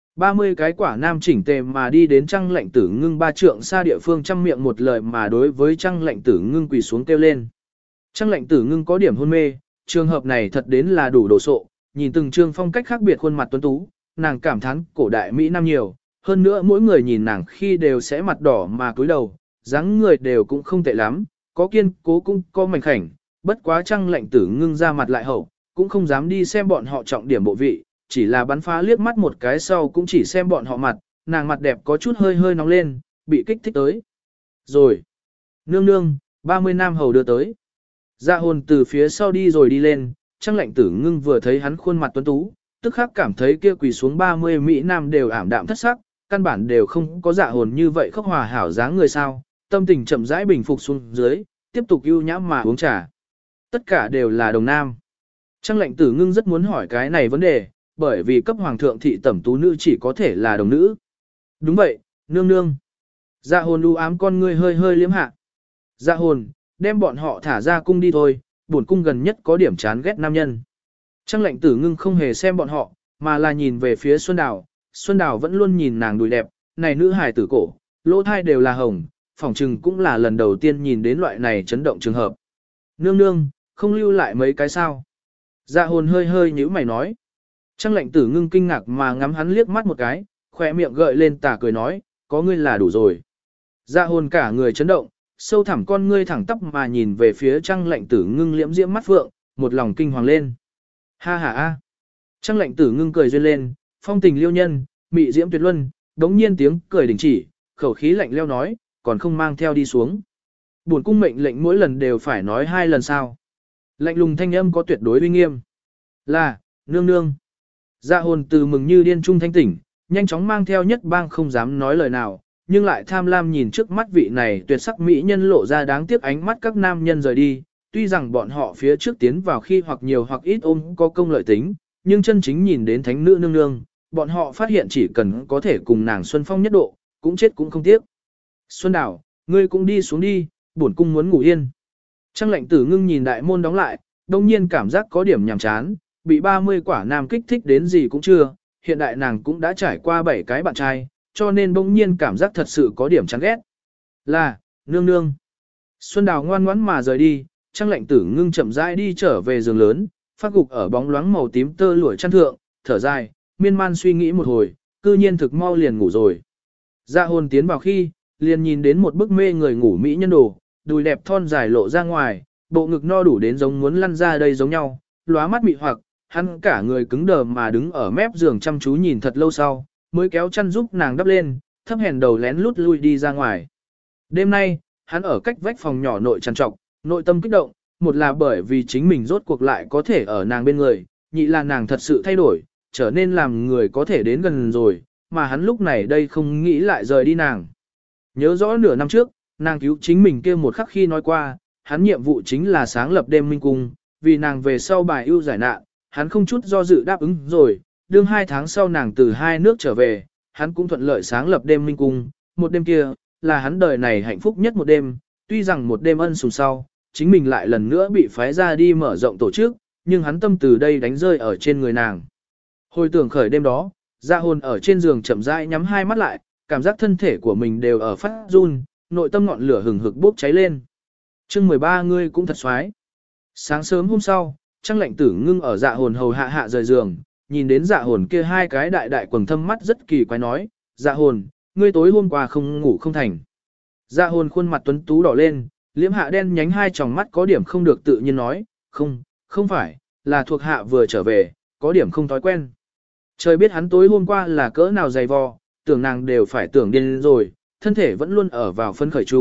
30 cái quả nam chỉnh tề mà đi đến Trăng Lệnh Tử Ngưng 3 trượng xa địa phương trăm miệng một lời mà đối với Trăng Lệnh Tử Ngưng quỳ xuống kêu lên. Trăng Lệnh Tử Ngưng có điểm hôn mê, trường hợp này thật đến là đủ đồ sộ, nhìn từng trương phong cách khác biệt khuôn mặt tuấn tú, nàng cảm thán cổ đại Mỹ Nam nhiều, hơn nữa mỗi người nhìn nàng khi đều sẽ mặt đỏ mà cúi đầu, dáng người đều cũng không tệ lắm, có kiên cố cũng có mảnh khảnh, bất quá Trăng Lệnh Tử Ngưng ra mặt lại hậu, cũng không dám đi xem bọn họ trọng điểm bộ vị, chỉ là bắn phá liếc mắt một cái sau cũng chỉ xem bọn họ mặt, nàng mặt đẹp có chút hơi hơi nóng lên, bị kích thích tới. Rồi, nương nương, 30 nam hầu đưa tới. Dạ Hồn từ phía sau đi rồi đi lên, Trăng Lệnh Tử Ngưng vừa thấy hắn khuôn mặt tuấn tú, tức khắc cảm thấy kia quỳ xuống 30 Mỹ nam đều ảm đạm thất sắc, căn bản đều không có Dạ Hồn như vậy khóc hòa hảo dáng người sao, tâm tình chậm rãi bình phục xuống dưới, tiếp tục ưu nhã mà uống trà. Tất cả đều là đồng nam. Trăng Lệnh Tử Ngưng rất muốn hỏi cái này vấn đề, bởi vì cấp hoàng thượng thị tẩm tú nữ chỉ có thể là đồng nữ. Đúng vậy, nương nương. Dạ Hồn u ám con ngươi hơi hơi liếm hạ. Dạ Hồn, đem bọn họ thả ra cung đi thôi, bổn cung gần nhất có điểm chán ghét nam nhân. Trăng Lệnh Tử Ngưng không hề xem bọn họ, mà là nhìn về phía Xuân Đào. Xuân Đào vẫn luôn nhìn nàng đùi đẹp, này nữ hài tử cổ, lỗ thai đều là hồng, phỏng chừng cũng là lần đầu tiên nhìn đến loại này chấn động trường hợp. Nương nương, không lưu lại mấy cái sao. Dạ Hồn hơi hơi nhíu mày nói. Trăng Lệnh Tử Ngưng kinh ngạc mà ngắm hắn liếc mắt một cái, khỏe miệng gợi lên tà cười nói, có ngươi là đủ rồi. Dạ Hồn cả người chấn động, sâu thẳm con ngươi thẳng tắp mà nhìn về phía Trăng Lệnh Tử Ngưng liễm diễm mắt phượng, một lòng kinh hoàng lên. Ha ha a. Trăng Lệnh Tử Ngưng cười duyên lên, phong tình liêu nhân, mị diễm tuyệt luân, đống nhiên tiếng cười đình chỉ, khẩu khí lạnh leo nói, còn không mang theo đi xuống. Bổn cung mệnh lệnh mỗi lần đều phải nói 2 lần sao. Lạnh lùng thanh âm có tuyệt đối uy nghiêm. Là, nương nương. Dạ Hồn từ mừng như điên trung thanh tỉnh, nhanh chóng mang theo Nhất Bang không dám nói lời nào, nhưng lại tham lam nhìn trước mắt vị này tuyệt sắc mỹ nhân lộ ra đáng tiếc ánh mắt các nam nhân rời đi, tuy rằng bọn họ phía trước tiến vào khi hoặc nhiều hoặc ít ôm có công lợi tính, nhưng chân chính nhìn đến thánh nữ nương nương, bọn họ phát hiện chỉ cần có thể cùng nàng Xuân Phong nhất độ, cũng chết cũng không tiếc. Xuân Đào, ngươi cũng đi xuống đi, bổn cung muốn ngủ yên. Trăng Lệnh Tử Ngưng nhìn đại môn đóng lại, đông nhiên cảm giác có điểm nhàm chán, bị 30 quả nam kích thích đến gì cũng chưa, hiện đại nàng cũng đã trải qua 7 cái bạn trai, cho nên bỗng nhiên cảm giác thật sự có điểm chán ghét. Là, nương nương. Xuân Đào ngoan ngoãn mà rời đi, Trăng Lệnh Tử Ngưng chậm rãi đi trở về giường lớn, phát gục ở bóng loáng màu tím tơ lụa chăn thượng, thở dài, miên man suy nghĩ một hồi, cư nhiên thực mau liền ngủ rồi. Dạ Hồn tiến vào khi, liền nhìn đến một bức mê người ngủ mỹ nhân đồ, đùi đẹp thon dài lộ ra ngoài, bộ ngực no đủ đến giống muốn lăn ra đây giống nhau, lóa mắt mị hoặc, hắn cả người cứng đờ mà đứng ở mép giường chăm chú nhìn thật lâu sau, mới kéo chăn giúp nàng đắp lên, thấp hèn đầu lén lút lui đi ra ngoài. Đêm nay, hắn ở cách vách phòng nhỏ nội trằn trọc, nội tâm kích động, một là bởi vì chính mình rốt cuộc lại có thể ở nàng bên người, nhị là nàng thật sự thay đổi, trở nên làm người có thể đến gần rồi, mà hắn lúc này đây không nghĩ lại rời đi nàng. Nhớ rõ nửa năm trước, nàng cứu chính mình kia một khắc khi nói qua, hắn nhiệm vụ chính là sáng lập đêm minh cung, vì nàng về sau bài ưu giải nạn, hắn không chút do dự đáp ứng rồi, đương 2 tháng sau nàng từ 2 nước trở về, hắn cũng thuận lợi sáng lập đêm minh cung, một đêm kia, là hắn đời này hạnh phúc nhất một đêm, tuy rằng một đêm ân sủng sau, chính mình lại lần nữa bị phái ra đi mở rộng tổ chức, nhưng hắn tâm từ đây đánh rơi ở trên người nàng. Hồi tưởng khởi đêm đó, Dạ Hồn ở trên giường chậm rãi nhắm hai mắt lại, cảm giác thân thể của mình đều ở phát run, nội tâm ngọn lửa hừng hực bốc cháy lên. Chương 13 ngươi cũng thật xoái. Sáng sớm hôm sau, Trăng Lệnh Tử Ngưng ở Dạ Hồn hầu hạ rời giường, nhìn đến Dạ Hồn kia 2 cái đại đại quầng thâm mắt rất kỳ quái nói, Dạ Hồn, ngươi tối hôm qua không ngủ không thành. Dạ Hồn khuôn mặt tuấn tú đỏ lên, liễm hạ đen nhánh 2 tròng mắt có điểm không được tự nhiên nói, không phải, là thuộc hạ vừa trở về, có điểm không thói quen. Trời biết hắn tối hôm qua là cỡ nào dày vò, tưởng nàng đều phải tưởng điên rồi, thân thể vẫn luôn ở vào phân khởi chung,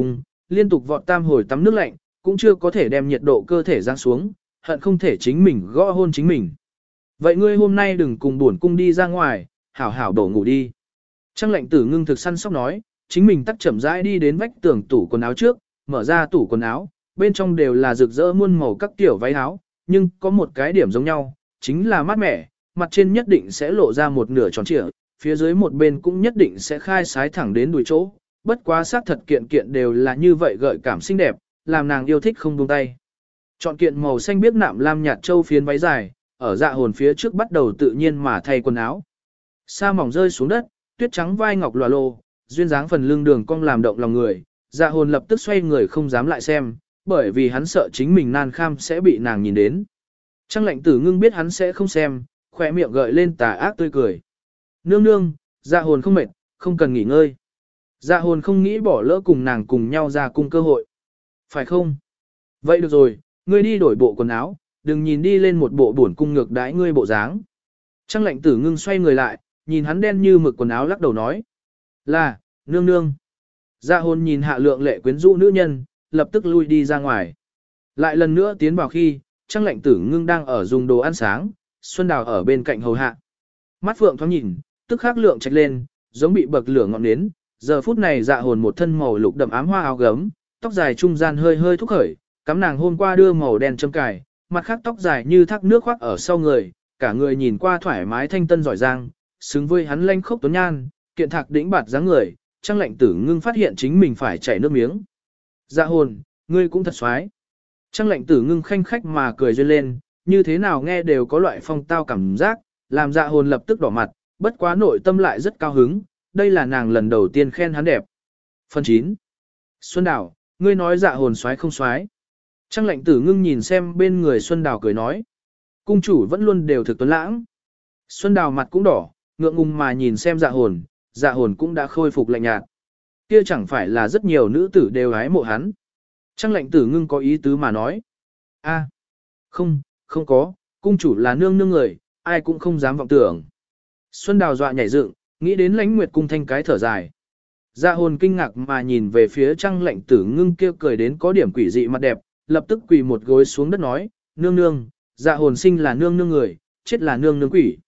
liên tục vọt tam hồi tắm nước lạnh, cũng chưa có thể đem nhiệt độ cơ thể giáng xuống, hận không thể chính mình gõ hôn chính mình. Vậy ngươi hôm nay đừng cùng buồn cung đi ra ngoài, hảo hảo đổ ngủ đi. Trang lệnh tử ngưng thực săn sóc nói, chính mình tắt chậm rãi đi đến vách tường tủ quần áo trước, mở ra tủ quần áo, bên trong đều là rực rỡ muôn màu các kiểu váy áo, nhưng có một cái điểm giống nhau, chính là mát mẻ, mặt trên nhất định sẽ lộ ra một nửa tròn trịa, phía dưới một bên cũng nhất định sẽ khai sái thẳng đến đùi chỗ, bất quá xác thật kiện kiện đều là như vậy gợi cảm xinh đẹp, làm nàng yêu thích không buông tay. Chọn kiện màu xanh biếc nạm lam nhạt châu phiến váy dài, ở dạ hồn phía trước bắt đầu tự nhiên mà thay quần áo. Sa mỏng rơi xuống đất, tuyết trắng vai ngọc lòa lô, duyên dáng phần lưng đường cong làm động lòng người, dạ hồn lập tức xoay người không dám lại xem, bởi vì hắn sợ chính mình nan kham sẽ bị nàng nhìn đến. Trang lệnh tử ngưng biết hắn sẽ không xem, khỏe miệng gợi lên tà ác tươi cười. Nương nương, dạ hồn không mệt, không cần nghỉ ngơi. Dạ hồn không nghĩ bỏ lỡ cùng nàng cùng nhau ra cung cơ hội. Phải không? Vậy được rồi, ngươi đi đổi bộ quần áo, đừng nhìn đi lên một bộ buồn cung ngược đãi ngươi bộ dáng. Trang lệnh tử ngưng xoay người lại, nhìn hắn đen như mực quần áo lắc đầu nói. Là, nương nương. Dạ hồn nhìn hạ lượng lệ quyến rũ nữ nhân, lập tức lui đi ra ngoài. Lại lần nữa tiến vào khi, Trang lệnh tử ngưng đang ở dùng đồ ăn sáng, Xuân Đào ở bên cạnh hầu hạ. Mắt phượng thoáng nhìn, tức khắc lượng trạch lên, giống bị bậc lửa ngọn nến. Giờ phút này dạ hồn một thân màu lục đậm ám hoa áo gấm, tóc dài trung gian hơi hơi thúc khởi, cắm nàng hôm qua đưa màu đen châm cài, mặt khác tóc dài như thác nước khoác ở sau người, cả người nhìn qua thoải mái thanh tân giỏi giang, xứng với hắn lanh khốc tuấn nhan, kiện thạc đĩnh bạt dáng người, Trang lệnh tử ngưng phát hiện chính mình phải chảy nước miếng. Dạ hồn, ngươi cũng thật xoái. Trang lệnh tử ngưng khanh khách mà cười duyên lên, như thế nào nghe đều có loại phong tao cảm giác, làm dạ hồn lập tức đỏ mặt, bất quá nội tâm lại rất cao hứng, đây là nàng lần đầu tiên khen hắn đẹp. Phần 9. Xuân Đào, ngươi nói dạ hồn xoái không xoái. Trang lệnh tử ngưng nhìn xem bên người Xuân Đào cười nói. Cung chủ vẫn luôn đều thực tuấn lãng. Xuân Đào mặt cũng đỏ, ngượng ngùng mà nhìn xem dạ hồn cũng đã khôi phục lạnh nhạt. Kia chẳng phải là rất nhiều nữ tử đều hái mộ hắn. Trang lệnh tử ngưng có ý tứ mà nói. Không có, cung chủ là nương nương người, ai cũng không dám vọng tưởng. Xuân Đào dọa nhảy dựng, nghĩ đến Lãnh Nguyệt cung thanh cái thở dài. Dạ hồn kinh ngạc mà nhìn về phía Trang lệnh tử ngưng kia cười đến có điểm quỷ dị mặt đẹp, lập tức quỳ một gối xuống đất nói, nương nương, dạ hồn sinh là nương nương người, chết là nương nương quỷ.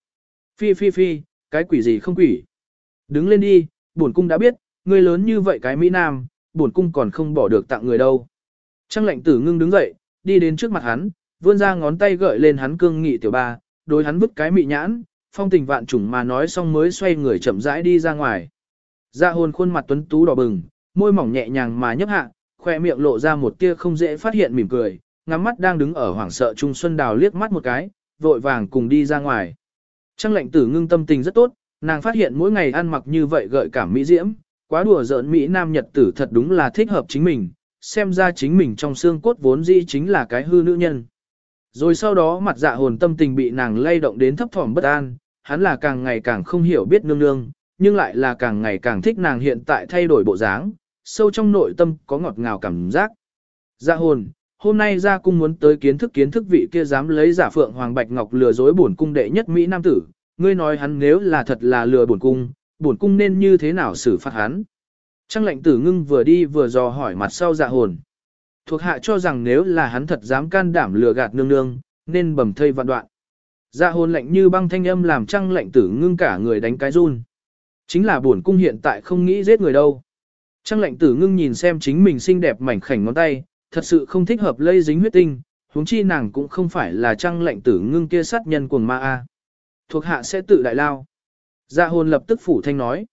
Phi, cái quỷ gì không quỷ. Đứng lên đi, bổn cung đã biết, ngươi lớn như vậy cái Mỹ Nam, bổn cung còn không bỏ được tặng người đâu. Trang lệnh tử ngưng đứng dậy, đi đến trước mặt hắn, vươn ra ngón tay gợi lên hắn cương nghị tiểu ba, đối hắn vứt cái mị nhãn, phong tình vạn trùng mà nói xong mới xoay người chậm rãi đi ra ngoài. Dạ hồn khuôn mặt tuấn tú đỏ bừng, môi mỏng nhẹ nhàng mà nhấp hạ, khoe miệng lộ ra một tia không dễ phát hiện mỉm cười, ngắm mắt đang đứng ở hoảng sợ Trung Xuân Đào liếc mắt một cái, vội vàng cùng đi ra ngoài. Trang lệnh tử ngưng tâm tình rất tốt, nàng phát hiện mỗi ngày ăn mặc như vậy gợi cảm mỹ diễm, quá đùa giỡn Mỹ Nam Nhật tử thật đúng là thích hợp chính mình, xem ra chính mình trong xương cốt vốn dĩ chính là cái hư nữ nhân. Rồi sau đó mặt dạ hồn tâm tình bị nàng lay động đến thấp thỏm bất an, hắn là càng ngày càng không hiểu biết nương nương, nhưng lại là càng ngày càng thích nàng hiện tại thay đổi bộ dáng, sâu trong nội tâm có ngọt ngào cảm giác. Dạ hồn, hôm nay ra cung muốn tới kiến thức vị kia dám lấy giả phượng hoàng bạch ngọc lừa dối bổn cung đệ nhất Mỹ Nam tử, ngươi nói hắn nếu là thật là lừa bổn cung nên như thế nào xử phạt hắn. Trang lệnh tử ngưng vừa đi vừa dò hỏi mặt sau dạ hồn. Thuộc hạ cho rằng nếu là hắn thật dám can đảm lừa gạt nương nương, nên bầm thây vạn đoạn. Dạ hồn lạnh như băng thanh âm làm Trang lệnh tử ngưng cả người đánh cái run. Chính là bổn cung hiện tại không nghĩ giết người đâu. Trang lệnh tử ngưng nhìn xem chính mình xinh đẹp mảnh khảnh ngón tay, thật sự không thích hợp lây dính huyết tinh, huống chi nàng cũng không phải là Trang lệnh tử ngưng kia sát nhân cuồng ma a. Thuộc hạ sẽ tự đại lao. Dạ hồn lập tức phủ thanh nói.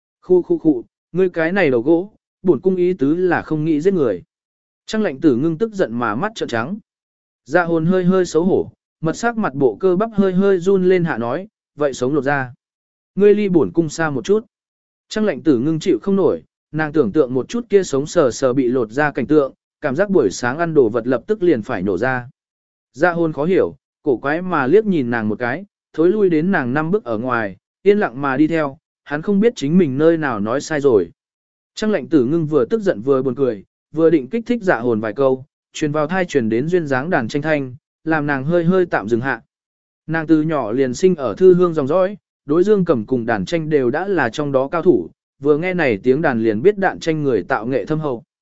Khu, ngươi cái này đầu gỗ, bổn cung ý tứ là không nghĩ giết người. Trang lệnh tử ngưng tức giận mà mắt trợn trắng. Dạ hồn hơi hơi xấu hổ, mật sắc mặt bộ cơ bắp hơi hơi run lên hạ nói, vậy sống lột ra. Ngươi ly bổn cung xa một chút. Trang lệnh tử ngưng chịu không nổi, nàng tưởng tượng một chút kia sống sờ sờ bị lột ra cảnh tượng, cảm giác buổi sáng ăn đồ vật lập tức liền phải nổ ra. Dạ hồn khó hiểu, cổ quái mà liếc nhìn nàng một cái, thối lui đến nàng 5 bước ở ngoài, yên lặng mà đi theo, hắn không biết chính mình nơi nào nói sai rồi. Trang lệnh tử ngưng vừa tức giận vừa buồn cười, vừa định kích thích dạ hồn vài câu, truyền vào thai truyền đến duyên dáng đàn tranh thanh, làm nàng hơi hơi tạm dừng hạ. Nàng từ nhỏ liền sinh ở thư hương dòng dõi, đối dương cầm cùng đàn tranh đều đã là trong đó cao thủ, vừa nghe này tiếng đàn liền biết đàn tranh người tạo nghệ thâm hậu.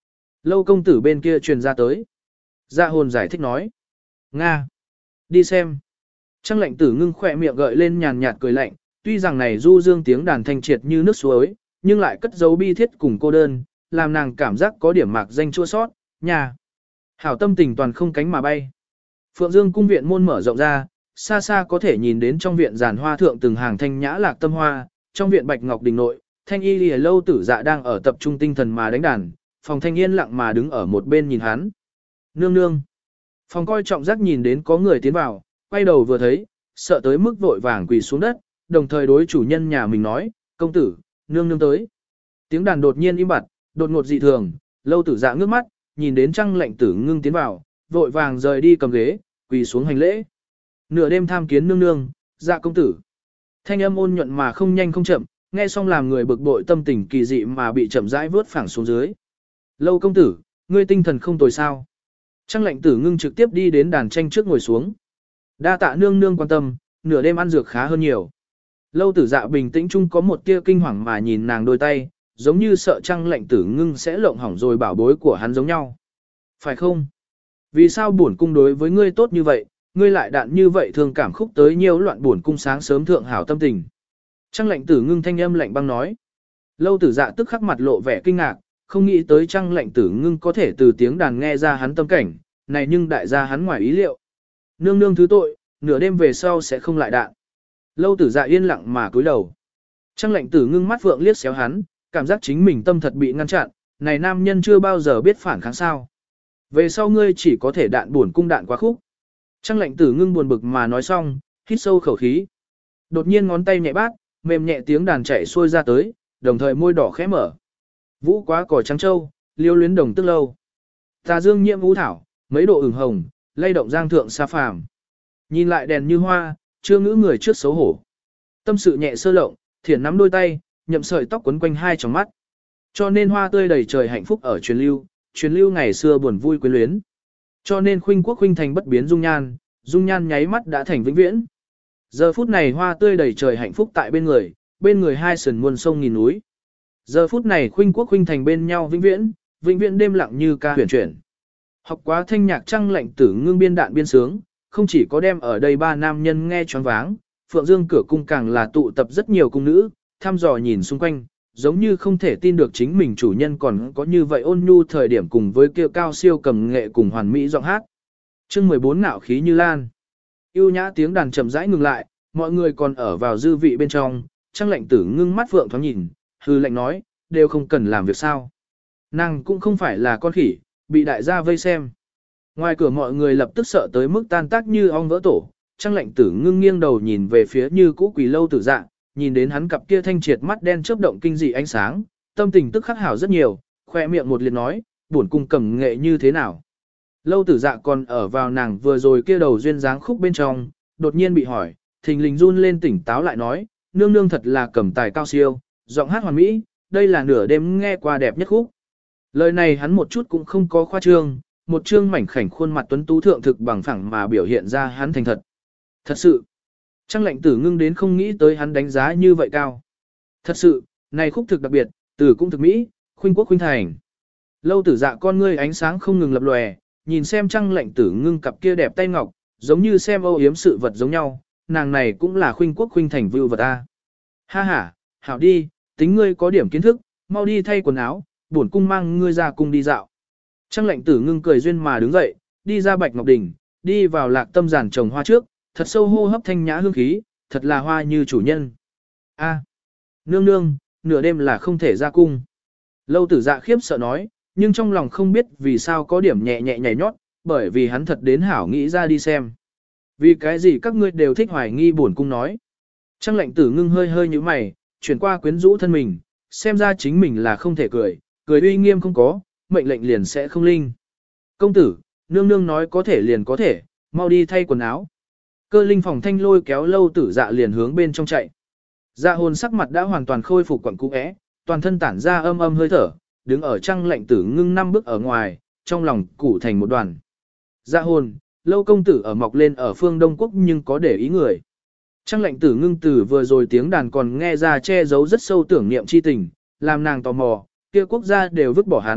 Lâu công tử bên kia truyền ra tới. Dạ hồn giải thích nói. Nga. Đi xem. Trăng lệnh tử ngưng khỏe miệng gợi lên nhàn nhạt cười lạnh, tuy rằng này du dương tiếng đàn thanh triệt như nước suối, nhưng lại cất dấu bi thiết cùng cô đơn, làm nàng cảm giác có điểm mạc danh chua sót, nhà. Hảo tâm tình toàn không cánh mà bay. Phượng Dương cung viện môn mở rộng ra, xa xa có thể nhìn đến trong viện giàn hoa thượng từng hàng thanh nhã lạc tâm hoa, trong viện bạch ngọc đình nội, thanh y lìa lâu tử dạ đang ở tập trung tinh thần mà đánh đàn, phòng thanh yên lặng mà đứng ở một bên nhìn hắn. Nương nương. Phòng coi trọng giác nhìn đến có người tiến vào, quay đầu vừa thấy, sợ tới mức vội vàng quỳ xuống đất, đồng thời đối chủ nhân nhà mình nói, công tử, nương nương tới. Tiếng đàn đột nhiên im bặt, đột ngột dị thường, lâu tử dạ ngước mắt, nhìn đến Trăng lệnh tử ngưng tiến vào, vội vàng rời đi cầm ghế, quỳ xuống hành lễ. Nửa đêm tham kiến nương nương, dạ công tử. Thanh âm ôn nhuận mà không nhanh không chậm, nghe xong làm người bực bội tâm tình kỳ dị mà bị chậm rãi vớt phẳng xuống dưới. Lâu công tử, ngươi tinh thần không tồi sao. Trăng lệnh tử ngưng trực tiếp đi đến đàn tranh trước ngồi xuống. Đa tạ nương nương quan tâm, nửa đêm ăn dược khá hơn nhiều. Lâu tử dạ bình tĩnh chung có một tia kinh hoàng mà nhìn nàng đôi tay, giống như sợ Trăng lệnh tử ngưng sẽ lộng hỏng rồi bảo bối của hắn giống nhau. Phải không? Vì sao bổn cung đối với ngươi tốt như vậy, ngươi lại đạn như vậy thường cảm khúc tới nhiều loạn bổn cung sáng sớm thượng hảo tâm tình. Trăng lệnh tử ngưng thanh âm lạnh băng nói. Lâu tử dạ tức khắc mặt lộ vẻ kinh ngạc, không nghĩ tới Trăng lệnh tử ngưng có thể từ tiếng đàn nghe ra hắn tâm cảnh, này nhưng đại gia hắn ngoài ý liệu. Nương nương thứ tội, nửa đêm về sau sẽ không lại đạn. Lâu tử dạ yên lặng mà cúi đầu. Trăng lệnh tử ngưng mắt vượng liếc xéo hắn, cảm giác chính mình tâm thật bị ngăn chặn, này nam nhân chưa bao giờ biết phản kháng sao. Về sau ngươi chỉ có thể đạn buồn cung đạn quá khúc. Trăng lệnh tử ngưng buồn bực mà nói xong, hít sâu khẩu khí. Đột nhiên ngón tay nhẹ bát, mềm nhẹ tiếng đàn chạy xuôi ra tới, đồng thời môi đỏ khẽ mở. Vũ quá cỏ trắng châu, liêu luyến đồng tức lâu. Tà dương nhiễm vũ thảo, mấy độ ửng hồng, lay động giang thượng xa phàm. Nhìn lại đèn như hoa, chưa ngữ người trước xấu hổ. Tâm sự nhẹ sơ lộng, thiển nắm đôi tay, nhậm sợi tóc quấn quanh hai tròng mắt. Cho nên hoa tươi đầy trời hạnh phúc ở truyền lưu ngày xưa buồn vui quyến luyến. Cho nên khuynh quốc khuynh thành bất biến dung nhan nháy mắt đã thành vĩnh viễn. Giờ phút này hoa tươi đầy trời hạnh phúc tại bên người hai sườn muôn sông nghìn núi. Giờ phút này khuynh quốc khuynh thành bên nhau vĩnh viễn đêm lặng như ca huyền chuyển. Học quá thanh nhạc Trăng lệnh tử ngưng biên đạn biên sướng, không chỉ có đem ở đây ba nam nhân nghe choáng váng, Phượng Dương cửa cung càng là tụ tập rất nhiều cung nữ, thăm dò nhìn xung quanh, giống như không thể tin được chính mình chủ nhân còn có như vậy ôn nhu thời điểm cùng với kia cao siêu cầm nghệ cùng hoàn mỹ giọng hát. Chương 14 nạo khí như lan. Yêu nhã tiếng đàn chậm rãi ngừng lại, mọi người còn ở vào dư vị bên trong, Trăng lệnh tử ngưng mắt Phượng thoáng nhìn, hư lệnh nói, đều không cần làm việc sao. Nàng cũng không phải là con khỉ, bị đại gia vây xem. Ngoài cửa mọi người lập tức sợ tới mức tan tác như ong vỡ tổ, Trăng lệnh tử ngưng nghiêng đầu nhìn về phía như cũ quỳ lâu tử dạ, nhìn đến hắn cặp kia thanh triệt mắt đen chớp động kinh dị ánh sáng, tâm tình tức khắc hảo rất nhiều, khoe miệng một liệt nói, bổn cung cầm nghệ như thế nào. Lâu tử dạ còn ở vào nàng vừa rồi kia đầu duyên dáng khúc bên trong, đột nhiên bị hỏi, thình lình run lên tỉnh táo lại nói, nương nương thật là cầm tài cao siêu, giọng hát hoàn mỹ, đây là nửa đêm nghe qua đẹp nhất khúc. Lời này hắn một chút cũng không có khoa trương, một trương mảnh khảnh khuôn mặt tuấn tú thượng thực bằng phẳng mà biểu hiện ra hắn thành thật. Thật sự, Trăng lệnh tử ngưng đến không nghĩ tới hắn đánh giá như vậy cao. Thật sự, này khúc thực đặc biệt, từ cũng thực mỹ, khuynh quốc khuynh thành. Lâu tử dạ con ngươi ánh sáng không ngừng lập lòe, nhìn xem Trăng lệnh tử ngưng cặp kia đẹp tay ngọc, giống như xem âu yếm sự vật giống nhau, nàng này cũng là khuynh quốc khuynh thành vưu vật a. Ha ha, hảo đi, tính ngươi có điểm kiến thức, mau đi thay quần áo, bổn cung mang ngươi ra cung đi dạo. Trăng lệnh tử ngưng cười duyên mà đứng dậy, đi ra Bạch Ngọc Đình, đi vào Lạc Tâm giàn trồng hoa trước, thật sâu hô hấp thanh nhã hương khí, thật là hoa như chủ nhân. A, nương nương, nửa đêm là không thể ra cung. Lâu tử dạ khiếp sợ nói, nhưng trong lòng không biết vì sao có điểm nhẹ nhẹ nhảy nhót, bởi vì hắn thật đến hảo nghĩ ra đi xem. Vì cái gì các ngươi đều thích hoài nghi bổn cung nói. Trăng lệnh tử ngưng hơi hơi như mày, chuyển qua quyến rũ thân mình, xem ra chính mình là không thể cười uy nghiêm không có, mệnh lệnh liền sẽ không linh. Công tử, nương nương nói có thể liền có thể, mau đi thay quần áo. Cơ linh phòng thanh lôi kéo lâu tử dạ liền hướng bên trong chạy. Dạ hồn sắc mặt đã hoàn toàn khôi phục quẩn cũ é, toàn thân tản ra âm âm hơi thở, đứng ở Trăng lệnh tử ngưng 5 bước ở ngoài, trong lòng củ thành một đoàn. Dạ hồn, lâu công tử ở mọc lên ở phương Đông Quốc nhưng có để ý người. Trăng lệnh tử ngưng tử vừa rồi tiếng đàn còn nghe ra che giấu rất sâu tưởng niệm chi tình, làm nàng tò mò, kia quốc gia đều vứt bỏ hắn,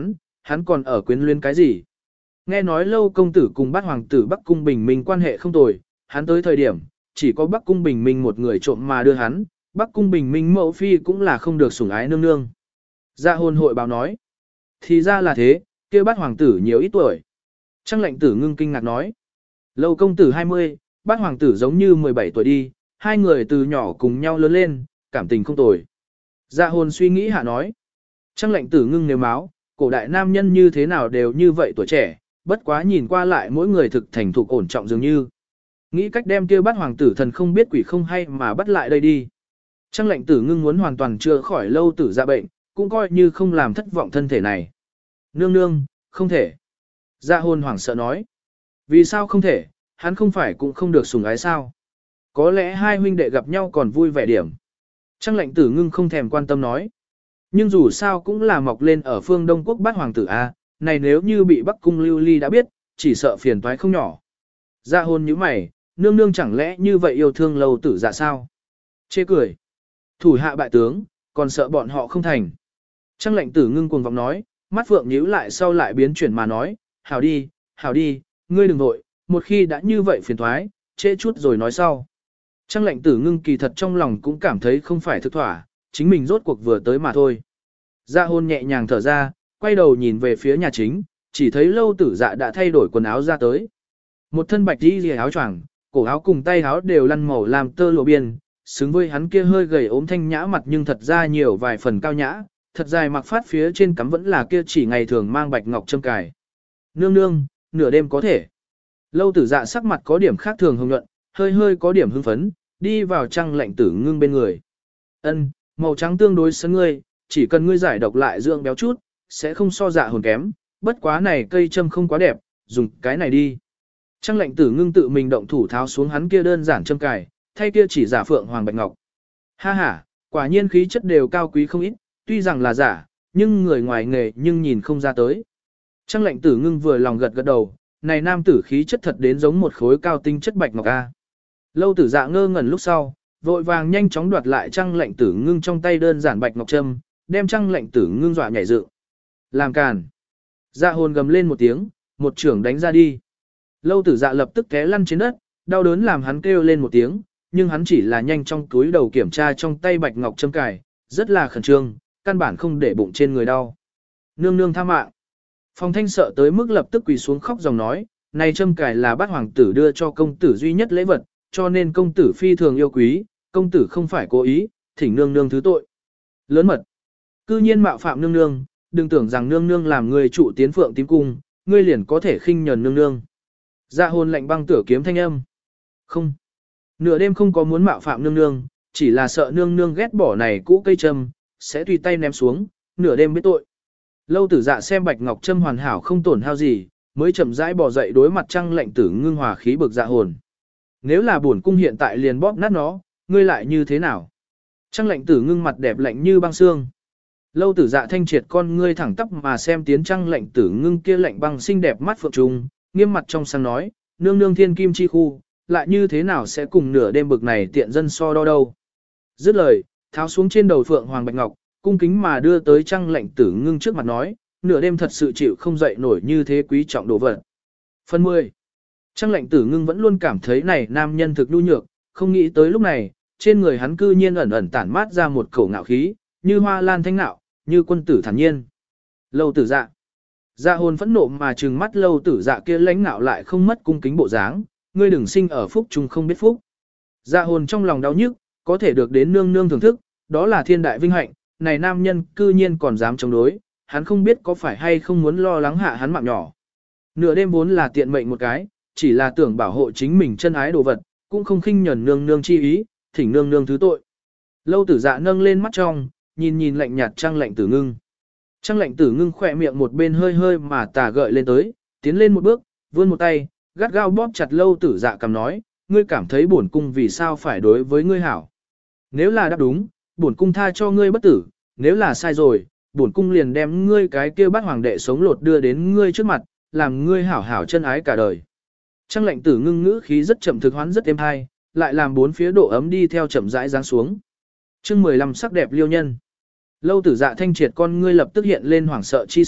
hắn còn ở quyến luyến cái gì? Nghe nói Lâu công tử cùng Bát hoàng tử Bắc Cung Bình Minh quan hệ không tồi, hắn tới thời điểm, chỉ có Bắc Cung Bình Minh một người trộm mà đưa hắn, Bắc Cung Bình Minh mẫu phi cũng là không được sủng ái nương nương. Dạ hôn hội báo nói. Thì ra là thế, kia Bát hoàng tử nhiều ít tuổi. Trăng lệnh tử ngưng kinh ngạc nói. Lâu công tử 20, Bát hoàng tử giống như 17 tuổi đi, hai người từ nhỏ cùng nhau lớn lên, cảm tình không tồi. Dạ hôn suy nghĩ hạ nói. Trăng lệnh tử ngưng nếu máu, cổ đại nam nhân như thế nào đều như vậy tuổi trẻ, bất quá nhìn qua lại mỗi người thực thành thục ổn trọng dường như. Nghĩ cách đem kia Bát hoàng tử thần không biết quỷ không hay mà bắt lại đây đi. Trăng lệnh tử ngưng muốn hoàn toàn chữa khỏi Lâu tử dạ bệnh, cũng coi như không làm thất vọng thân thể này. Nương nương, không thể. Dạ hôn hoảng sợ nói. Vì sao không thể, hắn không phải cũng không được sủng ái sao? Có lẽ hai huynh đệ gặp nhau còn vui vẻ điểm. Trăng lệnh tử ngưng không thèm quan tâm nói. Nhưng dù sao cũng là mọc lên ở phương Đông Quốc Bát hoàng tử A, này nếu như bị Bắc Cung Lưu Ly đã biết, chỉ sợ phiền toái không nhỏ. Dạ hôn như mày, nương nương chẳng lẽ như vậy yêu thương Lâu tử dạ sao? Chê cười. Thủ hạ bại tướng, còn sợ bọn họ không thành. Trăng lệnh tử ngưng cuồng vọng nói, mắt phượng nhíu lại sau lại biến chuyển mà nói, hảo đi, ngươi đừng vội, một khi đã như vậy phiền thoái, trễ chút rồi nói sau. Trăng lệnh tử ngưng kỳ thật trong lòng cũng cảm thấy không phải thức thỏa, chính mình rốt cuộc vừa tới mà thôi. Dạ hôn nhẹ nhàng thở ra, quay đầu nhìn về phía nhà chính, chỉ thấy Lâu tử dạ đã thay đổi quần áo ra tới. Một thân bạch đi áo choàng, cổ áo cùng tay áo đều lăn màu làm tơ lụa biên, xứng với hắn kia hơi gầy ốm thanh nhã mặt nhưng thật ra nhiều vài phần cao nhã, thật dài mặc phát phía trên cắm vẫn là kia chỉ ngày thường mang bạch ngọc châm cài. Nương nương, nửa đêm có thể. Lâu tử dạ sắc mặt có điểm khác thường hồng nhuận, hơi có điểm hưng phấn, đi vào Trăng lệnh tử ngưng bên người. Ân, màu trắng tương đối sấn ngươi, chỉ cần ngươi giải độc lại dưỡng béo chút, sẽ không so dạ hồn kém, bất quá này cây châm không quá đẹp, dùng cái này đi. Trăng lệnh tử ngưng tự mình động thủ tháo xuống hắn kia đơn giản châm cài, thay kia chỉ giả phượng hoàng bạch ngọc. Ha ha, quả nhiên khí chất đều cao quý không ít, tuy rằng là giả, nhưng người ngoài nghề nhưng nhìn không ra tới. Trăng lệnh tử ngưng vừa lòng gật đầu, này nam tử khí chất thật đến giống một khối cao tinh chất bạch ngọc a. Lâu tử dạ ngơ ngẩn lúc sau, vội vàng nhanh chóng đoạt lại Trăng lệnh tử ngưng trong tay đơn giản bạch ngọc trâm, đem Trăng lệnh tử ngưng dọa nhảy dựng. Làm càn. Dạ hồn gầm lên một tiếng, một trưởng đánh ra đi. Lâu tử dạ lập tức té lăn trên đất, đau đớn làm hắn kêu lên một tiếng, nhưng hắn chỉ là nhanh trong túi đầu kiểm tra trong tay bạch ngọc châm cài, rất là khẩn trương, căn bản không để bụng trên người đau. Nương nương tha mạng. Phong thanh sợ tới mức lập tức quỳ xuống khóc dòng nói, này châm cài là Bát hoàng tử đưa cho công tử duy nhất lễ vật, cho nên công tử phi thường yêu quý, công tử không phải cố ý, thỉnh nương nương thứ tội. Lớn mật. Cư nhiên mạo phạm nương nương, đừng tưởng rằng nương nương làm người trụ tiến phượng tím cung, ngươi liền có thể khinh nhờn nương nương. Dạ hồn lạnh băng tửa kiếm thanh âm. Không. Nửa đêm không có muốn mạo phạm nương nương, chỉ là sợ nương nương ghét bỏ này cũ cây châm, sẽ tùy tay ném xuống, nửa đêm biết tội. Lâu tử dạ xem bạch ngọc châm hoàn hảo không tổn hao gì, mới chậm rãi bò dậy đối mặt Trăng lệnh tử ngưng hòa khí bực dạ hồn. Nếu là bổn cung hiện tại liền bóp nát nó, ngươi lại như thế nào? Trăng lệnh tử ngưng mặt đẹp lạnh như băng xương. Lâu tử dạ thanh triệt con ngươi thẳng tắp mà xem tiến Trăng lệnh tử ngưng kia lạnh băng xinh đẹp mắt phượng trùng, nghiêm mặt trong sáng nói, nương nương thiên kim chi khu, lại như thế nào sẽ cùng nửa đêm bực này tiện dân so đo đâu. Dứt lời, tháo xuống trên đầu phượng hoàng bạch ngọc, cung kính mà đưa tới Trăng lệnh tử ngưng trước mặt nói, nửa đêm thật sự chịu không dậy nổi như thế quý trọng đồ vật. Phần 10. Trăng lệnh tử ngưng vẫn luôn cảm thấy này nam nhân thực nhu nhược, không nghĩ tới lúc này, trên người hắn cư nhiên ẩn ẩn tản mát ra một khẩu ngạo khí, như hoa lan thanh nạo, như quân tử thản nhiên. Lâu tử dạ. Dạ hồn phẫn nộ mà trừng mắt lâu tử dạ kia lãnh nạo lại không mất cung kính bộ dáng, ngươi đừng sinh ở phúc chung không biết phúc. Dạ hồn trong lòng đau nhức, có thể được đến nương nương thưởng thức, đó là thiên đại vinh hạnh, này nam nhân cư nhiên còn dám chống đối, hắn không biết có phải hay không muốn lo lắng hạ hắn mạng nhỏ. Nửa đêm vốn là tiện mệnh một cái, chỉ là tưởng bảo hộ chính mình chân ái đồ vật, cũng không khinh nhẫn nương nương chi ý, thỉnh nương nương thứ tội. Lâu tử dạ nâng lên mắt trong, nhìn lạnh nhạt Trăng lệnh tử ngưng. Trăng lệnh tử ngưng khỏe miệng một bên hơi mà tà gợi lên tới, tiến lên một bước, vươn một tay, gắt gao bóp chặt lâu tử dạ cầm nói, ngươi cảm thấy bổn cung vì sao phải đối với ngươi hảo. Nếu là đáp đúng, bổn cung tha cho ngươi bất tử, nếu là sai rồi, bổn cung liền đem ngươi cái kia Bát hoàng đệ sống lột đưa đến ngươi trước mặt, làm ngươi hảo hảo chân ái cả đời. Trăng lệnh tử ngưng ngữ khí rất chậm thực hoán rất êm hay, lại làm bốn phía độ ấm đi theo chậm rãi giáng xuống. Chương 15 sắc đẹp liêu nhân. Lâu tử dạ thanh triệt con ngươi lập tức hiện lên hoảng sợ chi sắc,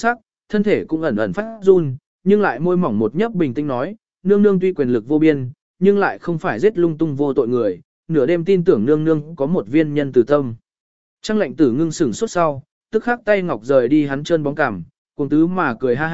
thân thể cũng ẩn ẩn phát run, nhưng lại môi mỏng một nhấp bình tĩnh nói, nương nương tuy quyền lực vô biên, nhưng lại không phải giết lung tung vô tội người, nửa đêm tin tưởng nương nương có một viên nhân từ tâm. Trang lệnh tử ngưng sửng sốt sau, tức khắc tay ngọc rời đi hắn chân bóng cằm, cùng tứ mà cười ha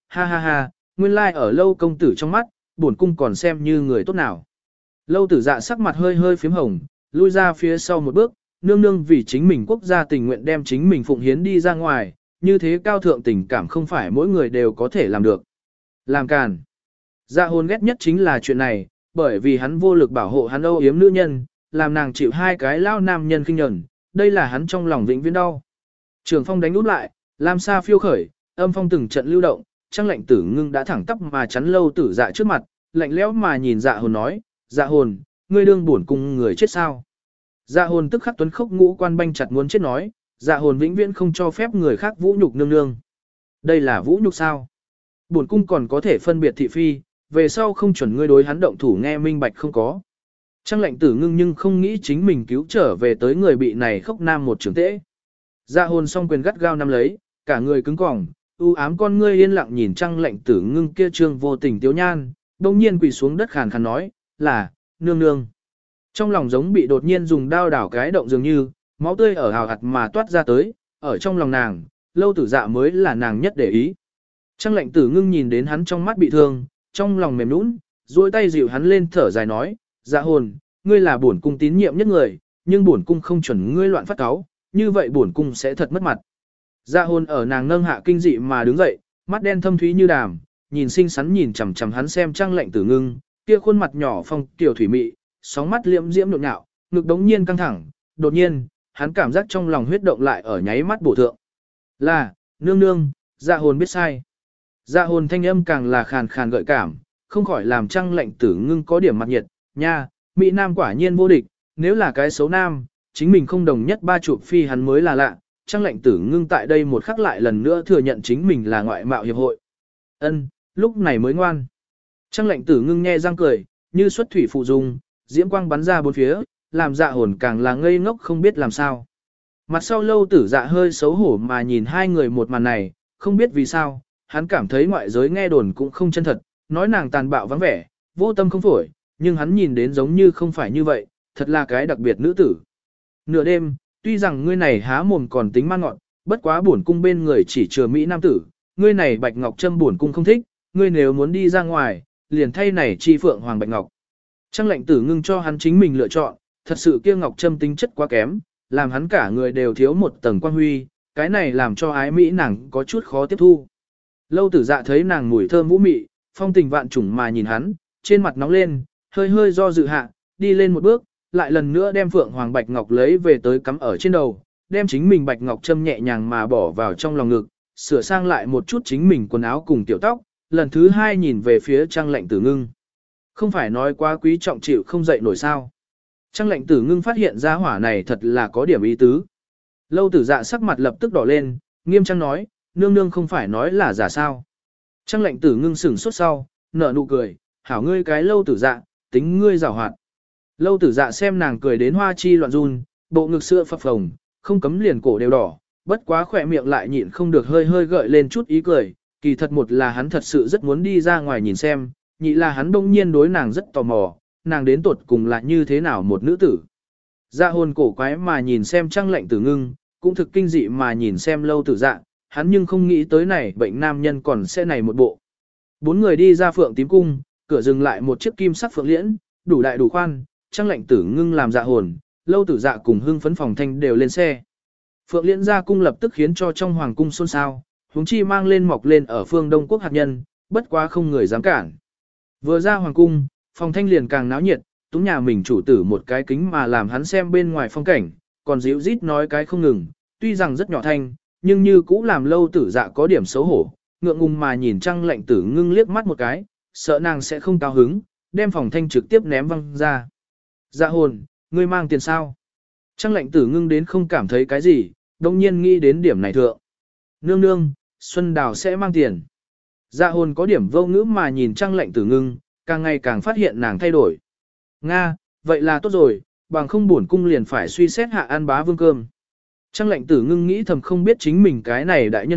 ha, nguyên lai ở Lâu công tử trong mắt, bổn cung còn xem như người tốt nào. Lâu tử dạ sắc mặt hơi hơi phím hồng, lui ra phía sau một bước, nương nương vì chính mình quốc gia tình nguyện đem chính mình phụng hiến đi ra ngoài, như thế cao thượng tình cảm không phải mỗi người đều có thể làm được. Làm càn. Dạ hồn ghét nhất chính là chuyện này, bởi vì hắn vô lực bảo hộ hắn âu yếm nữ nhân, làm nàng chịu hai cái lao nam nhân khinh nhẫn, đây là hắn trong lòng vĩnh viễn đau. Trường phong đánh úp lại, lam sa phiêu khởi, âm phong từng trận lưu động, Trang lệnh tử ngưng đã thẳng tắp mà chắn Lâu tử dạ trước mặt, lạnh lẽo mà nhìn dạ hồn nói, dạ hồn, ngươi đương bổn cung người chết sao? Dạ hồn tức khắc tuấn khốc ngũ quan banh chặt muốn chết nói, dạ hồn vĩnh viễn không cho phép người khác vũ nhục nương nương. Đây là vũ nhục sao? Bổn cung còn có thể phân biệt thị phi, về sau không chuẩn ngươi đối hắn động thủ nghe minh bạch không có. Trang lệnh tử ngưng nhưng không nghĩ chính mình cứu trở về tới người bị này khốc nam một trường tễ. Dạ hồn song quyền gắt gao nắm lấy, cả người cứng cỏng, u ám con ngươi yên lặng nhìn Trang lệnh tử ngưng kia trương vô tình tiếu nhan, đông nhiên quỳ xuống đất khàn khàn nói, là, nương nương. Trong lòng giống bị đột nhiên dùng đao đảo cái động dường như, máu tươi ở hào hạt mà toát ra tới, ở trong lòng nàng, Lâu tử dạ mới là nàng nhất để ý. Trang lệnh tử ngưng nhìn đến hắn trong mắt bị thương, trong lòng mềm nũng, duỗi tay dịu hắn lên thở dài nói, dạ hồn, ngươi là bổn cung tín nhiệm nhất người, nhưng bổn cung không chuẩn ngươi loạn phát cáo, như vậy bổn cung sẽ thật mất mặt. Dạ hồn ở nàng nâng hạ kinh dị mà đứng dậy, mắt đen thâm thúy như đàm, nhìn xinh xắn nhìn chằm chằm hắn xem Trang lệnh tử ngưng, kia khuôn mặt nhỏ phong tiểu thủy mị, sóng mắt liễm diễm nhộn nhạo, ngực đống nhiên căng thẳng, đột nhiên, hắn cảm giác trong lòng huyết động lại ở nháy mắt bổ thượng. Là, nương nương, dạ hồn biết sai. Dạ hồn thanh âm càng là khàn khàn gợi cảm, không khỏi làm Trang lệnh tử ngưng có điểm mặt nhiệt, nha, mỹ nam quả nhiên vô địch, nếu là cái xấu nam, chính mình không đồng nhất ba chụp phi hắn mới là lạ. Trang lệnh tử ngưng tại đây một khắc lại lần nữa thừa nhận chính mình là ngoại mạo hiệp hội. Ân, lúc này mới ngoan. Trang lệnh tử ngưng nhe răng cười, như xuất thủy phụ dung, diễm quang bắn ra bốn phía, làm dạ hồn càng là ngây ngốc không biết làm sao. Mặt sau Lâu tử dạ hơi xấu hổ mà nhìn hai người một màn này, không biết vì sao, hắn cảm thấy ngoại giới nghe đồn cũng không chân thật, nói nàng tàn bạo vắng vẻ, vô tâm không phổi, nhưng hắn nhìn đến giống như không phải như vậy, thật là cái đặc biệt nữ tử. Nửa đêm, tuy rằng ngươi này há mồm còn tính man ngọn, bất quá bổn cung bên người chỉ chừa mỹ nam tử, ngươi này bạch ngọc trâm bổn cung không thích, ngươi nếu muốn đi ra ngoài, liền thay này chi phượng hoàng bạch ngọc. Trang lệnh tử ngưng cho hắn chính mình lựa chọn, thật sự kia ngọc trâm tính chất quá kém, làm hắn cả người đều thiếu một tầng quan huy, cái này làm cho ái mỹ nàng có chút khó tiếp thu. Lâu tử dạ thấy nàng mùi thơm vũ mị, phong tình vạn trùng mà nhìn hắn, trên mặt nóng lên, hơi hơi do dự hạ, đi lên một bước, lại lần nữa đem phượng hoàng bạch ngọc lấy về tới cắm ở trên đầu, đem chính mình bạch ngọc châm nhẹ nhàng mà bỏ vào trong lòng ngực, sửa sang lại một chút chính mình quần áo cùng tiểu tóc, lần thứ hai nhìn về phía Trang lệnh tử ngưng. Không phải nói quá quý trọng chịu không dậy nổi sao. Trang lệnh tử ngưng phát hiện ra hỏa này thật là có điểm ý tứ. Lâu tử dạ sắc mặt lập tức đỏ lên, nghiêm trang nói, nương nương không phải nói là giả sao. Trang lệnh tử ngưng sửng sốt sau, nở nụ cười, hảo ngươi cái lâu tử dạ, tính ngươi giảo hoạt. Lâu tử dạ xem nàng cười đến hoa chi loạn run, bộ ngực sữa phập phồng, không cấm liền cổ đều đỏ, bất quá khỏe miệng lại nhịn không được hơi hơi gợi lên chút ý cười, kỳ thật một là hắn thật sự rất muốn đi ra ngoài nhìn xem, nhị là hắn đông nhiên đối nàng rất tò mò, nàng đến tuột cùng là như thế nào một nữ tử. Dạ hồn cổ quái mà nhìn xem Trang lệnh tử ngưng, cũng thực kinh dị mà nhìn xem lâu tử dạ, hắn nhưng không nghĩ tới này bệnh nam nhân còn sẽ này một bộ. Bốn người đi ra phượng tím cung, cửa dừng lại một chiếc kim sắc phượng liễn, đủ đại đủ khoan, Trang lệnh tử ngưng làm dạ hồn, lâu tử dạ cùng hưng phấn phòng thanh đều lên xe. Phượng liễn ra cung lập tức khiến cho trong hoàng cung xôn xao, huống chi mang lên mọc lên ở phương Đông quốc hạt nhân, bất quá không người dám cản. Vừa ra hoàng cung, phòng thanh liền càng náo nhiệt, túng nhà mình chủ tử một cái kính mà làm hắn xem bên ngoài phong cảnh, còn díu rít nói cái không ngừng, tuy rằng rất nhỏ thanh, nhưng như cũ làm lâu tử dạ có điểm xấu hổ, ngượng ngùng mà nhìn Trang lệnh tử ngưng liếc mắt một cái, sợ nàng sẽ không cao hứng, đem phòng thanh trực tiếp ném văng ra. Dạ hồn, ngươi mang tiền sao? Trang lệnh tử ngưng đến không cảm thấy cái gì, đồng nhiên nghĩ đến điểm này thượng. Nương nương, Xuân Đào sẽ mang tiền. Dạ hồn có điểm vô ngữ mà nhìn Trang lệnh tử ngưng, càng ngày càng phát hiện nàng thay đổi. Nga, vậy là tốt rồi, bằng không bổn cung liền phải suy xét hạ an bá vương cơm. Trang lệnh tử ngưng nghĩ thầm không biết chính mình cái này đại nhân vật,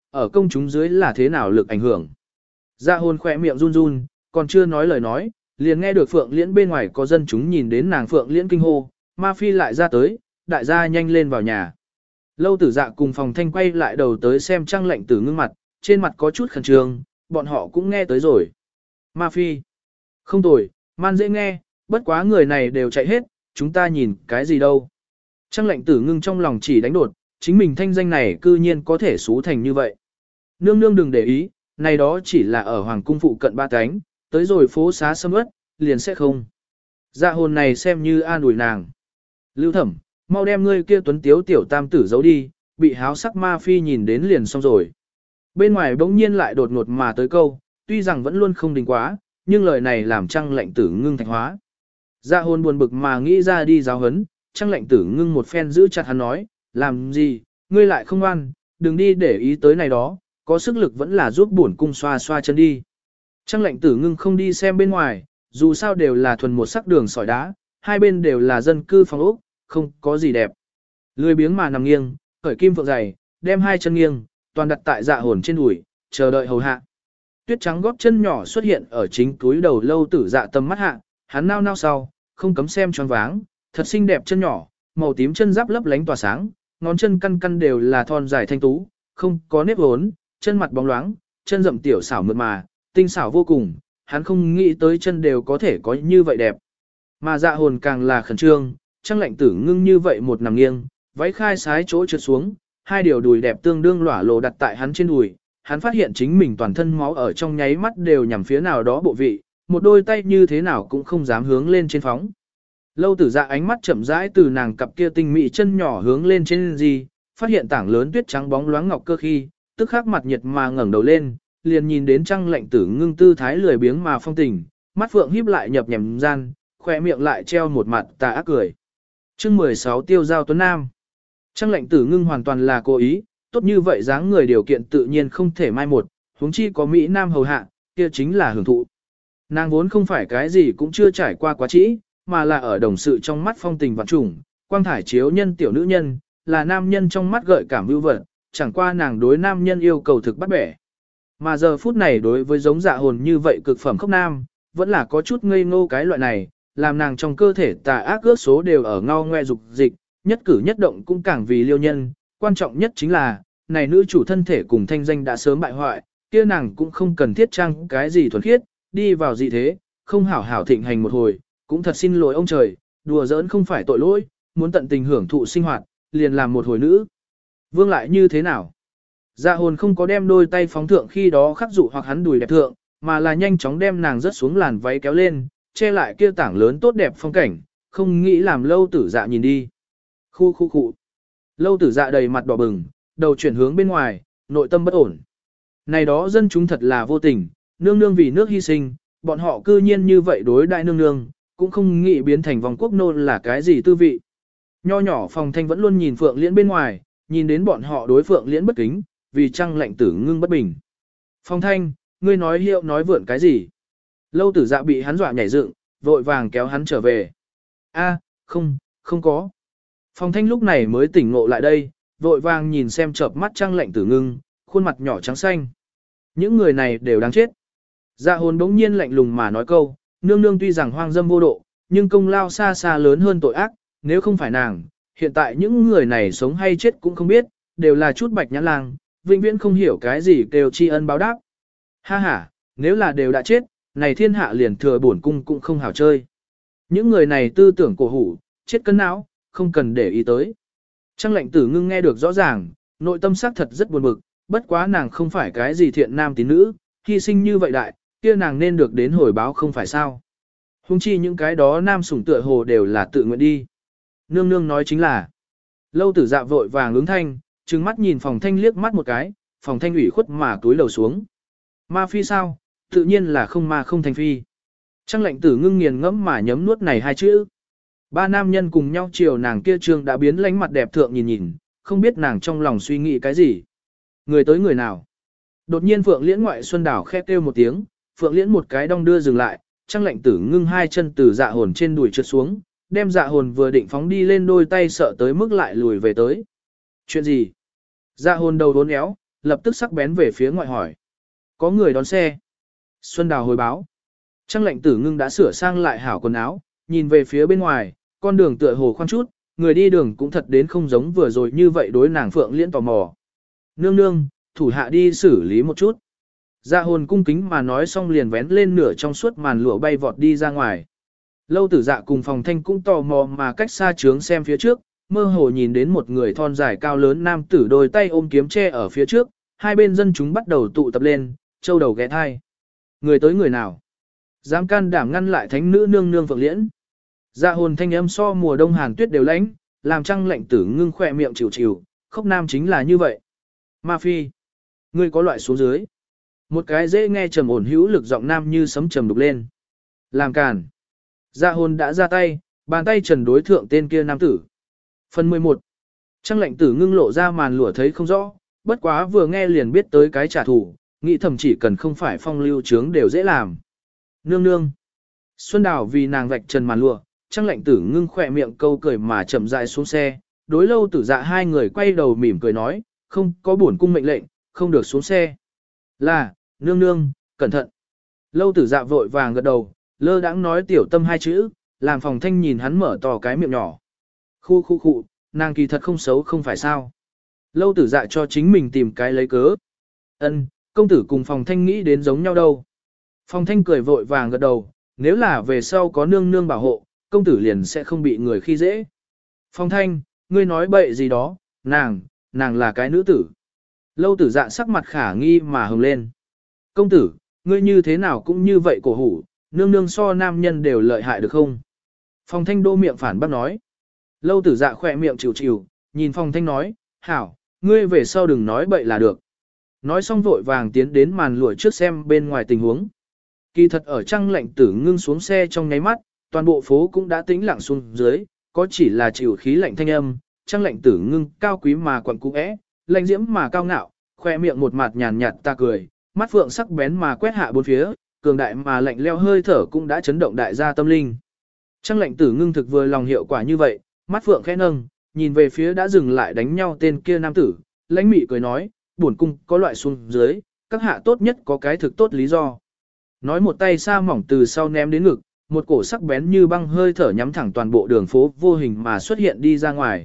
ở công chúng dưới là thế nào lực ảnh hưởng. Dạ hồn khỏe miệng run run, còn chưa nói lời nói, liền nghe được Phượng Liễn bên ngoài có dân chúng nhìn đến nàng Phượng Liễn kinh hô, ma phi lại ra tới, đại gia nhanh lên vào nhà. Lâu Tử Dạ cùng Phòng Thanh quay lại đầu tới xem Trang Lệnh Tử Ngưng mặt, trên mặt có chút khẩn trương, bọn họ cũng nghe tới rồi. Ma phi, không tồi, man dễ nghe, bất quá người này đều chạy hết, chúng ta nhìn cái gì đâu. Trang Lệnh Tử Ngưng trong lòng chỉ đánh đột, chính mình thanh danh này cư nhiên có thể xú thành như vậy. Nương nương đừng để ý, này đó chỉ là ở hoàng cung phụ cận ba cánh, tới rồi phố xá sâm ớt, liền sẽ không. Dạ hồn này xem như an ủi nàng. Lưu Thẩm, mau đem ngươi kia tuấn tiếu tiểu tam tử giấu đi, bị háo sắc ma phi nhìn đến liền xong rồi. Bên ngoài bỗng nhiên lại đột ngột mà tới câu, tuy rằng vẫn luôn không đình quá, nhưng lời này làm Trang Lệnh Tử Ngưng thạch hóa. Dạ hồn buồn bực mà nghĩ ra đi giáo hấn, Trang Lệnh Tử Ngưng một phen giữ chặt hắn nói, làm gì, ngươi lại không ngoan, đừng đi để ý tới này đó, có sức lực vẫn là giúp bổn cung xoa xoa chân đi. Trang Lệnh Tử Ngưng không đi xem bên ngoài, dù sao đều là thuần một sắc đường sỏi đá, hai bên đều là dân cư phòng ốc, không có gì đẹp. Lười biếng mà nằm nghiêng, khởi kim phượng giày, đem hai chân nghiêng, toàn đặt tại dạ hồn trên đùi, chờ đợi hầu hạ. Tuyết trắng góp chân nhỏ xuất hiện ở chính túi đầu Lâu Tử Dạ tầm mắt hạ, hắn nao nao sau, không cấm xem choáng váng, thật xinh đẹp chân nhỏ, màu tím chân giáp lấp lánh tỏa sáng, ngón chân căn căn đều là thon dài thanh tú, không có nếp hốn, chân mặt bóng loáng, chân rậm tiểu xảo mượt mà, tinh xảo vô cùng, hắn không nghĩ tới chân đều có thể có như vậy đẹp. Mà dạ hồn càng là khẩn trương, Trang Lệnh Tử Ngưng như vậy một nằm nghiêng, váy khai sái chỗ trượt xuống, hai điều đùi đẹp tương đương lỏa lộ đặt tại hắn trên đùi, hắn phát hiện chính mình toàn thân máu ở trong nháy mắt đều nhằm phía nào đó bộ vị, một đôi tay như thế nào cũng không dám hướng lên trên phóng. Lâu Tử Dạ ánh mắt chậm rãi từ nàng cặp kia tinh mị chân nhỏ hướng lên trên gì, phát hiện tảng lớn tuyết trắng bóng loáng ngọc cơ khi, tức khắc mặt nhiệt mà ngẩng đầu lên, liền nhìn đến Trang Lệnh Tử Ngưng tư thái lười biếng mà phong tình, mắt phượng híp lại nhập nhèm gian, khoe miệng lại treo một mặt tà ác cười. Chương 16 Tiêu giao tuấn nam. Trang Lệnh Tử Ngưng hoàn toàn là cố ý, tốt như vậy dáng người điều kiện tự nhiên không thể mai một, huống chi có mỹ nam hầu hạ, kia chính là hưởng thụ. Nàng vốn không phải cái gì cũng chưa trải qua quá trĩ, mà là ở đồng sự trong mắt phong tình vạn trùng, quang thải chiếu nhân tiểu nữ nhân, là nam nhân trong mắt gợi cảm vưu vật, chẳng qua nàng đối nam nhân yêu cầu thực bắt bẻ. Mà giờ phút này đối với giống dạ hồn như vậy cực phẩm khốc nam, vẫn là có chút ngây ngô cái loại này, làm nàng trong cơ thể tà ác ước số đều ở ngao ngoe dục dịch, nhất cử nhất động cũng càng vì liêu nhân, quan trọng nhất chính là, này nữ chủ thân thể cùng thanh danh đã sớm bại hoại, kia nàng cũng không cần thiết trang cái gì thuần khiết, đi vào dị thế, không hảo hảo thịnh hành một hồi, cũng thật xin lỗi ông trời, đùa giỡn không phải tội lỗi, muốn tận tình hưởng thụ sinh hoạt, liền làm một hồi nữ. Vương lại như thế nào? Dạ hồn không có đem đôi tay phóng thượng khi đó khắc dụ hoặc hắn đùi đẹp thượng, mà là nhanh chóng đem nàng rớt xuống làn váy kéo lên, che lại kia tảng lớn tốt đẹp phong cảnh, không nghĩ làm Lâu Tử Dạ nhìn đi. Khu. Lâu Tử Dạ đầy mặt đỏ bừng, đầu chuyển hướng bên ngoài, nội tâm bất ổn. Này đó dân chúng thật là vô tình, nương nương vì nước hy sinh, bọn họ cư nhiên như vậy đối đại nương nương, cũng không nghĩ biến thành vòng quốc nô là cái gì tư vị. Nho nhỏ Phòng Thanh vẫn luôn nhìn Phượng Liễn bên ngoài, nhìn đến bọn họ đối Phượng Liễn bất kính, vì Trang Lệnh Tử Ngưng bất bình. Phòng Thanh, ngươi nói hiệu nói vượn cái gì? Lâu Tử Dạ bị hắn dọa nhảy dựng, vội vàng kéo hắn trở về. A, không có. Phòng Thanh lúc này mới tỉnh ngộ lại đây, vội vàng nhìn xem chợp mắt Trang Lệnh Tử Ngưng, khuôn mặt nhỏ trắng xanh. Những người này đều đáng chết. Dạ hồn bỗng nhiên lạnh lùng mà nói câu, nương nương tuy rằng hoang dâm vô độ, nhưng công lao xa xa lớn hơn tội ác, nếu không phải nàng, hiện tại những người này sống hay chết cũng không biết, đều là chút bạch nhãn lang, vĩnh viễn không hiểu cái gì kêu tri ân báo đáp. Ha ha, nếu là đều đã chết, này thiên hạ liền thừa bổn cung cũng không hảo chơi. Những người này tư tưởng cổ hủ, chết cân não, không cần để ý tới. Trang Lệnh Tử Ngưng nghe được rõ ràng, nội tâm xác thật rất buồn bực, bất quá nàng không phải cái gì thiện nam tín nữ, hy sinh như vậy đại, kia nàng nên được đến hồi báo không phải sao. Hùng chi những cái đó nam sủng tựa hồ đều là tự nguyện đi. Nương nương nói chính là, Lâu Tử Dạ vội vàng ứng thanh, trừng mắt nhìn Phòng Thanh liếc mắt một cái, Phòng Thanh ủy khuất mà túi lầu xuống. Ma phi sao? Tự nhiên là không ma không thành phi. Trang Lệnh Tử Ngưng nghiền ngẫm mà nhấm nuốt này hai chữ. Ba nam nhân cùng nhau chiều nàng kia trương đã biến lánh mặt đẹp thượng nhìn, không biết nàng trong lòng suy nghĩ cái gì. Người tới người nào? Đột nhiên Phượng Liễn ngoại Xuân Đảo khẽ kêu một tiếng, Phượng Liễn một cái đong đưa dừng lại, Trang Lệnh Tử Ngưng hai chân từ dạ hồn trên đùi trượt xuống, đem dạ hồn vừa định phóng đi lên đôi tay sợ tới mức lại lùi về tới. Chuyện gì? Dạ hồn đầu đốn éo, lập tức sắc bén về phía ngoại hỏi. Có người đón xe. Xuân Đào hồi báo. Trang lệnh tử ngưng đã sửa sang lại hảo quần áo, nhìn về phía bên ngoài, con đường tựa hồ khoan chút, người đi đường cũng thật đến không giống vừa rồi như vậy đối nàng Phượng Liễn tò mò. Nương nương, thủ hạ đi xử lý một chút. Dạ hồn cung kính mà nói xong liền vén lên nửa trong suốt màn lụa bay vọt đi ra ngoài. Lâu tử dạ cùng phòng thanh cũng tò mò mà cách xa trướng xem phía trước, mơ hồ nhìn đến một người thon dài cao lớn nam tử đôi tay ôm kiếm tre ở phía trước, hai bên dân chúng bắt đầu tụ tập lên, châu đầu ghé thai. Người tới người nào? Dám can đảm ngăn lại thánh nữ nương nương Phượng Liễn. Dạ hồn thanh âm so mùa đông hàn tuyết đều lãnh, làm Trang lệnh tử ngưng khỏe miệng chịu chịu, khốc nam chính là như vậy. Ma phi, ngươi có loại xuống dưới. Một cái dễ nghe trầm ổn hữu lực giọng nam như sấm trầm đục lên. Làm càn. Dạ hồn đã ra tay, bàn tay trần đối thượng tên kia nam tử. Phần 11. Trang lệnh tử ngưng lộ ra màn lụa thấy không rõ, bất quá vừa nghe liền biết tới cái trả thù, nghĩ thầm chỉ cần không phải phong lưu trướng đều dễ làm. Nương nương. Xuân Đào vì nàng vạch trần màn lụa, Trang lệnh tử ngưng khỏe miệng câu cười mà chậm rãi xuống xe, đối lâu tử dạ hai người quay đầu mỉm cười nói, không có bổn cung mệnh lệnh, không được xuống xe. Là, nương nương, cẩn thận. Lâu tử dạ vội vàng gật đầu, lơ đãng nói tiểu tâm hai chữ, làm phòng thanh nhìn hắn mở to cái miệng nhỏ. Khu, nàng kỳ thật không xấu không phải sao. Lâu tử dạ cho chính mình tìm cái lấy cớ. Ân, công tử cùng phòng thanh nghĩ đến giống nhau đâu. Phòng thanh cười vội vàng gật đầu, nếu là về sau có nương nương bảo hộ, công tử liền sẽ không bị người khi dễ. Phòng thanh, ngươi nói bậy gì đó, nàng là cái nữ tử. Lâu tử dạ sắc mặt khả nghi mà hừng lên. Công tử, ngươi như thế nào cũng như vậy cổ hủ, nương nương so nam nhân đều lợi hại được không? Phòng thanh đô miệng phản bác nói. Lâu tử dạ khỏe miệng chịu chịu, nhìn phòng thanh nói, hảo, ngươi về sau đừng nói bậy là được. Nói xong vội vàng tiến đến màn lụa trước xem bên ngoài tình huống. Kỳ thật ở Trang lệnh tử ngưng xuống xe trong nháy mắt, toàn bộ phố cũng đã tĩnh lặng xuống dưới, có chỉ là chịu khí lạnh thanh âm, Trang lệnh tử ngưng cao quý mà quặn cũ é, lạnh diễm mà cao ngạo, khoe miệng một mặt nhàn nhạt ta cười, mắt phượng sắc bén mà quét hạ bốn phía, cường đại mà lạnh leo hơi thở cũng đã chấn động đại gia tâm linh. Trang lệnh tử ngưng thực vừa lòng hiệu quả như vậy, mắt phượng khẽ nâng, nhìn về phía đã dừng lại đánh nhau tên kia nam tử, lãnh mị cười nói, bổn cung có loại xuống dưới, các hạ tốt nhất có cái thực tốt lý do. Nói một tay sa mỏng từ sau ném đến ngực, một cổ sắc bén như băng hơi thở nhắm thẳng toàn bộ đường phố vô hình mà xuất hiện đi ra ngoài.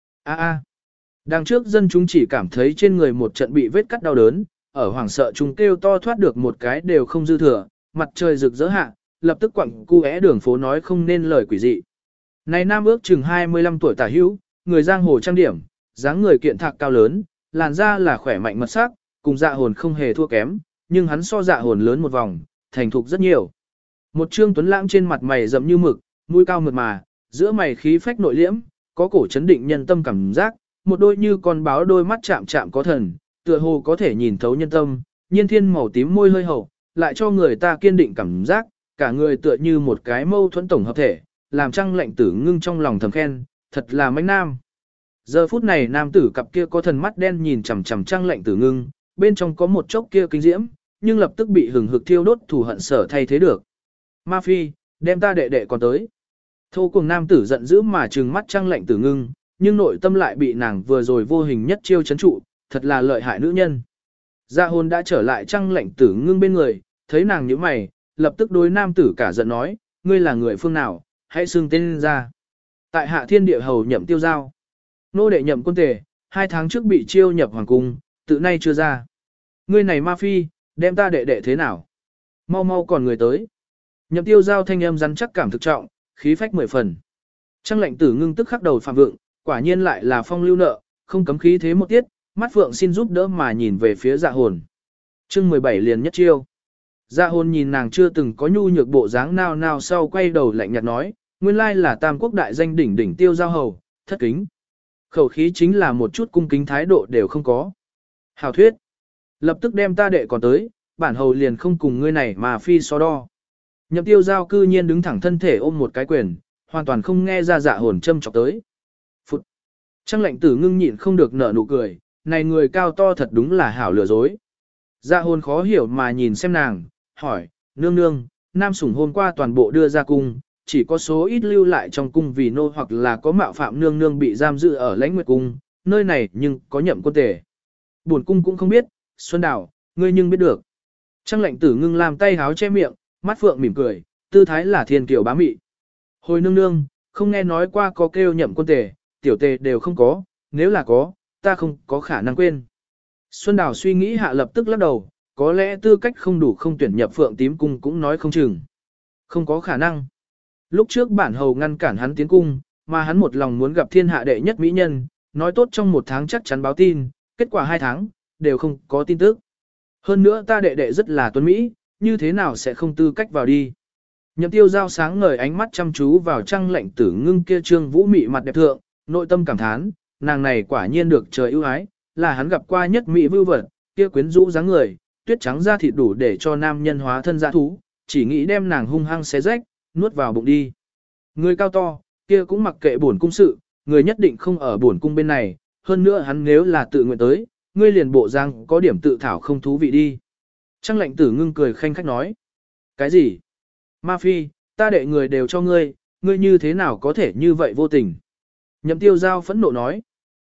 Đằng trước dân chúng chỉ cảm thấy trên người một trận bị vết cắt đau đớn, ở hoảng sợ chúng kêu to thoát được một cái đều không dư thừa, mặt trời rực rỡ hạ, lập tức quặng cu é đường phố nói không nên lời quỷ dị. Này nam ước chừng 25 tuổi tả hữu, người giang hồ trang điểm, dáng người kiện thạc cao lớn, làn da là khỏe mạnh mật sắc, cùng dạ hồn không hề thua kém, nhưng hắn so dạ hồn lớn một vòng, thành thục rất nhiều. Một trương tuấn lãng trên mặt mày rậm như mực, mũi cao mượt mà, giữa mày khí phách nội liễm, có cổ chấn định nhân tâm cảm giác, một đôi như con báo đôi mắt chạm chạm có thần, tựa hồ có thể nhìn thấu nhân tâm, nhiên thiên màu tím môi hơi hậu, lại cho người ta kiên định cảm giác, cả người tựa như một cái mâu thuẫn tổng hợp thể, làm Trang lệnh tử ngưng trong lòng thầm khen, thật là mãnh nam. Giờ phút này nam tử cặp kia có thần mắt đen nhìn chằm chằm Trang lệnh tử ngưng, bên trong có một chốc kia kinh diễm, nhưng lập tức bị hừng hực thiêu đốt thù hận sở thay thế được. Ma phi, đem ta đệ đệ còn tới. Thô cùng nam tử giận dữ mà trừng mắt Trang lệnh tử ngưng, nhưng nội tâm lại bị nàng vừa rồi vô hình nhất chiêu chấn trụ, thật là lợi hại nữ nhân. Dạ hồn đã trở lại Trang lệnh tử ngưng bên người, thấy nàng nhíu mày, lập tức đối nam tử cả giận nói, ngươi là người phương nào, hãy xưng tên ra. Tại hạ thiên địa hầu nhậm tiêu giao. Nô đệ nhậm quân tề, 2 tháng trước bị chiêu nhập hoàng cung, tự nay chưa ra. Ngươi này ma phi, đem ta đệ đệ thế nào? Mau mau còn người tới. Nhậm tiêu giao thanh âm rắn chắc cảm thực trọng, khí phách 10 phần. Trang lệnh tử ngưng tức khắc đầu phạm vượng, quả nhiên lại là phong lưu nợ, không cấm khí thế một tiết, mắt phượng xin giúp đỡ mà nhìn về phía dạ hồn. Chương 17 liền nhất chiêu. Dạ hồn nhìn nàng chưa từng có nhu nhược bộ dáng nào nào sau quay đầu lạnh nhạt nói, nguyên lai là tam quốc đại danh đỉnh đỉnh tiêu giao hầu, thất kính. Khẩu khí chính là một chút cung kính thái độ đều không có. Hào thuyết. Lập tức đem ta đệ còn tới, bản hầu liền không cùng ngươi này mà phi so đo. Nhậm tiêu giao cư nhiên đứng thẳng thân thể ôm một cái quyền, hoàn toàn không nghe ra dạ hồn châm chọc tới. Phụt. Trang lệnh tử ngưng nhịn không được nở nụ cười, này người cao to thật đúng là hảo lừa dối. Dạ hồn khó hiểu mà nhìn xem nàng, hỏi, nương nương, nam sủng hôm qua toàn bộ đưa ra cung, chỉ có số ít lưu lại trong cung vì nô hoặc là có mạo phạm nương nương bị giam giữ ở lãnh nguyệt cung, nơi này nhưng có nhậm quân tể. Bổn cung cũng không biết, Xuân Đào, ngươi nhưng biết được. Trang lệnh tử ngưng làm tay háo che miệng, mắt phượng mỉm cười, tư thái là thiên kiều bá mị. Hồi nương nương, không nghe nói qua có kêu nhậm quân tề, tiểu tề đều không có, nếu là có, ta không có khả năng quên. Xuân Đào suy nghĩ hạ lập tức lắc đầu, có lẽ tư cách không đủ không tuyển nhập phượng tím cung cũng nói không chừng. Không có khả năng. Lúc trước bản hầu ngăn cản hắn tiến cung, mà hắn một lòng muốn gặp thiên hạ đệ nhất mỹ nhân, nói tốt trong 1 tháng chắc chắn báo tin, kết quả 2 tháng, đều không có tin tức. Hơn nữa ta đệ đệ rất là tuấn Mỹ, như thế nào sẽ không tư cách vào đi. Nhậm tiêu giao sáng ngời ánh mắt chăm chú vào Trang lệnh tử ngưng kia trương vũ mị mặt đẹp thượng, nội tâm cảm thán, nàng này quả nhiên được trời ưu ái, là hắn gặp qua nhất mỹ vưu vật, kia quyến rũ dáng người, tuyết trắng da thịt đủ để cho nam nhân hóa thân dã thú, chỉ nghĩ đem nàng hung hăng xé rách, nuốt vào bụng đi. Người cao to, kia cũng mặc kệ bổn cung sự, người nhất định không ở bổn cung bên này, hơn nữa hắn nếu là tự nguyện tới, ngươi liền bộ răng có điểm tự thảo không thú vị đi. Trang lệnh tử ngưng cười khanh khách nói. Cái gì? Ma Phi, ta đệ người đều cho ngươi, ngươi như thế nào có thể như vậy vô tình? Nhậm tiêu giao phẫn nộ nói.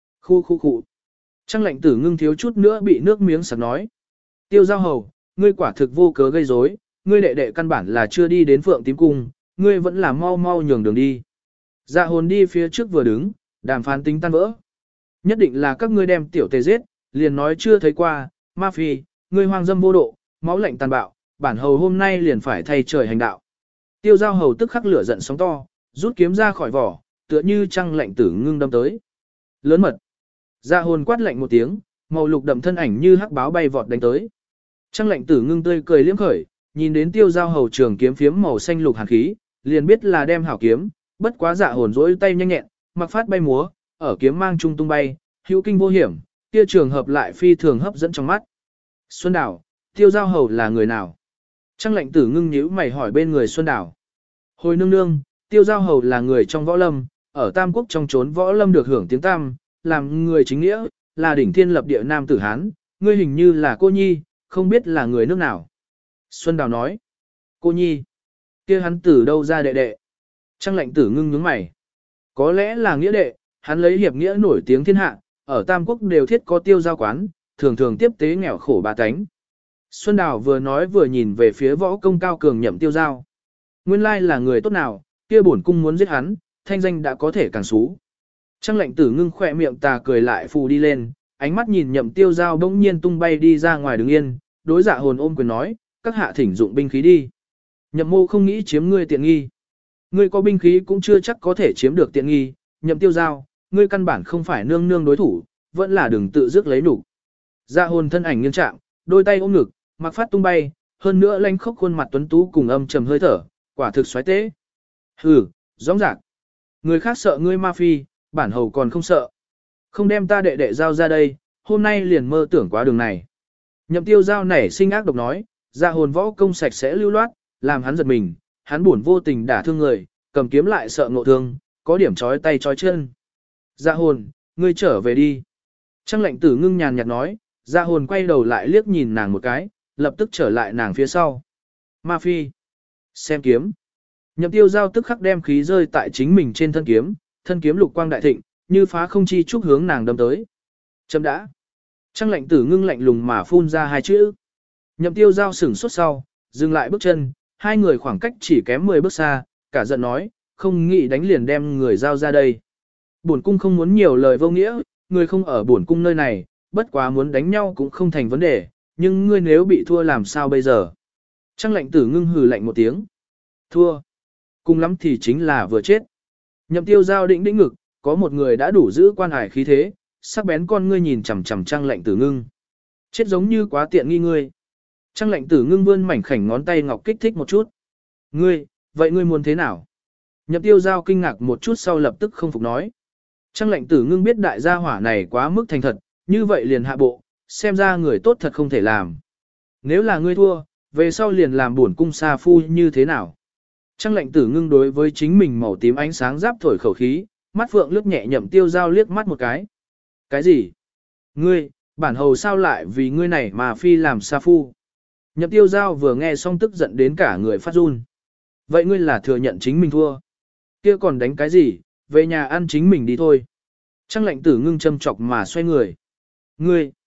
Khu. Trang lệnh tử ngưng thiếu chút nữa bị nước miếng sặc nói. Tiêu giao hầu, ngươi quả thực vô cớ gây rối, ngươi đệ đệ căn bản là chưa đi đến phượng tím cung, ngươi vẫn là mau mau nhường đường đi. Dạ hồn đi phía trước vừa đứng, đàm phán tính tan vỡ. Nhất định là các ngươi đem tiểu tề giết, liền nói chưa thấy qua, Ma Phi, ngươi hoang dâm vô độ, máu lạnh tàn bạo, bản hầu hôm nay liền phải thay trời hành đạo. Tiêu giao hầu tức khắc lửa giận sóng to, rút kiếm ra khỏi vỏ, tựa như trăng lạnh tử ngưng đâm tới. Lớn mật. Dạ hồn quát lạnh một tiếng, màu lục đậm thân ảnh như hắc báo bay vọt đánh tới. Trăng lạnh tử ngưng tươi cười liếm khởi, nhìn đến tiêu giao hầu trường kiếm phiếm màu xanh lục hàn khí, liền biết là đem hảo kiếm, bất quá dạ hồn rỗi tay nhanh nhẹn, mặc phát bay múa, ở kiếm mang trung tung bay, hữu kinh vô hiểm, kia trường hợp lại phi thường hấp dẫn trong mắt. Xuân Đào, tiêu giao hầu là người nào? Trăng lệnh tử ngưng nhíu mày hỏi bên người Xuân Đào. Hồi nương nương, tiêu giao hầu là người trong võ lâm, ở Tam Quốc trong trốn võ lâm được hưởng tiếng tam, làm người chính nghĩa, là đỉnh thiên lập địa nam tử Hán, ngươi hình như là cô nhi, không biết là người nước nào. Xuân Đào nói. Cô nhi. Kia hắn tử đâu ra đệ đệ? Trăng lệnh tử ngưng nhướng mày. Có lẽ là nghĩa đệ, hắn lấy hiệp nghĩa nổi tiếng thiên hạ, ở Tam Quốc đều thiết có tiêu giao quán, thường thường tiếp tế nghèo khổ bà tánh. Xuân Đào vừa nói vừa nhìn về phía võ công cao cường nhậm tiêu giao. Nguyên lai là người tốt nào, kia bổn cung muốn giết hắn, thanh danh đã có thể càng xú. Trăng lệnh tử ngưng khỏe miệng tà cười lại phù đi lên, ánh mắt nhìn nhậm tiêu giao bỗng nhiên tung bay đi ra ngoài đứng yên, đối dạ hồn ôm quyền nói, các hạ thỉnh dụng binh khí đi. Nhậm mô không nghĩ chiếm ngươi tiện nghi. Ngươi có binh khí cũng chưa chắc có thể chiếm được tiện nghi, nhậm tiêu giao, ngươi căn bản không phải nương nương đối thủ, vẫn là đừng tự dứt lấy đủ. Dạ hồn thân ảnh nghiêng trạng, đôi tay ôm ngực, mặc phát tung bay, hơn nữa lanh khốc khuôn mặt tuấn tú cùng âm trầm hơi thở, quả thực xoáy tế. Hừ, rõ ràng. Người khác sợ ngươi Ma Phi, bản hầu còn không sợ. Không đem ta đệ đệ giao ra đây, hôm nay liền mơ tưởng quá đường này. Nhậm tiêu giao nảy sinh ác độc nói, dạ hồn võ công sạch sẽ lưu loát, làm hắn giật mình, hắn buồn vô tình đả thương người, cầm kiếm lại sợ ngộ thương, có điểm trói tay trói chân. Dạ hồn, ngươi trở về đi. Trăng lệnh tử ngưng nhàn nhạt nói, dạ hồn quay đầu lại liếc nhìn nàng một cái, lập tức trở lại nàng phía sau. Ma Phi. Xem kiếm. Nhậm tiêu giao tức khắc đem khí rơi tại chính mình trên thân kiếm lục quang đại thịnh, như phá không chi chúc hướng nàng đâm tới. Chấm đã. Trăng lệnh tử ngưng lạnh lùng mà phun ra 2 chữ. Nhậm tiêu giao sửng sốt sau, dừng lại bước chân, hai người khoảng cách chỉ kém 10 bước xa, cả giận nói, không nghĩ đánh liền đem người giao ra đây. Bổn cung không muốn nhiều lời vô nghĩa, người không ở bổn cung nơi này, bất quá muốn đánh nhau cũng không thành vấn đề, nhưng ngươi nếu bị thua làm sao bây giờ? Trăng lệnh tử ngưng hừ lạnh một tiếng. Thua. Cùng lắm thì chính là vừa chết. Nhậm tiêu giao định đĩnh ngực, có một người đã đủ giữ quan hải khí thế, sắc bén con ngươi nhìn chằm chằm trăng lệnh tử ngưng. Chết giống như quá tiện nghi ngươi. Trăng lệnh tử ngưng vươn mảnh khảnh ngón tay ngọc kích thích một chút. Ngươi, vậy ngươi muốn thế nào? Nhậm tiêu giao kinh ngạc một chút sau lập tức không phục nói. Trăng lệnh tử ngưng biết đại gia hỏa này quá mức thành thật, như vậy liền hạ bộ, xem ra người tốt thật không thể làm. Nếu là ngươi thua, về sau liền làm buồn cung sa phu như thế nào? Trăng lệnh tử ngưng đối với chính mình màu tím ánh sáng giáp thổi khẩu khí, mắt phượng lướt nhẹ nhậm tiêu giao liếc mắt một cái. Cái gì? Ngươi, bản hầu sao lại vì ngươi này mà phi làm sa phu? Nhậm tiêu giao vừa nghe xong tức giận đến cả người phát run. Vậy ngươi là thừa nhận chính mình thua. Kia còn đánh cái gì, về nhà ăn chính mình đi thôi. Trăng lệnh tử ngưng châm chọc mà xoay người. Ngươi,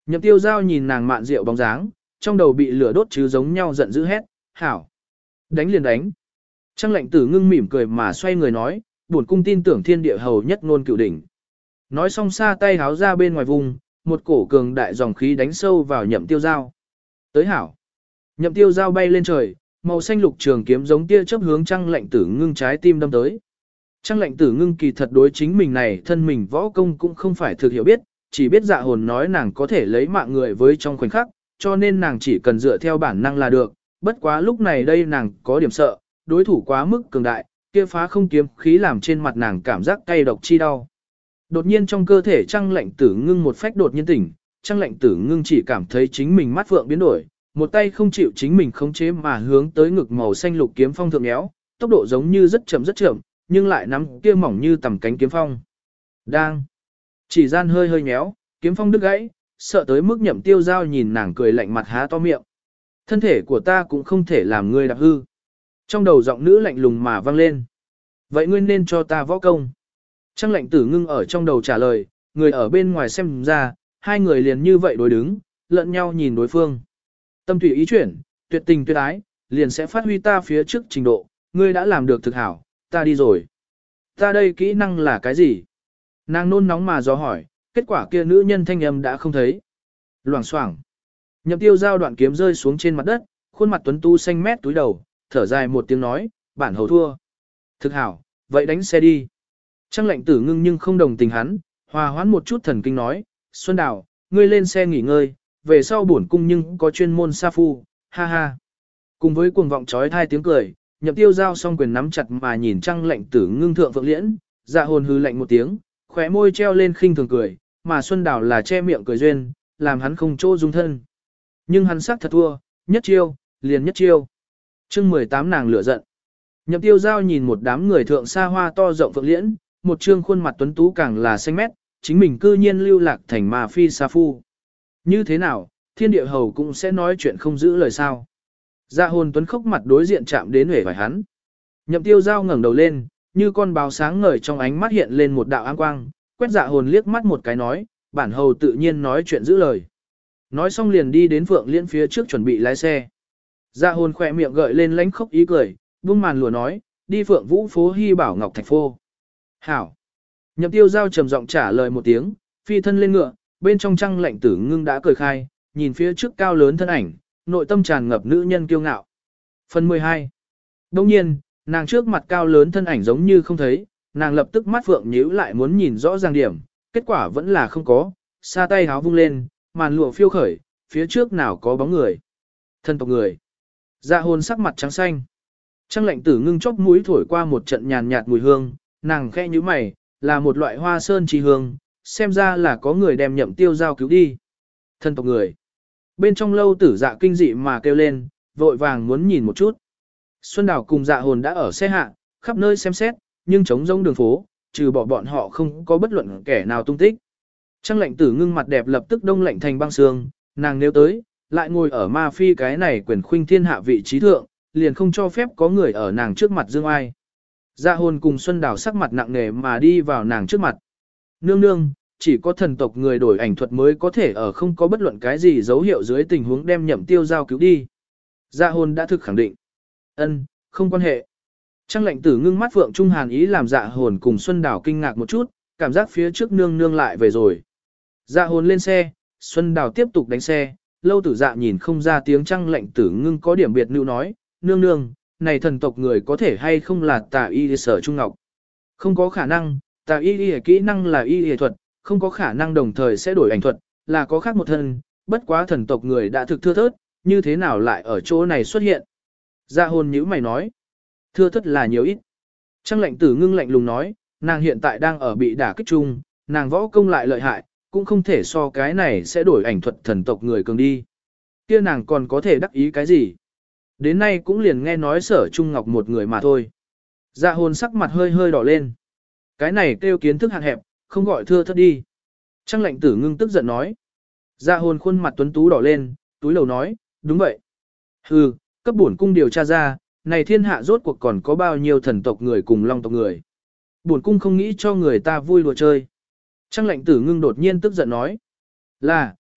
Nhậm tiêu giao nhìn nàng mạn rượu bóng dáng, trong đầu bị lửa đốt chứ giống nhau giận dữ hét, hảo. Đánh liền đánh. Trăng lệnh tử ngưng mỉm cười mà xoay người nói, bổn cung tin tưởng thiên địa hầu nhất ngôn cửu đỉnh. Nói xong xa tay háo ra bên ngoài vùng, một cổ cường đại dòng khí đánh sâu vào nhậm tiêu giao. Tới hảo. Nhậm tiêu giao bay lên trời, màu xanh lục trường kiếm giống tia chớp hướng trăng lệnh tử ngưng trái tim đâm tới. Trăng lệnh tử ngưng kỳ thật đối chính mình này thân mình võ công cũng không phải thực hiểu biết, chỉ biết dạ hồn nói nàng có thể lấy mạng người với trong khoảnh khắc, cho nên nàng chỉ cần dựa theo bản năng là được, bất quá lúc này đây nàng có điểm sợ, đối thủ quá mức cường đại, kia phá không kiếm khí làm trên mặt nàng cảm giác cay độc chi đau. Đột nhiên trong cơ thể trăng lệnh tử ngưng một phách đột nhiên tỉnh, trăng lệnh tử ngưng chỉ cảm thấy chính mình mắt phượng biến đổi, một tay không chịu chính mình khống chế mà hướng tới ngực màu xanh lục kiếm phong thượng éo, tốc độ giống như rất chậm, nhưng lại nắm kia mỏng như tầm cánh kiếm phong. Đang chỉ gian hơi hơi nhéo, kiếm phong đứt gãy, sợ tới mức nhậm tiêu giao nhìn nàng cười lạnh mặt há to miệng. Thân thể của ta cũng không thể làm ngươi đạp hư. Trong đầu giọng nữ lạnh lùng mà vang lên. Vậy ngươi nên cho ta võ công. Trăng lệnh tử ngưng ở trong đầu trả lời, người ở bên ngoài xem ra, hai người liền như vậy đối đứng, lẫn nhau nhìn đối phương. Tâm tùy ý chuyển, tuyệt tình tuyệt ái, liền sẽ phát huy ta phía trước trình độ, ngươi đã làm được thực hảo, ta đi rồi. Ta đây kỹ năng là cái gì? Nàng nôn nóng mà dò hỏi, kết quả kia nữ nhân thanh âm đã không thấy. Loảng xoảng. Nhậm tiêu giao đoạn kiếm rơi xuống trên mặt đất, khuôn mặt tuấn tu xanh mét túi đầu, thở dài một tiếng nói, bản hầu thua. Thực hảo, vậy đánh xe đi. Trăng lệnh tử ngưng nhưng không đồng tình hắn, hòa hoãn một chút thần kinh nói, Xuân Đào, ngươi lên xe nghỉ ngơi, về sau bổn cung nhưng có chuyên môn sa phu, ha ha. Cùng với cuồng vọng trói thai tiếng cười, nhậm tiêu giao song quyền nắm chặt mà nhìn trăng lệnh tử ngưng thượng phượng liễn, dạ hồn hư lạnh một tiếng, khóe môi treo lên khinh thường cười, mà Xuân Đào là che miệng cười duyên, làm hắn không chỗ dung thân. Nhưng hắn sắc thật thua, nhất chiêu, liền nhất chiêu. Chương 18 nàng lửa giận. Nhậm tiêu giao nhìn một đám người thượng xa hoa to rộng phượng liễn, một trương khuôn mặt tuấn tú càng là xanh mét, chính mình cư nhiên lưu lạc thành mà phi sa phu. Như thế nào, thiên địa hầu cũng sẽ nói chuyện không giữ lời sao. Dạ hồn tuấn khốc mặt đối diện chạm đến huệ phải hắn. Nhậm tiêu giao ngẩng đầu lên, như con báo sáng ngời trong ánh mắt hiện lên một đạo áng quang, quét dạ hồn liếc mắt một cái nói, bản hầu tự nhiên nói chuyện giữ lời. Nói xong liền đi đến phượng liễn phía trước chuẩn bị lái xe. Dạ hồn khỏe miệng gợi lên lánh khóc ý cười, buông màn lùa nói, đi phượng vũ phố hy bảo ngọc thạch phô. Hảo. Nhậm tiêu giao trầm giọng trả lời một tiếng, phi thân lên ngựa, bên trong trăng lệnh tử ngưng đã cười khai, nhìn phía trước cao lớn thân ảnh, nội tâm tràn ngập nữ nhân kiêu ngạo. Phần 12. Đông nhiên, nàng trước mặt cao lớn thân ảnh giống như không thấy, nàng lập tức mắt phượng nhíu lại muốn nhìn rõ ràng điểm, kết quả vẫn là không có, xa tay háo vung lên, màn lụa phiêu khởi, phía trước nào có bóng người. Thân tộc người. Dạ hồn sắc mặt trắng xanh. Trăng lệnh tử ngưng chóp mũi thổi qua một trận nhàn nhạt mùi hương, nàng khẽ nhíu mày, là một loại hoa sơn trì hương, xem ra là có người đem nhậm tiêu giao cứu đi. Thân tộc người. Bên trong lâu tử dạ kinh dị mà kêu lên, vội vàng muốn nhìn một chút. Xuân Đào cùng dạ hồn đã ở xe hạ, khắp nơi xem xét, nhưng trống rỗng đường phố, trừ bỏ bọn họ không có bất luận kẻ nào tung tích. Trăng lệnh tử ngưng mặt đẹp lập tức đông lạnh thành băng sương, nàng nếu tới, lại ngồi ở ma phi cái này quyền khuynh thiên hạ vị trí thượng, liền không cho phép có người ở nàng trước mặt dương ai. Dạ hồn cùng Xuân Đào sắc mặt nặng nề mà đi vào nàng trước mặt. Nương nương, chỉ có thần tộc người đổi ảnh thuật mới có thể ở không có bất luận cái gì dấu hiệu dưới tình huống đem nhậm tiêu giao cứu đi. Dạ hồn đã thực khẳng định. Ân, không quan hệ. Trăng lệnh tử ngưng mắt phượng trung hàn ý làm dạ hồn cùng Xuân Đào kinh ngạc một chút, cảm giác phía trước nương nương lại về rồi. Dạ hồn lên xe, Xuân Đào tiếp tục đánh xe, lâu tử dạ nhìn không ra tiếng trăng lệnh tử ngưng có điểm biệt nữ nói, nương nương, này thần tộc người có thể hay không là tà y sở trung ngọc. Không có khả năng, tà y kỹ năng là y thuật, không có khả năng đồng thời sẽ đổi ảnh thuật, là có khác một thân, bất quá thần tộc người đã thực thưa thớt, như thế nào lại ở chỗ này xuất hiện. Dạ hồn nhíu mày nói, thưa thớt là nhiều ít. Trăng lệnh tử ngưng lạnh lùng nói, nàng hiện tại đang ở bị đả kích chung, nàng võ công lại lợi hại, cũng không thể so cái này sẽ đổi ảnh thuật thần tộc người cường đi. Kia nàng còn có thể đắc ý cái gì? Đến nay cũng liền nghe nói sở trung ngọc một người mà thôi. Dạ hồn sắc mặt hơi hơi đỏ lên. Cái này kêu kiến thức hạn hẹp, không gọi thưa thất đi. Trăng lệnh tử ngưng tức giận nói. Dạ hồn khuôn mặt tuấn tú đỏ lên, túi lầu nói, đúng vậy. Hừ, cấp bổn cung điều tra ra, này thiên hạ rốt cuộc còn có bao nhiêu thần tộc người cùng long tộc người. Bổn cung không nghĩ cho người ta vui đùa chơi. Trăng lệnh tử ngưng đột nhiên tức giận nói. Là,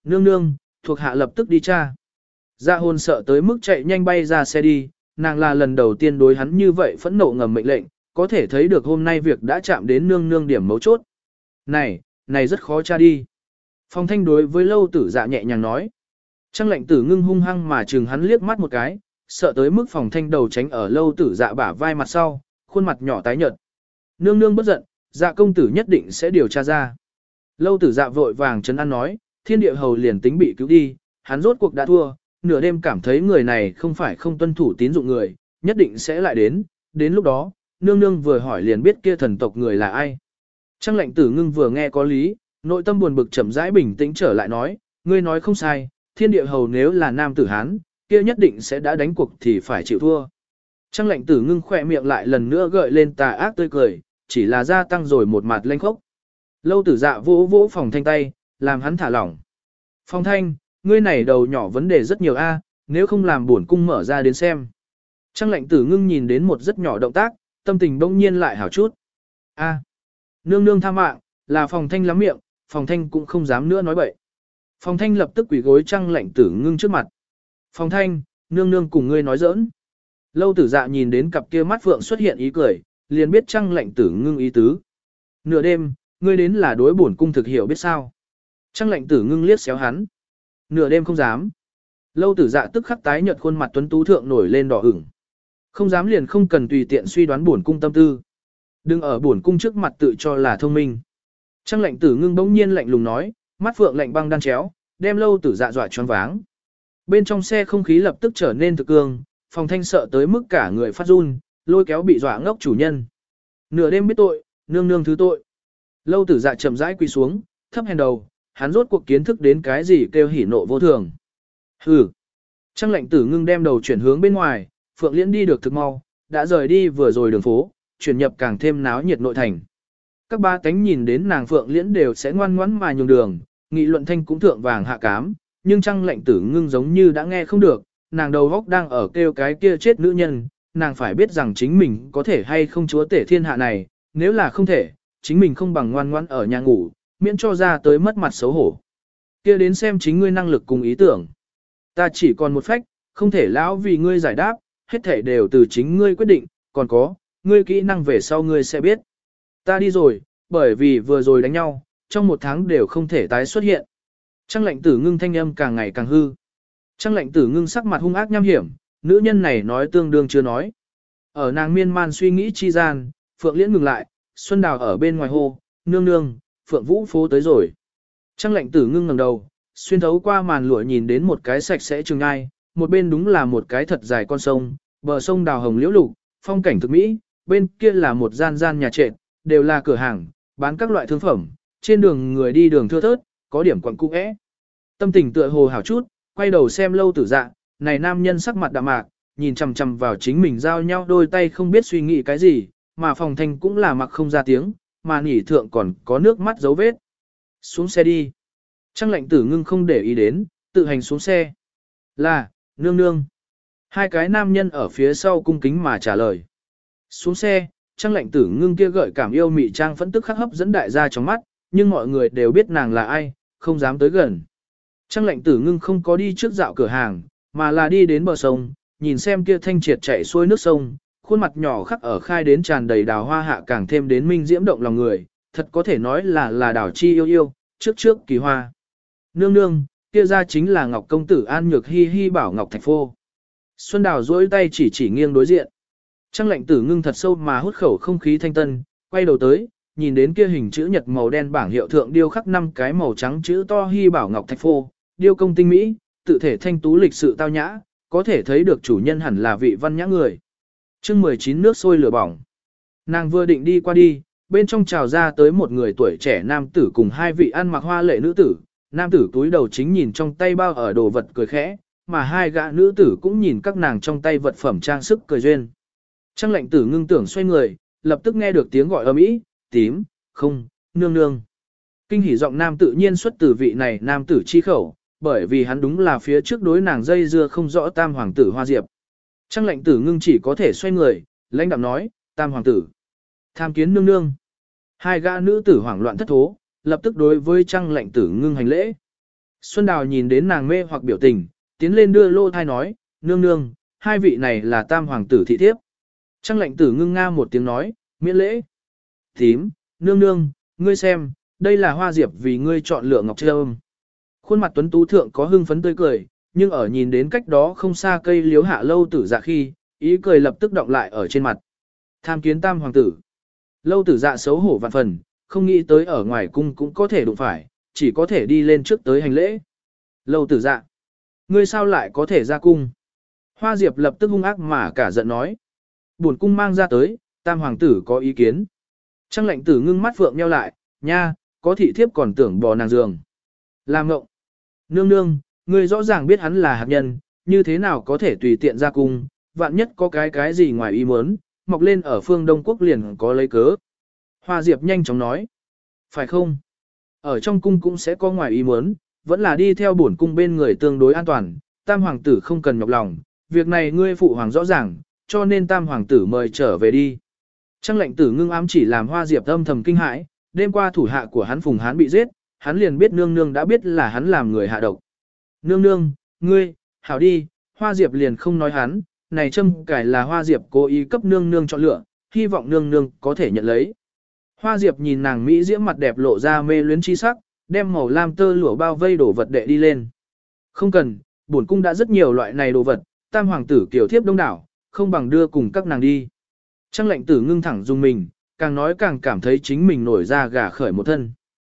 Nương nương, thuộc hạ lập tức đi tra. Dạ hồn sợ tới mức chạy nhanh bay ra xe đi, nàng là lần đầu tiên đối hắn như vậy phẫn nộ ngầm mệnh lệnh, có thể thấy được hôm nay việc đã chạm đến nương nương điểm mấu chốt. Này rất khó tra đi. Phong Thanh đối với Lâu Tử Dạ nhẹ nhàng nói. Trang Lệnh Tử Ngưng hung hăng mà chừng hắn liếc mắt một cái, sợ tới mức Phong Thanh đầu tránh ở Lâu Tử Dạ bả vai mặt sau, khuôn mặt nhỏ tái nhợt. Nương nương bất giận, Dạ công tử nhất định sẽ điều tra ra. Lâu Tử Dạ vội vàng trấn an nói, Thiên Địa Hầu liền tính bị cứu đi, hắn rốt cuộc đã thua, nửa đêm cảm thấy người này không phải không tuân thủ tín dụng người, nhất định sẽ lại đến lúc đó, nương nương vừa hỏi liền biết kia thần tộc người là ai. Trang Lệnh Tử Ngưng vừa nghe có lý, nội tâm buồn bực chậm rãi bình tĩnh trở lại nói, ngươi nói không sai, Thiên Địa Hầu nếu là nam tử Hán, kia nhất định sẽ đã đánh cuộc thì phải chịu thua. Trang Lệnh Tử Ngưng khỏe miệng lại lần nữa gợi lên tà ác tươi cười, chỉ là gia tăng rồi một mặt lênh khốc. Lâu Tử Dạ vỗ vỗ Phòng Thanh tay, làm hắn thả lỏng. Phòng Thanh, ngươi này đầu nhỏ vấn đề rất nhiều a, nếu không làm buồn cung mở ra đến xem. Trang Lệnh Tử Ngưng nhìn đến một rất nhỏ động tác, tâm tình bỗng nhiên lại hảo chút. A, nương nương tha mạng, là Phòng Thanh lắm miệng, Phòng Thanh cũng không dám nữa nói bậy. Phòng Thanh lập tức quỳ gối Trang Lệnh Tử Ngưng trước mặt. Phòng Thanh, nương nương cùng ngươi nói giỡn. Lâu Tử Dạ nhìn đến cặp kia mắt phượng xuất hiện ý cười, liền biết Trang Lệnh Tử Ngưng ý tứ. Nửa đêm, ngươi đến là đối bổn cung thực hiểu biết sao. Trang Lệnh Tử Ngưng liếc xéo hắn. Nửa đêm không dám. Lâu Tử Dạ tức khắc tái nhợt khuôn mặt tuấn tú thượng nổi lên đỏ ửng. Không dám liền không cần tùy tiện suy đoán bổn cung tâm tư. Đừng ở bổn cung trước mặt tự cho là thông minh. Trang Lệnh Tử Ngưng bỗng nhiên lạnh lùng nói, mắt phượng lạnh băng đan chéo, đem Lâu Tử Dạ dọa choáng váng. Bên trong xe không khí lập tức trở nên thực cương, Phòng Thanh sợ tới mức cả người phát run, lôi kéo bị dọa ngốc chủ nhân. Nửa đêm biết tội, nương nương thứ tội. Lâu Tử Dạ chậm rãi quỳ xuống, thấp hèn đầu, hắn rốt cuộc kiến thức đến cái gì kêu hỉ nộ vô thường. Hừ. Trang Lệnh Tử Ngưng đem đầu chuyển hướng bên ngoài, Phượng Liễn đi được thực mau, đã rời đi vừa rồi đường phố, chuyển nhập càng thêm náo nhiệt nội thành. Các ba cánh nhìn đến nàng Phượng Liễn đều sẽ ngoan ngoãn mà nhường đường, nghị luận thanh cũng thượng vàng hạ cám, nhưng Trang Lệnh Tử Ngưng giống như đã nghe không được, nàng đầu góc đang ở kêu cái kia chết nữ nhân, nàng phải biết rằng chính mình có thể hay không chúa tể thiên hạ này, nếu là không thể, chính mình không bằng ngoan ngoãn ở nhà ngủ, miễn cho ra tới mất mặt xấu hổ. Kia đến xem chính ngươi năng lực cùng ý tưởng. Ta chỉ còn một phách, không thể lão vì ngươi giải đáp, hết thể đều từ chính ngươi quyết định, còn có, ngươi kỹ năng về sau ngươi sẽ biết. Ta đi rồi, bởi vì vừa rồi đánh nhau, trong một tháng đều không thể tái xuất hiện. Trang Lệnh Tử Ngưng thanh âm càng ngày càng hư. Trang Lệnh Tử Ngưng sắc mặt hung ác nham hiểm, nữ nhân này nói tương đương chưa nói. Ở nàng miên man suy nghĩ chi gian, Phượng Liễn ngừng lại, Xuân Đào ở bên ngoài hô, nương nương, Phượng Vũ phố tới rồi. Trang Lệnh Tử Ngưng ngẩng đầu, xuyên thấu qua màn lụa nhìn đến một cái sạch sẽ trường ngai, một bên đúng là một cái thật dài con sông, bờ sông đào hồng liễu lục, phong cảnh thực mỹ, bên kia là một gian nhà trệt, đều là cửa hàng, bán các loại thương phẩm, trên đường người đi đường thưa thớt, có điểm quẩn cung ẽ. Tâm tình tựa hồ hảo chút, quay đầu xem Lâu Tử Dạ, này nam nhân sắc mặt đạm mạc, nhìn chằm chằm vào chính mình giao nhau đôi tay không biết suy nghĩ cái gì, mà Phòng Thanh cũng là mặc không ra tiếng, mà nỉ thượng còn có nước mắt dấu vết. Xuống xe đi. Trang Lệnh Tử Ngưng không để ý đến, tự hành xuống xe. Là, nương nương. Hai cái nam nhân ở phía sau cung kính mà trả lời. Xuống xe, Trang Lệnh Tử Ngưng kia gợi cảm yêu mị trang phẫn tức khắc hấp dẫn đại gia trong mắt, nhưng mọi người đều biết nàng là ai, không dám tới gần. Trang Lệnh Tử Ngưng không có đi trước dạo cửa hàng, mà là đi đến bờ sông, nhìn xem kia thanh triệt chảy xuôi nước sông, khuôn mặt nhỏ khắc ở khai đến tràn đầy đào hoa hạ càng thêm đến minh diễm động lòng người, thật có thể nói là đào chi yêu yêu, trước kỳ hoa. Nương nương, kia ra chính là Ngọc công tử An Nhược Hi Hi bảo Ngọc Thạch Phô. Xuân Đào duỗi tay chỉ nghiêng đối diện. Trang Lệnh Tử Ngưng thật sâu mà hút khẩu không khí thanh tân, quay đầu tới, nhìn đến kia hình chữ nhật màu đen bảng hiệu thượng điêu khắc 5 cái màu trắng chữ to Hi bảo Ngọc Thạch Phô, điêu công tinh mỹ, tự thể thanh tú lịch sự tao nhã, có thể thấy được chủ nhân hẳn là vị văn nhã người. Chương 19 nước sôi lửa bỏng. Nàng vừa định đi qua đi, bên trong trào ra tới một người tuổi trẻ nam tử cùng hai vị ăn mặc hoa lệ nữ tử, nam tử túi đầu chính nhìn trong tay bao ở đồ vật cười khẽ, mà hai gã nữ tử cũng nhìn các nàng trong tay vật phẩm trang sức cười duyên. Trang Lệnh Tử Ngưng tưởng xoay người, lập tức nghe được tiếng gọi ầm ĩ, tím, không, nương nương. Kinh hỉ giọng nam tự nhiên xuất từ vị này nam tử chi khẩu, bởi vì hắn đúng là phía trước đối nàng dây dưa không rõ tam hoàng tử Hoa Diệp. Trang Lệnh Tử Ngưng chỉ có thể xoay người, lãnh đạm nói, tam hoàng tử. Tham kiến nương nương. Hai gã nữ tử hoảng loạn thất thố, lập tức đối với Trang Lệnh Tử Ngưng hành lễ. Xuân Đào nhìn đến nàng mê hoặc biểu tình, tiến lên đưa lô thai nói, nương nương, hai vị này là tam hoàng tử thị thiếp. Trang lệnh tử ngưng nga một tiếng nói, miễn lễ. Thím, nương nương, ngươi xem, đây là Hoa Diệp vì ngươi chọn lựa ngọc trâm. Khuôn mặt tuấn tú thượng có hưng phấn tươi cười, nhưng ở nhìn đến cách đó không xa cây liếu hạ Lâu Tử Dạ khi, ý cười lập tức động lại ở trên mặt. Tham kiến tam hoàng tử. Lâu Tử Dạ xấu hổ vạn phần, không nghĩ tới ở ngoài cung cũng có thể đụng phải, chỉ có thể đi lên trước tới hành lễ. Lâu Tử Dạ, ngươi sao lại có thể ra cung? Hoa Diệp lập tức hung ác mà cả giận nói. Buồn cung mang ra tới, tam hoàng tử có ý kiến. Trang lệnh tử ngưng mắt phượng nheo lại, nha, có thị thiếp còn tưởng bò nàng giường. Làm ngộng. Nương nương, ngươi rõ ràng biết hắn là hạt nhân, như thế nào có thể tùy tiện ra cung, vạn nhất có cái gì ngoài ý muốn, mọc lên ở phương Đông Quốc liền có lấy cớ. Hoa Diệp nhanh chóng nói. Phải không? Ở trong cung cũng sẽ có ngoài ý muốn, vẫn là đi theo bổn cung bên người tương đối an toàn, tam hoàng tử không cần nhọc lòng, việc này ngươi phụ hoàng rõ ràng, cho nên tam hoàng tử mời trở về đi. Trang lệnh tử ngưng ám chỉ làm Hoa Diệp âm thầm kinh hãi, đêm qua thủ hạ của hắn Phùng Hán bị giết, hắn liền biết nương nương đã biết là hắn làm người hạ độc. Nương nương, ngươi, hảo đi, Hoa Diệp liền không nói hắn, này châm cải là Hoa Diệp cố ý cấp nương nương chọn lựa, hy vọng nương nương có thể nhận lấy. Hoa Diệp nhìn nàng Mỹ diễm mặt đẹp lộ ra mê luyến chi sắc, đem màu lam tơ lụa bao vây đổ vật đệ đi lên. Không cần, bổn cung đã rất nhiều loại này đồ vật, tam hoàng tử kiểu thiếp đông đảo, không bằng đưa cùng các nàng đi. Trang lệnh tử ngưng thẳng dùng mình, càng nói càng cảm thấy chính mình nổi ra gà khởi một thân.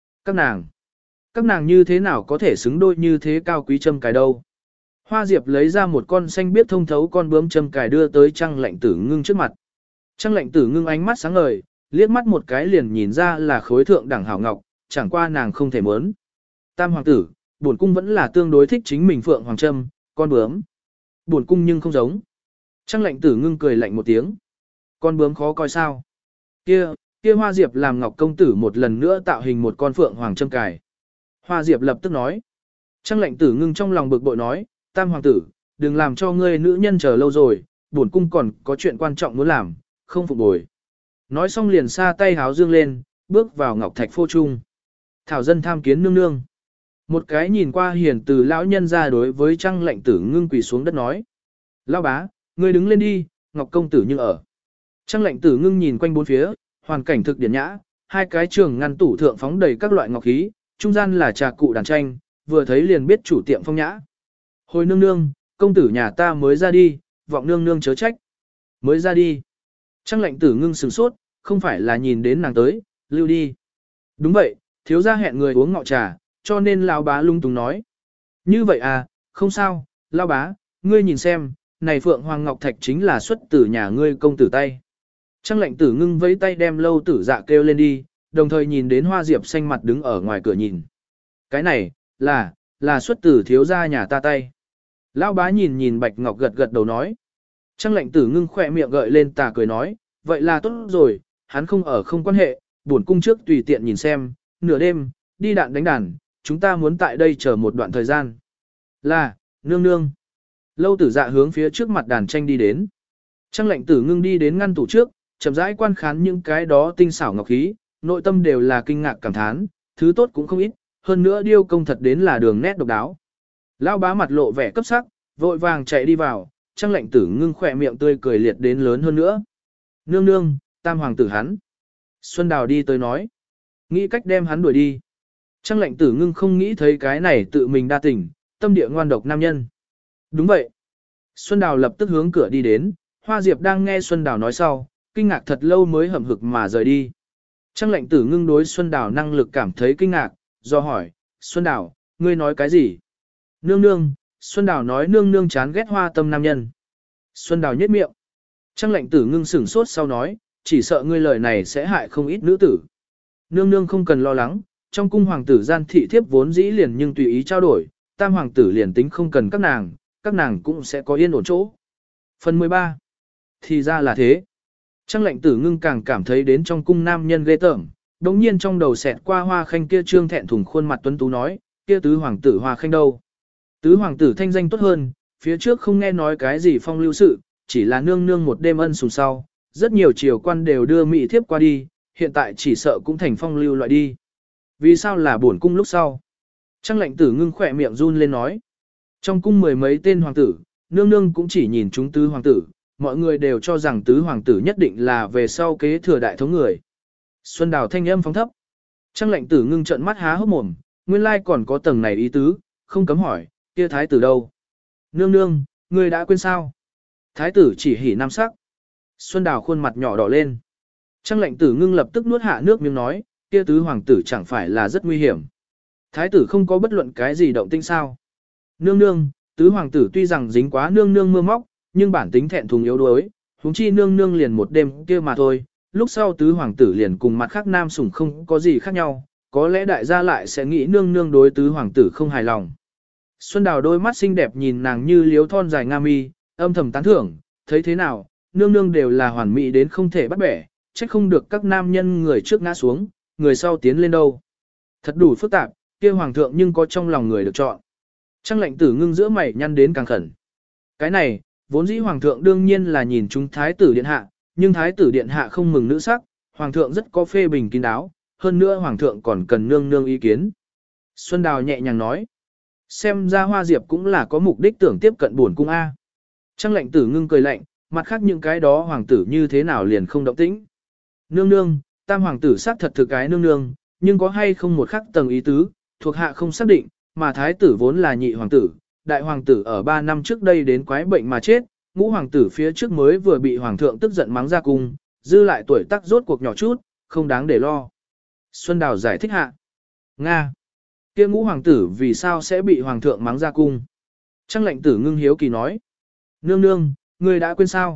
Các nàng như thế nào có thể xứng đôi như thế cao quý châm cài đâu. Hoa Diệp lấy ra một con xanh biết thông thấu con bướm châm cài đưa tới Trang lệnh tử ngưng trước mặt. Trang lệnh tử ngưng ánh mắt sáng ngời, liếc mắt một cái liền nhìn ra là khối thượng đẳng hảo ngọc, chẳng qua nàng không thể muốn. Tam hoàng tử, bổn cung vẫn là tương đối thích chính mình phượng hoàng trâm, con bướm. Bổn cung nhưng không giống. Trang lệnh tử ngưng cười lạnh một tiếng. Con bướm khó coi sao? Kia Hoa Diệp làm ngọc công tử một lần nữa tạo hình một con phượng hoàng trâm cài. Hoa Diệp lập tức nói. Trang lệnh tử ngưng trong lòng bực bội nói, tam hoàng tử, đừng làm cho ngươi nữ nhân chờ lâu rồi, bổn cung còn có chuyện quan trọng muốn làm, không phục bồi. Nói xong liền xa tay háo dương lên, bước vào ngọc thạch phô trung. Thảo dân tham kiến nương nương. Một cái nhìn qua hiền từ lão nhân ra đối với Trang lệnh tử ngưng quỳ xuống đất nói. Lão bá, ngươi đứng lên đi, ngọc công tử nhưng ở. Trang lệnh tử ngưng nhìn quanh bốn phía, hoàn cảnh thực điển nhã, hai cái trường ngăn tủ thượng phóng đầy các loại ngọc khí, trung gian là trà cụ đàn tranh, vừa thấy liền biết chủ tiệm phong nhã. Hồi nương nương, công tử nhà ta mới ra đi, vọng nương nương chớ trách. Mới ra đi. Trang lệnh tử ngưng sửng sốt, không phải là nhìn đến nàng tới, lưu đi. Đúng vậy, thiếu gia hẹn người uống ngọ trà, cho nên lão bá lung tung nói. Như vậy à, không sao, lão bá, ngươi nhìn xem, này Phượng Hoàng Ngọc Thạch chính là xuất từ nhà ngươi công tử tay. Trang lệnh tử ngưng vẫy tay đem Lâu Tử Dạ kêu lên đi, đồng thời nhìn đến Hoa Diệp xanh mặt đứng ở ngoài cửa nhìn. Cái này, là xuất từ thiếu gia nhà ta tay. Lão bá nhìn Bạch Ngọc gật gật đầu nói. Trang lệnh tử ngưng khỏe miệng gợi lên tà cười nói, vậy là tốt rồi, hắn không ở không quan hệ, buồn cung trước tùy tiện nhìn xem, nửa đêm, đi đạn đánh đàn, chúng ta muốn tại đây chờ một đoạn thời gian. Là, nương nương. Lâu Tử Dạ hướng phía trước mặt đàn tranh đi đến. Trang lệnh tử ngưng đi đến ngăn tủ trước, chậm rãi quan khán những cái đó tinh xảo ngọc khí, nội tâm đều là kinh ngạc cảm thán, thứ tốt cũng không ít, hơn nữa điêu công thật đến là đường nét độc đáo. Lão bá mặt lộ vẻ cấp sắc, vội vàng chạy đi vào, Trang lệnh tử ngưng khỏe miệng tươi cười liệt đến lớn hơn nữa. Nương nương, tam hoàng tử hắn. Xuân Đào đi tới nói. Nghĩ cách đem hắn đuổi đi. Trang lệnh tử ngưng không nghĩ thấy cái này tự mình đa tình, tâm địa ngoan độc nam nhân. Đúng vậy. Xuân Đào lập tức hướng cửa đi đến, Hoa Diệp đang nghe Xuân Đào nói sau, kinh ngạc thật lâu mới hậm hực mà rời đi. Trang lệnh tử ngưng đối Xuân Đào năng lực cảm thấy kinh ngạc, do hỏi, Xuân Đào, ngươi nói cái gì? Nương nương, Xuân Đào nói nương nương chán ghét Hoa tâm nam nhân. Xuân Đào nhếch miệng. Trang lệnh tử ngưng sửng sốt sau nói, chỉ sợ ngươi lời này sẽ hại không ít nữ tử. Nương nương không cần lo lắng, trong cung hoàng tử gian thị thiếp vốn dĩ liền nhưng tùy ý trao đổi, tam hoàng tử liền tính không cần các nàng cũng sẽ có yên ổn chỗ. Phần 13. Thì ra là thế. Trang lệnh tử ngưng càng cảm thấy đến trong cung nam nhân ghê tởm, đống nhiên trong đầu xẹt qua Hoa Khanh kia trương thẹn thùng khuôn mặt tuấn tú nói, kia tứ hoàng tử Hoa Khanh đâu. Tứ hoàng tử thanh danh tốt hơn, phía trước không nghe nói cái gì phong lưu sự, chỉ là nương nương một đêm ân sủng sau, rất nhiều triều quan đều đưa mỹ thiếp qua đi, hiện tại chỉ sợ cũng thành phong lưu loại đi. Vì sao là bổn cung lúc sau? Trang lệnh tử ngưng khỏe miệng run lên nói. Trong cung mười mấy tên hoàng tử, nương nương cũng chỉ nhìn chúng tứ hoàng tử, mọi người đều cho rằng tứ hoàng tử nhất định là về sau kế thừa đại thống người. Xuân Đào thanh âm phóng thấp. Trang lệnh tử ngưng trợn mắt há hốc mồm, nguyên lai còn có tầng này ý tứ, không cấm hỏi, kia thái tử đâu? Nương nương, ngươi đã quên sao? Thái tử chỉ hỉ nam sắc. Xuân Đào khuôn mặt nhỏ đỏ lên. Trang lệnh tử ngưng lập tức nuốt hạ nước miếng nói, kia tứ hoàng tử chẳng phải là rất nguy hiểm. Thái tử không có bất luận cái gì động tĩnh sao. Nương nương, tứ hoàng tử tuy rằng dính quá nương nương mưa móc, nhưng bản tính thẹn thùng yếu đuối, huống chi nương nương liền một đêm kia mà thôi, lúc sau tứ hoàng tử liền cùng mặt khác nam sủng không có gì khác nhau, có lẽ đại gia lại sẽ nghĩ nương nương đối tứ hoàng tử không hài lòng. Xuân Đào đôi mắt xinh đẹp nhìn nàng như liếu thon dài nga mi, âm thầm tán thưởng, thấy thế nào, nương nương đều là hoàn mỹ đến không thể bắt bẻ, trách không được các nam nhân người trước ngã xuống, người sau tiến lên đâu. Thật đủ phức tạp, kia hoàng thượng nhưng có trong lòng người được chọn. Trang lệnh tử ngưng giữa mày nhăn đến càng khẩn. Cái này, vốn dĩ hoàng thượng đương nhiên là nhìn chúng thái tử điện hạ, nhưng thái tử điện hạ không mừng nữ sắc, hoàng thượng rất có phê bình kín đáo, hơn nữa hoàng thượng còn cần nương nương ý kiến. Xuân Đào nhẹ nhàng nói, xem ra Hoa Diệp cũng là có mục đích tưởng tiếp cận buồn cung A. Trang lệnh tử ngưng cười lạnh, mặt khác những cái đó hoàng tử như thế nào liền không động tĩnh. Nương nương, tam hoàng tử xác thật thực cái nương nương, nhưng có hay không một khắc tầng ý tứ, thuộc hạ không xác định, mà thái tử vốn là nhị hoàng tử, đại hoàng tử ở 3 năm trước đây đến quái bệnh mà chết, ngũ hoàng tử phía trước mới vừa bị hoàng thượng tức giận mắng ra cung, dư lại tuổi tác rốt cuộc nhỏ chút, không đáng để lo. Xuân Đào giải thích hạ. Nga. Kia ngũ hoàng tử vì sao sẽ bị hoàng thượng mắng ra cung? Trang lệnh tử ngưng hiếu kỳ nói. Nương nương, ngươi đã quên sao?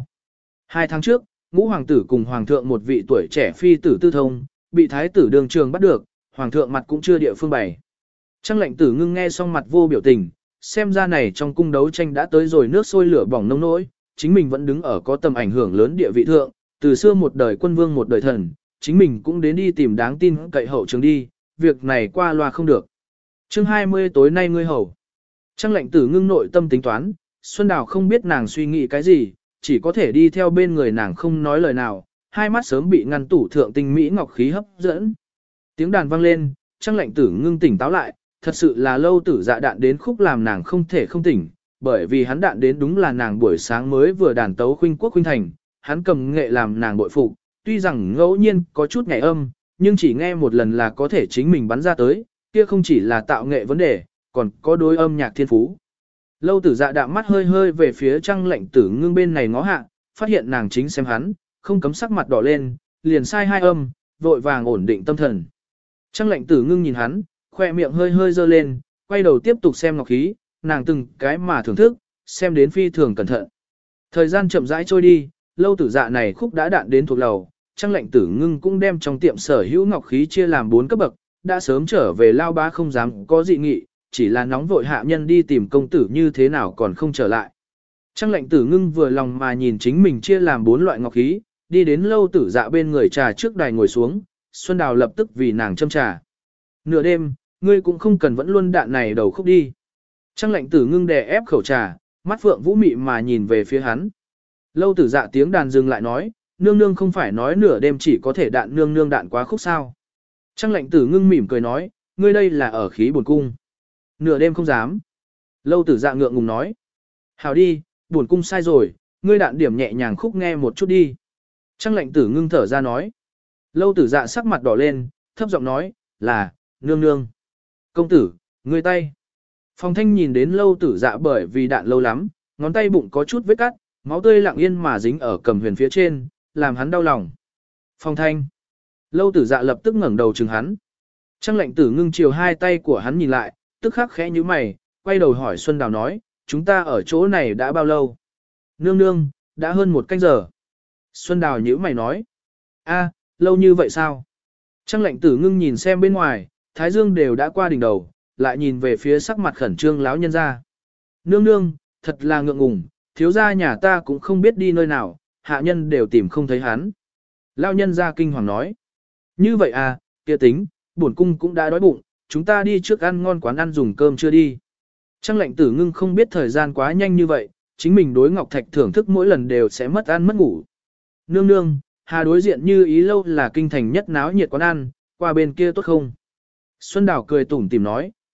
2 tháng trước, ngũ hoàng tử cùng hoàng thượng một vị tuổi trẻ phi tử tư thông, bị thái tử đường trường bắt được, hoàng thượng mặt cũng chưa địa phương bày. Trang lệnh tử ngưng nghe xong mặt vô biểu tình, xem ra này trong cung đấu tranh đã tới rồi nước sôi lửa bỏng nông nỗi, chính mình vẫn đứng ở có tầm ảnh hưởng lớn địa vị thượng, từ xưa một đời quân vương một đời thần, chính mình cũng đến đi tìm đáng tin cậy hậu trường đi, việc này qua loa không được. Chương 20 tối nay ngươi hầu. Trang lệnh tử ngưng nội tâm tính toán, Xuân Đào không biết nàng suy nghĩ cái gì, chỉ có thể đi theo bên người nàng không nói lời nào, hai mắt sớm bị ngăn tủ thượng tinh mỹ ngọc khí hấp dẫn. Tiếng đàn vang lên, Trang lệnh tử ngưng tỉnh táo lại, thật sự là Lâu Tử Dạ đạn đến khúc làm nàng không thể không tỉnh, bởi vì hắn đạn đến đúng là nàng buổi sáng mới vừa đàn tấu khuynh quốc khuynh thành, hắn cầm nghệ làm nàng bội phục, tuy rằng ngẫu nhiên có chút nhảy âm, nhưng chỉ nghe một lần là có thể chính mình bắn ra tới, kia không chỉ là tạo nghệ vấn đề, còn có đối âm nhạc thiên phú. Lâu Tử Dạ đạm mắt hơi hơi về phía Trang lệnh tử ngưng bên này ngó hạ, phát hiện nàng chính xem hắn, không cấm sắc mặt đỏ lên, liền sai hai âm, vội vàng ổn định tâm thần. Trang lệnh tử ngưng nhìn hắn, khoe miệng hơi hơi dơ lên, quay đầu tiếp tục xem ngọc khí, nàng từng cái mà thưởng thức, xem đến phi thường cẩn thận. Thời gian chậm rãi trôi đi, Lâu Tử Dạ này khúc đã đạn đến thuộc lầu, Trang lệnh tử ngưng cũng đem trong tiệm sở hữu ngọc khí chia làm 4 cấp bậc, đã sớm trở về lao bá không dám có dị nghị, chỉ là nóng vội hạ nhân đi tìm công tử như thế nào còn không trở lại. Trang lệnh tử ngưng vừa lòng mà nhìn chính mình chia làm 4 loại ngọc khí, đi đến Lâu Tử Dạ bên người trà trước đài ngồi xuống, Xuân Đào lập tức vì nàng châm trà. Nửa đêm, ngươi cũng không cần vẫn luôn đạn này đầu khúc đi. Trang lệnh tử ngưng đè ép khẩu trà, mắt phượng vũ mị mà nhìn về phía hắn. Lâu Tử Dạ tiếng đàn dừng lại nói, nương nương không phải nói nửa đêm chỉ có thể đạn nương nương đạn quá khúc sao. Trang lệnh tử ngưng mỉm cười nói, ngươi đây là ở khí buồn cung. Nửa đêm không dám. Lâu Tử Dạ ngượng ngùng nói. Hảo đi, buồn cung sai rồi, ngươi đạn điểm nhẹ nhàng khúc nghe một chút đi. Trang lệnh tử ngưng thở ra nói. Lâu Tử Dạ sắc mặt đỏ lên, thấp giọng nói, là, nương nương. Công tử, ngươi tay. Phong Thanh nhìn đến Lâu Tử Dạ bởi vì đạn lâu lắm, ngón tay bụng có chút vết cắt, máu tươi lặng yên mà dính ở cầm huyền phía trên, làm hắn đau lòng. Phong Thanh. Lâu Tử Dạ lập tức ngẩng đầu chừng hắn. Trang lệnh tử ngưng chiều hai tay của hắn nhìn lại, tức khắc khẽ nhíu mày, quay đầu hỏi Xuân Đào nói, chúng ta ở chỗ này đã bao lâu? Nương nương, đã hơn 1 canh giờ. Xuân Đào nhíu mày nói, a, lâu như vậy sao? Trang lệnh tử ngưng nhìn xem bên ngoài, thái dương đều đã qua đỉnh đầu, lại nhìn về phía sắc mặt khẩn trương lão nhân ra. Nương nương, thật là ngượng ngùng, thiếu gia nhà ta cũng không biết đi nơi nào, hạ nhân đều tìm không thấy hắn. Lão nhân ra kinh hoàng nói, như vậy à, kia tính, bổn cung cũng đã đói bụng, chúng ta đi trước ăn ngon quán ăn dùng cơm chưa đi. Trang lệnh tử ngưng không biết thời gian quá nhanh như vậy, chính mình đối Ngọc Thạch thưởng thức mỗi lần đều sẽ mất ăn mất ngủ. Nương nương, hà đối diện như ý lâu là kinh thành nhất náo nhiệt quán ăn, qua bên kia tốt không? Xuân Đào cười tủm tỉm nói,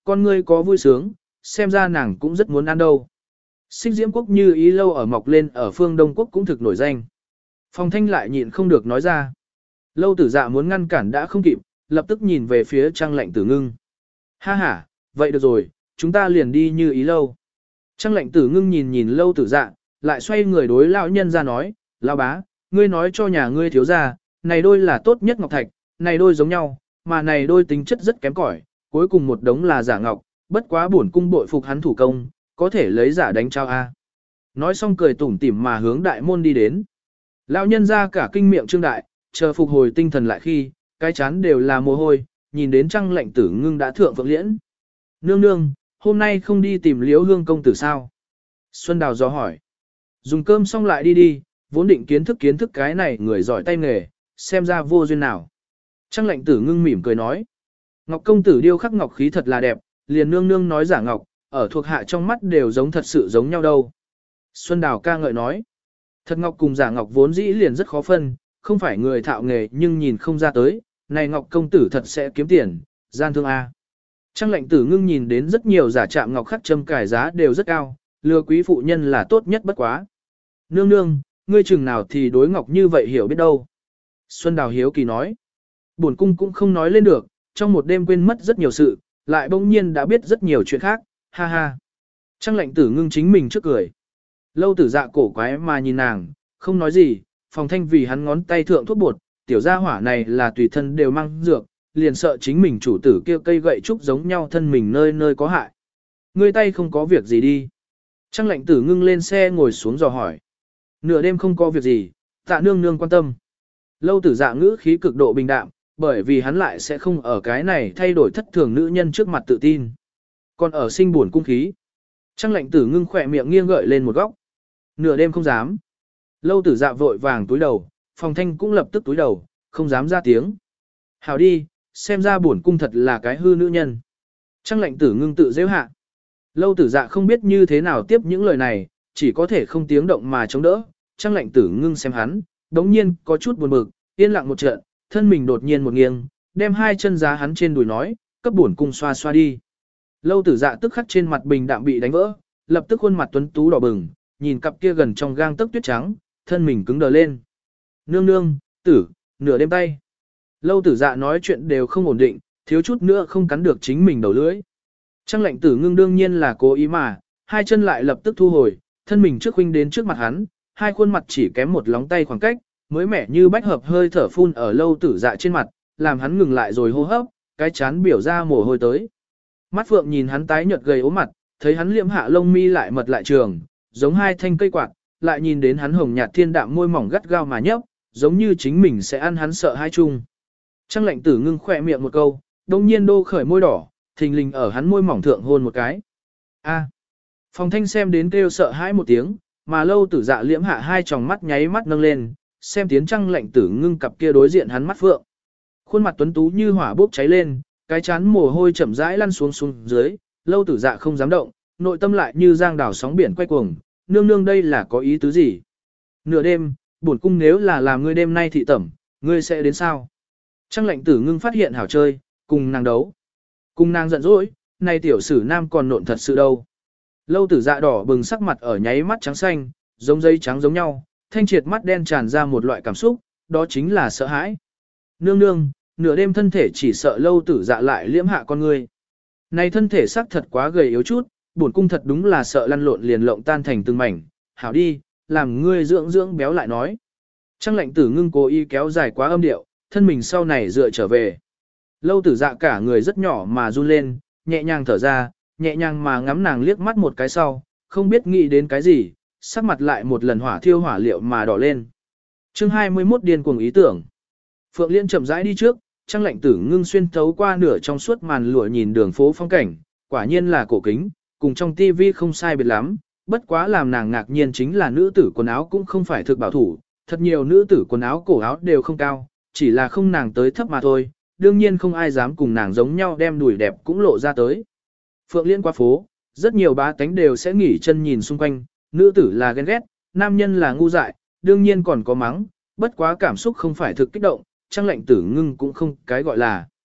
con ngươi có vui sướng, xem ra nàng cũng rất muốn ăn đâu. Xích Diễm Quốc Như Ý lâu ở mọc lên ở phương Đông Quốc cũng thực nổi danh. Phong Thanh lại nhịn không được nói ra. Lâu Tử Dạ muốn ngăn cản đã không kịp, lập tức nhìn về phía Trang Lệnh Tử Ngưng. Ha ha, vậy được rồi, chúng ta liền đi Như Ý lâu. Trang Lệnh Tử Ngưng nhìn nhìn Lâu Tử Dạ, lại xoay người đối lão nhân ra nói, lão bá, ngươi nói cho nhà ngươi thiếu gia, này đôi là tốt nhất ngọc thạch, này đôi giống nhau, mà này đôi tính chất rất kém cỏi, cuối cùng một đống là giả ngọc, bất quá bổn cung bội phục hắn thủ công, có thể lấy giả đánh trao a. Nói xong cười tủm tỉm mà hướng đại môn đi đến. Lão nhân ra cả kinh miệng trương đại, chờ phục hồi tinh thần lại khi, cái chán đều là mồ hôi, nhìn đến Trang Lệnh Tử Ngưng đã thượng phượng liễn. Nương nương, hôm nay không đi tìm Liễu Hương công tử sao? Xuân Đào dò hỏi. Dùng cơm xong lại đi đi, vốn định kiến thức cái này người giỏi tay nghề, xem ra vô duyên nào. Trang Lệnh Tử Ngưng mỉm cười nói. Ngọc công tử điêu khắc ngọc khí thật là đẹp, liền nương nương nói giả ngọc, ở thuộc hạ trong mắt đều giống thật sự giống nhau đâu. Xuân Đào ca ngợi nói. Thật ngọc cùng giả ngọc vốn dĩ liền rất khó phân, không phải người thạo nghề nhưng nhìn không ra tới, này Ngọc công tử thật sẽ kiếm tiền, gian thương A. Trang Lệnh Tử Ngưng nhìn đến rất nhiều giả chạm ngọc khắc châm cài giá đều rất cao, lừa quý phụ nhân là tốt nhất bất quá. Nương nương, ngươi chừng nào thì đối ngọc như vậy hiểu biết đâu. Xuân Đào hiếu kỳ nói. Bổn cung cũng không nói lên được, trong một đêm quên mất rất nhiều sự, lại bỗng nhiên đã biết rất nhiều chuyện khác, ha ha. Trang Lệnh Tử Ngưng chính mình trước cười. Lâu Tử Dạ cổ quái mà nhìn nàng, không nói gì, Phòng Thanh vì hắn ngón tay thượng thuốc bột, tiểu gia hỏa này là tùy thân đều mang dược, liền sợ chính mình chủ tử kia cây gậy trúc giống nhau thân mình nơi nơi có hại. Ngươi tay không có việc gì đi. Trang Lệnh Tử Ngưng lên xe ngồi xuống dò hỏi. Nửa đêm không có việc gì, tạ nương nương quan tâm. Lâu Tử Dạ ngữ khí cực độ bình đạm, bởi vì hắn lại sẽ không ở cái này thay đổi thất thường nữ nhân trước mặt tự tin. Còn ở sinh buồn cung khí. Trang Lệnh Tử Ngưng khỏe miệng nghiêng gợi lên một góc. Nửa đêm không dám. Lâu Tử Dạ vội vàng túi đầu, Phòng Thanh cũng lập tức túi đầu, không dám ra tiếng. Hảo đi, xem ra buồn cung thật là cái hư nữ nhân. Trang Lệnh Tử Ngưng tự giễu hạ. Lâu Tử Dạ không biết như thế nào tiếp những lời này, chỉ có thể không tiếng động mà chống đỡ. Trang Lệnh Tử Ngưng xem hắn, đống nhiên có chút buồn bực, yên lặng một trận, thân mình đột nhiên một nghiêng, đem hai chân giá hắn trên đùi nói, cấp buồn cung xoa xoa đi. Lâu Tử Dạ tức khắc trên mặt bình đạm bị đánh vỡ, lập tức khuôn mặt tuấn tú đỏ bừng, nhìn cặp kia gần trong gang tấc tuyết trắng, thân mình cứng đờ lên. Nương nương, tử, nửa đêm tay. Lâu Tử Dạ nói chuyện đều không ổn định, thiếu chút nữa không cắn được chính mình đầu lưỡi. Trang Lệnh Tử Ngưng đương nhiên là cố ý mà, hai chân lại lập tức thu hồi, thân mình trước huynh đến trước mặt hắn, hai khuôn mặt chỉ kém một lóng tay khoảng cách, mới mẻ như bách hợp hơi thở phun ở Lâu Tử Dạ trên mặt, làm hắn ngừng lại rồi hô hấp, cái chán biểu ra mồ hôi tới. Mắt phượng nhìn hắn tái nhợt gầy ốm mặt, thấy hắn liễm hạ lông mi lại mật lại trường, giống hai thanh cây quạt, lại nhìn đến hắn hồng nhạt thiên đạm môi mỏng gắt gao mà nhấp, giống như chính mình sẽ ăn hắn sợ hai chung. Trang Lệnh Tử Ngưng khỏe miệng một câu, đông nhiên đô khởi môi đỏ, thình lình ở hắn môi mỏng thượng hôn một cái. A. Phòng Thanh xem đến kêu sợ hãi một tiếng, mà Lâu Tử Dạ liễm hạ hai tròng mắt nháy mắt nâng lên, xem tiến Trang Lệnh Tử Ngưng cặp kia đối diện hắn mắt phượng. Khuôn mặt tuấn tú như hỏa bốc cháy lên, cái chán mồ hôi chậm rãi lăn xuống dưới, Lâu Tử Dạ không dám động, nội tâm lại như giang đảo sóng biển quay cuồng, nương nương đây là có ý tứ gì? Nửa đêm, bổn cung nếu là làm ngươi đêm nay thị tẩm, ngươi sẽ đến sao? Trang Lệnh Tử Ngưng phát hiện hảo chơi, cùng nàng đấu. Cùng nàng giận dỗi, này tiểu sử nam còn nộn thật sự đâu. Lâu Tử Dạ đỏ bừng sắc mặt ở nháy mắt trắng xanh, giống giấy trắng giống nhau, thanh triệt mắt đen tràn ra một loại cảm xúc, đó chính là sợ hãi. Nương nương, nửa đêm thân thể chỉ sợ Lâu Tử Dạ lại liễm hạ con ngươi. Này thân thể sắc thật quá gầy yếu chút, bổn cung thật đúng là sợ lăn lộn liền lộng tan thành từng mảnh, hảo đi, làm ngươi dưỡng béo lại nói. Trang Lệnh Tử Ngưng cố ý kéo dài quá âm điệu, thân mình sau này dựa trở về. Lâu Tử Dạ cả người rất nhỏ mà run lên, nhẹ nhàng thở ra, nhẹ nhàng mà ngắm nàng liếc mắt một cái sau, không biết nghĩ đến cái gì, sắc mặt lại một lần hỏa thiêu hỏa liệu mà đỏ lên. Chương 21 điên cuồng ý tưởng. Phượng Liên chậm rãi đi trước, Trang Lệnh Tử Ngưng xuyên thấu qua nửa trong suốt màn lụa nhìn đường phố phong cảnh, quả nhiên là cổ kính, cùng trong tivi không sai biệt lắm, bất quá làm nàng ngạc nhiên chính là nữ tử quần áo cũng không phải thực bảo thủ, thật nhiều nữ tử quần áo cổ áo đều không cao, chỉ là không nàng tới thấp mà thôi, đương nhiên không ai dám cùng nàng giống nhau đem đùi đẹp cũng lộ ra tới. Phượng Liên qua phố, rất nhiều bá tánh đều sẽ nghỉ chân nhìn xung quanh, nữ tử là ghen ghét, nam nhân là ngu dại, đương nhiên còn có mắng, bất quá cảm xúc không phải thực kích động, Trang Lệnh Tử Ngưng cũng không cái gọi là.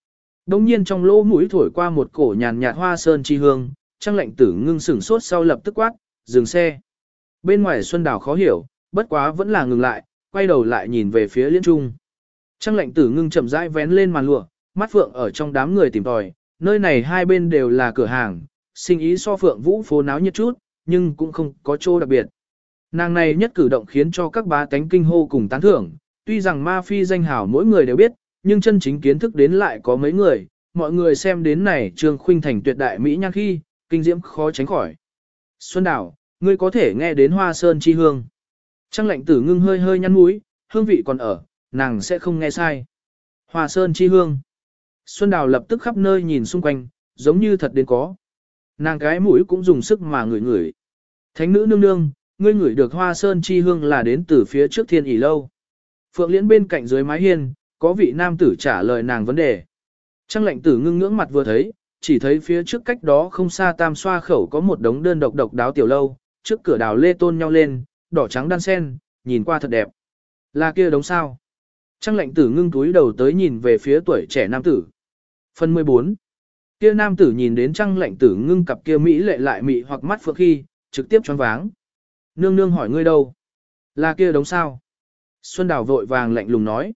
Đông nhiên trong lỗ mũi thổi qua một cổ nhàn nhạt hoa sơn chi hương, Trang Lệnh Tử ngưng sửng sốt sau lập tức quát, dừng xe. Bên ngoài Xuân Đào khó hiểu, bất quá vẫn là ngừng lại, quay đầu lại nhìn về phía Liên Trung. Trang Lệnh Tử ngưng chậm rãi vén lên màn lụa, mắt phượng ở trong đám người tìm tòi, nơi này hai bên đều là cửa hàng, sinh ý so Phượng Vũ phố náo nhiệt chút, nhưng cũng không có chỗ đặc biệt. Nàng này nhất cử động khiến cho các bá tánh kinh hô cùng tán thưởng, tuy rằng ma phi danh hào mỗi người đều biết, nhưng chân chính kiến thức đến lại có mấy người, mọi người xem đến này Trương Khuynh Thành tuyệt đại mỹ nhan khi, kinh diễm khó tránh khỏi. Xuân Đào, ngươi có thể nghe đến hoa sơn chi hương. Trang Lệnh Tử ngưng hơi hơi nhăn mũi, hương vị còn ở, nàng sẽ không nghe sai. Hoa sơn chi hương. Xuân Đào lập tức khắp nơi nhìn xung quanh, giống như thật đến có. Nàng cái mũi cũng dùng sức mà ngửi ngửi. Thánh nữ nương nương, ngươi ngửi được hoa sơn chi hương là đến từ phía trước Thiên ỉ lâu. Phượng Liễn bên cạnh dưới mái hiên, có vị nam tử trả lời nàng vấn đề. Trang Lệnh Tử ngưng ngưỡng mặt vừa thấy, chỉ thấy phía trước cách đó không xa Tam Xoa khẩu có một đống đơn độc độc đáo tiểu lâu, trước cửa đào lê tôn nhau lên, đỏ trắng đan sen, nhìn qua thật đẹp. Là kia đống sao? Trang Lệnh Tử ngưng túi đầu tới nhìn về phía tuổi trẻ nam tử. Phần 14. Kia nam tử nhìn đến Trang Lệnh Tử ngưng cặp kia mỹ lệ lại mị hoặc mắt phượng khi, trực tiếp choáng váng. Nương nương hỏi ngươi đâu? Là kia đống sao? Xuân Đào vội vàng lạnh lùng nói.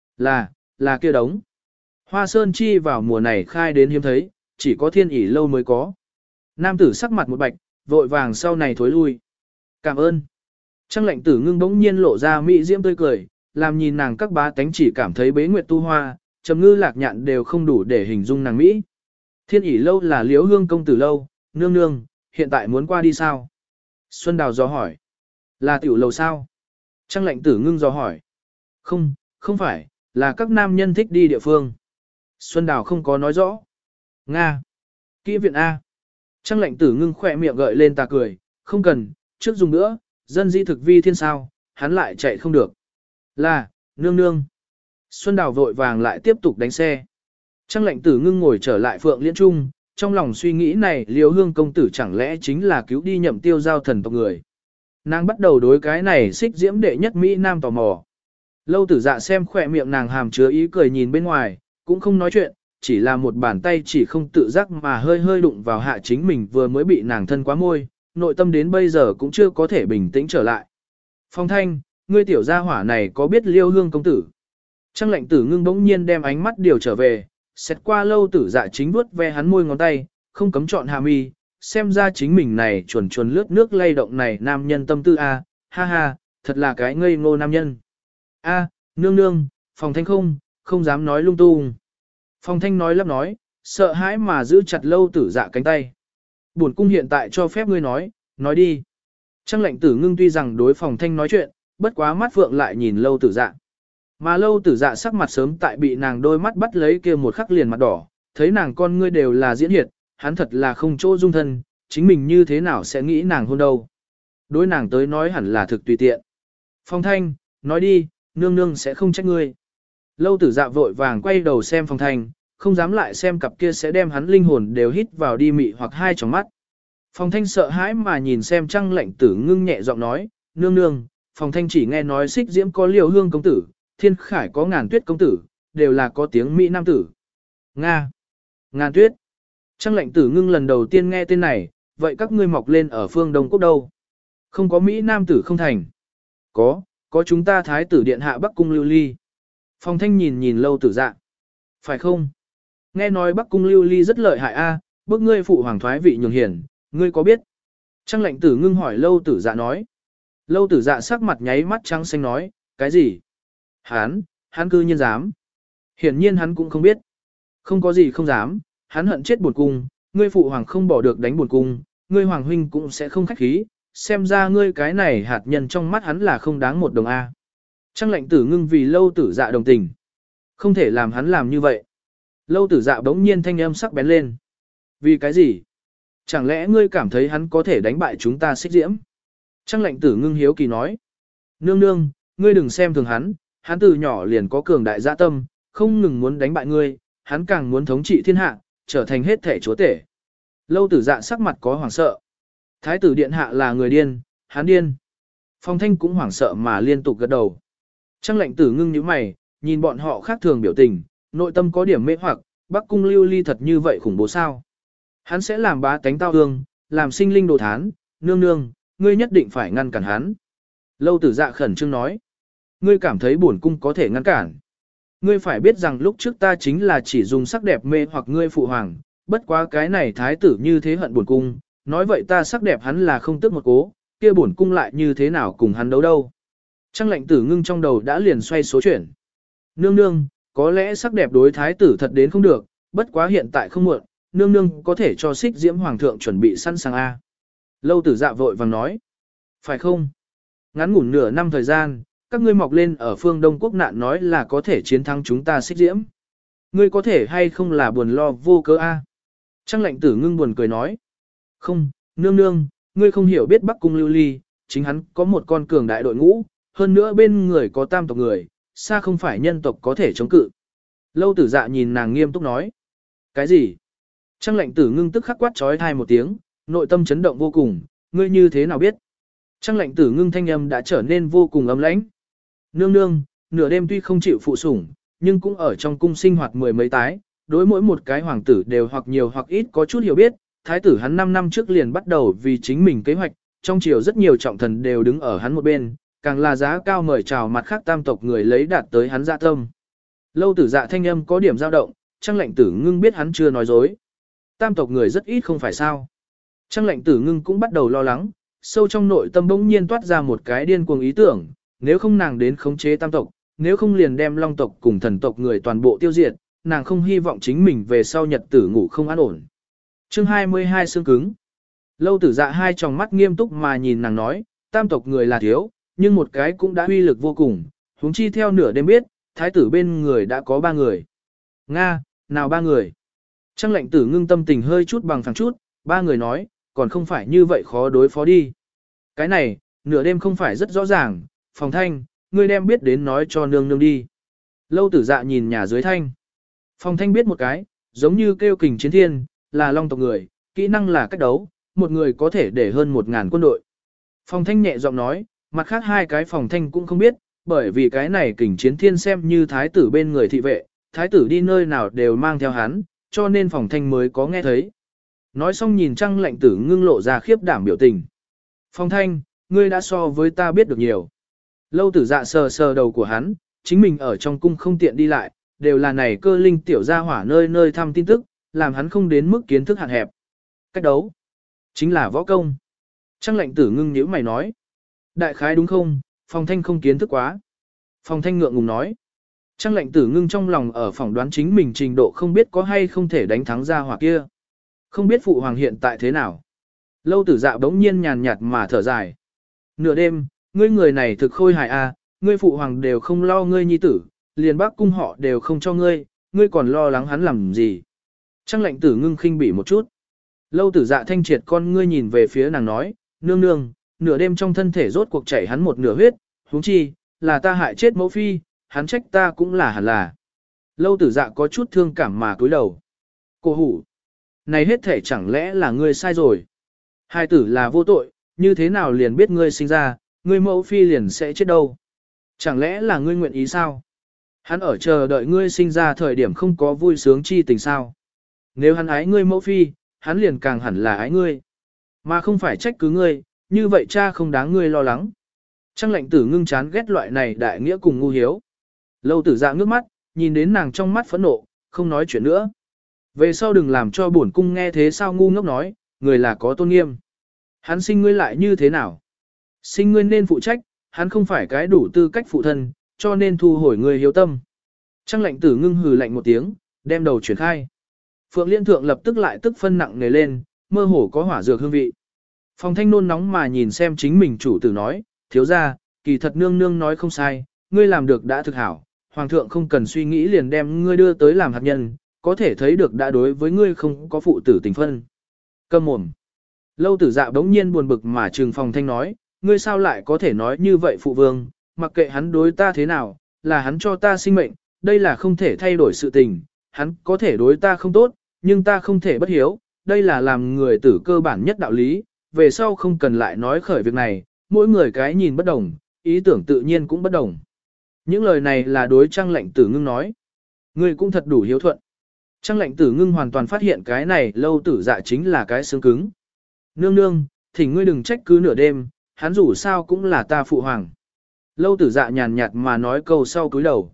Là kia đống. Hoa sơn chi vào mùa này khai đến hiếm thấy, chỉ có Thiên ỉ lâu mới có. Nam tử sắc mặt một bạch, vội vàng sau này thối lui. Cảm ơn. Trang Lệnh Tử ngưng bỗng nhiên lộ ra mỹ diễm tươi cười, làm nhìn nàng các bá tánh chỉ cảm thấy bế nguyệt tu hoa, trầm ngư lạc nhạn đều không đủ để hình dung nàng mỹ. Thiên ỉ lâu là Liễu Hương công tử lâu, nương nương, hiện tại muốn qua đi sao? Xuân Đào dò hỏi. Là tiểu lầu sao? Trang Lệnh Tử ngưng dò hỏi. Không phải, là các nam nhân thích đi địa phương. Xuân Đào không có nói rõ. Nga. Kỹ viện A. Trang Lệnh Tử ngưng khỏe miệng gợi lên tà cười, không cần, trước dùng nữa, dân di thực vi thiên sao, hắn lại chạy không được. Là, nương nương. Xuân Đào vội vàng lại tiếp tục đánh xe. Trang Lệnh Tử ngưng ngồi trở lại Phượng Liễn Trung, trong lòng suy nghĩ này Liễu Hương công tử chẳng lẽ chính là cứu đi Nhậm Tiêu giao thần tộc người. Nàng bắt đầu đối cái này xích diễm đệ nhất Mỹ Nam tò mò. Lâu Tử Dạ xem khỏe miệng nàng hàm chứa ý cười nhìn bên ngoài, cũng không nói chuyện, chỉ là một bàn tay chỉ không tự giác mà hơi hơi đụng vào hạ chính mình vừa mới bị nàng thân quá môi, nội tâm đến bây giờ cũng chưa có thể bình tĩnh trở lại. Phong Thanh, ngươi tiểu gia hỏa này có biết Liêu Hương công tử? Trang Lệnh Tử ngưng bỗng nhiên đem ánh mắt điều trở về, xét qua Lâu Tử Dạ chính vuốt ve hắn môi ngón tay, không cấm chọn hà mi, xem ra chính mình này chuồn chuồn lướt nước lay động này nam nhân tâm tư a, ha ha, thật là cái ngây ngô nam nhân. A, nương nương, Phong Thanh không dám nói lung tung. Phong Thanh nói lắp nói, sợ hãi mà giữ chặt Lâu Tử Dạ cánh tay. Bổn cung hiện tại cho phép ngươi nói đi. Trang Lệnh Tử ngưng tuy rằng đối Phong Thanh nói chuyện, bất quá mắt phượng lại nhìn Lâu Tử Dạ. Mà Lâu Tử Dạ sắc mặt sớm tại bị nàng đôi mắt bắt lấy kia một khắc liền mặt đỏ, thấy nàng con ngươi đều là diễn hiệt, hắn thật là không chỗ dung thân, chính mình như thế nào sẽ nghĩ nàng hôn đâu. Đối nàng tới nói hẳn là thực tùy tiện. Phong Thanh, nói đi, nương nương sẽ không trách ngươi. Lâu Tử Dạ vội vàng quay đầu xem Phong Thanh, không dám lại xem cặp kia sẽ đem hắn linh hồn đều hít vào đi mị hoặc hai tròng mắt. Phong Thanh sợ hãi mà nhìn xem Trang Lệnh Tử ngưng nhẹ giọng nói, nương nương, Phong Thanh chỉ nghe nói xích diễm có Liêu Hương công tử, Thiên Khải có Ngàn Tuyết công tử, đều là có tiếng Mỹ nam tử. Nga. Ngàn Tuyết. Trang Lệnh Tử ngưng lần đầu tiên nghe tên này, vậy các ngươi mọc lên ở phương Đông Quốc đâu? Không có Mỹ nam tử không thành. Có chúng ta thái tử điện hạ Bắc Cung Lưu Ly. Phong Thanh nhìn Lâu Tử Dạ. Phải không? Nghe nói Bắc Cung Lưu Ly rất lợi hại a, bức ngươi phụ hoàng thoái vị nhường hiển, ngươi có biết? Trang Lệnh Tử ngưng hỏi Lâu Tử Dạ nói. Lâu Tử Dạ sắc mặt nháy mắt trắng xanh nói, cái gì? Hắn cư nhiên dám. Hiển nhiên hắn cũng không biết. Không có gì không dám, hắn hận chết bổn cung, ngươi phụ hoàng không bỏ được đánh bổn cung, ngươi hoàng huynh cũng sẽ không khách khí, xem ra ngươi cái này hạt nhân trong mắt hắn là không đáng một đồng A. Trang Lệnh Tử ngưng vì Lâu Tử Dạ đồng tình. Không thể làm hắn làm như vậy. Lâu Tử Dạ bỗng nhiên thanh âm sắc bén lên. Vì cái gì? Chẳng lẽ ngươi cảm thấy hắn có thể đánh bại chúng ta xích diễm? Trang Lệnh Tử ngưng hiếu kỳ nói. Nương nương, ngươi đừng xem thường hắn từ nhỏ liền có cường đại dạ tâm, không ngừng muốn đánh bại ngươi, hắn càng muốn thống trị thiên hạ, trở thành hết thể chúa tể. Lâu Tử Dạ sắc mặt có hoảng sợ. Thái tử điện hạ là người điên, hắn điên. Phong Thanh cũng hoảng sợ mà liên tục gật đầu. Trang Lệnh Tử ngưng nhíu mày, nhìn bọn họ khác thường biểu tình, nội tâm có điểm mê hoặc, Bắc cung lưu ly thật như vậy khủng bố sao? Hắn sẽ làm bá tánh tao hương, làm sinh linh đồ thán, nương nương, ngươi nhất định phải ngăn cản hắn. Lâu tử dạ khẩn trương nói. Ngươi cảm thấy bổn cung có thể ngăn cản. Ngươi phải biết rằng lúc trước ta chính là chỉ dùng sắc đẹp mê hoặc ngươi phụ hoàng, bất quá cái này thái tử như thế hận bổn cung, nói vậy ta sắc đẹp hắn là không tức một cố, kia bổn cung lại như thế nào cùng hắn đấu đâu. Trăng lệnh tử ngưng trong đầu đã liền xoay số chuyển. Nương nương, có lẽ sắc đẹp đối thái tử thật đến không được, bất quá hiện tại không muộn, nương nương có thể cho Xích Diễm Hoàng thượng chuẩn bị sẵn sàng A. Lâu tử dạ vội vàng nói. Phải không? Ngắn ngủn nửa năm thời gian, các ngươi mọc lên ở phương Đông Quốc nạn nói là có thể chiến thắng chúng ta Xích Diễm. Ngươi có thể hay không là buồn lo vô cớ A. Trăng lệnh tử ngưng buồn cười nói. Không, nương nương, ngươi không hiểu biết Bắc Cung Lưu Ly, chính hắn có một con cường đại đội ngũ, hơn nữa bên người có tam tộc người, xa không phải nhân tộc có thể chống cự. Lâu tử dạ nhìn nàng nghiêm túc nói. Cái gì? Trăng lệnh tử ngưng tức khắc quát trói thai một tiếng, nội tâm chấn động vô cùng, ngươi như thế nào biết? Trăng lệnh tử ngưng thanh âm đã trở nên vô cùng ấm lãnh. Nương nương, nửa đêm tuy không chịu phụ sủng, nhưng cũng ở trong cung sinh hoạt mười mấy tái, đối mỗi một cái hoàng tử đều hoặc nhiều hoặc ít có chút hiểu biết, thái tử hắn 5 năm trước liền bắt đầu vì chính mình kế hoạch, trong triều rất nhiều trọng thần đều đứng ở hắn một bên, càng là giá cao mời chào mặt khác tam tộc người lấy đạt tới hắn dạ tâm. Lâu tử dạ thanh âm có điểm dao động, Trăng lệnh tử ngưng biết hắn chưa nói dối. Tam tộc người rất ít không phải sao. Trăng lệnh tử ngưng cũng bắt đầu lo lắng, sâu trong nội tâm bỗng nhiên toát ra một cái điên cuồng ý tưởng, nếu không nàng đến khống chế tam tộc, nếu không liền đem long tộc cùng thần tộc người toàn bộ tiêu diệt, nàng không hy vọng chính mình về sau nhật tử ngủ không an ổn. Chương 22 xương cứng. Lâu tử dạ hai tròng mắt nghiêm túc mà nhìn nàng nói, tam tộc người là thiếu, nhưng một cái cũng đã uy lực vô cùng, huống chi theo nửa đêm biết, thái tử bên người đã có 3 người. Nga, nào 3 người? Trăng lệnh tử ngưng tâm tình hơi chút bằng phẳng chút, 3 người nói, còn không phải như vậy khó đối phó đi. Cái này, nửa đêm không phải rất rõ ràng, Phòng Thanh, ngươi đem biết đến nói cho nương nương đi. Lâu tử dạ nhìn nhà dưới Thanh. Phòng Thanh biết một cái, giống như kêu kình chiến thiên, là long tộc người, kỹ năng là cách đấu, một người có thể để hơn 1000 quân đội. Phòng Thanh nhẹ giọng nói, mặt khác 2 cái Phòng Thanh cũng không biết, bởi vì cái này kình chiến thiên xem như thái tử bên người thị vệ, thái tử đi nơi nào đều mang theo hắn, cho nên Phòng Thanh mới có nghe thấy. Nói xong nhìn Trăng lệnh tử ngưng lộ ra khiếp đảm biểu tình. Phòng Thanh, ngươi đã so với ta biết được nhiều. Lâu tử dạ sờ sờ đầu của hắn, chính mình ở trong cung không tiện đi lại, đều là này cơ linh tiểu gia hỏa nơi nơi thăm tin tức, làm hắn không đến mức kiến thức hạn hẹp. Cách đấu, chính là võ công. Trăng lệnh tử ngưng nhíu mày nói. Đại khái đúng không, Phòng Thanh không kiến thức quá. Phòng Thanh ngượng ngùng nói. Trăng lệnh tử ngưng trong lòng ở phỏng đoán chính mình trình độ không biết có hay không thể đánh thắng gia hỏa kia. Không biết phụ hoàng hiện tại thế nào. Lâu tử dạ bỗng nhiên nhàn nhạt mà thở dài. Nửa đêm, ngươi người này thực khôi hài a, ngươi phụ hoàng đều không lo ngươi nhi tử, liền bác cung họ đều không cho ngươi, ngươi còn lo lắng hắn làm gì. Trăng lệnh tử ngưng khinh bỉ một chút. Lâu tử dạ thanh triệt con ngươi nhìn về phía nàng nói, nương nương, nửa đêm trong thân thể rốt cuộc chảy hắn một nửa huyết, huống chi, là ta hại chết mẫu phi, hắn trách ta cũng là hẳn là. Lâu tử dạ có chút thương cảm mà cúi đầu. Cô hủ, này hết thể chẳng lẽ là ngươi sai rồi. Hai tử là vô tội, như thế nào liền biết ngươi sinh ra, ngươi mẫu phi liền sẽ chết đâu. Chẳng lẽ là ngươi nguyện ý sao? Hắn ở chờ đợi ngươi sinh ra thời điểm không có vui sướng chi tình sao? Nếu hắn ái ngươi mẫu phi, hắn liền càng hẳn là ái ngươi. Mà không phải trách cứ ngươi, như vậy cha không đáng ngươi lo lắng. Trăng lệnh tử ngưng chán ghét loại này đại nghĩa cùng ngu hiếu. Lâu tử dạ ngước mắt, nhìn đến nàng trong mắt phẫn nộ, không nói chuyện nữa. Về sau đừng làm cho bổn cung nghe thế sao ngu ngốc nói, người là có tôn nghiêm. Hắn sinh ngươi lại như thế nào? Sinh ngươi nên phụ trách, hắn không phải cái đủ tư cách phụ thân, cho nên thu hồi ngươi hiếu tâm. Trăng lệnh tử ngưng hừ lạnh một tiếng, đem đầu chuyển khai. Phượng Liên Thượng lập tức lại tức phân nặng nề lên, mơ hồ có hỏa dược hương vị. Phòng Thanh nôn nóng mà nhìn xem chính mình chủ tử nói, thiếu ra, kỳ thật nương nương nói không sai, ngươi làm được đã thực hảo, hoàng thượng không cần suy nghĩ liền đem ngươi đưa tới làm hạt nhân, có thể thấy được đã đối với ngươi không có phụ tử tình phân. Câm mồm. Lâu tử dạ đống nhiên buồn bực mà trừng Phòng Thanh nói, ngươi sao lại có thể nói như vậy phụ vương, mặc kệ hắn đối ta thế nào, là hắn cho ta sinh mệnh, đây là không thể thay đổi sự tình, hắn có thể đối ta không tốt, nhưng ta không thể bất hiếu, đây là làm người tử cơ bản nhất đạo lý, về sau không cần lại nói khởi việc này, mỗi người cái nhìn bất đồng, ý tưởng tự nhiên cũng bất đồng. Những lời này là đối Trăng lệnh tử ngưng nói. Ngươi cũng thật đủ hiếu thuận. Trang lệnh tử ngưng hoàn toàn phát hiện cái này Lâu Tử Dạ chính là cái xương cứng. Nương nương, thỉnh ngươi đừng trách cứ nửa đêm, hắn dù sao cũng là ta phụ hoàng. Lâu Tử Dạ nhàn nhạt mà nói câu sau cúi đầu.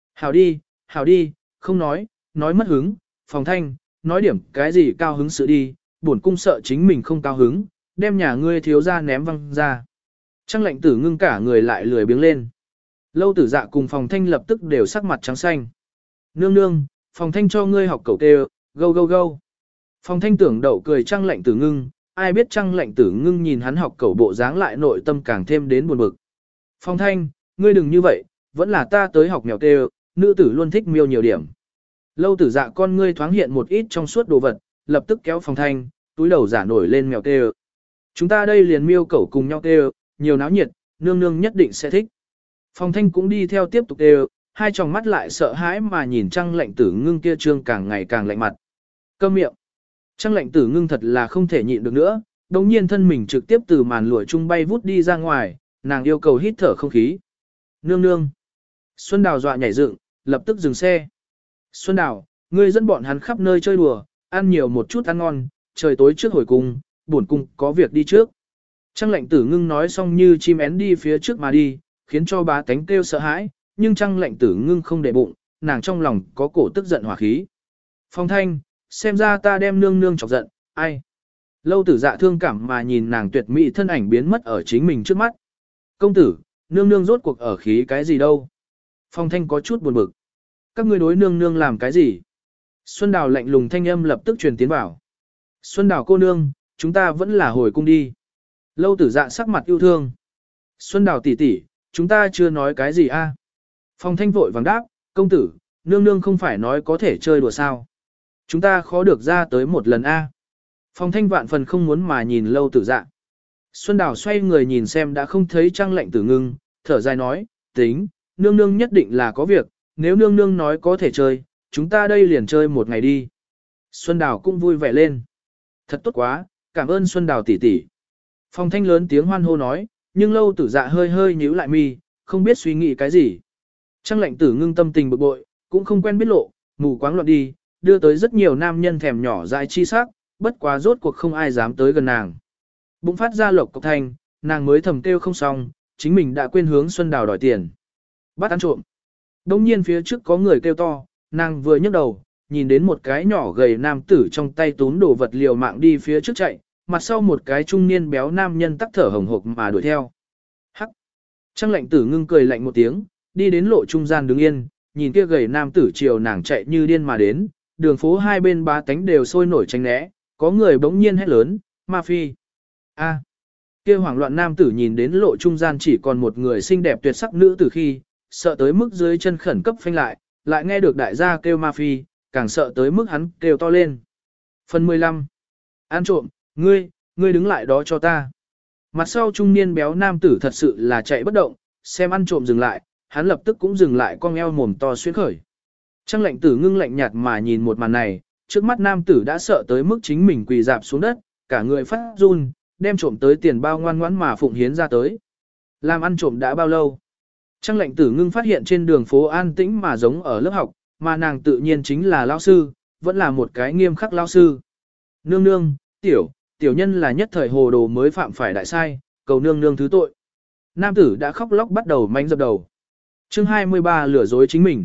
Hảo đi, không nói mất hứng, Phòng Thanh, nói điểm cái gì cao hứng sự đi, bổn cung sợ chính mình không cao hứng, đem nhà ngươi thiếu ra ném văng ra. Trang lệnh tử ngưng cả người lại lười biếng lên. Lâu Tử Dạ cùng Phòng Thanh lập tức đều sắc mặt trắng xanh. Nương nương, Phòng Thanh cho ngươi học cẩu tê, go. Phòng Thanh tưởng đậu cười Trang lệnh tử ngưng, ai biết Trang lệnh tử ngưng nhìn hắn học cẩu bộ dáng lại nội tâm càng thêm đến buồn bực. Phòng Thanh, ngươi đừng như vậy, vẫn là ta tới học mèo tê, nữ tử luôn thích miêu nhiều điểm. Lâu Tử Dạ con ngươi thoáng hiện một ít trong suốt đồ vật, lập tức kéo Phòng Thanh, túi đầu giả nổi lên mèo tê. Chúng ta đây liền miêu cẩu cùng nhau tê, nhiều náo nhiệt, nương nương nhất định sẽ thích. Phòng Thanh cũng đi theo tiếp tục tê, hai tròng mắt lại sợ hãi mà nhìn Trang lệnh tử ngưng kia trương càng ngày càng lạnh mặt. Câm miệng. Trang lệnh tử ngưng thật là không thể nhịn được nữa, đồng nhiên thân mình trực tiếp từ màn lụa trung bay vút đi ra ngoài, nàng yêu cầu hít thở không khí. Nương. Xuân Đào dọa nhảy dựng, lập tức dừng xe. Xuân Đào, ngươi dẫn bọn hắn khắp nơi chơi đùa, ăn nhiều một chút ăn ngon, trời tối trước hồi cung, bổn cung có việc đi trước. Trang lệnh tử ngưng nói xong như chim én đi phía trước mà đi, khiến cho bá tánh kêu sợ hãi, nhưng Trang lệnh tử ngưng không để bụng, nàng trong lòng có cổ tức giận hỏa khí. Phong Thanh, xem ra ta đem nương chọc giận, ai? Lâu Tử Dạ thương cảm mà nhìn nàng tuyệt mỹ thân ảnh biến mất ở chính mình trước mắt. Công tử, nương rốt cuộc ở khí cái gì đâu? Phong Thanh có chút buồn bực. Các ngươi đối nương làm cái gì? Xuân Đào lạnh lùng thanh âm lập tức truyền tiến vào. Xuân Đào cô nương, chúng ta vẫn là hồi cung đi. Lâu Tử Dạ sắc mặt yêu thương. Xuân Đào tỷ tỷ, chúng ta chưa nói cái gì a? Phong Thanh vội vàng đáp, công tử, nương không phải nói có thể chơi đùa sao? Chúng ta khó được ra tới một lần a. Phong Thanh vạn phần không muốn mà nhìn Lâu Tử Dạ. Xuân Đào xoay người nhìn xem đã không thấy Trang lệnh tử ngưng, thở dài nói, tính, nương nhất định là có việc, nếu nương nói có thể chơi, chúng ta đây liền chơi một ngày đi. Xuân Đào cũng vui vẻ lên. Thật tốt quá, cảm ơn Xuân Đào tỷ tỷ. Phong Thanh lớn tiếng hoan hô nói, nhưng Lâu Tử Dạ hơi nhíu lại mi, không biết suy nghĩ cái gì. Trang lệnh tử ngưng tâm tình bực bội, cũng không quen biết lộ, mù quáng loạn đi, đưa tới rất nhiều nam nhân thèm nhỏ dại chi sắc, bất quá rốt cuộc không ai dám tới gần nàng. Bụng phát ra lộc cộc thanh, nàng mới thầm kêu không xong, chính mình đã quên hướng Xuân Đào đòi tiền. Bắt ăn trộm. Đông nhiên phía trước có người kêu to, nàng vừa nhấc đầu, nhìn đến một cái nhỏ gầy nam tử trong tay túm đồ vật liều mạng đi phía trước chạy, mặt sau một cái trung niên béo nam nhân tắc thở hồng hộc mà đuổi theo. Hắc. Trang lệnh tử ngưng cười lạnh một tiếng, đi đến lộ trung gian đứng yên, nhìn kia gầy nam tử chiều nàng chạy như điên mà đến, đường phố hai bên bá tánh đều sôi nổi tránh né, có người bỗng nhiên hét lớn, ma phi. A. Kia hoảng loạn nam tử nhìn đến lộ trung gian chỉ còn một người xinh đẹp tuyệt sắc nữ tử khi, sợ tới mức dưới chân khẩn cấp phanh lại nghe được đại gia kêu ma phi, càng sợ tới mức hắn kêu to lên. Phần 15. Ăn trộm, ngươi đứng lại đó cho ta. Mặt sau trung niên béo nam tử thật sự là chạy bất động, xem ăn trộm dừng lại, hắn lập tức cũng dừng lại con eo mồm to xuyên khởi. Trang lệnh tử ngưng lạnh nhạt mà nhìn một màn này, trước mắt nam tử đã sợ tới mức chính mình quỳ dạp xuống đất, cả người phát run, đem trộm tới tiền bao ngoan ngoãn mà phụng hiến ra tới. Làm ăn trộm đã bao lâu? Trang lệnh tử ngưng phát hiện trên đường phố an tĩnh mà giống ở lớp học, mà nàng tự nhiên chính là lão sư, vẫn là một cái nghiêm khắc lão sư. Nương, tiểu nhân là nhất thời hồ đồ mới phạm phải đại sai, cầu nương thứ tội. Nam tử đã khóc lóc bắt đầu manh dập đầu. Chương 23 lừa dối chính mình.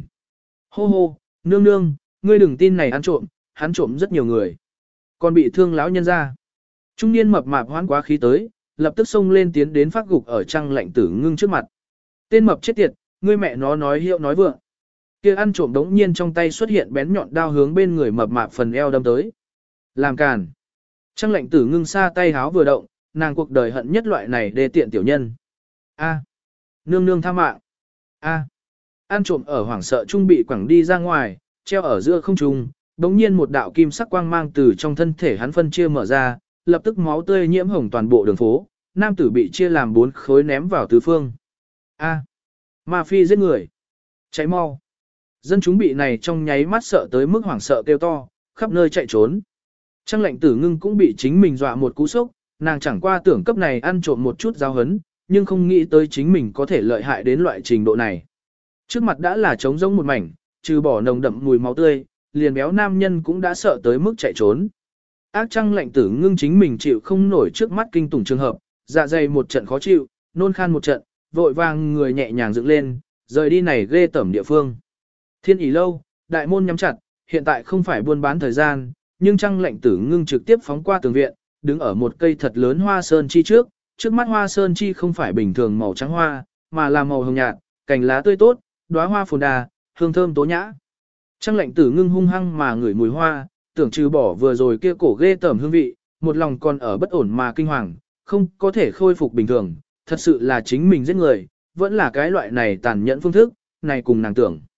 Hô, nương, ngươi đừng tin này ăn trộm, hắn trộm rất nhiều người. Còn bị thương lão nhân ra. Trung niên mập mạp hoán quá khí tới, lập tức xông lên tiến đến phát gục ở Trang lệnh tử ngưng trước mặt. Tên mập chết tiệt, ngươi mẹ nó nói hiệu nói vượng. Kia ăn trộm đống nhiên trong tay xuất hiện bén nhọn đao hướng bên người mập mạp phần eo đâm tới. Làm càn. Trang lệnh tử ngưng xa tay háo vừa động, nàng cuộc đời hận nhất loại này đê tiện tiểu nhân. A. Nương tha mạng. A. Ăn trộm ở hoảng sợ trung bị quẳng đi ra ngoài, treo ở giữa không trung, đống nhiên một đạo kim sắc quang mang từ trong thân thể hắn phân chia mở ra, lập tức máu tươi nhiễm hồng toàn bộ đường phố, nam tử bị chia làm 4 khối ném vào tứ phương. A. Ma phi giết người. Cháy mau. Dân chúng bị này trong nháy mắt sợ tới mức hoảng sợ kêu to, khắp nơi chạy trốn. Trang lệnh tử ngưng cũng bị chính mình dọa một cú sốc, nàng chẳng qua tưởng cấp này ăn trộm một chút giáo hấn, nhưng không nghĩ tới chính mình có thể lợi hại đến loại trình độ này. Trước mặt đã là trống rỗng một mảnh, trừ bỏ nồng đậm mùi máu tươi, liền béo nam nhân cũng đã sợ tới mức chạy trốn. Ác Trăng Lạnh Tử Ngưng chính mình chịu không nổi trước mắt kinh tủng trường hợp, dạ dày một trận khó chịu, nôn khan một trận, vội vàng người nhẹ nhàng dựng lên, rời đi này ghê tẩm địa phương. Thiên ỷ lâu, đại môn nhắm chặt, hiện tại không phải buôn bán thời gian, nhưng Trăng Lạnh Tử Ngưng trực tiếp phóng qua tường viện, đứng ở một cây thật lớn hoa sơn chi trước mắt hoa sơn chi không phải bình thường màu trắng hoa, mà là màu hồng nhạt, cành lá tươi tốt, đóa hoa phồn đà, hương thơm tố nhã. Trăng Lạnh Tử Ngưng hung hăng mà ngửi mùi hoa, tưởng trừ bỏ vừa rồi kia cổ ghê tởm hương vị, một lòng còn ở bất ổn mà kinh hoàng, không có thể khôi phục bình thường, thật sự là chính mình giết người, vẫn là cái loại này tàn nhẫn phương thức, này cùng nàng tưởng.